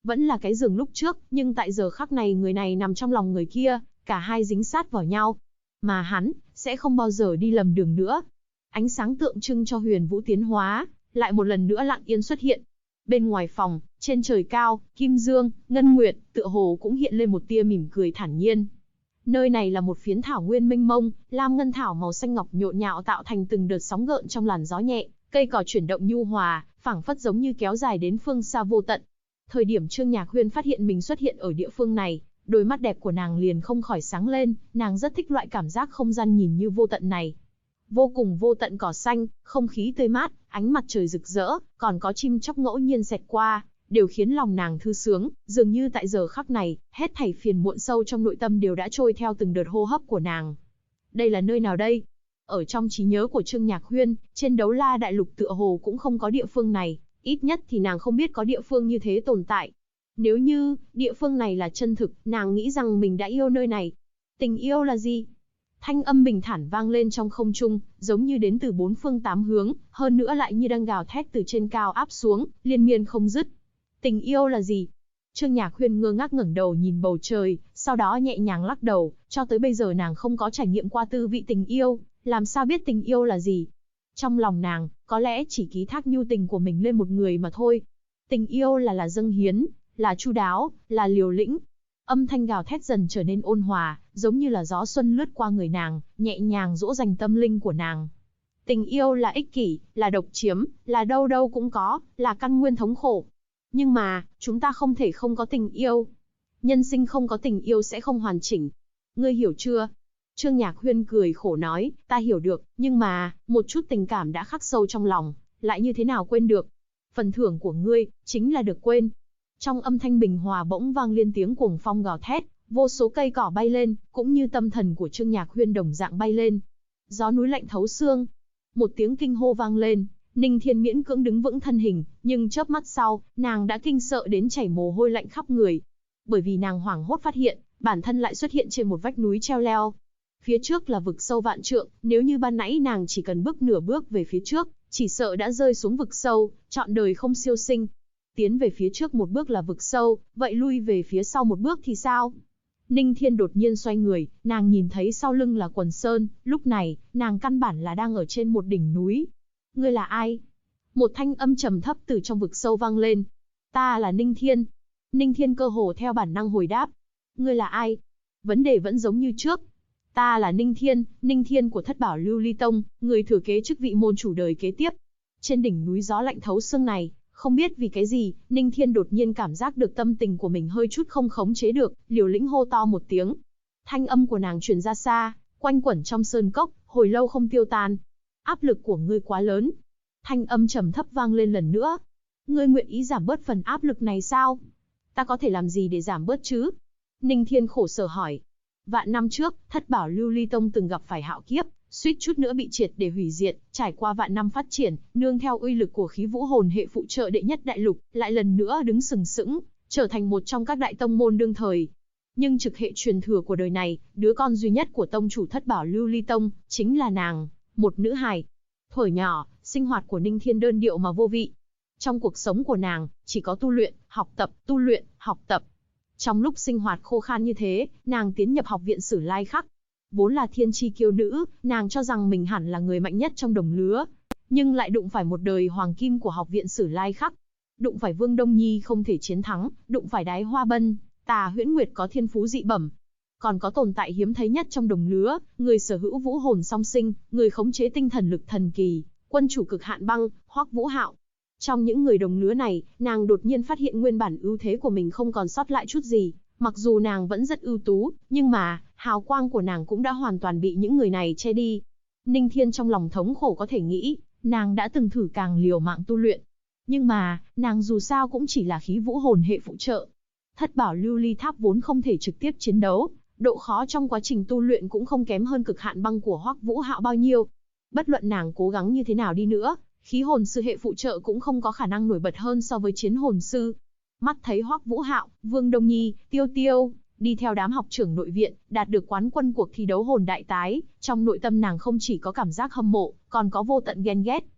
Vẫn là cái giường lúc trước, nhưng tại giờ khắc này người này nằm trong lòng người kia, cả hai dính sát vào nhau. Mà hắn, sẽ không bao giờ đi lầm đường nữa. Ánh sáng tượng trưng cho huyền vũ tiến hóa, lại một lần nữa lặng yên xuất hiện. Bên ngoài phòng, trên trời cao, Kim Dương, Ngân Nguyệt, tựa hồ cũng hiện lên một tia mỉm cười thản nhiên. Nơi này là một phiến thảo nguyên mênh mông, lam ngân thảo màu xanh ngọc nhộn nhạo tạo thành từng đợt sóng gợn trong làn gió nhẹ, cây cỏ chuyển động nhu hòa, phảng phất giống như kéo dài đến phương xa vô tận. Thời điểm Trương Nhạc Huyên phát hiện mình xuất hiện ở địa phương này, đôi mắt đẹp của nàng liền không khỏi sáng lên, nàng rất thích loại cảm giác không gian nhìn như vô tận này. Vô cùng vô tận cỏ xanh, không khí tươi mát, ánh mặt trời rực rỡ, còn có chim chóc ngẫu nhiên xẹt qua, đều khiến lòng nàng thư sướng, dường như tại giờ khắc này, hết thảy phiền muộn sâu trong nội tâm đều đã trôi theo từng đợt hô hấp của nàng. Đây là nơi nào đây? Ở trong trí nhớ của Trương Nhạc Huyên, trên Đấu La Đại Lục tựa hồ cũng không có địa phương này, ít nhất thì nàng không biết có địa phương như thế tồn tại. Nếu như, địa phương này là chân thực, nàng nghĩ rằng mình đã yêu nơi này. Tình yêu là gì? Thanh âm bình thản vang lên trong không trung, giống như đến từ bốn phương tám hướng, hơn nữa lại như đang gào thét từ trên cao áp xuống, liên miên không dứt. Tình yêu là gì? Trương Nhạc Huyên ngơ ngác ngẩng đầu nhìn bầu trời, sau đó nhẹ nhàng lắc đầu, cho tới bây giờ nàng không có trải nghiệm qua tư vị tình yêu, làm sao biết tình yêu là gì? Trong lòng nàng, có lẽ chỉ ký thác nhu tình của mình lên một người mà thôi. Tình yêu là dâng hiến, là chu đáo, là liều lĩnh. Âm thanh gào thét dần trở nên ôn hòa, giống như là gió xuân lướt qua người nàng, nhẹ nhàng dỗ dành tâm linh của nàng. Tình yêu là ích kỷ, là độc chiếm, là đâu đâu cũng có, là căn nguyên thống khổ. Nhưng mà, chúng ta không thể không có tình yêu. Nhân sinh không có tình yêu sẽ không hoàn chỉnh. Ngươi hiểu chưa? Trương Nhạc Huyên cười khổ nói, ta hiểu được, nhưng mà, một chút tình cảm đã khắc sâu trong lòng, lại như thế nào quên được? Phần thưởng của ngươi, chính là được quên. Trong âm thanh bình hòa bỗng vang lên tiếng cuồng phong gào thét, vô số cây cỏ bay lên, cũng như tâm thần của Trương Nhạc Huyên đồng dạng bay lên. Gió núi lạnh thấu xương. Một tiếng kinh hô vang lên, Ninh Thiên miễn cưỡng đứng vững thân hình, nhưng chớp mắt sau, nàng đã kinh sợ đến chảy mồ hôi lạnh khắp người. Bởi vì nàng hoảng hốt phát hiện, bản thân lại xuất hiện trên một vách núi treo leo. Phía trước là vực sâu vạn trượng, nếu như ban nãy nàng chỉ cần bước nửa bước về phía trước, chỉ sợ đã rơi xuống vực sâu, trọn đời không siêu sinh. Tiến về phía trước một bước là vực sâu, vậy lui về phía sau một bước thì sao? Ninh Thiên đột nhiên xoay người, nàng nhìn thấy sau lưng là quần sơn, lúc này, nàng căn bản là đang ở trên một đỉnh núi. Ngươi là ai? Một thanh âm trầm thấp từ trong vực sâu vang lên. Ta là Ninh Thiên. Ninh Thiên cơ hồ theo bản năng hồi đáp. Ngươi là ai? Vấn đề vẫn giống như trước. Ta là Ninh Thiên của Thất Bảo Lưu Ly Tông, người thừa kế chức vị môn chủ đời kế tiếp. Trên đỉnh núi gió lạnh thấu xương này, không biết vì cái gì, Ninh Thiên đột nhiên cảm giác được tâm tình của mình hơi chút không khống chế được, liều lĩnh hô to một tiếng. Thanh âm của nàng truyền ra xa, quanh quẩn trong sơn cốc, hồi lâu không tiêu tan. Áp lực của ngươi quá lớn. Thanh âm trầm thấp vang lên lần nữa. Ngươi nguyện ý giảm bớt phần áp lực này sao? Ta có thể làm gì để giảm bớt chứ? Ninh Thiên khổ sở hỏi. Vạn năm trước, Thất Bảo Lưu Ly Tông từng gặp phải hạo kiếp, suýt chút nữa bị triệt để hủy diệt, trải qua vạn năm phát triển, nương theo uy lực của khí vũ hồn hệ phụ trợ đệ nhất đại lục, lại lần nữa đứng sừng sững, trở thành một trong các đại tông môn đương thời. Nhưng trực hệ truyền thừa của đời này, đứa con duy nhất của tông chủ Thất Bảo Lưu Ly Tông, chính là nàng, một nữ hài. Thuở nhỏ, sinh hoạt của Ninh Thiên đơn điệu mà vô vị. Trong cuộc sống của nàng, chỉ có tu luyện, học tập, tu luyện, học tập. Trong lúc sinh hoạt khô khan như thế, nàng tiến nhập học viện Sử Lai Khắc. Vốn là thiên chi kiêu nữ, nàng cho rằng mình hẳn là người mạnh nhất trong đồng lứa. Nhưng lại đụng phải một đời hoàng kim của học viện Sử Lai Khắc. Đụng phải Vương Đông Nhi không thể chiến thắng, đụng phải Đái Hoa Bân, Tà Huyễn Nguyệt có thiên phú dị bẩm. Còn có tồn tại hiếm thấy nhất trong đồng lứa, người sở hữu vũ hồn song sinh, người khống chế tinh thần lực thần kỳ, quân chủ cực hạn băng, Hoắc Vũ Hạo. Trong những người đồng lứa này, nàng đột nhiên phát hiện nguyên bản ưu thế của mình không còn sót lại chút gì. Mặc dù nàng vẫn rất ưu tú, nhưng mà, hào quang của nàng cũng đã hoàn toàn bị những người này che đi. Ninh Thiên trong lòng thống khổ có thể nghĩ, nàng đã từng thử càng liều mạng tu luyện. Nhưng mà, nàng dù sao cũng chỉ là khí vũ hồn hệ phụ trợ. Thất Bảo Lưu Ly Tháp vốn không thể trực tiếp chiến đấu, độ khó trong quá trình tu luyện cũng không kém hơn cực hạn băng của Hoắc Vũ Hạo bao nhiêu. Bất luận nàng cố gắng như thế nào đi nữa, khí hồn sư hệ phụ trợ cũng không có khả năng nổi bật hơn so với chiến hồn sư. Mắt thấy Hoắc Vũ Hạo, Vương Đông Nhi, Tiêu Tiêu, đi theo đám học trưởng nội viện, đạt được quán quân cuộc thi đấu hồn đại tái, trong nội tâm nàng không chỉ có cảm giác hâm mộ, còn có vô tận ghen ghét.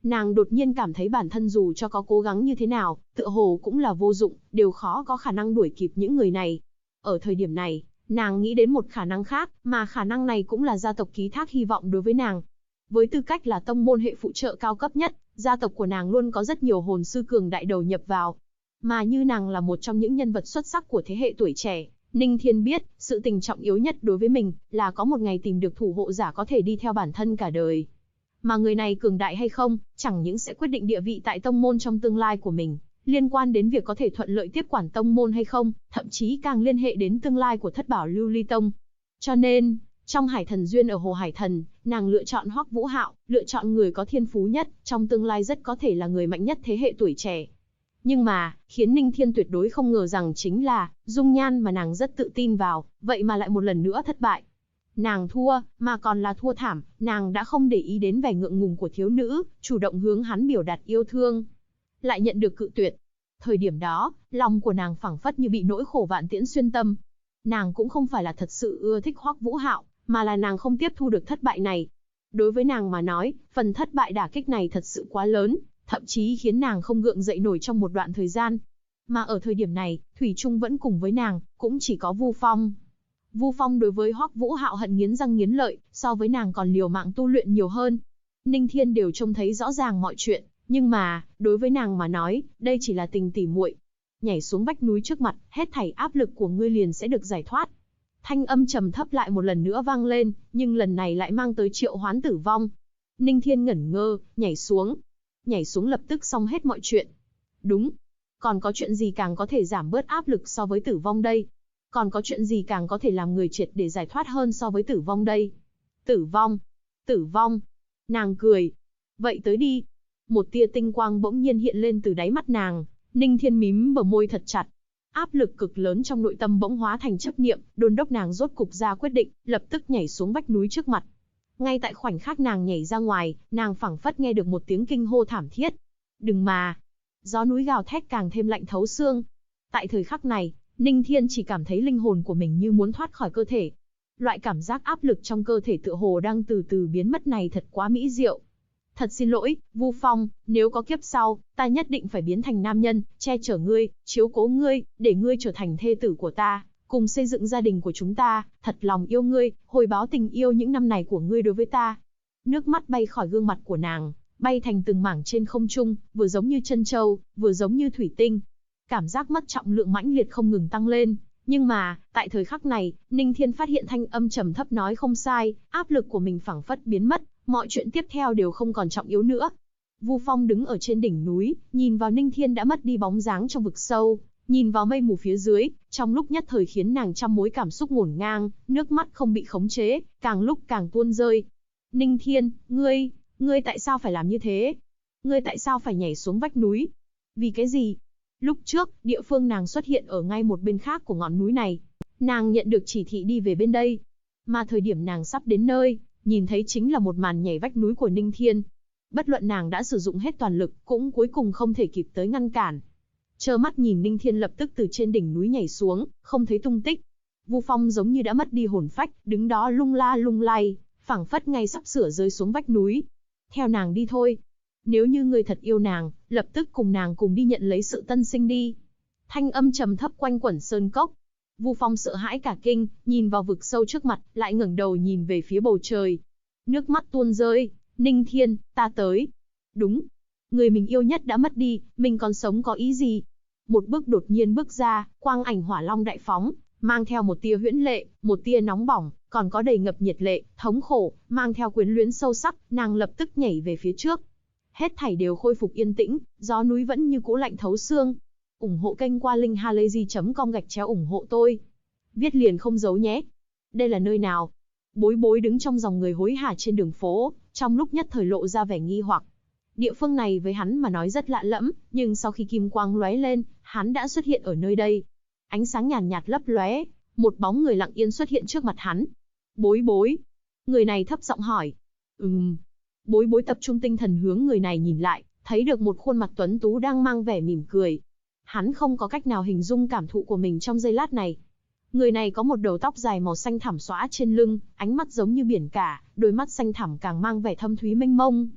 Nàng đột nhiên cảm thấy bản thân dù cho có cố gắng như thế nào, tựa hồ cũng là vô dụng, đều khó có khả năng đuổi kịp những người này. Ở thời điểm này, nàng nghĩ đến một khả năng khác, mà khả năng này cũng là gia tộc ký thác hy vọng đối với nàng. Với tư cách là tông môn hệ phụ trợ cao cấp nhất, gia tộc của nàng luôn có rất nhiều hồn sư cường đại đầu nhập vào. Mà như nàng là một trong những nhân vật xuất sắc của thế hệ tuổi trẻ, Ninh Thiên biết, sự tình trọng yếu nhất đối với mình là có một ngày tìm được thủ hộ giả có thể đi theo bản thân cả đời. Mà người này cường đại hay không, chẳng những sẽ quyết định địa vị tại tông môn trong tương lai của mình, liên quan đến việc có thể thuận lợi tiếp quản tông môn hay không, thậm chí càng liên hệ đến tương lai của Thất Bảo Lưu Ly Tông. Cho nên, trong Hải Thần Duyên ở Hồ Hải Thần, nàng lựa chọn Hoắc Vũ Hạo, lựa chọn người có thiên phú nhất, trong tương lai rất có thể là người mạnh nhất thế hệ tuổi trẻ. Nhưng mà, khiến Ninh Thiên tuyệt đối không ngờ rằng chính là, dung nhan mà nàng rất tự tin vào, vậy mà lại một lần nữa thất bại. Nàng thua, mà còn là thua thảm, nàng đã không để ý đến vẻ ngượng ngùng của thiếu nữ, chủ động hướng hắn biểu đạt yêu thương. Lại nhận được cự tuyệt. Thời điểm đó, lòng của nàng phảng phất như bị nỗi khổ vạn tiễn xuyên tâm. Nàng cũng không phải là thật sự ưa thích Hoắc Vũ Hạo, mà là nàng không tiếp thu được thất bại này. Đối với nàng mà nói, phần thất bại đả kích này thật sự quá lớn, thậm chí khiến nàng không gượng dậy nổi trong một đoạn thời gian. Mà ở thời điểm này, thủy chung vẫn cùng với nàng, cũng chỉ có Vu Phong. Vu Phong đối với Hoắc Vũ Hạo hận nghiến răng nghiến lợi, so với nàng còn liều mạng tu luyện nhiều hơn. Ninh Thiên đều trông thấy rõ ràng mọi chuyện, nhưng mà, đối với nàng mà nói, đây chỉ là tình tỉ muội. Nhảy xuống vách núi trước mặt, hết thảy áp lực của ngươi liền sẽ được giải thoát. Thanh âm trầm thấp lại một lần nữa vang lên, nhưng lần này lại mang tới triệu hoán tử vong. Ninh Thiên ngẩn ngơ, nhảy xuống. Nhảy xuống lập tức xong hết mọi chuyện. Đúng. Còn có chuyện gì càng có thể giảm bớt áp lực so với tử vong đây? Còn có chuyện gì càng có thể làm người triệt để giải thoát hơn so với tử vong đây? Tử vong. Tử vong. Nàng cười. Vậy tới đi. Một tia tinh quang bỗng nhiên hiện lên từ đáy mắt nàng. Ninh Thiên mím bờ môi thật chặt. Áp lực cực lớn trong nội tâm bỗng hóa thành chấp niệm, đôn đốc nàng rốt cục ra quyết định, lập tức nhảy xuống vách núi trước mặt. Ngay tại khoảnh khắc nàng nhảy ra ngoài, nàng phảng phất nghe được một tiếng kinh hô thảm thiết. Đừng mà! Gió núi gào thét càng thêm lạnh thấu xương. Tại thời khắc này, Ninh Thiên chỉ cảm thấy linh hồn của mình như muốn thoát khỏi cơ thể. Loại cảm giác áp lực trong cơ thể tựa hồ đang từ từ biến mất này thật quá mỹ diệu. Thật xin lỗi, Vu Phong, nếu có kiếp sau, ta nhất định phải biến thành nam nhân, che chở ngươi, chiếu cố ngươi, để ngươi trở thành thê tử của ta, cùng xây dựng gia đình của chúng ta, thật lòng yêu ngươi, hồi báo tình yêu những năm này của ngươi đối với ta. Nước mắt bay khỏi gương mặt của nàng, bay thành từng mảng trên không trung, vừa giống như chân châu, vừa giống như thủy tinh. Cảm giác mất trọng lượng mãnh liệt không ngừng tăng lên. Nhưng mà, tại thời khắc này, Ninh Thiên phát hiện thanh âm trầm thấp nói không sai, áp lực của mình phảng phất biến mất, mọi chuyện tiếp theo đều không còn trọng yếu nữa. Vu Phong đứng ở trên đỉnh núi, nhìn vào Ninh Thiên đã mất đi bóng dáng trong vực sâu, nhìn vào mây mù phía dưới, trong lúc nhất thời khiến nàng trăm mối cảm xúc ngổn ngang, nước mắt không bị khống chế, càng lúc càng tuôn rơi. Ninh Thiên, ngươi tại sao phải làm như thế? Ngươi tại sao phải nhảy xuống vách núi? Vì cái gì? Lúc trước, địa phương nàng xuất hiện ở ngay một bên khác của ngọn núi này. Nàng nhận được chỉ thị đi về bên đây. Mà thời điểm nàng sắp đến nơi, nhìn thấy chính là một màn nhảy vách núi của Ninh Thiên. Bất luận nàng đã sử dụng hết toàn lực, cũng cuối cùng không thể kịp tới ngăn cản. Trơ mắt nhìn Ninh Thiên lập tức từ trên đỉnh núi nhảy xuống, không thấy tung tích. Vu Phong giống như đã mất đi hồn phách, đứng đó lung la lung lay, phảng phất ngay sắp sửa rơi xuống vách núi. Theo nàng đi thôi. Nếu như ngươi thật yêu nàng, lập tức cùng nàng cùng đi nhận lấy sự tân sinh đi. Thanh âm trầm thấp quanh quẩn sơn cốc. Vu Phong sợ hãi cả kinh, nhìn vào vực sâu trước mặt, lại ngẩng đầu nhìn về phía bầu trời. Nước mắt tuôn rơi. Ninh Thiên, ta tới. Đúng. Người mình yêu nhất đã mất đi, mình còn sống có ý gì? Một bước đột nhiên bước ra, quang ảnh hỏa long đại phóng, mang theo một tia huyễn lệ, một tia nóng bỏng, còn có đầy ngập nhiệt lệ, thống khổ, mang theo quyến luyến sâu sắc, nàng lập tức nhảy về phía trước. Hết thảy đều khôi phục yên tĩnh, gió núi vẫn như cũ lạnh thấu xương. Ủng hộ kênh qua linkhalazy.com/ủng hộ tôi. Viết liền không giấu nhé. Đây là nơi nào? Bối bối đứng trong dòng người hối hả trên đường phố, trong lúc nhất thời lộ ra vẻ nghi hoặc. Địa phương này với hắn mà nói rất lạ lẫm, nhưng sau khi kim quang lóe lên, hắn đã xuất hiện ở nơi đây. Ánh sáng nhàn nhạt lấp lóe, một bóng người lặng yên xuất hiện trước mặt hắn. Bối bối. Người này thấp giọng hỏi. Bối bối tập trung tinh thần hướng người này nhìn lại, thấy được một khuôn mặt tuấn tú đang mang vẻ mỉm cười. Hắn không có cách nào hình dung cảm thụ của mình trong giây lát này. Người này có một đầu tóc dài màu xanh thẳm xõa trên lưng, ánh mắt giống như biển cả, đôi mắt xanh thẳm càng mang vẻ thâm thúy mênh mông.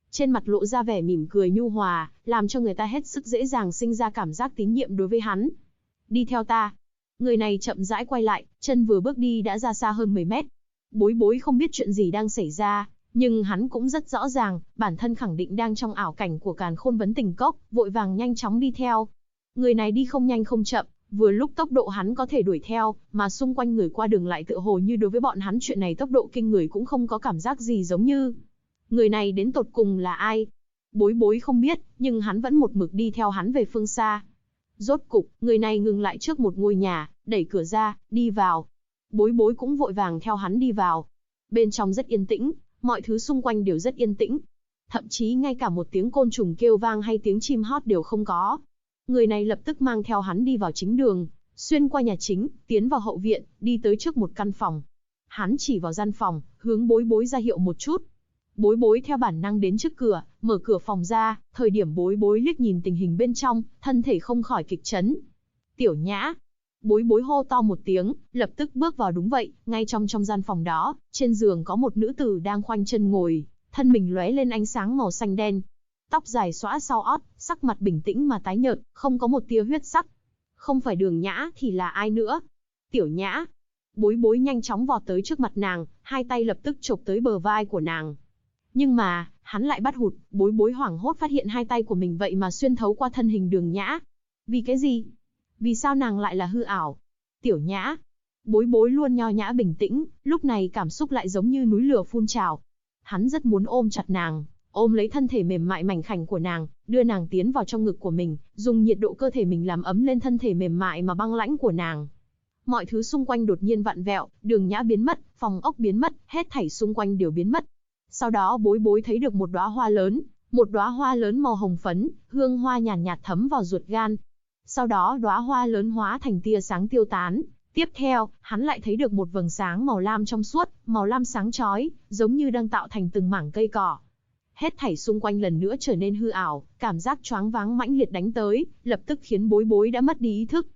Trên mặt lộ ra vẻ mỉm cười nhu hòa, làm cho người ta hết sức dễ dàng sinh ra cảm giác tín nhiệm đối với hắn. Đi theo ta. Người này chậm rãi quay lại, chân vừa bước đi đã ra xa hơn 10 mét. Bối bối không biết chuyện gì đang xảy ra, nhưng hắn cũng rất rõ ràng, bản thân khẳng định đang trong ảo cảnh của Càn Khôn Vấn Tình Cốc, vội vàng nhanh chóng đi theo. Người này đi không nhanh không chậm, vừa lúc tốc độ hắn có thể đuổi theo, mà xung quanh người qua đường lại tựa hồ như đối với bọn hắn chuyện này tốc độ kinh người cũng không có cảm giác gì giống như. Người này đến tột cùng là ai? Bối bối không biết, nhưng hắn vẫn một mực đi theo hắn về phương xa. Rốt cục, người này ngừng lại trước một ngôi nhà, đẩy cửa ra, đi vào. Bối bối cũng vội vàng theo hắn đi vào. Bên trong rất yên tĩnh, mọi thứ xung quanh đều rất yên tĩnh. Thậm chí ngay cả một tiếng côn trùng kêu vang hay tiếng chim hót đều không có. Người này lập tức mang theo hắn đi vào chính đường, xuyên qua nhà chính, tiến vào hậu viện, đi tới trước một căn phòng. Hắn chỉ vào gian phòng, hướng bối bối ra hiệu một chút. Bối bối theo bản năng đến trước cửa, mở cửa phòng ra, thời điểm bối bối liếc nhìn tình hình bên trong, thân thể không khỏi kịch chấn. Tiểu Nhã. Bối bối hô to một tiếng, lập tức bước vào. Đúng vậy, ngay trong gian phòng đó, trên giường có một nữ tử đang khoanh chân ngồi, thân mình lóe lên ánh sáng màu xanh đen. Tóc dài xõa sau ót, sắc mặt bình tĩnh mà tái nhợt, không có một tia huyết sắc. Không phải Đường Nhã thì là ai nữa? Tiểu Nhã. Bối bối nhanh chóng vọt tới trước mặt nàng, hai tay lập tức chộp tới bờ vai của nàng. Nhưng mà, hắn lại bắt hụt, bối bối hoảng hốt phát hiện hai tay của mình vậy mà xuyên thấu qua thân hình Đường Nhã. Vì cái gì? Vì sao nàng lại là hư ảo? Tiểu Nhã. Bối bối luôn nho nhã bình tĩnh, lúc này cảm xúc lại giống như núi lửa phun trào. Hắn rất muốn ôm chặt nàng, ôm lấy thân thể mềm mại mảnh khảnh của nàng, đưa nàng tiến vào trong ngực của mình, dùng nhiệt độ cơ thể mình làm ấm lên thân thể mềm mại mà băng lãnh của nàng. Mọi thứ xung quanh đột nhiên vặn vẹo, Đường Nhã biến mất, phòng ốc biến mất, hết thảy xung quanh đều biến mất. Sau đó bối bối thấy được một đóa hoa lớn màu hồng phấn, hương hoa nhàn nhạt thấm vào ruột gan. Sau đó đóa hoa lớn hóa thành tia sáng tiêu tán. Tiếp theo, hắn lại thấy được một vầng sáng màu lam trong suốt, màu lam sáng chói, giống như đang tạo thành từng mảng cây cỏ. Hết thảy xung quanh lần nữa trở nên hư ảo, cảm giác choáng váng mãnh liệt đánh tới, lập tức khiến bối bối đã mất đi ý thức.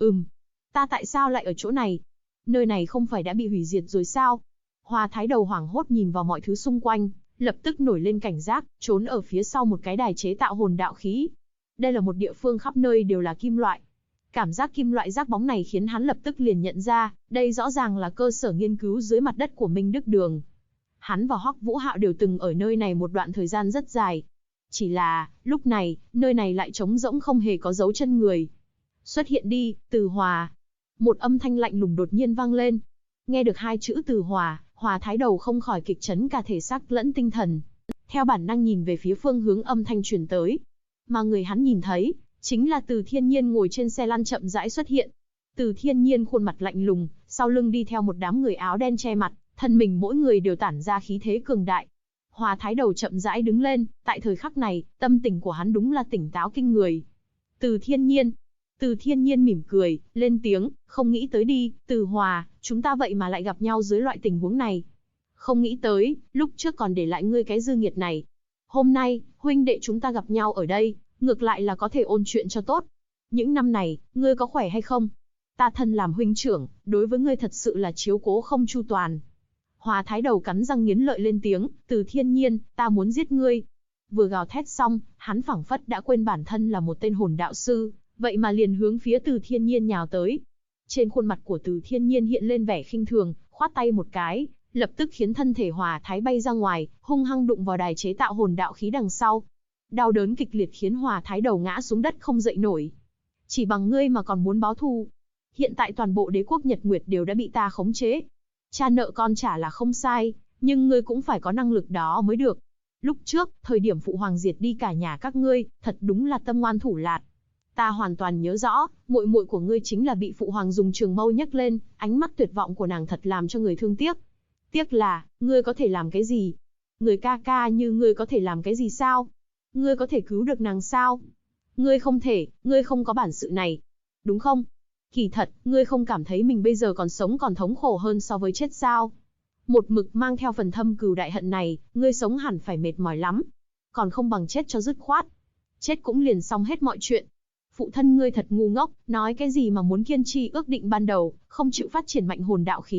Ta tại sao lại ở chỗ này? Nơi này không phải đã bị hủy diệt rồi sao? Hoa Thái Đầu hoảng hốt nhìn vào mọi thứ xung quanh, lập tức nổi lên cảnh giác, trốn ở phía sau một cái đài chế tạo hồn đạo khí. Đây là một địa phương khắp nơi đều là kim loại. Cảm giác kim loại rác bóng này khiến hắn lập tức liền nhận ra, đây rõ ràng là cơ sở nghiên cứu dưới mặt đất của Minh Đức Đường. Hắn và Hoắc Vũ Hạo đều từng ở nơi này một đoạn thời gian rất dài. Chỉ là, lúc này, nơi này lại trống rỗng không hề có dấu chân người. Xuất hiện đi, Từ Hòa. Một âm thanh lạnh lùng đột nhiên vang lên. Nghe được hai chữ Từ Hòa, Hoa Thái Đầu không khỏi kịch chấn cả thể xác lẫn tinh thần. Theo bản năng nhìn về phía phương hướng âm thanh truyền tới. Mà người hắn nhìn thấy, chính là Từ Thiên Nhiên ngồi trên xe lăn chậm rãi xuất hiện. Từ Thiên Nhiên khuôn mặt lạnh lùng, sau lưng đi theo một đám người áo đen che mặt, thân mình mỗi người đều tản ra khí thế cường đại. Hoa Thái Đầu chậm rãi đứng lên, tại thời khắc này, tâm tình của hắn đúng là tỉnh táo kinh người. Từ Thiên Nhiên. Từ Thiên Nhiên mỉm cười, lên tiếng, không nghĩ tới đi, Từ Hòa, chúng ta vậy mà lại gặp nhau dưới loại tình huống này. Không nghĩ tới, lúc trước còn để lại ngươi cái dư nghiệt này. Hôm nay, huynh đệ chúng ta gặp nhau ở đây, ngược lại là có thể ôn chuyện cho tốt. Những năm này, ngươi có khỏe hay không? Ta thân làm huynh trưởng, đối với ngươi thật sự là chiếu cố không chu toàn. Hoa Thái Đầu cắn răng nghiến lợi lên tiếng, Từ Thiên Nhiên, ta muốn giết ngươi. Vừa gào thét xong, hắn phảng phất đã quên bản thân là một tên hồn đạo sư, vậy mà liền hướng phía Từ Thiên Nhiên nhào tới. Trên khuôn mặt của Từ Thiên Nhiên hiện lên vẻ khinh thường, khoát tay một cái, lập tức khiến thân thể Hoa Thái bay ra ngoài, hung hăng đụng vào đài chế tạo hồn đạo khí đằng sau. Đau đớn kịch liệt khiến Hoa Thái Đầu ngã xuống đất không dậy nổi. Chỉ bằng ngươi mà còn muốn báo thù? Hiện tại toàn bộ đế quốc Nhật Nguyệt đều đã bị ta khống chế. Cha nợ con trả là không sai, nhưng ngươi cũng phải có năng lực đó mới được. Lúc trước, thời điểm phụ hoàng diệt đi cả nhà các ngươi, thật đúng là tâm ngoan thủ lạt. Ta hoàn toàn nhớ rõ, muội muội của ngươi chính là bị phụ hoàng dùng trường mâu nhấc lên, ánh mắt tuyệt vọng của nàng thật làm cho người thương tiếc. Tiếc là, ngươi có thể làm cái gì? Người ca ca như ngươi có thể làm cái gì sao? Ngươi có thể cứu được nàng sao? Ngươi không thể, ngươi không có bản sự này. Đúng không? Kỳ thật, ngươi không cảm thấy mình bây giờ còn sống còn thống khổ hơn so với chết sao? Một mực mang theo phần thâm cừu đại hận này, ngươi sống hẳn phải mệt mỏi lắm. Còn không bằng chết cho dứt khoát. Chết cũng liền xong hết mọi chuyện. Phụ thân ngươi thật ngu ngốc, nói cái gì mà muốn kiên trì ước định ban đầu, không chịu phát triển mạnh hồn đạo khí,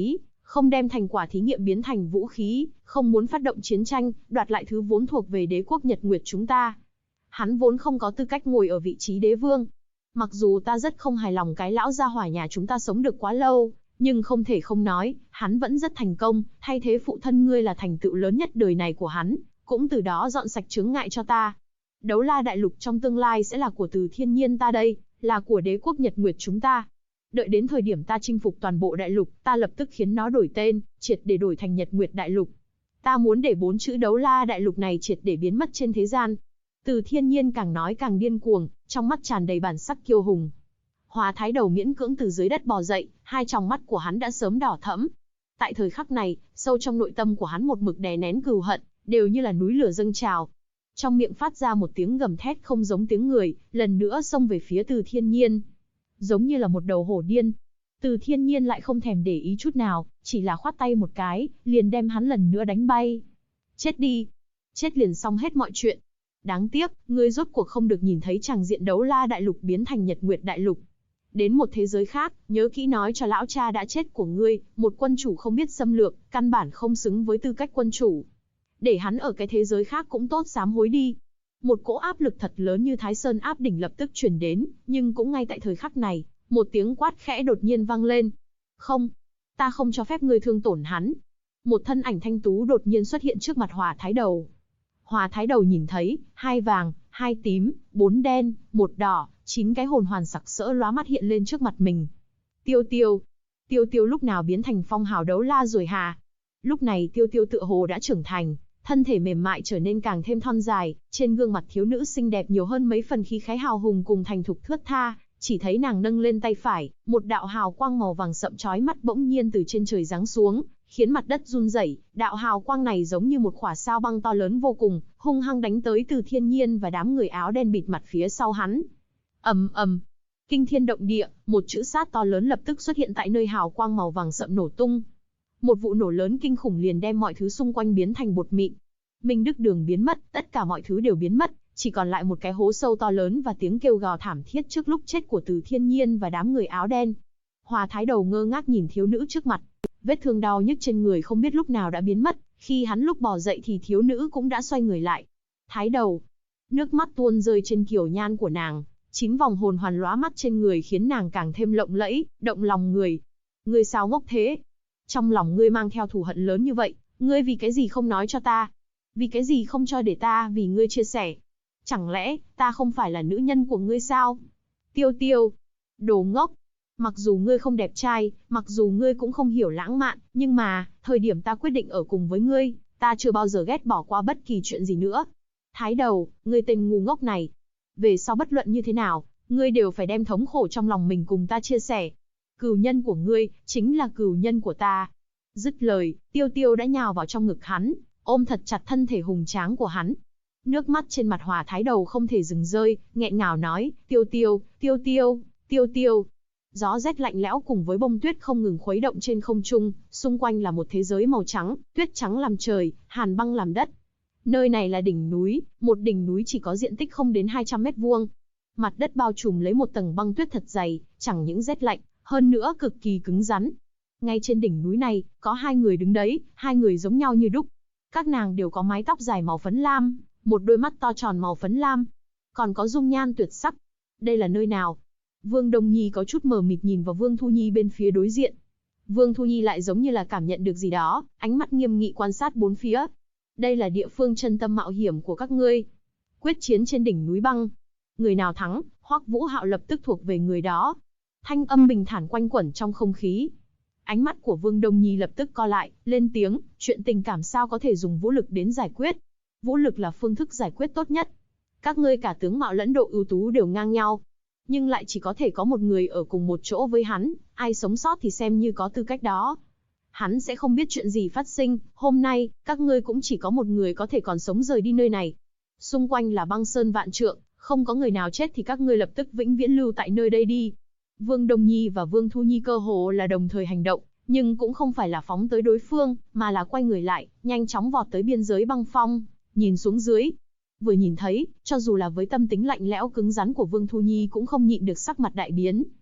không đem thành quả thí nghiệm biến thành vũ khí, không muốn phát động chiến tranh, đoạt lại thứ vốn thuộc về đế quốc Nhật Nguyệt chúng ta. Hắn vốn không có tư cách ngồi ở vị trí đế vương. Mặc dù ta rất không hài lòng cái lão gia hỏa nhà chúng ta sống được quá lâu, nhưng không thể không nói, hắn vẫn rất thành công, thay thế phụ thân ngươi là thành tựu lớn nhất đời này của hắn, cũng từ đó dọn sạch chướng ngại cho ta. Đấu La Đại Lục trong tương lai sẽ là của Từ Thiên Nhiên ta đây, là của đế quốc Nhật Nguyệt chúng ta. Đợi đến thời điểm ta chinh phục toàn bộ đại lục, ta lập tức khiến nó đổi tên, triệt để đổi thành Nhật Nguyệt Đại Lục. Ta muốn để 4 chữ Đấu La Đại Lục này triệt để biến mất trên thế gian. Từ Thiên Nhiên càng nói càng điên cuồng, trong mắt tràn đầy bản sắc kiêu hùng. Hòa Thái Đầu miễn cưỡng từ dưới đất bò dậy, hai tròng mắt của hắn đã sớm đỏ thẫm. Tại thời khắc này, sâu trong nội tâm của hắn một mực đè nén cừu hận, đều như là núi lửa dâng trào. Trong miệng phát ra một tiếng gầm thét không giống tiếng người, lần nữa xông về phía Từ Thiên Nhiên. Giống như là một đầu hổ điên. Từ Thiên Nhiên lại không thèm để ý chút nào, chỉ là khoát tay một cái, liền đem hắn lần nữa đánh bay. Chết đi! Chết liền xong hết mọi chuyện. Đáng tiếc, ngươi rốt cuộc không được nhìn thấy tràng diện Đấu La Đại Lục biến thành Nhật Nguyệt Đại Lục. Đến một thế giới khác, nhớ kỹ nói cho lão cha đã chết của ngươi, một quân chủ không biết xâm lược, căn bản không xứng với tư cách quân chủ. Để hắn ở cái thế giới khác cũng tốt sám hối đi. Một cỗ áp lực thật lớn như Thái Sơn áp đỉnh lập tức truyền đến, nhưng cũng ngay tại thời khắc này, một tiếng quát khẽ đột nhiên vang lên. Không, ta không cho phép ngươi thương tổn hắn. Một thân ảnh thanh tú đột nhiên xuất hiện trước mặt Hòa Thái Đầu. Hòa Thái Đầu nhìn thấy, 2 vàng, 2 tím, 4 đen, 1 đỏ, 9 cái hồn hoàn sặc sỡ lóa mắt hiện lên trước mặt mình. Tiêu Tiêu. Tiêu Tiêu lúc nào biến thành phong hào đấu la rồi hả? Lúc này Tiêu Tiêu tựa hồ đã trưởng thành, thân thể mềm mại trở nên càng thêm thon dài, trên gương mặt thiếu nữ xinh đẹp nhiều hơn mấy phần khí khái hào hùng cùng thành thục thướt tha, chỉ thấy nàng nâng lên tay phải, một đạo hào quang màu vàng sậm chói mắt bỗng nhiên từ trên trời giáng xuống, khiến mặt đất run rẩy. Đạo hào quang này giống như một quả sao băng to lớn vô cùng, hung hăng đánh tới Từ Thiên Nhiên và đám người áo đen bịt mặt phía sau hắn. Ầm ầm, kinh thiên động địa, một chữ sát to lớn lập tức xuất hiện tại nơi hào quang màu vàng sậm nổ tung. Một vụ nổ lớn kinh khủng liền đem mọi thứ xung quanh biến thành bột mịn. Minh Đức Đường biến mất, tất cả mọi thứ đều biến mất, chỉ còn lại một cái hố sâu to lớn và tiếng kêu gào thảm thiết trước lúc chết của Từ Thiên Nhiên và đám người áo đen. Hòa Thái Đầu ngơ ngác nhìn thiếu nữ trước mặt, vết thương đau nhức trên người không biết lúc nào đã biến mất, khi hắn lúc bò dậy thì thiếu nữ cũng đã xoay người lại. Thái Đầu, nước mắt tuôn rơi trên kiều nhan của nàng, 9 vòng hồn hoàn lóa mắt trên người khiến nàng càng thêm lộng lẫy, động lòng người. Ngươi sao ngốc thế? Trong lòng ngươi mang theo thù hận lớn như vậy, ngươi vì cái gì không nói cho ta? Vì cái gì không cho để ta vì ngươi chia sẻ? Chẳng lẽ, ta không phải là nữ nhân của ngươi sao? Tiêu Tiêu, đồ ngốc. Mặc dù ngươi không đẹp trai, mặc dù ngươi cũng không hiểu lãng mạn, nhưng mà, thời điểm ta quyết định ở cùng với ngươi, ta chưa bao giờ ghét bỏ qua bất kỳ chuyện gì nữa. Thái Đầu, ngươi tên ngu ngốc này. Về sau bất luận như thế nào, ngươi đều phải đem thống khổ trong lòng mình cùng ta chia sẻ. Cừu nhân của ngươi, chính là cừu nhân của ta. Dứt lời, Tiêu Tiêu đã nhào vào trong ngực hắn, ôm thật chặt thân thể hùng tráng của hắn. Nước mắt trên mặt Hòa Thái Đầu không thể dừng rơi, nghẹn ngào nói, Tiêu Tiêu, Tiêu Tiêu, Tiêu Tiêu. Gió rét lạnh lẽo cùng với bông tuyết không ngừng khuấy động trên không trung, xung quanh là một thế giới màu trắng, tuyết trắng làm trời, hàn băng làm đất. Nơi này là đỉnh núi, một đỉnh núi chỉ có diện tích không đến 200 mét vuông. Mặt đất bao trùm lấy một tầng băng tuyết thật dày, chẳng những rét lạnh, hơn nữa cực kỳ cứng rắn. Ngay trên đỉnh núi này, có 2 người đứng đấy, 2 người giống nhau như đúc. Các nàng đều có mái tóc dài màu phấn lam, một đôi mắt to tròn màu phấn lam, còn có dung nhan tuyệt sắc. Đây là nơi nào? Vương Đông Nhi có chút mờ mịt nhìn vào Vương Thu Nhi bên phía đối diện. Vương Thu Nhi lại giống như là cảm nhận được gì đó, ánh mắt nghiêm nghị quan sát bốn phía. Đây là địa phương chân tâm mạo hiểm của các ngươi. Quyết chiến trên đỉnh núi băng. Người nào thắng, Hoắc Vũ Hạo lập tức thuộc về người đó. Thanh âm bình thản quanh quẩn trong không khí. Ánh mắt của Vương Đông Nhi lập tức co lại, lên tiếng, chuyện tình cảm sao có thể dùng vũ lực đến giải quyết. Vũ lực là phương thức giải quyết tốt nhất. Các ngươi cả tướng mạo lẫn độ ưu tú đều ngang nhau. Nhưng lại chỉ có thể có một người ở cùng một chỗ với hắn, ai sống sót thì xem như có tư cách đó. Hắn sẽ không biết chuyện gì phát sinh, hôm nay, các ngươi cũng chỉ có một người có thể còn sống rời đi nơi này. Xung quanh là băng sơn vạn trượng, không có người nào chết thì các ngươi lập tức vĩnh viễn lưu tại nơi đây đi. Vương Đông Nhi và Vương Thu Nhi cơ hồ là đồng thời hành động, nhưng cũng không phải là phóng tới đối phương, mà là quay người lại, nhanh chóng vọt tới biên giới băng phong, nhìn xuống dưới. Vừa nhìn thấy, cho dù là với tâm tính lạnh lẽo cứng rắn của Vương Thu Nhi cũng không nhịn được sắc mặt đại biến.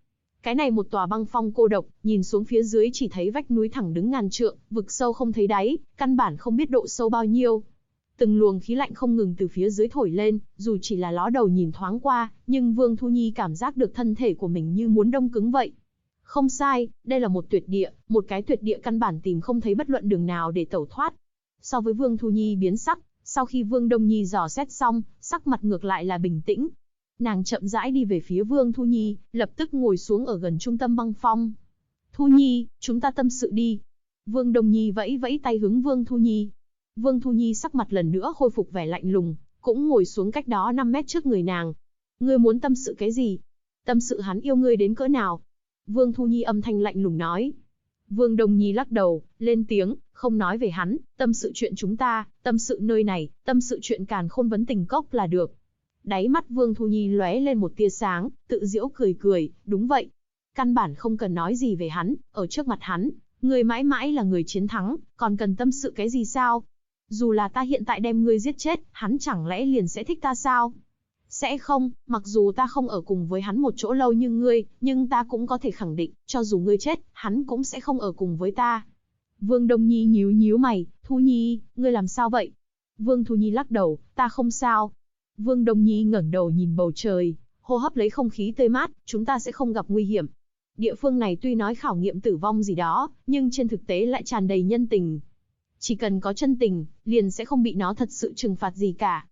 Cái này một tòa băng phong cô độc, nhìn xuống phía dưới chỉ thấy vách núi thẳng đứng ngàn trượng, vực sâu không thấy đáy, căn bản không biết độ sâu bao nhiêu. Từng luồng khí lạnh không ngừng từ phía dưới thổi lên, dù chỉ là ló đầu nhìn thoáng qua, nhưng Vương Thu Nhi cảm giác được thân thể của mình như muốn đông cứng vậy. Không sai, đây là một tuyệt địa, một cái tuyệt địa căn bản tìm không thấy bất luận đường nào để tẩu thoát. So với Vương Thu Nhi biến sắc, sau khi Vương Đông Nhi dò xét xong, sắc mặt ngược lại là bình tĩnh. Nàng chậm rãi đi về phía Vương Thu Nhi, lập tức ngồi xuống ở gần trung tâm băng phong. Thu Nhi, chúng ta tâm sự đi. Vương Đông Nhi vẫy vẫy tay hướng Vương Thu Nhi. Vương Thu Nhi sắc mặt lần nữa khôi phục vẻ lạnh lùng, cũng ngồi xuống cách đó 5 mét trước người nàng. Ngươi muốn tâm sự cái gì? Tâm sự hắn yêu ngươi đến cỡ nào? Vương Thu Nhi âm thanh lạnh lùng nói. Vương Đông Nhi lắc đầu, lên tiếng, không nói về hắn, tâm sự chuyện chúng ta, tâm sự nơi này, tâm sự chuyện Càn Khôn Vấn Tình Cốc là được. Đáy mắt Vương Thu Nhi lóe lên một tia sáng, tự giễu cười cười, đúng vậy. Căn bản không cần nói gì về hắn, ở trước mặt hắn, ngươi mãi mãi là người chiến thắng, còn cần tâm sự cái gì sao? Dù là ta hiện tại đem ngươi giết chết, hắn chẳng lẽ liền sẽ thích ta sao? Sẽ không, mặc dù ta không ở cùng với hắn một chỗ lâu như ngươi, nhưng ta cũng có thể khẳng định, cho dù ngươi chết, hắn cũng sẽ không ở cùng với ta. Vương Đông Nhi nhíu nhíu mày, Thu Nhi, ngươi làm sao vậy? Vương Thu Nhi lắc đầu, ta không sao. Vương Đông Nhi ngẩng đầu nhìn bầu trời, hô hấp lấy không khí tươi mát, chúng ta sẽ không gặp nguy hiểm. Địa phương này tuy nói khảo nghiệm tử vong gì đó, nhưng trên thực tế lại tràn đầy nhân tình. Chỉ cần có chân tình, liền sẽ không bị nó thật sự trừng phạt gì cả.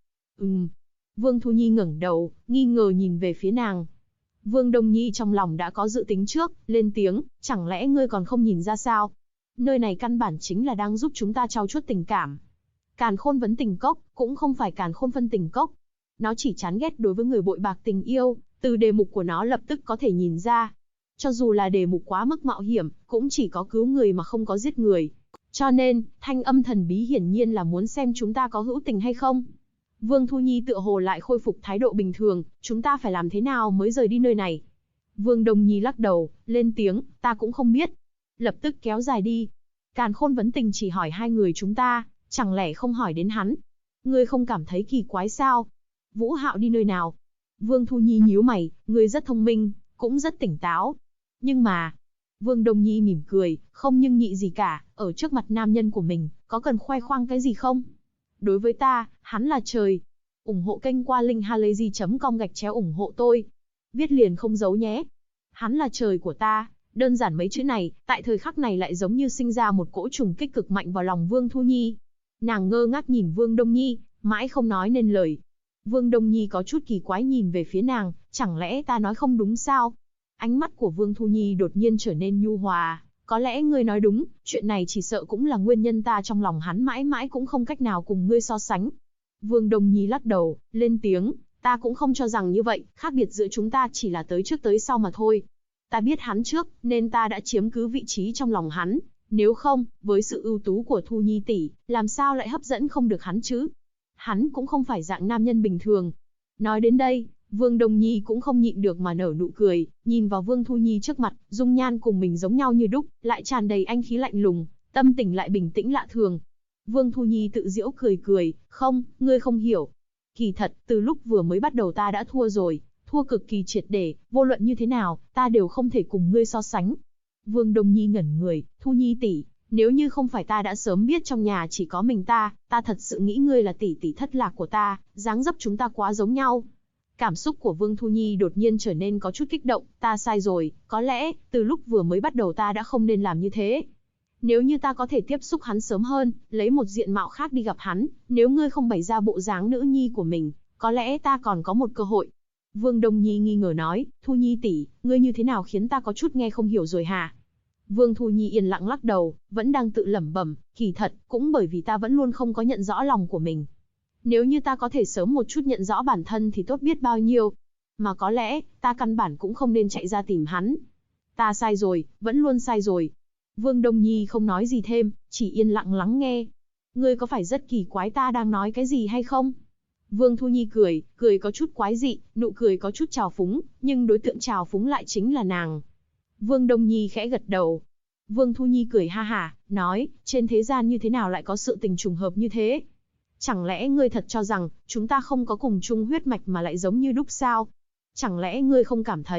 Vương Thu Nhi ngẩng đầu, nghi ngờ nhìn về phía nàng. Vương Đông Nhi trong lòng đã có dự tính trước, lên tiếng, chẳng lẽ ngươi còn không nhìn ra sao? Nơi này căn bản chính là đang giúp chúng ta trau chuốt tình cảm. Càn Khôn Vấn Tình Cốc, cũng không phải Càn Khôn Phân Tình Cốc. Nó chỉ chán ghét đối với người bội bạc tình yêu, từ đề mục của nó lập tức có thể nhìn ra. Cho dù là đề mục quá mức mạo hiểm, cũng chỉ có cứu người mà không có giết người. Cho nên, thanh âm thần bí hiển nhiên là muốn xem chúng ta có hữu tình hay không. Vương Thu Nhi tựa hồ lại khôi phục thái độ bình thường, chúng ta phải làm thế nào mới rời đi nơi này? Vương Đông Nhi lắc đầu, lên tiếng, ta cũng không biết. Lập tức kéo dài đi. Càn Khôn Vấn Tình chỉ hỏi hai người chúng ta, chẳng lẽ không hỏi đến hắn? Ngươi không cảm thấy kỳ quái sao? Vũ Hạo đi nơi nào? Vương Thu Nhi nhíu mày, ngươi rất thông minh, cũng rất tỉnh táo. Nhưng mà... Vương Đông Nhi mỉm cười, không nhưng nhị gì cả, ở trước mặt nam nhân của mình, có cần khoe khoang cái gì không? Đối với ta, hắn là trời. Ủng hộ kênh qua linkhalazy.com/ủng hộ tôi. Viết liền không giấu nhé. Hắn là trời của ta, đơn giản mấy chữ này, tại thời khắc này lại giống như sinh ra một cỗ trùng kích cực mạnh vào lòng Vương Thu Nhi. Nàng ngơ ngác nhìn Vương Đông Nhi, mãi không nói nên lời. Vương Đông Nhi có chút kỳ quái nhìn về phía nàng, chẳng lẽ ta nói không đúng sao? Ánh mắt của Vương Thu Nhi đột nhiên trở nên nhu hòa, có lẽ ngươi nói đúng, chuyện này chỉ sợ cũng là nguyên nhân ta trong lòng hắn mãi mãi cũng không cách nào cùng ngươi so sánh. Vương Đông Nhi lắc đầu, lên tiếng, ta cũng không cho rằng như vậy, khác biệt giữa chúng ta chỉ là tới trước tới sau mà thôi. Ta biết hắn trước, nên ta đã chiếm cứ vị trí trong lòng hắn, nếu không, với sự ưu tú của Thu Nhi tỷ, làm sao lại hấp dẫn không được hắn chứ? Hắn cũng không phải dạng nam nhân bình thường. Nói đến đây, Vương Đông Nhi cũng không nhịn được mà nở nụ cười, nhìn vào Vương Thu Nhi trước mặt, dung nhan cùng mình giống nhau như đúc, lại tràn đầy anh khí lạnh lùng, tâm tình lại bình tĩnh lạ thường. Vương Thu Nhi tự giễu cười cười, không, ngươi không hiểu. Kỳ thật, từ lúc vừa mới bắt đầu ta đã thua rồi, thua cực kỳ triệt để, vô luận như thế nào, ta đều không thể cùng ngươi so sánh. Vương Đông Nhi ngẩn người, Thu Nhi tỷ, nếu như không phải ta đã sớm biết trong nhà chỉ có mình ta thật sự nghĩ ngươi là tỷ tỷ thất lạc của ta, dáng dấp chúng ta quá giống nhau. Cảm xúc của Vương Thu Nhi đột nhiên trở nên có chút kích động, ta sai rồi, có lẽ, từ lúc vừa mới bắt đầu ta đã không nên làm như thế. Nếu như ta có thể tiếp xúc hắn sớm hơn, lấy một diện mạo khác đi gặp hắn, nếu ngươi không bày ra bộ dáng nữ nhi của mình, có lẽ ta còn có một cơ hội. Vương Đông Nhi nghi ngờ nói, Thu Nhi tỷ, ngươi như thế nào khiến ta có chút nghe không hiểu rồi hả? Vương Thu Nhi yên lặng lắc đầu, vẫn đang tự lẩm bẩm, kỳ thật, cũng bởi vì ta vẫn luôn không có nhận rõ lòng của mình. Nếu như ta có thể sớm một chút nhận rõ bản thân thì tốt biết bao nhiêu. Mà có lẽ, ta căn bản cũng không nên chạy ra tìm hắn. Ta sai rồi, vẫn luôn sai rồi. Vương Đông Nhi không nói gì thêm, chỉ yên lặng lắng nghe. Ngươi có phải rất kỳ quái ta đang nói cái gì hay không? Vương Thu Nhi cười, cười có chút quái dị, nụ cười có chút trào phúng, nhưng đối tượng trào phúng lại chính là nàng. Vương Đông Nhi khẽ gật đầu. Vương Thu Nhi cười ha hả, nói, trên thế gian như thế nào lại có sự tình trùng hợp như thế? Chẳng lẽ ngươi thật cho rằng, chúng ta không có cùng chung huyết mạch mà lại giống như đúc sao? Chẳng lẽ ngươi không cảm thấy,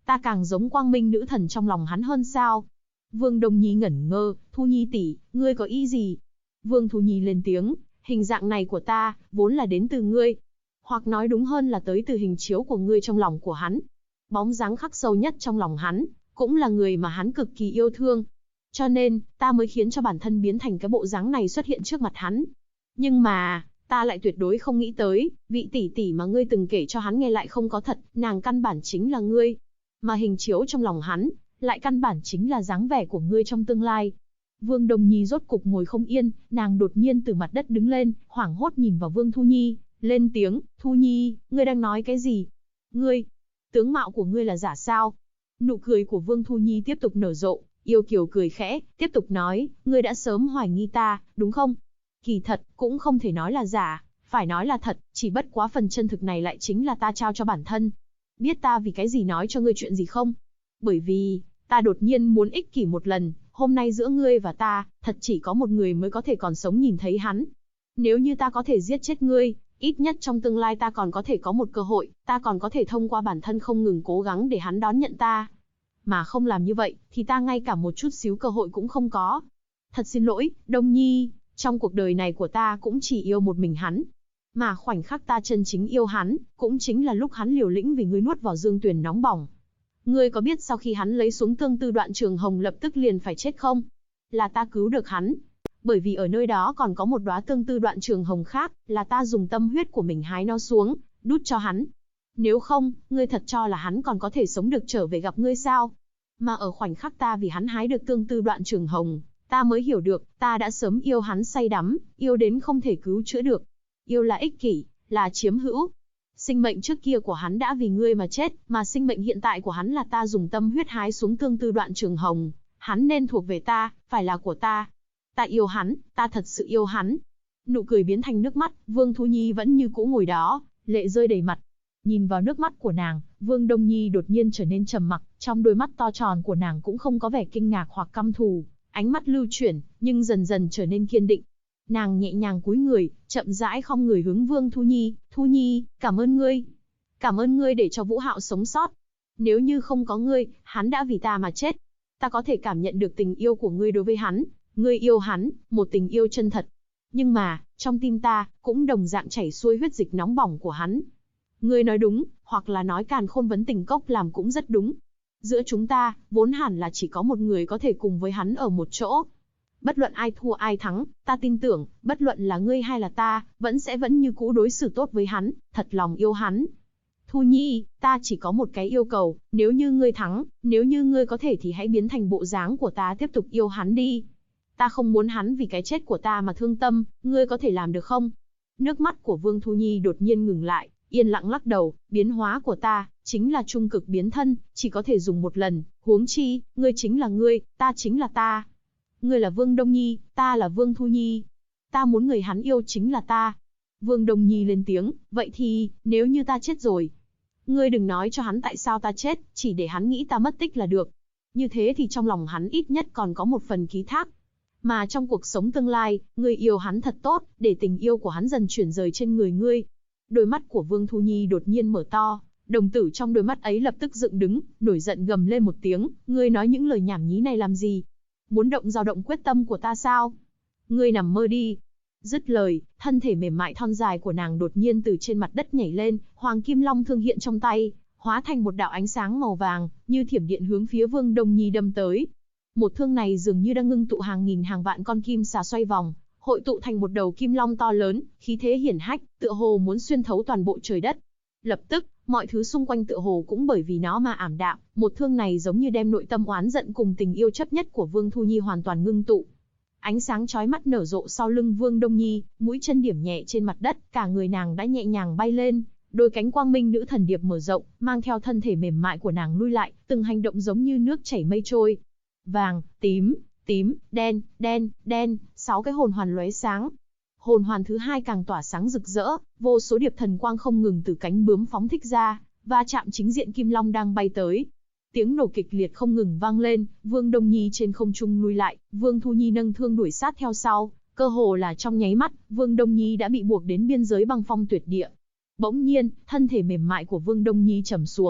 Ta càng giống quang minh nữ thần trong lòng hắn hơn sao? Vương Đông Nhi ngẩn ngơ, Thu Nhi tỷ, ngươi có ý gì? Vương Thu Nhi lên tiếng, hình dạng này của ta, vốn là đến từ ngươi. Hoặc nói đúng hơn là tới từ hình chiếu của ngươi trong lòng của hắn. Bóng dáng khắc sâu nhất trong lòng hắn, cũng là người mà hắn cực kỳ yêu thương. Cho nên, ta mới khiến cho bản thân biến thành cái bộ dáng này xuất hiện trước mặt hắn. Nhưng mà, ta lại tuyệt đối không nghĩ tới, vị tỷ tỷ mà ngươi từng kể cho hắn nghe lại không có thật, nàng căn bản chính là ngươi. Mà hình chiếu trong lòng hắn, lại căn bản chính là dáng vẻ của ngươi trong tương lai. Vương Đông Nhi rốt cục ngồi không yên, nàng đột nhiên từ mặt đất đứng lên, hoảng hốt nhìn vào Vương Thu Nhi, lên tiếng, Thu Nhi, ngươi đang nói cái gì? Ngươi, tướng mạo của ngươi là giả sao? Nụ cười của Vương Thu Nhi tiếp tục nở rộ, yêu kiều cười khẽ, tiếp tục nói, ngươi đã sớm hoài nghi ta, đúng không? Kỳ thật, cũng không thể nói là giả, phải nói là thật, chỉ bất quá phần chân thực này lại chính là ta trao cho bản thân. Biết ta vì cái gì nói cho ngươi chuyện gì không? Bởi vì, ta đột nhiên muốn ích kỷ một lần, hôm nay giữa ngươi và ta, thật chỉ có một người mới có thể còn sống nhìn thấy hắn. Nếu như ta có thể giết chết ngươi, ít nhất trong tương lai ta còn có thể có một cơ hội, ta còn có thể thông qua bản thân không ngừng cố gắng để hắn đón nhận ta. Mà không làm như vậy, thì ta ngay cả một chút xíu cơ hội cũng không có. Thật xin lỗi, Đông Nhi, trong cuộc đời này của ta cũng chỉ yêu một mình hắn. Mà khoảnh khắc ta chân chính yêu hắn, cũng chính là lúc hắn liều lĩnh vì ngươi nuốt vào dương tuyền nóng bỏng. Ngươi có biết sau khi hắn lấy xuống tương tư đoạn trường hồng lập tức liền phải chết không? Là ta cứu được hắn. Bởi vì ở nơi đó còn có một đóa tương tư đoạn trường hồng khác, là ta dùng tâm huyết của mình hái nó xuống, đút cho hắn. Nếu không, ngươi thật cho là hắn còn có thể sống được trở về gặp ngươi sao? Mà ở khoảnh khắc ta vì hắn hái được tương tư đoạn trường hồng, ta mới hiểu được, ta đã sớm yêu hắn say đắm, yêu đến không thể cứu chữa được. Yêu là ích kỷ, là chiếm hữu. Sinh mệnh trước kia của hắn đã vì ngươi mà chết, mà sinh mệnh hiện tại của hắn là ta dùng tâm huyết hái xuống tương tư đoạn trường hồng. Hắn nên thuộc về ta, phải là của ta. Ta yêu hắn, ta thật sự yêu hắn. Nụ cười biến thành nước mắt, Vương Thu Nhi vẫn như cũ ngồi đó, lệ rơi đầy mặt. Nhìn vào nước mắt của nàng, Vương Đông Nhi đột nhiên trở nên trầm mặc, trong đôi mắt to tròn của nàng cũng không có vẻ kinh ngạc hoặc căm thù, ánh mắt lưu chuyển, nhưng dần dần trở nên kiên định. Nàng nhẹ nhàng cúi người, chậm rãi khom người hướng Vương Thu Nhi, Thu Nhi, cảm ơn ngươi. Cảm ơn ngươi để cho Vũ Hạo sống sót. Nếu như không có ngươi, hắn đã vì ta mà chết. Ta có thể cảm nhận được tình yêu của ngươi đối với hắn, ngươi yêu hắn, một tình yêu chân thật. Nhưng mà, trong tim ta, cũng đồng dạng chảy xuôi huyết dịch nóng bỏng của hắn. Ngươi nói đúng, hoặc là nói Càn Khôn Vấn Tình Cốc làm cũng rất đúng. Giữa chúng ta, vốn hẳn là chỉ có một người có thể cùng với hắn ở một chỗ. Bất luận ai thua ai thắng, ta tin tưởng, bất luận là ngươi hay là ta, vẫn như cũ đối xử tốt với hắn, thật lòng yêu hắn. Thu Nhi, ta chỉ có một cái yêu cầu, nếu như ngươi thắng, nếu như ngươi có thể thì hãy biến thành bộ dáng của ta tiếp tục yêu hắn đi. Ta không muốn hắn vì cái chết của ta mà thương tâm, ngươi có thể làm được không? Nước mắt của Vương Thu Nhi đột nhiên ngừng lại, yên lặng lắc đầu, biến hóa của ta, chính là trung cực biến thân, chỉ có thể dùng một lần, huống chi, ngươi chính là ngươi, ta chính là ta. Ngươi là Vương Đông Nhi, ta là Vương Thu Nhi. Ta muốn người hắn yêu chính là ta. Vương Đông Nhi lên tiếng, vậy thì, nếu như ta chết rồi, ngươi đừng nói cho hắn tại sao ta chết, chỉ để hắn nghĩ ta mất tích là được. Như thế thì trong lòng hắn ít nhất còn có một phần ký thác. Mà trong cuộc sống tương lai, ngươi yêu hắn thật tốt, để tình yêu của hắn dần chuyển rời trên người ngươi. Đôi mắt của Vương Thu Nhi đột nhiên mở to, đồng tử trong đôi mắt ấy lập tức dựng đứng, nổi giận gầm lên một tiếng, ngươi nói những lời nhảm nhí này làm gì? Muốn dao động quyết tâm của ta sao? Ngươi nằm mơ đi. Dứt lời, thân thể mềm mại thon dài của nàng đột nhiên từ trên mặt đất nhảy lên, Hoàng Kim Long thương hiện trong tay, hóa thành một đạo ánh sáng màu vàng, như thiểm điện hướng phía Vương Đông Nhi đâm tới. Một thương này dường như đang ngưng tụ hàng nghìn hàng vạn con kim xà xoay vòng, hội tụ thành một đầu kim long to lớn, khí thế hiển hách, tựa hồ muốn xuyên thấu toàn bộ trời đất. Lập tức, mọi thứ xung quanh tựa hồ cũng bởi vì nó mà ảm đạm, một thương này giống như đem nội tâm oán giận cùng tình yêu chấp nhất của Vương Thu Nhi hoàn toàn ngưng tụ. Ánh sáng chói mắt nở rộ sau lưng Vương Đông Nhi, mũi chân điểm nhẹ trên mặt đất, cả người nàng đã nhẹ nhàng bay lên, đôi cánh quang minh nữ thần điệp mở rộng, mang theo thân thể mềm mại của nàng lui lại, từng hành động giống như nước chảy mây trôi. Vàng, tím, đen, đen, 6 cái hồn hoàn lóe sáng. Hồn hoàn thứ hai càng tỏa sáng rực rỡ, vô số điệp thần quang không ngừng từ cánh bướm phóng thích ra, và chạm chính diện Kim Long đang bay tới. Tiếng nổ kịch liệt không ngừng vang lên, Vương Đông Nhi trên không trung lui lại, Vương Thu Nhi nâng thương đuổi sát theo sau, cơ hồ là trong nháy mắt, Vương Đông Nhi đã bị buộc đến biên giới băng phong tuyệt địa. Bỗng nhiên, thân thể mềm mại của Vương Đông Nhi trầm xuống,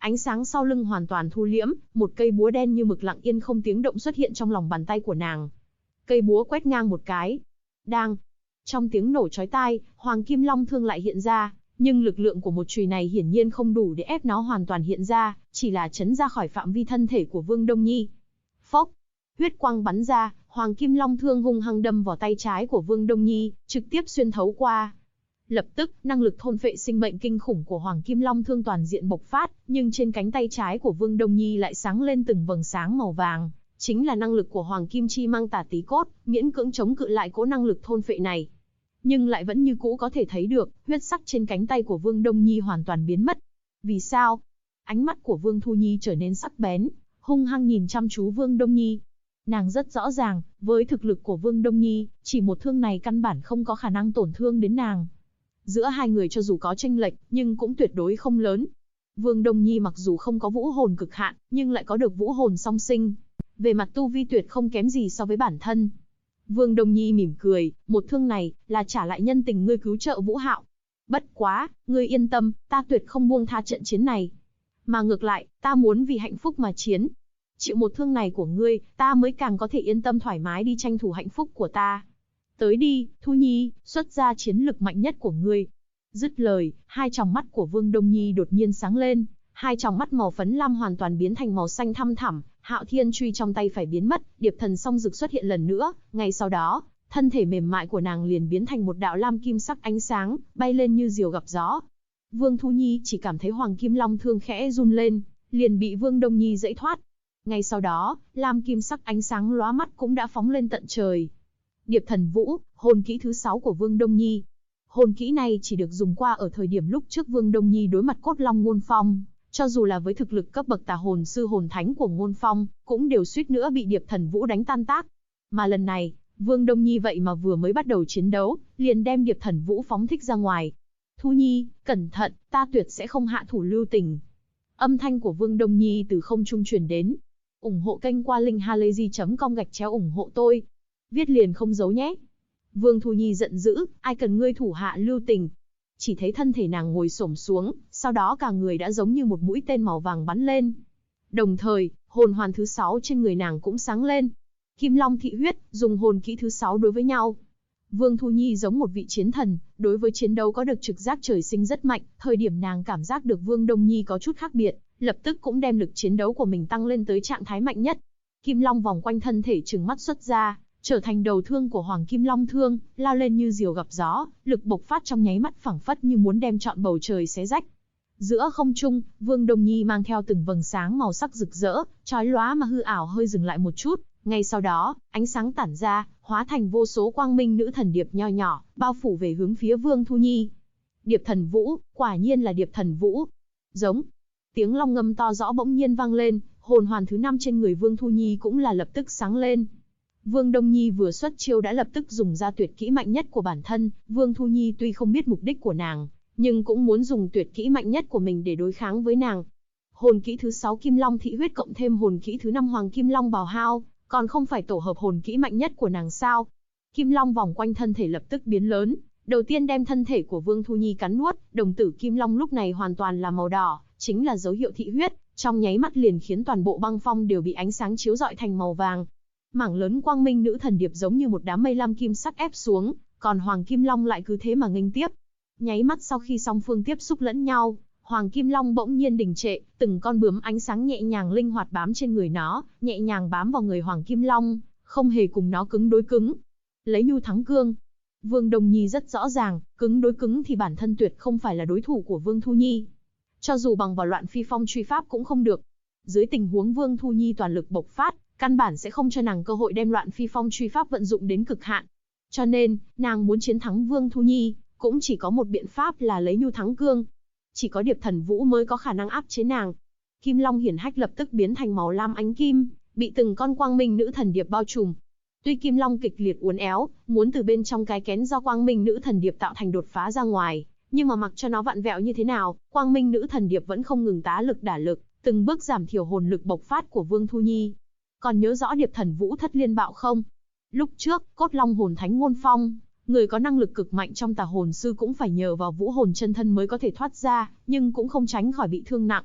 Ánh sáng sau lưng hoàn toàn thu liễm, một cây búa đen như mực lặng yên không tiếng động xuất hiện trong lòng bàn tay của nàng. Cây búa quét ngang một cái. Đang. Trong tiếng nổ chói tai, Hoàng Kim Long Thương lại hiện ra, nhưng lực lượng của một chùy này hiển nhiên không đủ để ép nó hoàn toàn hiện ra, chỉ là chấn ra khỏi phạm vi thân thể của Vương Đông Nhi. Phốc. Huyết quang bắn ra, Hoàng Kim Long Thương hung hăng đâm vào tay trái của Vương Đông Nhi, trực tiếp xuyên thấu qua. Lập tức, năng lực thôn phệ sinh mệnh kinh khủng của Hoàng Kim Long Thương toàn diện bộc phát, nhưng trên cánh tay trái của Vương Đông Nhi lại sáng lên từng vầng sáng màu vàng, chính là năng lực của Hoàng Kim Chi Mang Tà Tí Cốt, miễn cưỡng chống cự lại cỗ năng lực thôn phệ này. Nhưng lại vẫn như cũ có thể thấy được, huyết sắc trên cánh tay của Vương Đông Nhi hoàn toàn biến mất. Vì sao? Ánh mắt của Vương Thu Nhi trở nên sắc bén, hung hăng nhìn chăm chú Vương Đông Nhi. Nàng rất rõ ràng, với thực lực của Vương Đông Nhi, chỉ một thương này căn bản không có khả năng tổn thương đến nàng. Giữa hai người cho dù có chênh lệch, nhưng cũng tuyệt đối không lớn. Vương Đông Nhi mặc dù không có vũ hồn cực hạn, nhưng lại có được vũ hồn song sinh. Về mặt tu vi tuyệt không kém gì so với bản thân. Vương Đông Nhi mỉm cười, một thương này, là trả lại nhân tình ngươi cứu trợ Vũ Hạo. Bất quá, ngươi yên tâm, ta tuyệt không buông tha trận chiến này. Mà ngược lại, ta muốn vì hạnh phúc mà chiến. Chịu một thương này của ngươi, ta mới càng có thể yên tâm thoải mái đi tranh thủ hạnh phúc của ta. Tới đi, Thu Nhi, xuất ra chiến lực mạnh nhất của ngươi. Dứt lời, hai tròng mắt của Vương Đông Nhi đột nhiên sáng lên, hai tròng mắt màu phấn lam hoàn toàn biến thành màu xanh thăm thẳm, Hạo Thiên truy trong tay phải biến mất, Điệp Thần song dực xuất hiện lần nữa, ngay sau đó, thân thể mềm mại của nàng liền biến thành một đạo lam kim sắc ánh sáng, bay lên như diều gặp gió. Vương Thu Nhi chỉ cảm thấy Hoàng Kim Long Thương khẽ run lên, liền bị Vương Đông Nhi dãy thoát. Ngay sau đó, lam kim sắc ánh sáng lóa mắt cũng đã phóng lên tận trời. Điệp Thần Vũ, hồn kỹ thứ 6 của Vương Đông Nhi. Hồn kỹ này chỉ được dùng qua ở thời điểm lúc trước Vương Đông Nhi đối mặt Cốt Long Ngôn Phong, cho dù là với thực lực cấp bậc tà hồn sư hồn thánh của Ngôn Phong, cũng đều suýt nữa bị Điệp Thần Vũ đánh tan tác. Mà lần này, Vương Đông Nhi vậy mà vừa mới bắt đầu chiến đấu, liền đem Điệp Thần Vũ phóng thích ra ngoài. Thu Nhi, cẩn thận, ta tuyệt sẽ không hạ thủ lưu tình. Âm thanh của Vương Đông Nhi từ không trung truyền đến. Ủng hộ kênh qua linkhalazy.com/ủng hộ tôi. Viết liền không giấu nhé. Vương Thu Nhi giận dữ, ai cần ngươi thủ hạ lưu tình. Chỉ thấy thân thể nàng ngồi xổm xuống, sau đó cả người đã giống như một mũi tên màu vàng bắn lên. Đồng thời, hồn hoàn thứ 6 trên người nàng cũng sáng lên. Kim Long thị huyết, dùng hồn kỹ thứ 6 đối với nhau. Vương Thu Nhi giống một vị chiến thần, đối với chiến đấu có được trực giác trời sinh rất mạnh, thời điểm nàng cảm giác được Vương Đông Nhi có chút khác biệt, lập tức cũng đem lực chiến đấu của mình tăng lên tới trạng thái mạnh nhất. Kim Long vòng quanh thân thể trừng mắt xuất ra, trở thành đầu thương của Hoàng Kim Long Thương, lao lên như diều gặp gió, lực bộc phát trong nháy mắt phảng phất như muốn đem trọn bầu trời xé rách. Giữa không trung, Vương Đông Nhi mang theo từng vầng sáng màu sắc rực rỡ, chói lóa mà hư ảo hơi dừng lại một chút, ngay sau đó, ánh sáng tản ra, hóa thành vô số quang minh nữ thần điệp nho nhỏ, bao phủ về hướng phía Vương Thu Nhi. Điệp Thần Vũ, quả nhiên là Điệp Thần Vũ. Giống. Tiếng long ngâm to rõ bỗng nhiên vang lên, hồn hoàn thứ 5 trên người Vương Thu Nhi cũng là lập tức sáng lên. Vương Đông Nhi vừa xuất chiêu đã lập tức dùng ra tuyệt kỹ mạnh nhất của bản thân, Vương Thu Nhi tuy không biết mục đích của nàng, nhưng cũng muốn dùng tuyệt kỹ mạnh nhất của mình để đối kháng với nàng. Hồn kỹ thứ 6 Kim Long thị huyết cộng thêm hồn kỹ thứ 5 Hoàng Kim Long bào hao, còn không phải tổ hợp hồn kỹ mạnh nhất của nàng sao? Kim Long vòng quanh thân thể lập tức biến lớn, đầu tiên đem thân thể của Vương Thu Nhi cắn nuốt, đồng tử Kim Long lúc này hoàn toàn là màu đỏ, chính là dấu hiệu thị huyết, trong nháy mắt liền khiến toàn bộ băng phong đều bị ánh sáng chiếu rọi thành màu vàng. Mảng lớn quang minh nữ thần điệp giống như một đám mây lam kim sắc ép xuống, còn Hoàng Kim Long lại cứ thế mà nghênh tiếp. Nháy mắt sau khi song phương tiếp xúc lẫn nhau, Hoàng Kim Long bỗng nhiên đình trệ, từng con bướm ánh sáng nhẹ nhàng linh hoạt bám trên người nó, nhẹ nhàng bám vào người Hoàng Kim Long, không hề cùng nó cứng đối cứng. Lấy nhu thắng cương. Vương Đông Nhi rất rõ ràng, cứng đối cứng thì bản thân tuyệt không phải là đối thủ của Vương Thu Nhi. Cho dù bằng vào loạn phi phong truy pháp cũng không được. Dưới tình huống Vương Thu Nhi toàn lực bộc phát, căn bản sẽ không cho nàng cơ hội đem loạn phi phong truy pháp vận dụng đến cực hạn. Cho nên, nàng muốn chiến thắng Vương Thu Nhi, cũng chỉ có một biện pháp là lấy nhu thắng cương. Chỉ có Điệp Thần Vũ mới có khả năng áp chế nàng. Kim Long hiển hách lập tức biến thành màu lam ánh kim, bị từng con quang minh nữ thần điệp bao trùm. Tuy Kim Long kịch liệt uốn éo, muốn từ bên trong cái kén do quang minh nữ thần điệp tạo thành đột phá ra ngoài, nhưng mà mặc cho nó vặn vẹo như thế nào, quang minh nữ thần điệp vẫn không ngừng tá lực đả lực, từng bước giảm thiểu hồn lực bộc phát của Vương Thu Nhi. Còn nhớ rõ Điệp Thần Vũ thất liên bạo không? Lúc trước, Cốt Long hồn thánh Ngôn Phong, người có năng lực cực mạnh trong tà hồn sư cũng phải nhờ vào vũ hồn chân thân mới có thể thoát ra, nhưng cũng không tránh khỏi bị thương nặng.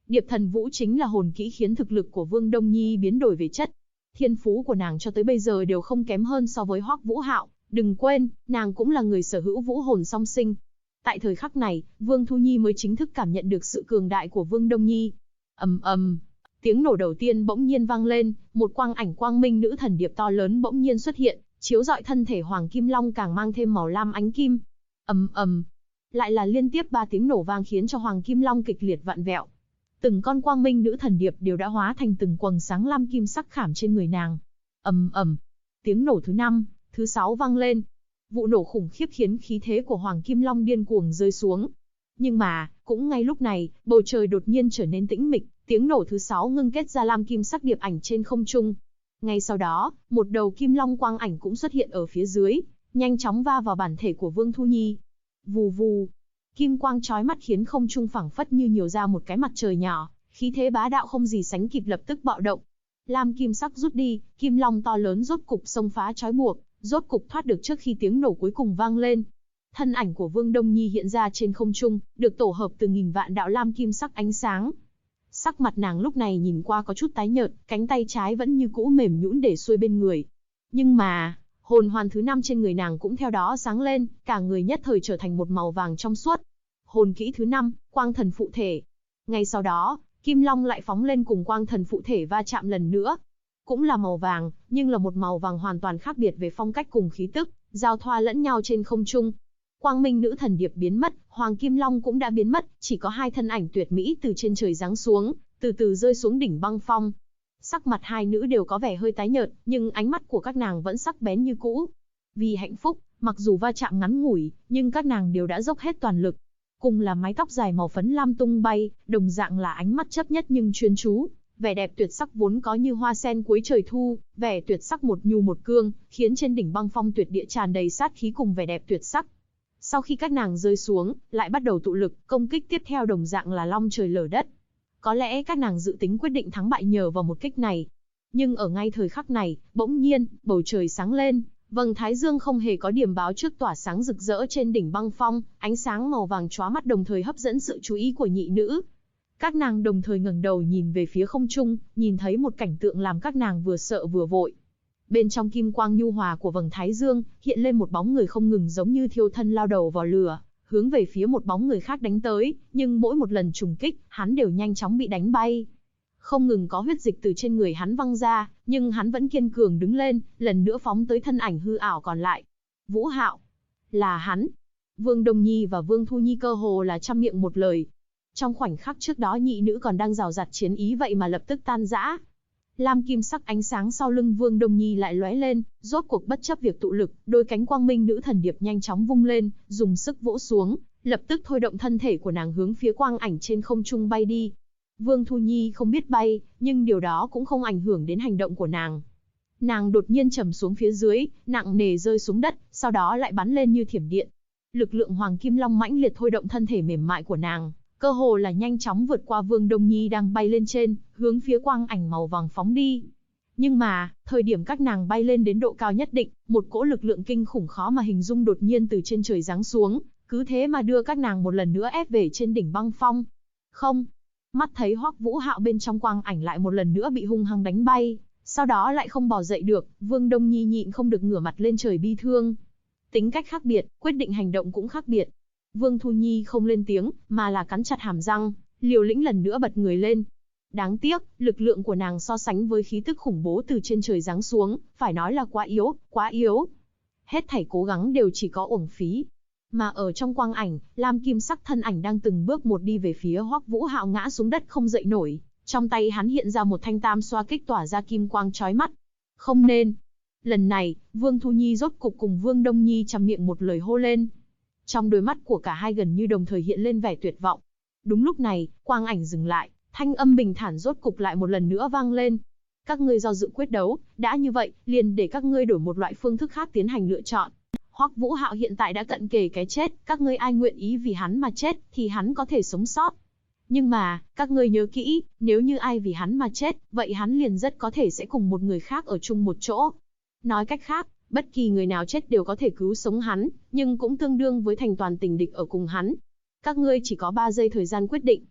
Điệp Thần Vũ chính là hồn kỹ khiến thực lực của Vương Đông Nhi biến đổi về chất. Thiên phú của nàng cho tới bây giờ đều không kém hơn so với Hoắc Vũ Hạo, đừng quên, nàng cũng là người sở hữu vũ hồn song sinh. Tại thời khắc này, Vương Thu Nhi mới chính thức cảm nhận được sự cường đại của Vương Đông Nhi. Ầm ầm, tiếng nổ đầu tiên bỗng nhiên vang lên, một quang ảnh quang minh nữ thần điệp to lớn bỗng nhiên xuất hiện, chiếu rọi thân thể Hoàng Kim Long càng mang thêm màu lam ánh kim. Ầm ầm, lại là liên tiếp 3 tiếng nổ vang khiến cho Hoàng Kim Long kịch liệt vặn vẹo. Từng con quang minh nữ thần điệp đều đã hóa thành từng quầng sáng lam kim sắc khảm trên người nàng. Ầm ầm, tiếng nổ thứ 5, thứ 6 vang lên. Vụ nổ khủng khiếp khiến khí thế của Hoàng Kim Long điên cuồng rơi xuống. Nhưng mà, cũng ngay lúc này, bầu trời đột nhiên trở nên tĩnh mịch, tiếng nổ thứ 6 ngưng kết ra lam kim sắc điệp ảnh trên không trung. Ngay sau đó, một đầu kim long quang ảnh cũng xuất hiện ở phía dưới, nhanh chóng va vào bản thể của Vương Thu Nhi. Vù vù, kim quang chói mắt khiến không trung phảng phất như nhiều ra một cái mặt trời nhỏ, khí thế bá đạo không gì sánh kịp lập tức bạo động. Lam kim sắc rút đi, kim long to lớn rốt cục xông phá trói buộc, rốt cục thoát được trước khi tiếng nổ cuối cùng vang lên. Thân ảnh của Vương Đông Nhi hiện ra trên không trung, được tổ hợp từ nghìn vạn đạo lam kim sắc ánh sáng. Sắc mặt nàng lúc này nhìn qua có chút tái nhợt, cánh tay trái vẫn như cũ mềm nhũn để xuôi bên người. Nhưng mà, hồn hoàn thứ 5 trên người nàng cũng theo đó sáng lên, cả người nhất thời trở thành một màu vàng trong suốt. Hồn kỹ thứ 5, Quang Thần Phụ Thể. Ngay sau đó, Kim Long lại phóng lên cùng Quang Thần Phụ Thể va chạm lần nữa. Cũng là màu vàng, nhưng là một màu vàng hoàn toàn khác biệt về phong cách cùng khí tức, giao thoa lẫn nhau trên không trung. Quang Minh nữ thần điệp biến mất, Hoàng Kim Long cũng đã biến mất, chỉ có 2 thân ảnh tuyệt mỹ từ trên trời giáng xuống, từ từ rơi xuống đỉnh băng phong. Sắc mặt 2 nữ đều có vẻ hơi tái nhợt, nhưng ánh mắt của các nàng vẫn sắc bén như cũ. Vì hạnh phúc, mặc dù va chạm ngắn ngủi, nhưng các nàng đều đã dốc hết toàn lực. Cùng là mái tóc dài màu phấn lam tung bay, đồng dạng là ánh mắt chấp nhất nhưng chuyên chú. Vẻ đẹp tuyệt sắc vốn có như hoa sen cuối trời thu, vẻ tuyệt sắc một nhu một cương, khiến trên đỉnh băng phong tuyệt địa tràn đầy sát khí cùng vẻ đẹp tuyệt sắc. Sau khi các nàng rơi xuống, lại bắt đầu tụ lực, công kích tiếp theo đồng dạng là long trời lở đất. Có lẽ các nàng dự tính quyết định thắng bại nhờ vào một kích này. Nhưng ở ngay thời khắc này, bỗng nhiên, bầu trời sáng lên, vầng thái dương không hề có điểm báo trước tỏa sáng rực rỡ trên đỉnh băng phong, ánh sáng màu vàng chóa mắt đồng thời hấp dẫn sự chú ý của nhị nữ. Các nàng đồng thời ngẩng đầu nhìn về phía không trung, nhìn thấy một cảnh tượng làm các nàng vừa sợ vừa vội. Bên trong kim quang nhu hòa của vầng thái dương, hiện lên một bóng người không ngừng giống như thiêu thân lao đầu vào lửa, hướng về phía một bóng người khác đánh tới, nhưng mỗi một lần trùng kích, hắn đều nhanh chóng bị đánh bay. Không ngừng có huyết dịch từ trên người hắn văng ra, nhưng hắn vẫn kiên cường đứng lên, lần nữa phóng tới thân ảnh hư ảo còn lại. Vũ Hạo, là hắn. Vương Đông Nhi và Vương Thu Nhi cơ hồ là trăm miệng một lời. Trong khoảnh khắc trước đó nhị nữ còn đang rào rạt chiến ý vậy mà lập tức tan rã. Lam kim sắc ánh sáng sau lưng Vương Đông Nhi lại lóe lên, rốt cuộc bất chấp việc tụ lực, đôi cánh quang minh nữ thần điệp nhanh chóng vung lên, dùng sức vỗ xuống, lập tức thôi động thân thể của nàng hướng phía quang ảnh trên không trung bay đi. Vương Thu Nhi không biết bay, nhưng điều đó cũng không ảnh hưởng đến hành động của nàng. Nàng đột nhiên trầm xuống phía dưới, nặng nề rơi xuống đất, sau đó lại bắn lên như thiểm điện. Lực lượng Hoàng Kim Long mãnh liệt thôi động thân thể mềm mại của nàng, cơ hồ là nhanh chóng vượt qua Vương Đông Nhi đang bay lên trên, hướng phía quang ảnh màu vàng phóng đi. Nhưng mà, thời điểm các nàng bay lên đến độ cao nhất định, một cỗ lực lượng kinh khủng khó mà hình dung đột nhiên từ trên trời giáng xuống, cứ thế mà đưa các nàng một lần nữa ép về trên đỉnh băng phong. Không, mắt thấy Hoắc Vũ Hạo bên trong quang ảnh lại một lần nữa bị hung hăng đánh bay, sau đó lại không bò dậy được, Vương Đông Nhi nhịn không được ngửa mặt lên trời bi thương. Tính cách khác biệt, quyết định hành động cũng khác biệt. Vương Thu Nhi không lên tiếng, mà là cắn chặt hàm răng, liều lĩnh lần nữa bật người lên. Đáng tiếc, lực lượng của nàng so sánh với khí tức khủng bố từ trên trời giáng xuống, phải nói là quá yếu, quá yếu. Hết thảy cố gắng đều chỉ có uổng phí. Mà ở trong quang ảnh, lam kim sắc thân ảnh đang từng bước một đi về phía Hoắc Vũ Hạo ngã xuống đất không dậy nổi. Trong tay hắn hiện ra một thanh tam xoa kích tỏa ra kim quang chói mắt. Không nên. Lần này, Vương Thu Nhi rốt cục cùng Vương Đông Nhi chằm miệng một lời hô lên. Trong đôi mắt của cả hai gần như đồng thời hiện lên vẻ tuyệt vọng. Đúng lúc này, quang ảnh dừng lại, thanh âm bình thản rốt cục lại một lần nữa vang lên. Các ngươi do dự quyết đấu, đã như vậy, liền để các ngươi đổi một loại phương thức khác tiến hành lựa chọn. Hoắc Vũ Hạo hiện tại đã cận kề cái chết, các ngươi ai nguyện ý vì hắn mà chết, thì hắn có thể sống sót. Nhưng mà, các ngươi nhớ kỹ, nếu như ai vì hắn mà chết, vậy hắn liền rất có thể sẽ cùng một người khác ở chung một chỗ. Nói cách khác, bất kỳ người nào chết đều có thể cứu sống hắn, nhưng cũng tương đương với thành toàn tình địch ở cùng hắn. Các ngươi chỉ có 3 giây thời gian quyết định.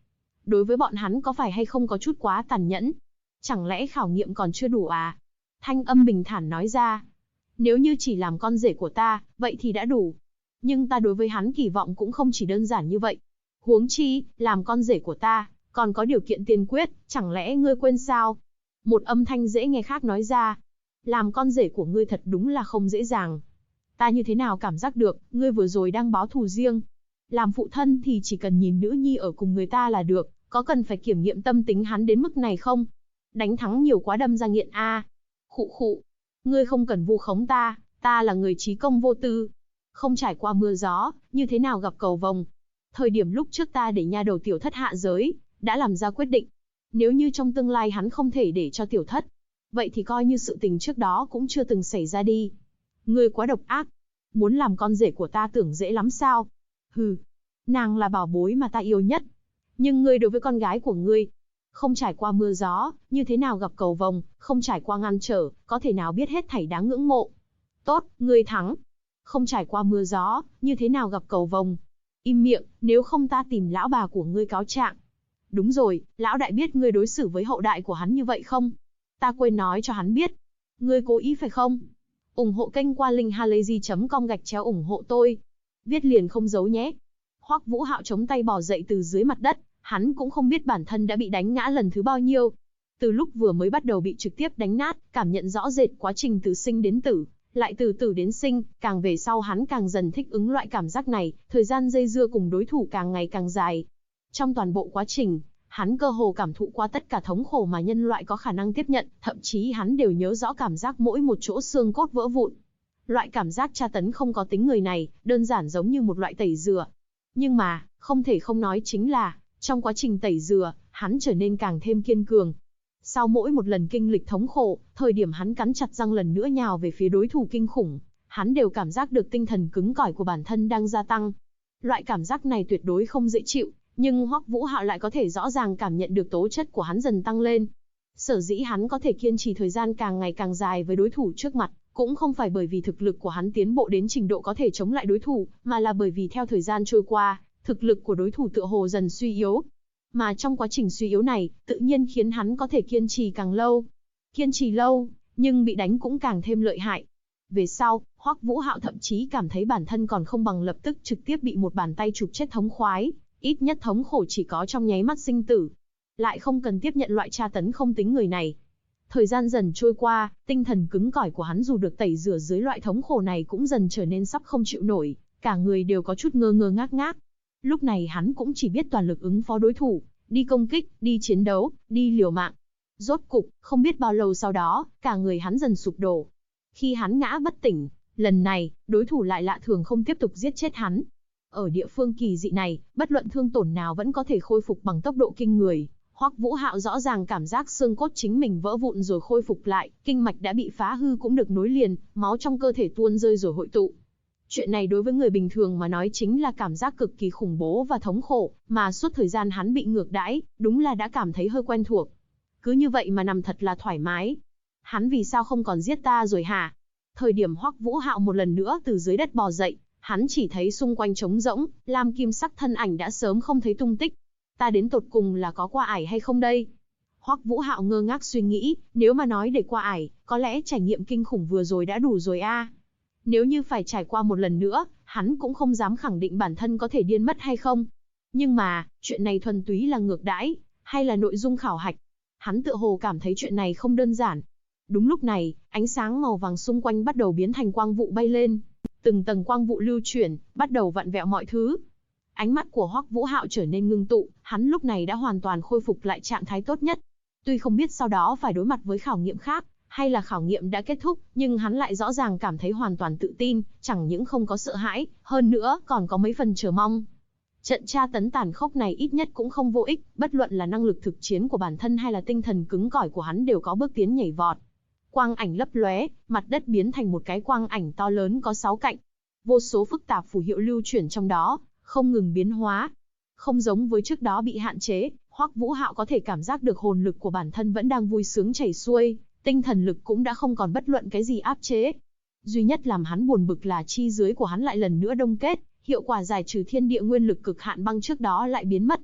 Đối với bọn hắn có phải hay không có chút quá tàn nhẫn? Chẳng lẽ khảo nghiệm còn chưa đủ à? Thanh âm bình thản nói ra. Nếu như chỉ làm con rể của ta, vậy thì đã đủ. Nhưng ta đối với hắn kỳ vọng cũng không chỉ đơn giản như vậy. Huống chi, làm con rể của ta, còn có điều kiện tiên quyết, chẳng lẽ ngươi quên sao? Một âm thanh dễ nghe khác nói ra. Làm con rể của ngươi thật đúng là không dễ dàng. Ta như thế nào cảm giác được, ngươi vừa rồi đang báo thù riêng. Làm phụ thân thì chỉ cần nhìn nữ nhi ở cùng người ta là được, có cần phải kiểm nghiệm tâm tính hắn đến mức này không? Đánh thắng nhiều quá đâm ra nghiện a. Khụ khụ. Ngươi không cần vu khống ta là người trí công vô tư. Không trải qua mưa gió, như thế nào gặp cầu vồng. Thời điểm lúc trước ta để nha đầu tiểu thất hạ giới, đã làm ra quyết định. Nếu như trong tương lai hắn không thể để cho tiểu thất, vậy thì coi như sự tình trước đó cũng chưa từng xảy ra đi. Ngươi quá độc ác. Muốn làm con rể của ta tưởng dễ lắm sao? Hừ. Nàng là bảo bối mà ta yêu nhất. Nhưng ngươi đối với con gái của ngươi, không trải qua mưa gió, như thế nào gặp cầu vồng, không trải qua ngăn trở, có thể nào biết hết thảy đáng ngưỡng mộ. Tốt, ngươi thắng. Không trải qua mưa gió, như thế nào gặp cầu vồng. Im miệng, nếu không ta tìm lão bà của ngươi cáo trạng. Đúng rồi, lão đại biết ngươi đối xử với hậu đại của hắn như vậy không? Ta quên nói cho hắn biết. Ngươi cố ý phải không? Ủng hộ kênh qua linkhalazy.com ủng hộ tôi. Viết liền không giấu nhé. Hoắc Vũ Hạo chống tay bò dậy từ dưới mặt đất, hắn cũng không biết bản thân đã bị đánh ngã lần thứ bao nhiêu. Từ lúc vừa mới bắt đầu bị trực tiếp đánh nát, cảm nhận rõ rệt quá trình từ sinh đến tử, lại từ tử đến sinh, càng về sau hắn càng dần thích ứng loại cảm giác này, thời gian dây dưa cùng đối thủ càng ngày càng dài. Trong toàn bộ quá trình, hắn cơ hồ cảm thụ qua tất cả thống khổ mà nhân loại có khả năng tiếp nhận, thậm chí hắn đều nhớ rõ cảm giác mỗi một chỗ xương cốt vỡ vụn. Loại cảm giác tra tấn không có tính người này, đơn giản giống như một loại tẩy rửa. Nhưng mà, không thể không nói chính là, trong quá trình tẩy rửa, hắn trở nên càng thêm kiên cường. Sau mỗi một lần kinh lịch thống khổ, thời điểm hắn cắn chặt răng lần nữa nhào về phía đối thủ kinh khủng, hắn đều cảm giác được tinh thần cứng cỏi của bản thân đang gia tăng. Loại cảm giác này tuyệt đối không dễ chịu, nhưng Hoắc Vũ Hạo lại có thể rõ ràng cảm nhận được tố chất của hắn dần tăng lên. Sở dĩ hắn có thể kiên trì thời gian càng ngày càng dài với đối thủ trước mặt, cũng không phải bởi vì thực lực của hắn tiến bộ đến trình độ có thể chống lại đối thủ, mà là bởi vì theo thời gian trôi qua, thực lực của đối thủ tựa hồ dần suy yếu. Mà trong quá trình suy yếu này, tự nhiên khiến hắn có thể kiên trì càng lâu. Kiên trì lâu, nhưng bị đánh cũng càng thêm lợi hại. Về sau, Hoắc Vũ Hạo thậm chí cảm thấy bản thân còn không bằng lập tức trực tiếp bị một bàn tay chụp chết thống khoái, ít nhất thống khổ chỉ có trong nháy mắt sinh tử. Lại không cần tiếp nhận loại tra tấn không tính người này. Thời gian dần trôi qua, tinh thần cứng cỏi của hắn dù được tẩy rửa dưới loại thống khổ này cũng dần trở nên sắp không chịu nổi, cả người đều có chút ngơ ngơ ngác ngác. Lúc này hắn cũng chỉ biết toàn lực ứng phó đối thủ, đi công kích, đi chiến đấu, đi liều mạng. Rốt cục, không biết bao lâu sau đó, cả người hắn dần sụp đổ. Khi hắn ngã bất tỉnh, lần này, đối thủ lại lạ thường không tiếp tục giết chết hắn. Ở địa phương kỳ dị này, bất luận thương tổn nào vẫn có thể khôi phục bằng tốc độ kinh người. Hoắc Vũ Hạo rõ ràng cảm giác xương cốt chính mình vỡ vụn rồi khôi phục lại, kinh mạch đã bị phá hư cũng được nối liền, máu trong cơ thể tuôn rơi rồi hội tụ. Chuyện này đối với người bình thường mà nói chính là cảm giác cực kỳ khủng bố và thống khổ, mà suốt thời gian hắn bị ngược đãi, đúng là đã cảm thấy hơi quen thuộc. Cứ như vậy mà nằm thật là thoải mái. Hắn vì sao không còn giết ta rồi hả? Thời điểm Hoắc Vũ Hạo một lần nữa từ dưới đất bò dậy, hắn chỉ thấy xung quanh trống rỗng, lam kim sắc thân ảnh đã sớm không thấy tung tích. Ta đến tột cùng là có qua ải hay không đây? Hoắc Vũ Hạo ngơ ngác suy nghĩ, nếu mà nói để qua ải, có lẽ trải nghiệm kinh khủng vừa rồi đã đủ rồi a. Nếu như phải trải qua một lần nữa, hắn cũng không dám khẳng định bản thân có thể điên mất hay không. Nhưng mà, chuyện này thuần túy là ngược đãi, hay là nội dung khảo hạch? Hắn tựa hồ cảm thấy chuyện này không đơn giản. Đúng lúc này, ánh sáng màu vàng xung quanh bắt đầu biến thành quang vụ bay lên. Từng tầng quang vụ lưu chuyển, bắt đầu vặn vẹo mọi thứ. Ánh mắt của Hoắc Vũ Hạo trở nên ngưng tụ, hắn lúc này đã hoàn toàn khôi phục lại trạng thái tốt nhất. Tuy không biết sau đó phải đối mặt với khảo nghiệm khác, hay là khảo nghiệm đã kết thúc, nhưng hắn lại rõ ràng cảm thấy hoàn toàn tự tin, chẳng những không có sợ hãi, hơn nữa còn có mấy phần chờ mong. Trận tra tấn tàn khốc này ít nhất cũng không vô ích, bất luận là năng lực thực chiến của bản thân hay là tinh thần cứng cỏi của hắn đều có bước tiến nhảy vọt. Quang ảnh lấp lóe, mặt đất biến thành một cái quang ảnh to lớn có 6 cạnh. Vô số phức tạp phù hiệu lưu chuyển trong đó, không ngừng biến hóa. Không giống với trước đó bị hạn chế, Hoắc Vũ Hạo có thể cảm giác được hồn lực của bản thân vẫn đang vui sướng chảy xuôi, tinh thần lực cũng đã không còn bất luận cái gì áp chế. Duy nhất làm hắn buồn bực là chi dưới của hắn lại lần nữa đông kết, hiệu quả giải trừ thiên địa nguyên lực cực hạn băng trước đó lại biến mất.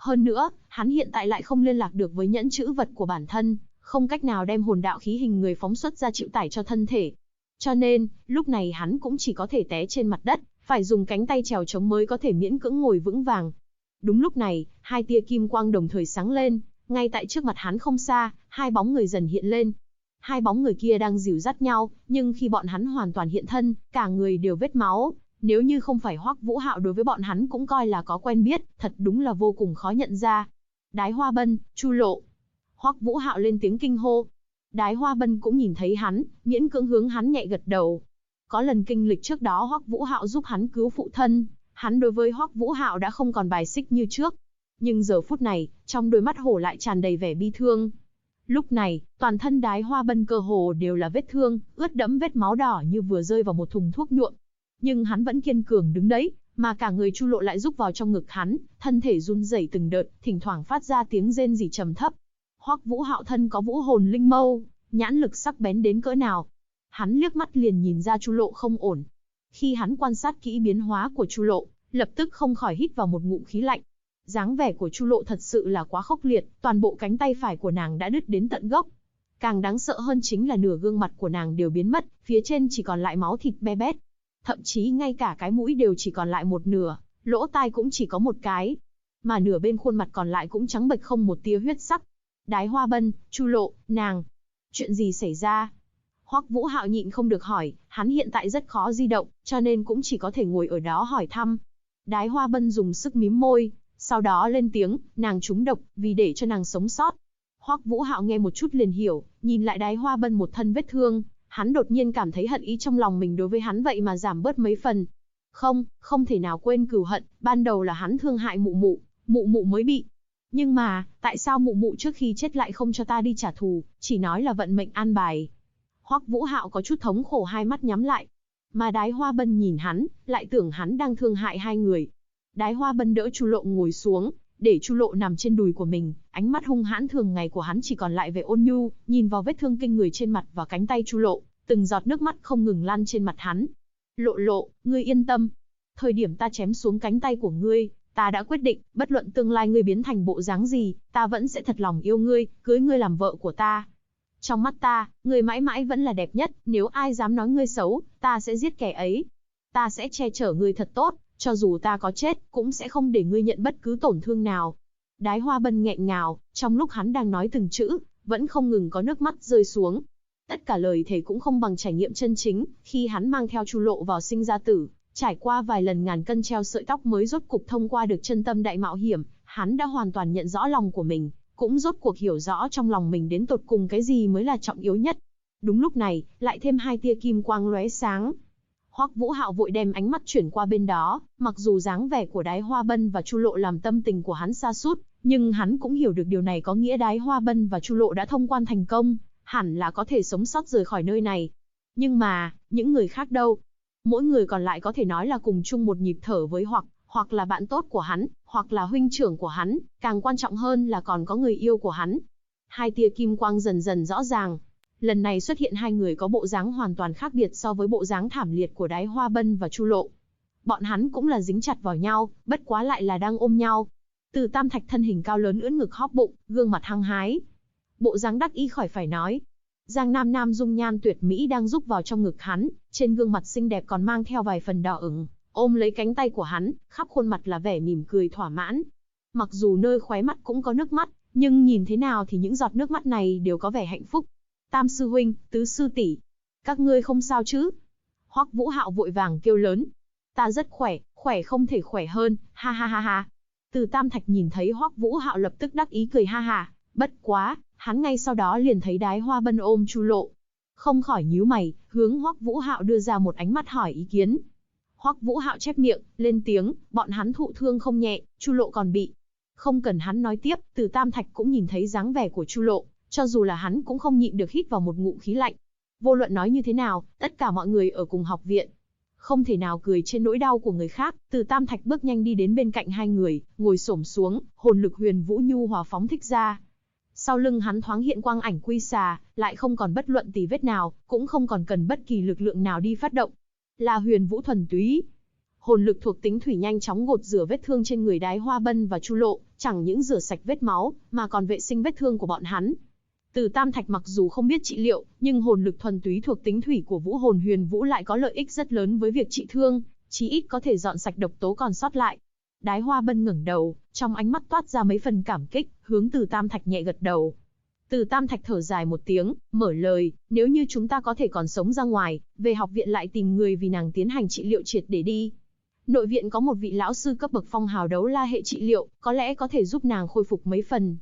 Hơn nữa, hắn hiện tại lại không liên lạc được với nhẫn chữ vật của bản thân, không cách nào đem hồn đạo khí hình người phóng xuất ra chịu tải cho thân thể. Cho nên, lúc này hắn cũng chỉ có thể té trên mặt đất, phải dùng cánh tay trèo chống mới có thể miễn cưỡng ngồi vững vàng. Đúng lúc này, hai tia kim quang đồng thời sáng lên, ngay tại trước mặt hắn không xa, hai bóng người dần hiện lên. Hai bóng người kia đang dìu dắt nhau, nhưng khi bọn hắn hoàn toàn hiện thân, cả người đều vết máu. Nếu như không phải Hoắc Vũ Hạo đối với bọn hắn cũng coi là có quen biết, thật đúng là vô cùng khó nhận ra. Đái Hoa Bân, Chu Lộ. Hoắc Vũ Hạo lên tiếng kinh hô. Đái Hoa Bân cũng nhìn thấy hắn, miễn cưỡng hướng hắn nhẹ gật đầu. Có lần kinh lịch trước đó Hoắc Vũ Hạo giúp hắn cứu phụ thân, hắn đối với Hoắc Vũ Hạo đã không còn bài xích như trước. Nhưng giờ phút này, trong đôi mắt hổ lại tràn đầy vẻ bi thương. Lúc này, toàn thân Đái Hoa Bân cơ hồ đều là vết thương, ướt đẫm vết máu đỏ như vừa rơi vào một thùng thuốc nhuộm. Nhưng hắn vẫn kiên cường đứng đấy, mà cả người Chu Lộ lại rúc vào trong ngực hắn, thân thể run rẩy từng đợt, thỉnh thoảng phát ra tiếng rên rỉ trầm thấp. Hoắc Vũ Hạo thân có vũ hồn linh mâu, nhãn lực sắc bén đến cỡ nào. Hắn liếc mắt liền nhìn ra Chu Lộ không ổn. Khi hắn quan sát kỹ biến hóa của Chu Lộ, lập tức không khỏi hít vào một ngụm khí lạnh. Dáng vẻ của Chu Lộ thật sự là quá khốc liệt, toàn bộ cánh tay phải của nàng đã đứt đến tận gốc. Càng đáng sợ hơn chính là nửa gương mặt của nàng đều biến mất, phía trên chỉ còn lại máu thịt be bét. Thậm chí ngay cả cái mũi đều chỉ còn lại một nửa, lỗ tai cũng chỉ có một cái. Mà nửa bên khuôn mặt còn lại cũng trắng bệch không một tia huyết sắc. Đái Hoa Bân, Chu Lộ, nàng. Chuyện gì xảy ra? Hoắc Vũ Hạo nhịn không được hỏi, hắn hiện tại rất khó di động, cho nên cũng chỉ có thể ngồi ở đó hỏi thăm. Đái Hoa Bân dùng sức mím môi, sau đó lên tiếng, nàng trúng độc, vì để cho nàng sống sót. Hoắc Vũ Hạo nghe một chút liền hiểu, nhìn lại Đái Hoa Bân một thân vết thương, hắn đột nhiên cảm thấy hận ý trong lòng mình đối với hắn vậy mà giảm bớt mấy phần. Không thể nào quên cừu hận, ban đầu là hắn thương hại mụ mụ mới bị. Nhưng mà, tại sao mụ mụ trước khi chết lại không cho ta đi trả thù, chỉ nói là vận mệnh an bài. Hoắc Vũ Hạo có chút thống khổ, hai mắt nhắm lại. Mà Đái Hoa Bân nhìn hắn, lại tưởng hắn đang thương hại hai người. Đái Hoa Bân đỡ Chu Lộ ngồi xuống, để Chu Lộ nằm trên đùi của mình, ánh mắt hung hãn thường ngày của hắn chỉ còn lại vẻ ôn nhu, nhìn vào vết thương kinh người trên mặt và cánh tay Chu Lộ, từng giọt nước mắt không ngừng lăn trên mặt hắn. Lộ, ngươi yên tâm. Thời điểm ta chém xuống cánh tay của ngươi, ta đã quyết định, bất luận tương lai ngươi biến thành bộ dáng gì, ta vẫn sẽ thật lòng yêu ngươi, cưới ngươi làm vợ của ta. Trong mắt ta, ngươi mãi mãi vẫn là đẹp nhất, nếu ai dám nói ngươi xấu, ta sẽ giết kẻ ấy. Ta sẽ che chở ngươi thật tốt, cho dù ta có chết, cũng sẽ không để ngươi nhận bất cứ tổn thương nào. Đái Hoa Bân nghẹn ngào, trong lúc hắn đang nói từng chữ, vẫn không ngừng có nước mắt rơi xuống. Tất cả lời thề cũng không bằng trải nghiệm chân chính, khi hắn mang theo Chu Lộ vào sinh ra tử, trải qua vài lần ngàn cân treo sợi tóc mới rốt cục thông qua được chân tâm đại mạo hiểm, hắn đã hoàn toàn nhận rõ lòng của mình, cũng rốt cuộc hiểu rõ trong lòng mình đến tột cùng cái gì mới là trọng yếu nhất. Đúng lúc này, lại thêm hai tia kim quang lóe sáng. Hoắc Vũ Hạo vội đem ánh mắt chuyển qua bên đó, mặc dù dáng vẻ của Đái Hoa Bân và Chu Lộ làm tâm tình của hắn sa sút, nhưng hắn cũng hiểu được điều này có nghĩa Đái Hoa Bân và Chu Lộ đã thông quan thành công, hẳn là có thể sống sót rời khỏi nơi này. Nhưng mà, những người khác đâu? Mỗi người còn lại có thể nói là cùng chung một nhịp thở với hoặc là bạn tốt của hắn, hoặc là huynh trưởng của hắn, càng quan trọng hơn là còn có người yêu của hắn. Hai tia kim quang dần dần rõ ràng. Lần này xuất hiện hai người có bộ dáng hoàn toàn khác biệt so với bộ dáng thảm liệt của Đái Hoa Bân và Chu Lộ. Bọn hắn cũng là dính chặt vào nhau, bất quá lại là đang ôm nhau. Từ Tam Thạch thân hình cao lớn ưỡn ngực hóp bụng, gương mặt hăng hái. Bộ dáng đắc ý khỏi phải nói. Giang Nam Nam dung nhan tuyệt mỹ đang rúc vào trong ngực hắn, trên gương mặt xinh đẹp còn mang theo vài phần đỏ ửng, ôm lấy cánh tay của hắn, khắp khuôn mặt là vẻ mỉm cười thỏa mãn. Mặc dù nơi khóe mắt cũng có nước mắt, nhưng nhìn thế nào thì những giọt nước mắt này đều có vẻ hạnh phúc. Tam sư huynh, tứ sư tỷ, các ngươi không sao chứ? Hoắc Vũ Hạo vội vàng kêu lớn. Ta rất khỏe, khỏe không thể khỏe hơn, ha ha ha ha. Từ Tam Thạch nhìn thấy Hoắc Vũ Hạo lập tức đắc ý cười ha ha, bất quá, hắn ngay sau đó liền thấy Đái Hoa Bân ôm Chu Lộ. Không khỏi nhíu mày, hướng Hoắc Vũ Hạo đưa ra một ánh mắt hỏi ý kiến. Hoắc Vũ Hạo chép miệng, lên tiếng, bọn hắn thụ thương không nhẹ, Chu Lộ còn bị. Không cần hắn nói tiếp, Từ Tam Thạch cũng nhìn thấy dáng vẻ của Chu Lộ, cho dù là hắn cũng không nhịn được hít vào một ngụm khí lạnh. Vô luận nói như thế nào, tất cả mọi người ở cùng học viện, không thể nào cười trên nỗi đau của người khác. Từ Tam Thạch bước nhanh đi đến bên cạnh hai người, ngồi xổm xuống, hồn lực huyền vũ nhu hòa phóng thích ra. Sau lưng hắn thoáng hiện quang ảnh quy xà, lại không còn bất luận tì vết nào, cũng không còn cần bất kỳ lực lượng nào đi phát động. Là huyền vũ thuần túy. hồn lực thuộc tính thủy nhanh chóng gột rửa vết thương trên người Đái Hoa Bân và Chu Lộ, chẳng những rửa sạch vết máu, mà còn vệ sinh vết thương của bọn hắn. Từ Tam Thạch mặc dù không biết trị liệu, nhưng hồn lực thuần túy thuộc tính thủy của Vũ Hồn Huyền Vũ lại có lợi ích rất lớn với việc trị thương, chí ít có thể dọn sạch độc tố còn sót lại. Đái Hoa Bân ngẩng đầu, trong ánh mắt toát ra mấy phần cảm kích, hướng Từ Tam Thạch nhẹ gật đầu. Từ Tam Thạch thở dài một tiếng, mở lời, nếu như chúng ta có thể còn sống ra ngoài, về học viện lại tìm người vì nàng tiến hành trị liệu triệt để đi. Nội viện có một vị lão sư cấp bậc phong hào đấu la hệ trị liệu, có lẽ có thể giúp nàng khôi phục mấy phần.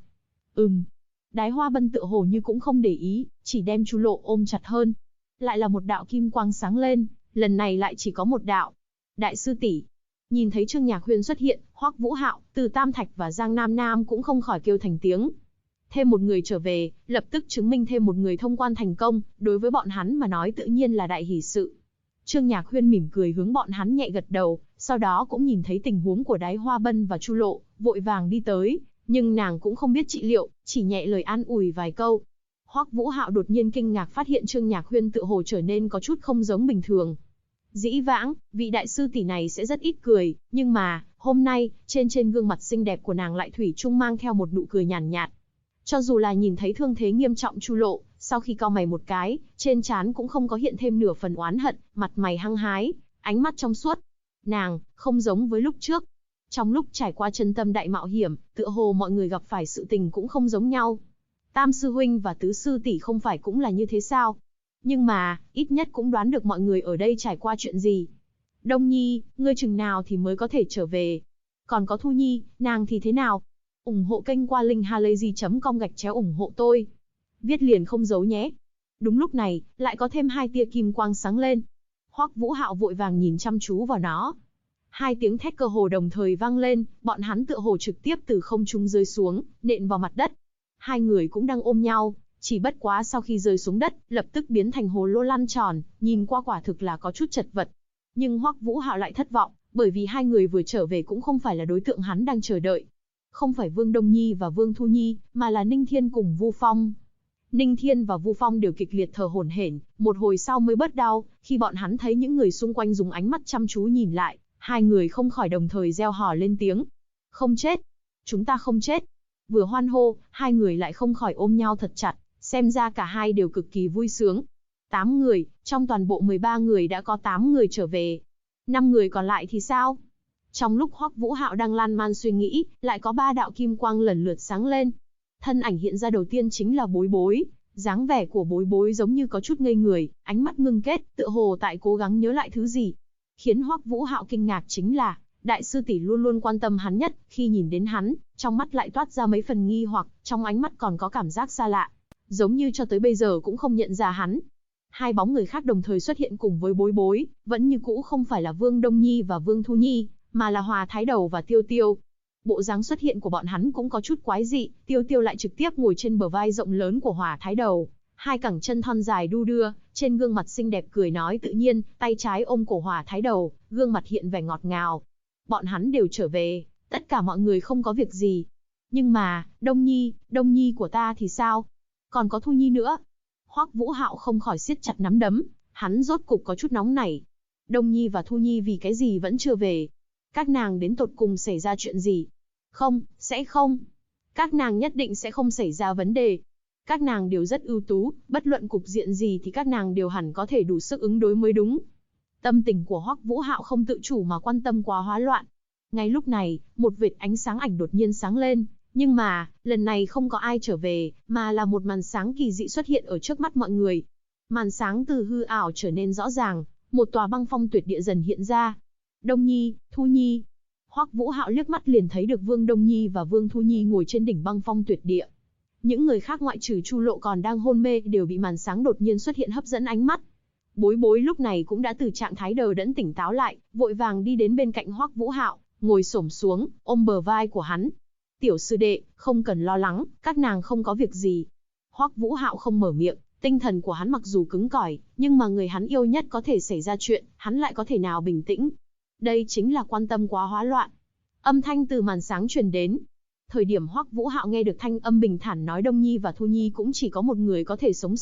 Đái Hoa Bân tựa hồ như cũng không để ý, chỉ đem Chu Lộ ôm chặt hơn. Lại là một đạo kim quang sáng lên, lần này lại chỉ có một đạo. Đại sư tỷ. Nhìn thấy Trương Nhạc Huyên xuất hiện, Hoắc Vũ Hạo, Từ Tam Thạch và Giang Nam Nam cũng không khỏi kêu thành tiếng. Thêm một người trở về, lập tức chứng minh thêm một người thông quan thành công, đối với bọn hắn mà nói tự nhiên là đại hỷ sự. Trương Nhạc Huyên mỉm cười hướng bọn hắn nhẹ gật đầu, sau đó cũng nhìn thấy tình huống của Đái Hoa Bân và Chu Lộ, vội vàng đi tới, nhưng nàng cũng không biết trị liệu, chỉ nhẹ lời an ủi vài câu. Hoắc Vũ Hạo đột nhiên kinh ngạc phát hiện Trương Nhạc Huyên tựa hồ trở nên có chút không giống bình thường. Dĩ vãng, vị đại sư tỷ này sẽ rất ít cười, nhưng mà, hôm nay, trên gương mặt xinh đẹp của nàng lại thủy chung mang theo một nụ cười nhàn nhạt. Cho dù là nhìn thấy thương thế nghiêm trọng Chu Lộ, sau khi cau mày một cái, trên trán cũng không có hiện thêm nửa phần oán hận, mặt mày hăng hái, ánh mắt trong suốt. Nàng, không giống với lúc trước. Trong lúc trải qua chân tâm đại mạo hiểm, tựa hồ mọi người gặp phải sự tình cũng không giống nhau. Tam sư huynh và tứ sư tỷ không phải cũng là như thế sao? Nhưng mà, ít nhất cũng đoán được mọi người ở đây trải qua chuyện gì. Đông Nhi, ngươi chừng nào thì mới có thể trở về? Còn có Thu Nhi, nàng thì thế nào? Ủng hộ kênh qua linkhalazy.com/ủng hộ tôi. Viết liền không giấu nhé. Đúng lúc này, lại có thêm 2 tia kim quang sáng lên. Hoắc Vũ Hạo vội vàng nhìn chăm chú vào nó. 2 tiếng thét cơ hồ đồng thời vang lên, bọn hắn tựa hồ trực tiếp từ không trung rơi xuống, nện vào mặt đất. 2 người cũng đang ôm nhau, chỉ bất quá sau khi rơi xuống đất, lập tức biến thành hồ lô lăn tròn, nhìn qua quả thực là có chút chật vật. Nhưng Hoắc Vũ Hạo lại thất vọng, bởi vì 2 người vừa trở về cũng không phải là đối tượng hắn đang chờ đợi. Không phải Vương Đông Nhi và Vương Thu Nhi, mà là Ninh Thiên cùng Vu Phong. Ninh Thiên và Vu Phong đều kịch liệt thở hổn hển, một hồi sau mới bớt đau, khi bọn hắn thấy những người xung quanh dùng ánh mắt chăm chú nhìn lại, 2 người không khỏi đồng thời reo hò lên tiếng. Không chết! Chúng ta không chết! Vừa hoan hô, 2 người lại không khỏi ôm nhau thật chặt, xem ra cả hai đều cực kỳ vui sướng. 8 người, trong toàn bộ 13 người đã có 8 người trở về. 5 người còn lại thì sao? Trong lúc Hoắc Vũ Hạo đang lan man suy nghĩ, lại có 3 đạo kim quang lần lượt sáng lên. Thân ảnh hiện ra đầu tiên chính là Bối Bối, dáng vẻ của Bối Bối giống như có chút ngây người, ánh mắt ngưng kết, tựa hồ tại cố gắng nhớ lại thứ gì. Khiến Hoắc Vũ Hạo kinh ngạc chính là, đại sư tỷ luôn luôn quan tâm hắn nhất, khi nhìn đến hắn, trong mắt lại toát ra mấy phần nghi hoặc, trong ánh mắt còn có cảm giác xa lạ, giống như cho tới bây giờ cũng không nhận ra hắn. 2 bóng người khác đồng thời xuất hiện cùng với Bối Bối, vẫn như cũ không phải là Vương Đông Nhi và Vương Thu Nhi, mà là Hòa Thái Đầu và Tiêu Tiêu. Bộ dáng xuất hiện của bọn hắn cũng có chút quái dị, Tiêu Tiêu lại trực tiếp ngồi trên bờ vai rộng lớn của Hòa Thái Đầu, 2 cẳng chân thon dài đu đưa, trên gương mặt xinh đẹp cười nói tự nhiên, tay trái ôm cổ Hòa Thái Đầu, gương mặt hiện vẻ ngọt ngào. Bọn hắn đều trở về, tất cả mọi người không có việc gì. Nhưng mà, Đông Nhi của ta thì sao? Còn có Thu Nhi nữa. Hoắc Vũ Hạo không khỏi siết chặt nắm đấm, hắn rốt cục có chút nóng nảy. Đông Nhi và Thu Nhi vì cái gì vẫn chưa về? Các nàng đến tột cùng xảy ra chuyện gì? Không, sẽ không. Các nàng nhất định sẽ không xảy ra vấn đề. Các nàng đều rất ưu tú, bất luận cục diện gì thì các nàng đều hẳn có thể đủ sức ứng đối mới đúng. Tâm tình của Hoắc Vũ Hạo không tự chủ mà quan tâm quá hóa loạn. Ngay lúc này, một vệt ánh sáng ảnh đột nhiên sáng lên, nhưng mà, lần này không có ai trở về, mà là một màn sáng kỳ dị xuất hiện ở trước mắt mọi người. Màn sáng từ hư ảo trở nên rõ ràng, một tòa băng phong tuyệt địa dần hiện ra. Đông Nhi, Thu Nhi. Hoắc Vũ Hạo liếc mắt liền thấy được Vương Đông Nhi và Vương Thu Nhi ngồi trên đỉnh băng phong tuyệt địa. Những người khác ngoại trừ Chu Lộ còn đang hôn mê đều bị màn sáng đột nhiên xuất hiện hấp dẫn ánh mắt. Bối Bối lúc này cũng đã từ trạng thái đờ đẫn tỉnh táo lại, vội vàng đi đến bên cạnh Hoắc Vũ Hạo, ngồi xổm xuống, ôm bờ vai của hắn. Tiểu sư đệ, không cần lo lắng, các nàng không có việc gì. Hoắc Vũ Hạo không mở miệng, tinh thần của hắn mặc dù cứng cỏi, nhưng mà người hắn yêu nhất có thể xảy ra chuyện, hắn lại có thể nào bình tĩnh. Đây chính là quan tâm quá hóa loạn. Âm thanh từ màn sáng truyền đến. Thời điểm Hoắc Vũ Hạo nghe được thanh âm bình thản nói Đông Nhi và Thu Nhi cũng chỉ có một người có thể sống sót,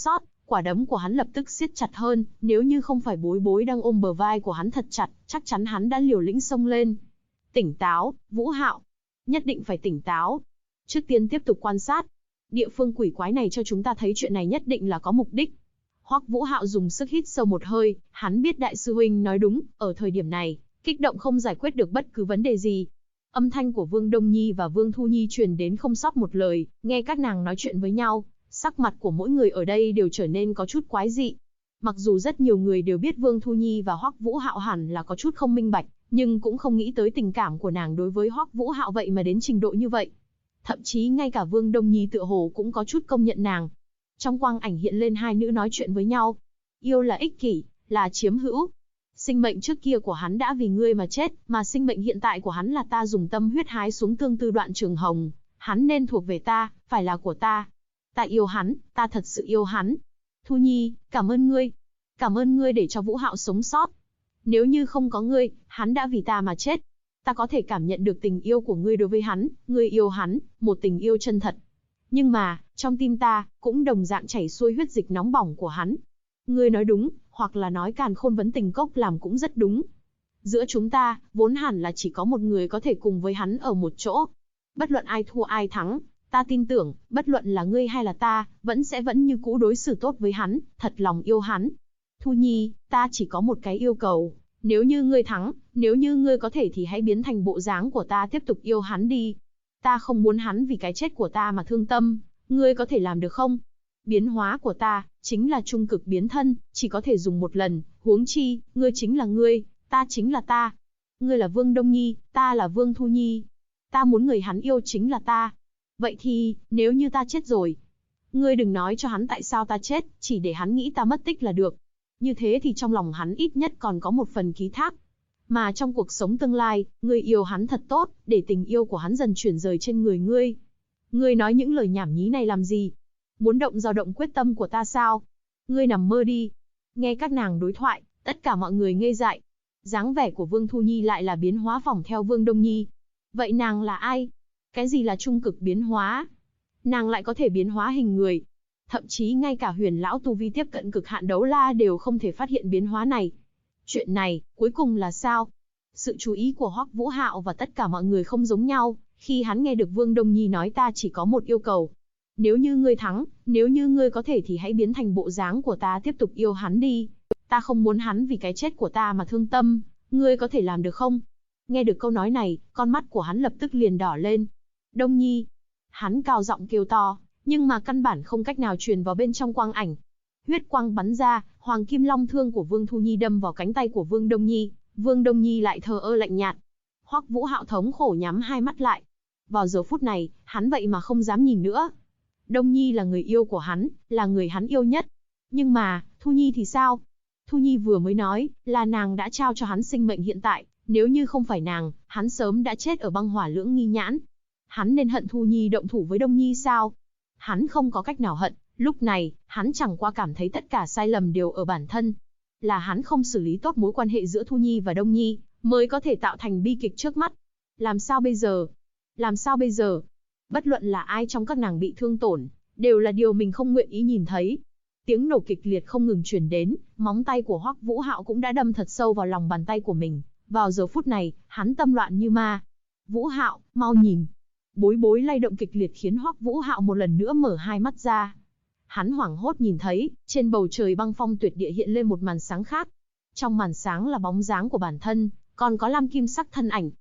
Quả đấm của hắn lập tức siết chặt hơn, nếu như không phải Bối Bối đang ôm bờ vai của hắn thật chặt, chắc chắn hắn đã liều lĩnh xông lên. Tỉnh táo, Vũ Hạo. Nhất định phải tỉnh táo. Trước tiên tiếp tục quan sát. Địa phương quỷ quái này cho chúng ta thấy chuyện này nhất định là có mục đích. Hoắc Vũ Hạo dùng sức hít sâu một hơi, hắn biết đại sư huynh nói đúng, ở thời điểm này, kích động không giải quyết được bất cứ vấn đề gì. Âm thanh của Vương Đông Nhi và Vương Thu Nhi truyền đến không sót một lời, nghe các nàng nói chuyện với nhau, sắc mặt của mỗi người ở đây đều trở nên có chút quái dị. Mặc dù rất nhiều người đều biết Vương Thu Nhi và Hoắc Vũ Hạo hẳn là có chút không minh bạch, nhưng cũng không nghĩ tới tình cảm của nàng đối với Hoắc Vũ Hạo vậy mà đến trình độ như vậy. Thậm chí ngay cả Vương Đông Nhi tựa hồ cũng có chút công nhận nàng. Trong quang ảnh hiện lên hai nữ nói chuyện với nhau. Yêu là ích kỷ, là chiếm hữu. Sinh mệnh trước kia của hắn đã vì ngươi mà chết, mà sinh mệnh hiện tại của hắn là ta dùng tâm huyết hái xuống tương tư đoạn trường hồng. Hắn nên thuộc về ta, phải là của ta. Ta yêu hắn, ta thật sự yêu hắn. Thu Nhi, cảm ơn ngươi. Cảm ơn ngươi để cho Vũ Hạo sống sót. Nếu như không có ngươi, hắn đã vì ta mà chết. Ta có thể cảm nhận được tình yêu của ngươi đối với hắn, ngươi yêu hắn, một tình yêu chân thật. Nhưng mà, trong tim ta, cũng đồng dạng chảy xuôi huyết dịch nóng bỏng của hắn. Ngươi nói đúng, hoặc là nói Càn Khôn Vấn Tình Cốc làm cũng rất đúng. Giữa chúng ta, vốn hẳn là chỉ có một người có thể cùng với hắn ở một chỗ. Bất luận ai thua ai thắng, ta tin tưởng, bất luận là ngươi hay là ta, vẫn như cũ đối xử tốt với hắn, thật lòng yêu hắn. Thu Nhi, ta chỉ có một cái yêu cầu. Nếu như ngươi thắng, nếu như ngươi có thể thì hãy biến thành bộ dáng của ta tiếp tục yêu hắn đi. Ta không muốn hắn vì cái chết của ta mà thương tâm, ngươi có thể làm được không? Biến hóa của ta, chính là trung cực biến thân, chỉ có thể dùng một lần, huống chi, ngươi chính là ngươi, ta chính là ta. Ngươi là Vương Đông Nhi, ta là Vương Thu Nhi. Ta muốn người hắn yêu chính là ta. Vậy thì, nếu như ta chết rồi, ngươi đừng nói cho hắn tại sao ta chết, chỉ để hắn nghĩ ta mất tích là được. Như thế thì trong lòng hắn ít nhất còn có một phần ký thác. Mà trong cuộc sống tương lai, ngươi yêu hắn thật tốt, để tình yêu của hắn dần chuyển rời trên người ngươi. Ngươi nói những lời nhảm nhí này làm gì? Muốn dao động quyết tâm của ta sao? Ngươi nằm mơ đi. Nghe các nàng đối thoại, tất cả mọi người ngây dại. Dáng vẻ của Vương Thu Nhi lại là biến hóa phỏng theo Vương Đông Nhi. Vậy nàng là ai? Cái gì là trung cực biến hóa? Nàng lại có thể biến hóa hình người. Thậm chí ngay cả huyền lão tu vi tiếp cận cực hạn đấu la đều không thể phát hiện biến hóa này. Chuyện này, cuối cùng là sao? Sự chú ý của Hoắc Vũ Hạo và tất cả mọi người không giống nhau, khi hắn nghe được Vương Đông Nhi nói ta chỉ có một yêu cầu. Nếu như ngươi thắng, nếu như ngươi có thể thì hãy biến thành bộ dáng của ta tiếp tục yêu hắn đi. Ta không muốn hắn vì cái chết của ta mà thương tâm, ngươi có thể làm được không? Nghe được câu nói này, con mắt của hắn lập tức liền đỏ lên. Đông Nhi. Hắn cao giọng kêu to, nhưng mà căn bản không cách nào truyền vào bên trong quang ảnh. Huyết quang bắn ra, hoàng kim long thương của Vương Thu Nhi đâm vào cánh tay của Vương Đông Nhi, Vương Đông Nhi lại thờ ơ lạnh nhạt. Hoắc Vũ Hạo thống khổ nhắm hai mắt lại. Vào giờ phút này, hắn vậy mà không dám nhìn nữa. Đông Nhi là người yêu của hắn, là người hắn yêu nhất. Nhưng mà, Thu Nhi thì sao? Thu Nhi vừa mới nói, là nàng đã trao cho hắn sinh mệnh hiện tại, nếu như không phải nàng, hắn sớm đã chết ở băng hỏa lưỡng nghi nhãn. Hắn nên hận Thu Nhi động thủ với Đông Nhi sao? Hắn không có cách nào hận, lúc này, hắn chẳng qua cảm thấy tất cả sai lầm đều ở bản thân. Là hắn không xử lý tốt mối quan hệ giữa Thu Nhi và Đông Nhi, mới có thể tạo thành bi kịch trước mắt. Làm sao bây giờ? Làm sao bây giờ? Bất luận là ai trong các nàng bị thương tổn, đều là điều mình không nguyện ý nhìn thấy. Tiếng nổ kịch liệt không ngừng truyền đến, móng tay của Hoắc Vũ Hạo cũng đã đâm thật sâu vào lòng bàn tay của mình. Vào giờ phút này, hắn tâm loạn như ma. Vũ Hạo, mau nhìn. Bối Bối lay động kịch liệt khiến Hoắc Vũ Hạo một lần nữa mở hai mắt ra. Hắn hoảng hốt nhìn thấy, trên bầu trời băng phong tuyệt địa hiện lên một màn sáng khác. Trong màn sáng là bóng dáng của bản thân, còn có lam kim sắc thân ảnh.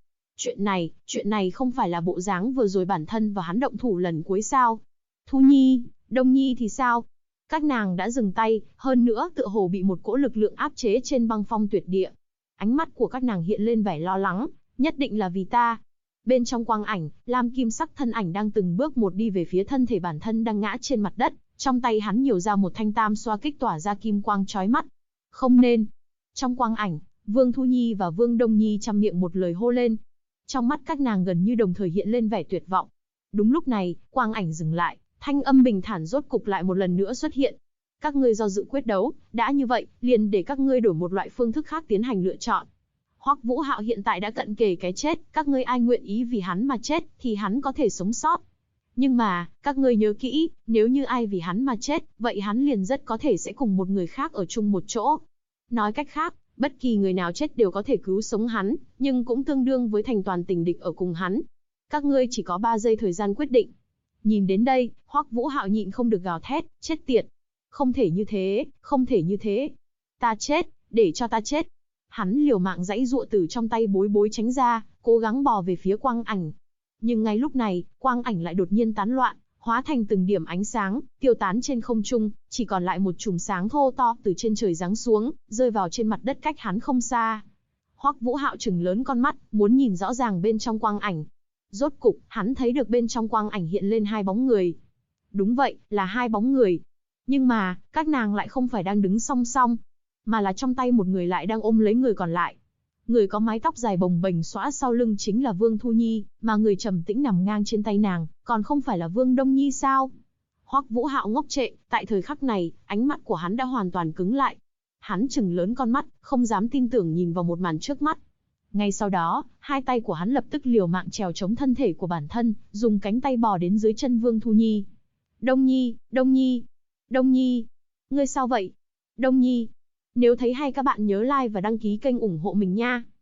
Chuyện này không phải là bộ dáng vừa rồi bản thân và hắn động thủ lần cuối sao? Thu Nhi, Đông Nhi thì sao? Các nàng đã dừng tay, hơn nữa tựa hồ bị một cỗ lực lượng áp chế trên băng phong tuyệt địa. Ánh mắt của các nàng hiện lên vẻ lo lắng, nhất định là vì ta. Bên trong quang ảnh, lam kim sắc thân ảnh đang từng bước một đi về phía thân thể bản thân đang ngã trên mặt đất, trong tay hắn nhiều ra một thanh tam xoa kích tỏa ra kim quang chói mắt. Không nên. Trong quang ảnh, Vương Thu Nhi và Vương Đông Nhi chăm miệng một lời hô lên. Trong mắt các nàng gần như đồng thời hiện lên vẻ tuyệt vọng. Đúng lúc này, quang ảnh dừng lại, thanh âm bình thản rốt cục lại một lần nữa xuất hiện. Các ngươi do dự quyết đấu, đã như vậy, liền để các ngươi đổi một loại phương thức khác tiến hành lựa chọn. Hoắc Vũ Hạo hiện tại đã cận kề cái chết, các ngươi ai nguyện ý vì hắn mà chết, thì hắn có thể sống sót. Nhưng mà, các ngươi nhớ kỹ, nếu như ai vì hắn mà chết, vậy hắn liền rất có thể sẽ cùng một người khác ở chung một chỗ. Nói cách khác, bất kỳ người nào chết đều có thể cứu sống hắn, nhưng cũng tương đương với thành toàn tình địch ở cùng hắn. Các ngươi chỉ có 3 giây thời gian quyết định. Nhìn đến đây, Hoắc Vũ Hạo nhịn không được gào thét, chết tiệt. Không thể như thế, không thể như thế. Ta chết, để cho ta chết. Hắn liều mạng giãy giụa từ trong tay Bối Bối tránh ra, cố gắng bò về phía quang ảnh. Nhưng ngay lúc này, quang ảnh lại đột nhiên tán loạn, hóa thành từng điểm ánh sáng, tiêu tán trên không trung, chỉ còn lại một chùm sáng thô to từ trên trời giáng xuống, rơi vào trên mặt đất cách hắn không xa. Hoắc Vũ Hạo trừng lớn con mắt, muốn nhìn rõ ràng bên trong quang ảnh. Rốt cục, hắn thấy được bên trong quang ảnh hiện lên 2 bóng người. Đúng vậy, là 2 bóng người. Nhưng mà, các nàng lại không phải đang đứng song song, mà là trong tay một người lại đang ôm lấy người còn lại. Người có mái tóc dài bồng bềnh xõa sau lưng chính là Vương Thu Nhi, mà người trầm tĩnh nằm ngang trên tay nàng, còn không phải là Vương Đông Nhi sao? Hoắc Vũ Hạo ngốc trệ, tại thời khắc này, ánh mắt của hắn đã hoàn toàn cứng lại. Hắn trừng lớn con mắt, không dám tin tưởng nhìn vào một màn trước mắt. Ngay sau đó, 2 tay của hắn lập tức liều mạng trèo chống thân thể của bản thân, dùng cánh tay bò đến dưới chân Vương Thu Nhi. Đông Nhi, Đông Nhi, Đông Nhi, ngươi sao vậy? Đông Nhi. Nếu thấy hay các bạn nhớ like và đăng ký kênh ủng hộ mình nha.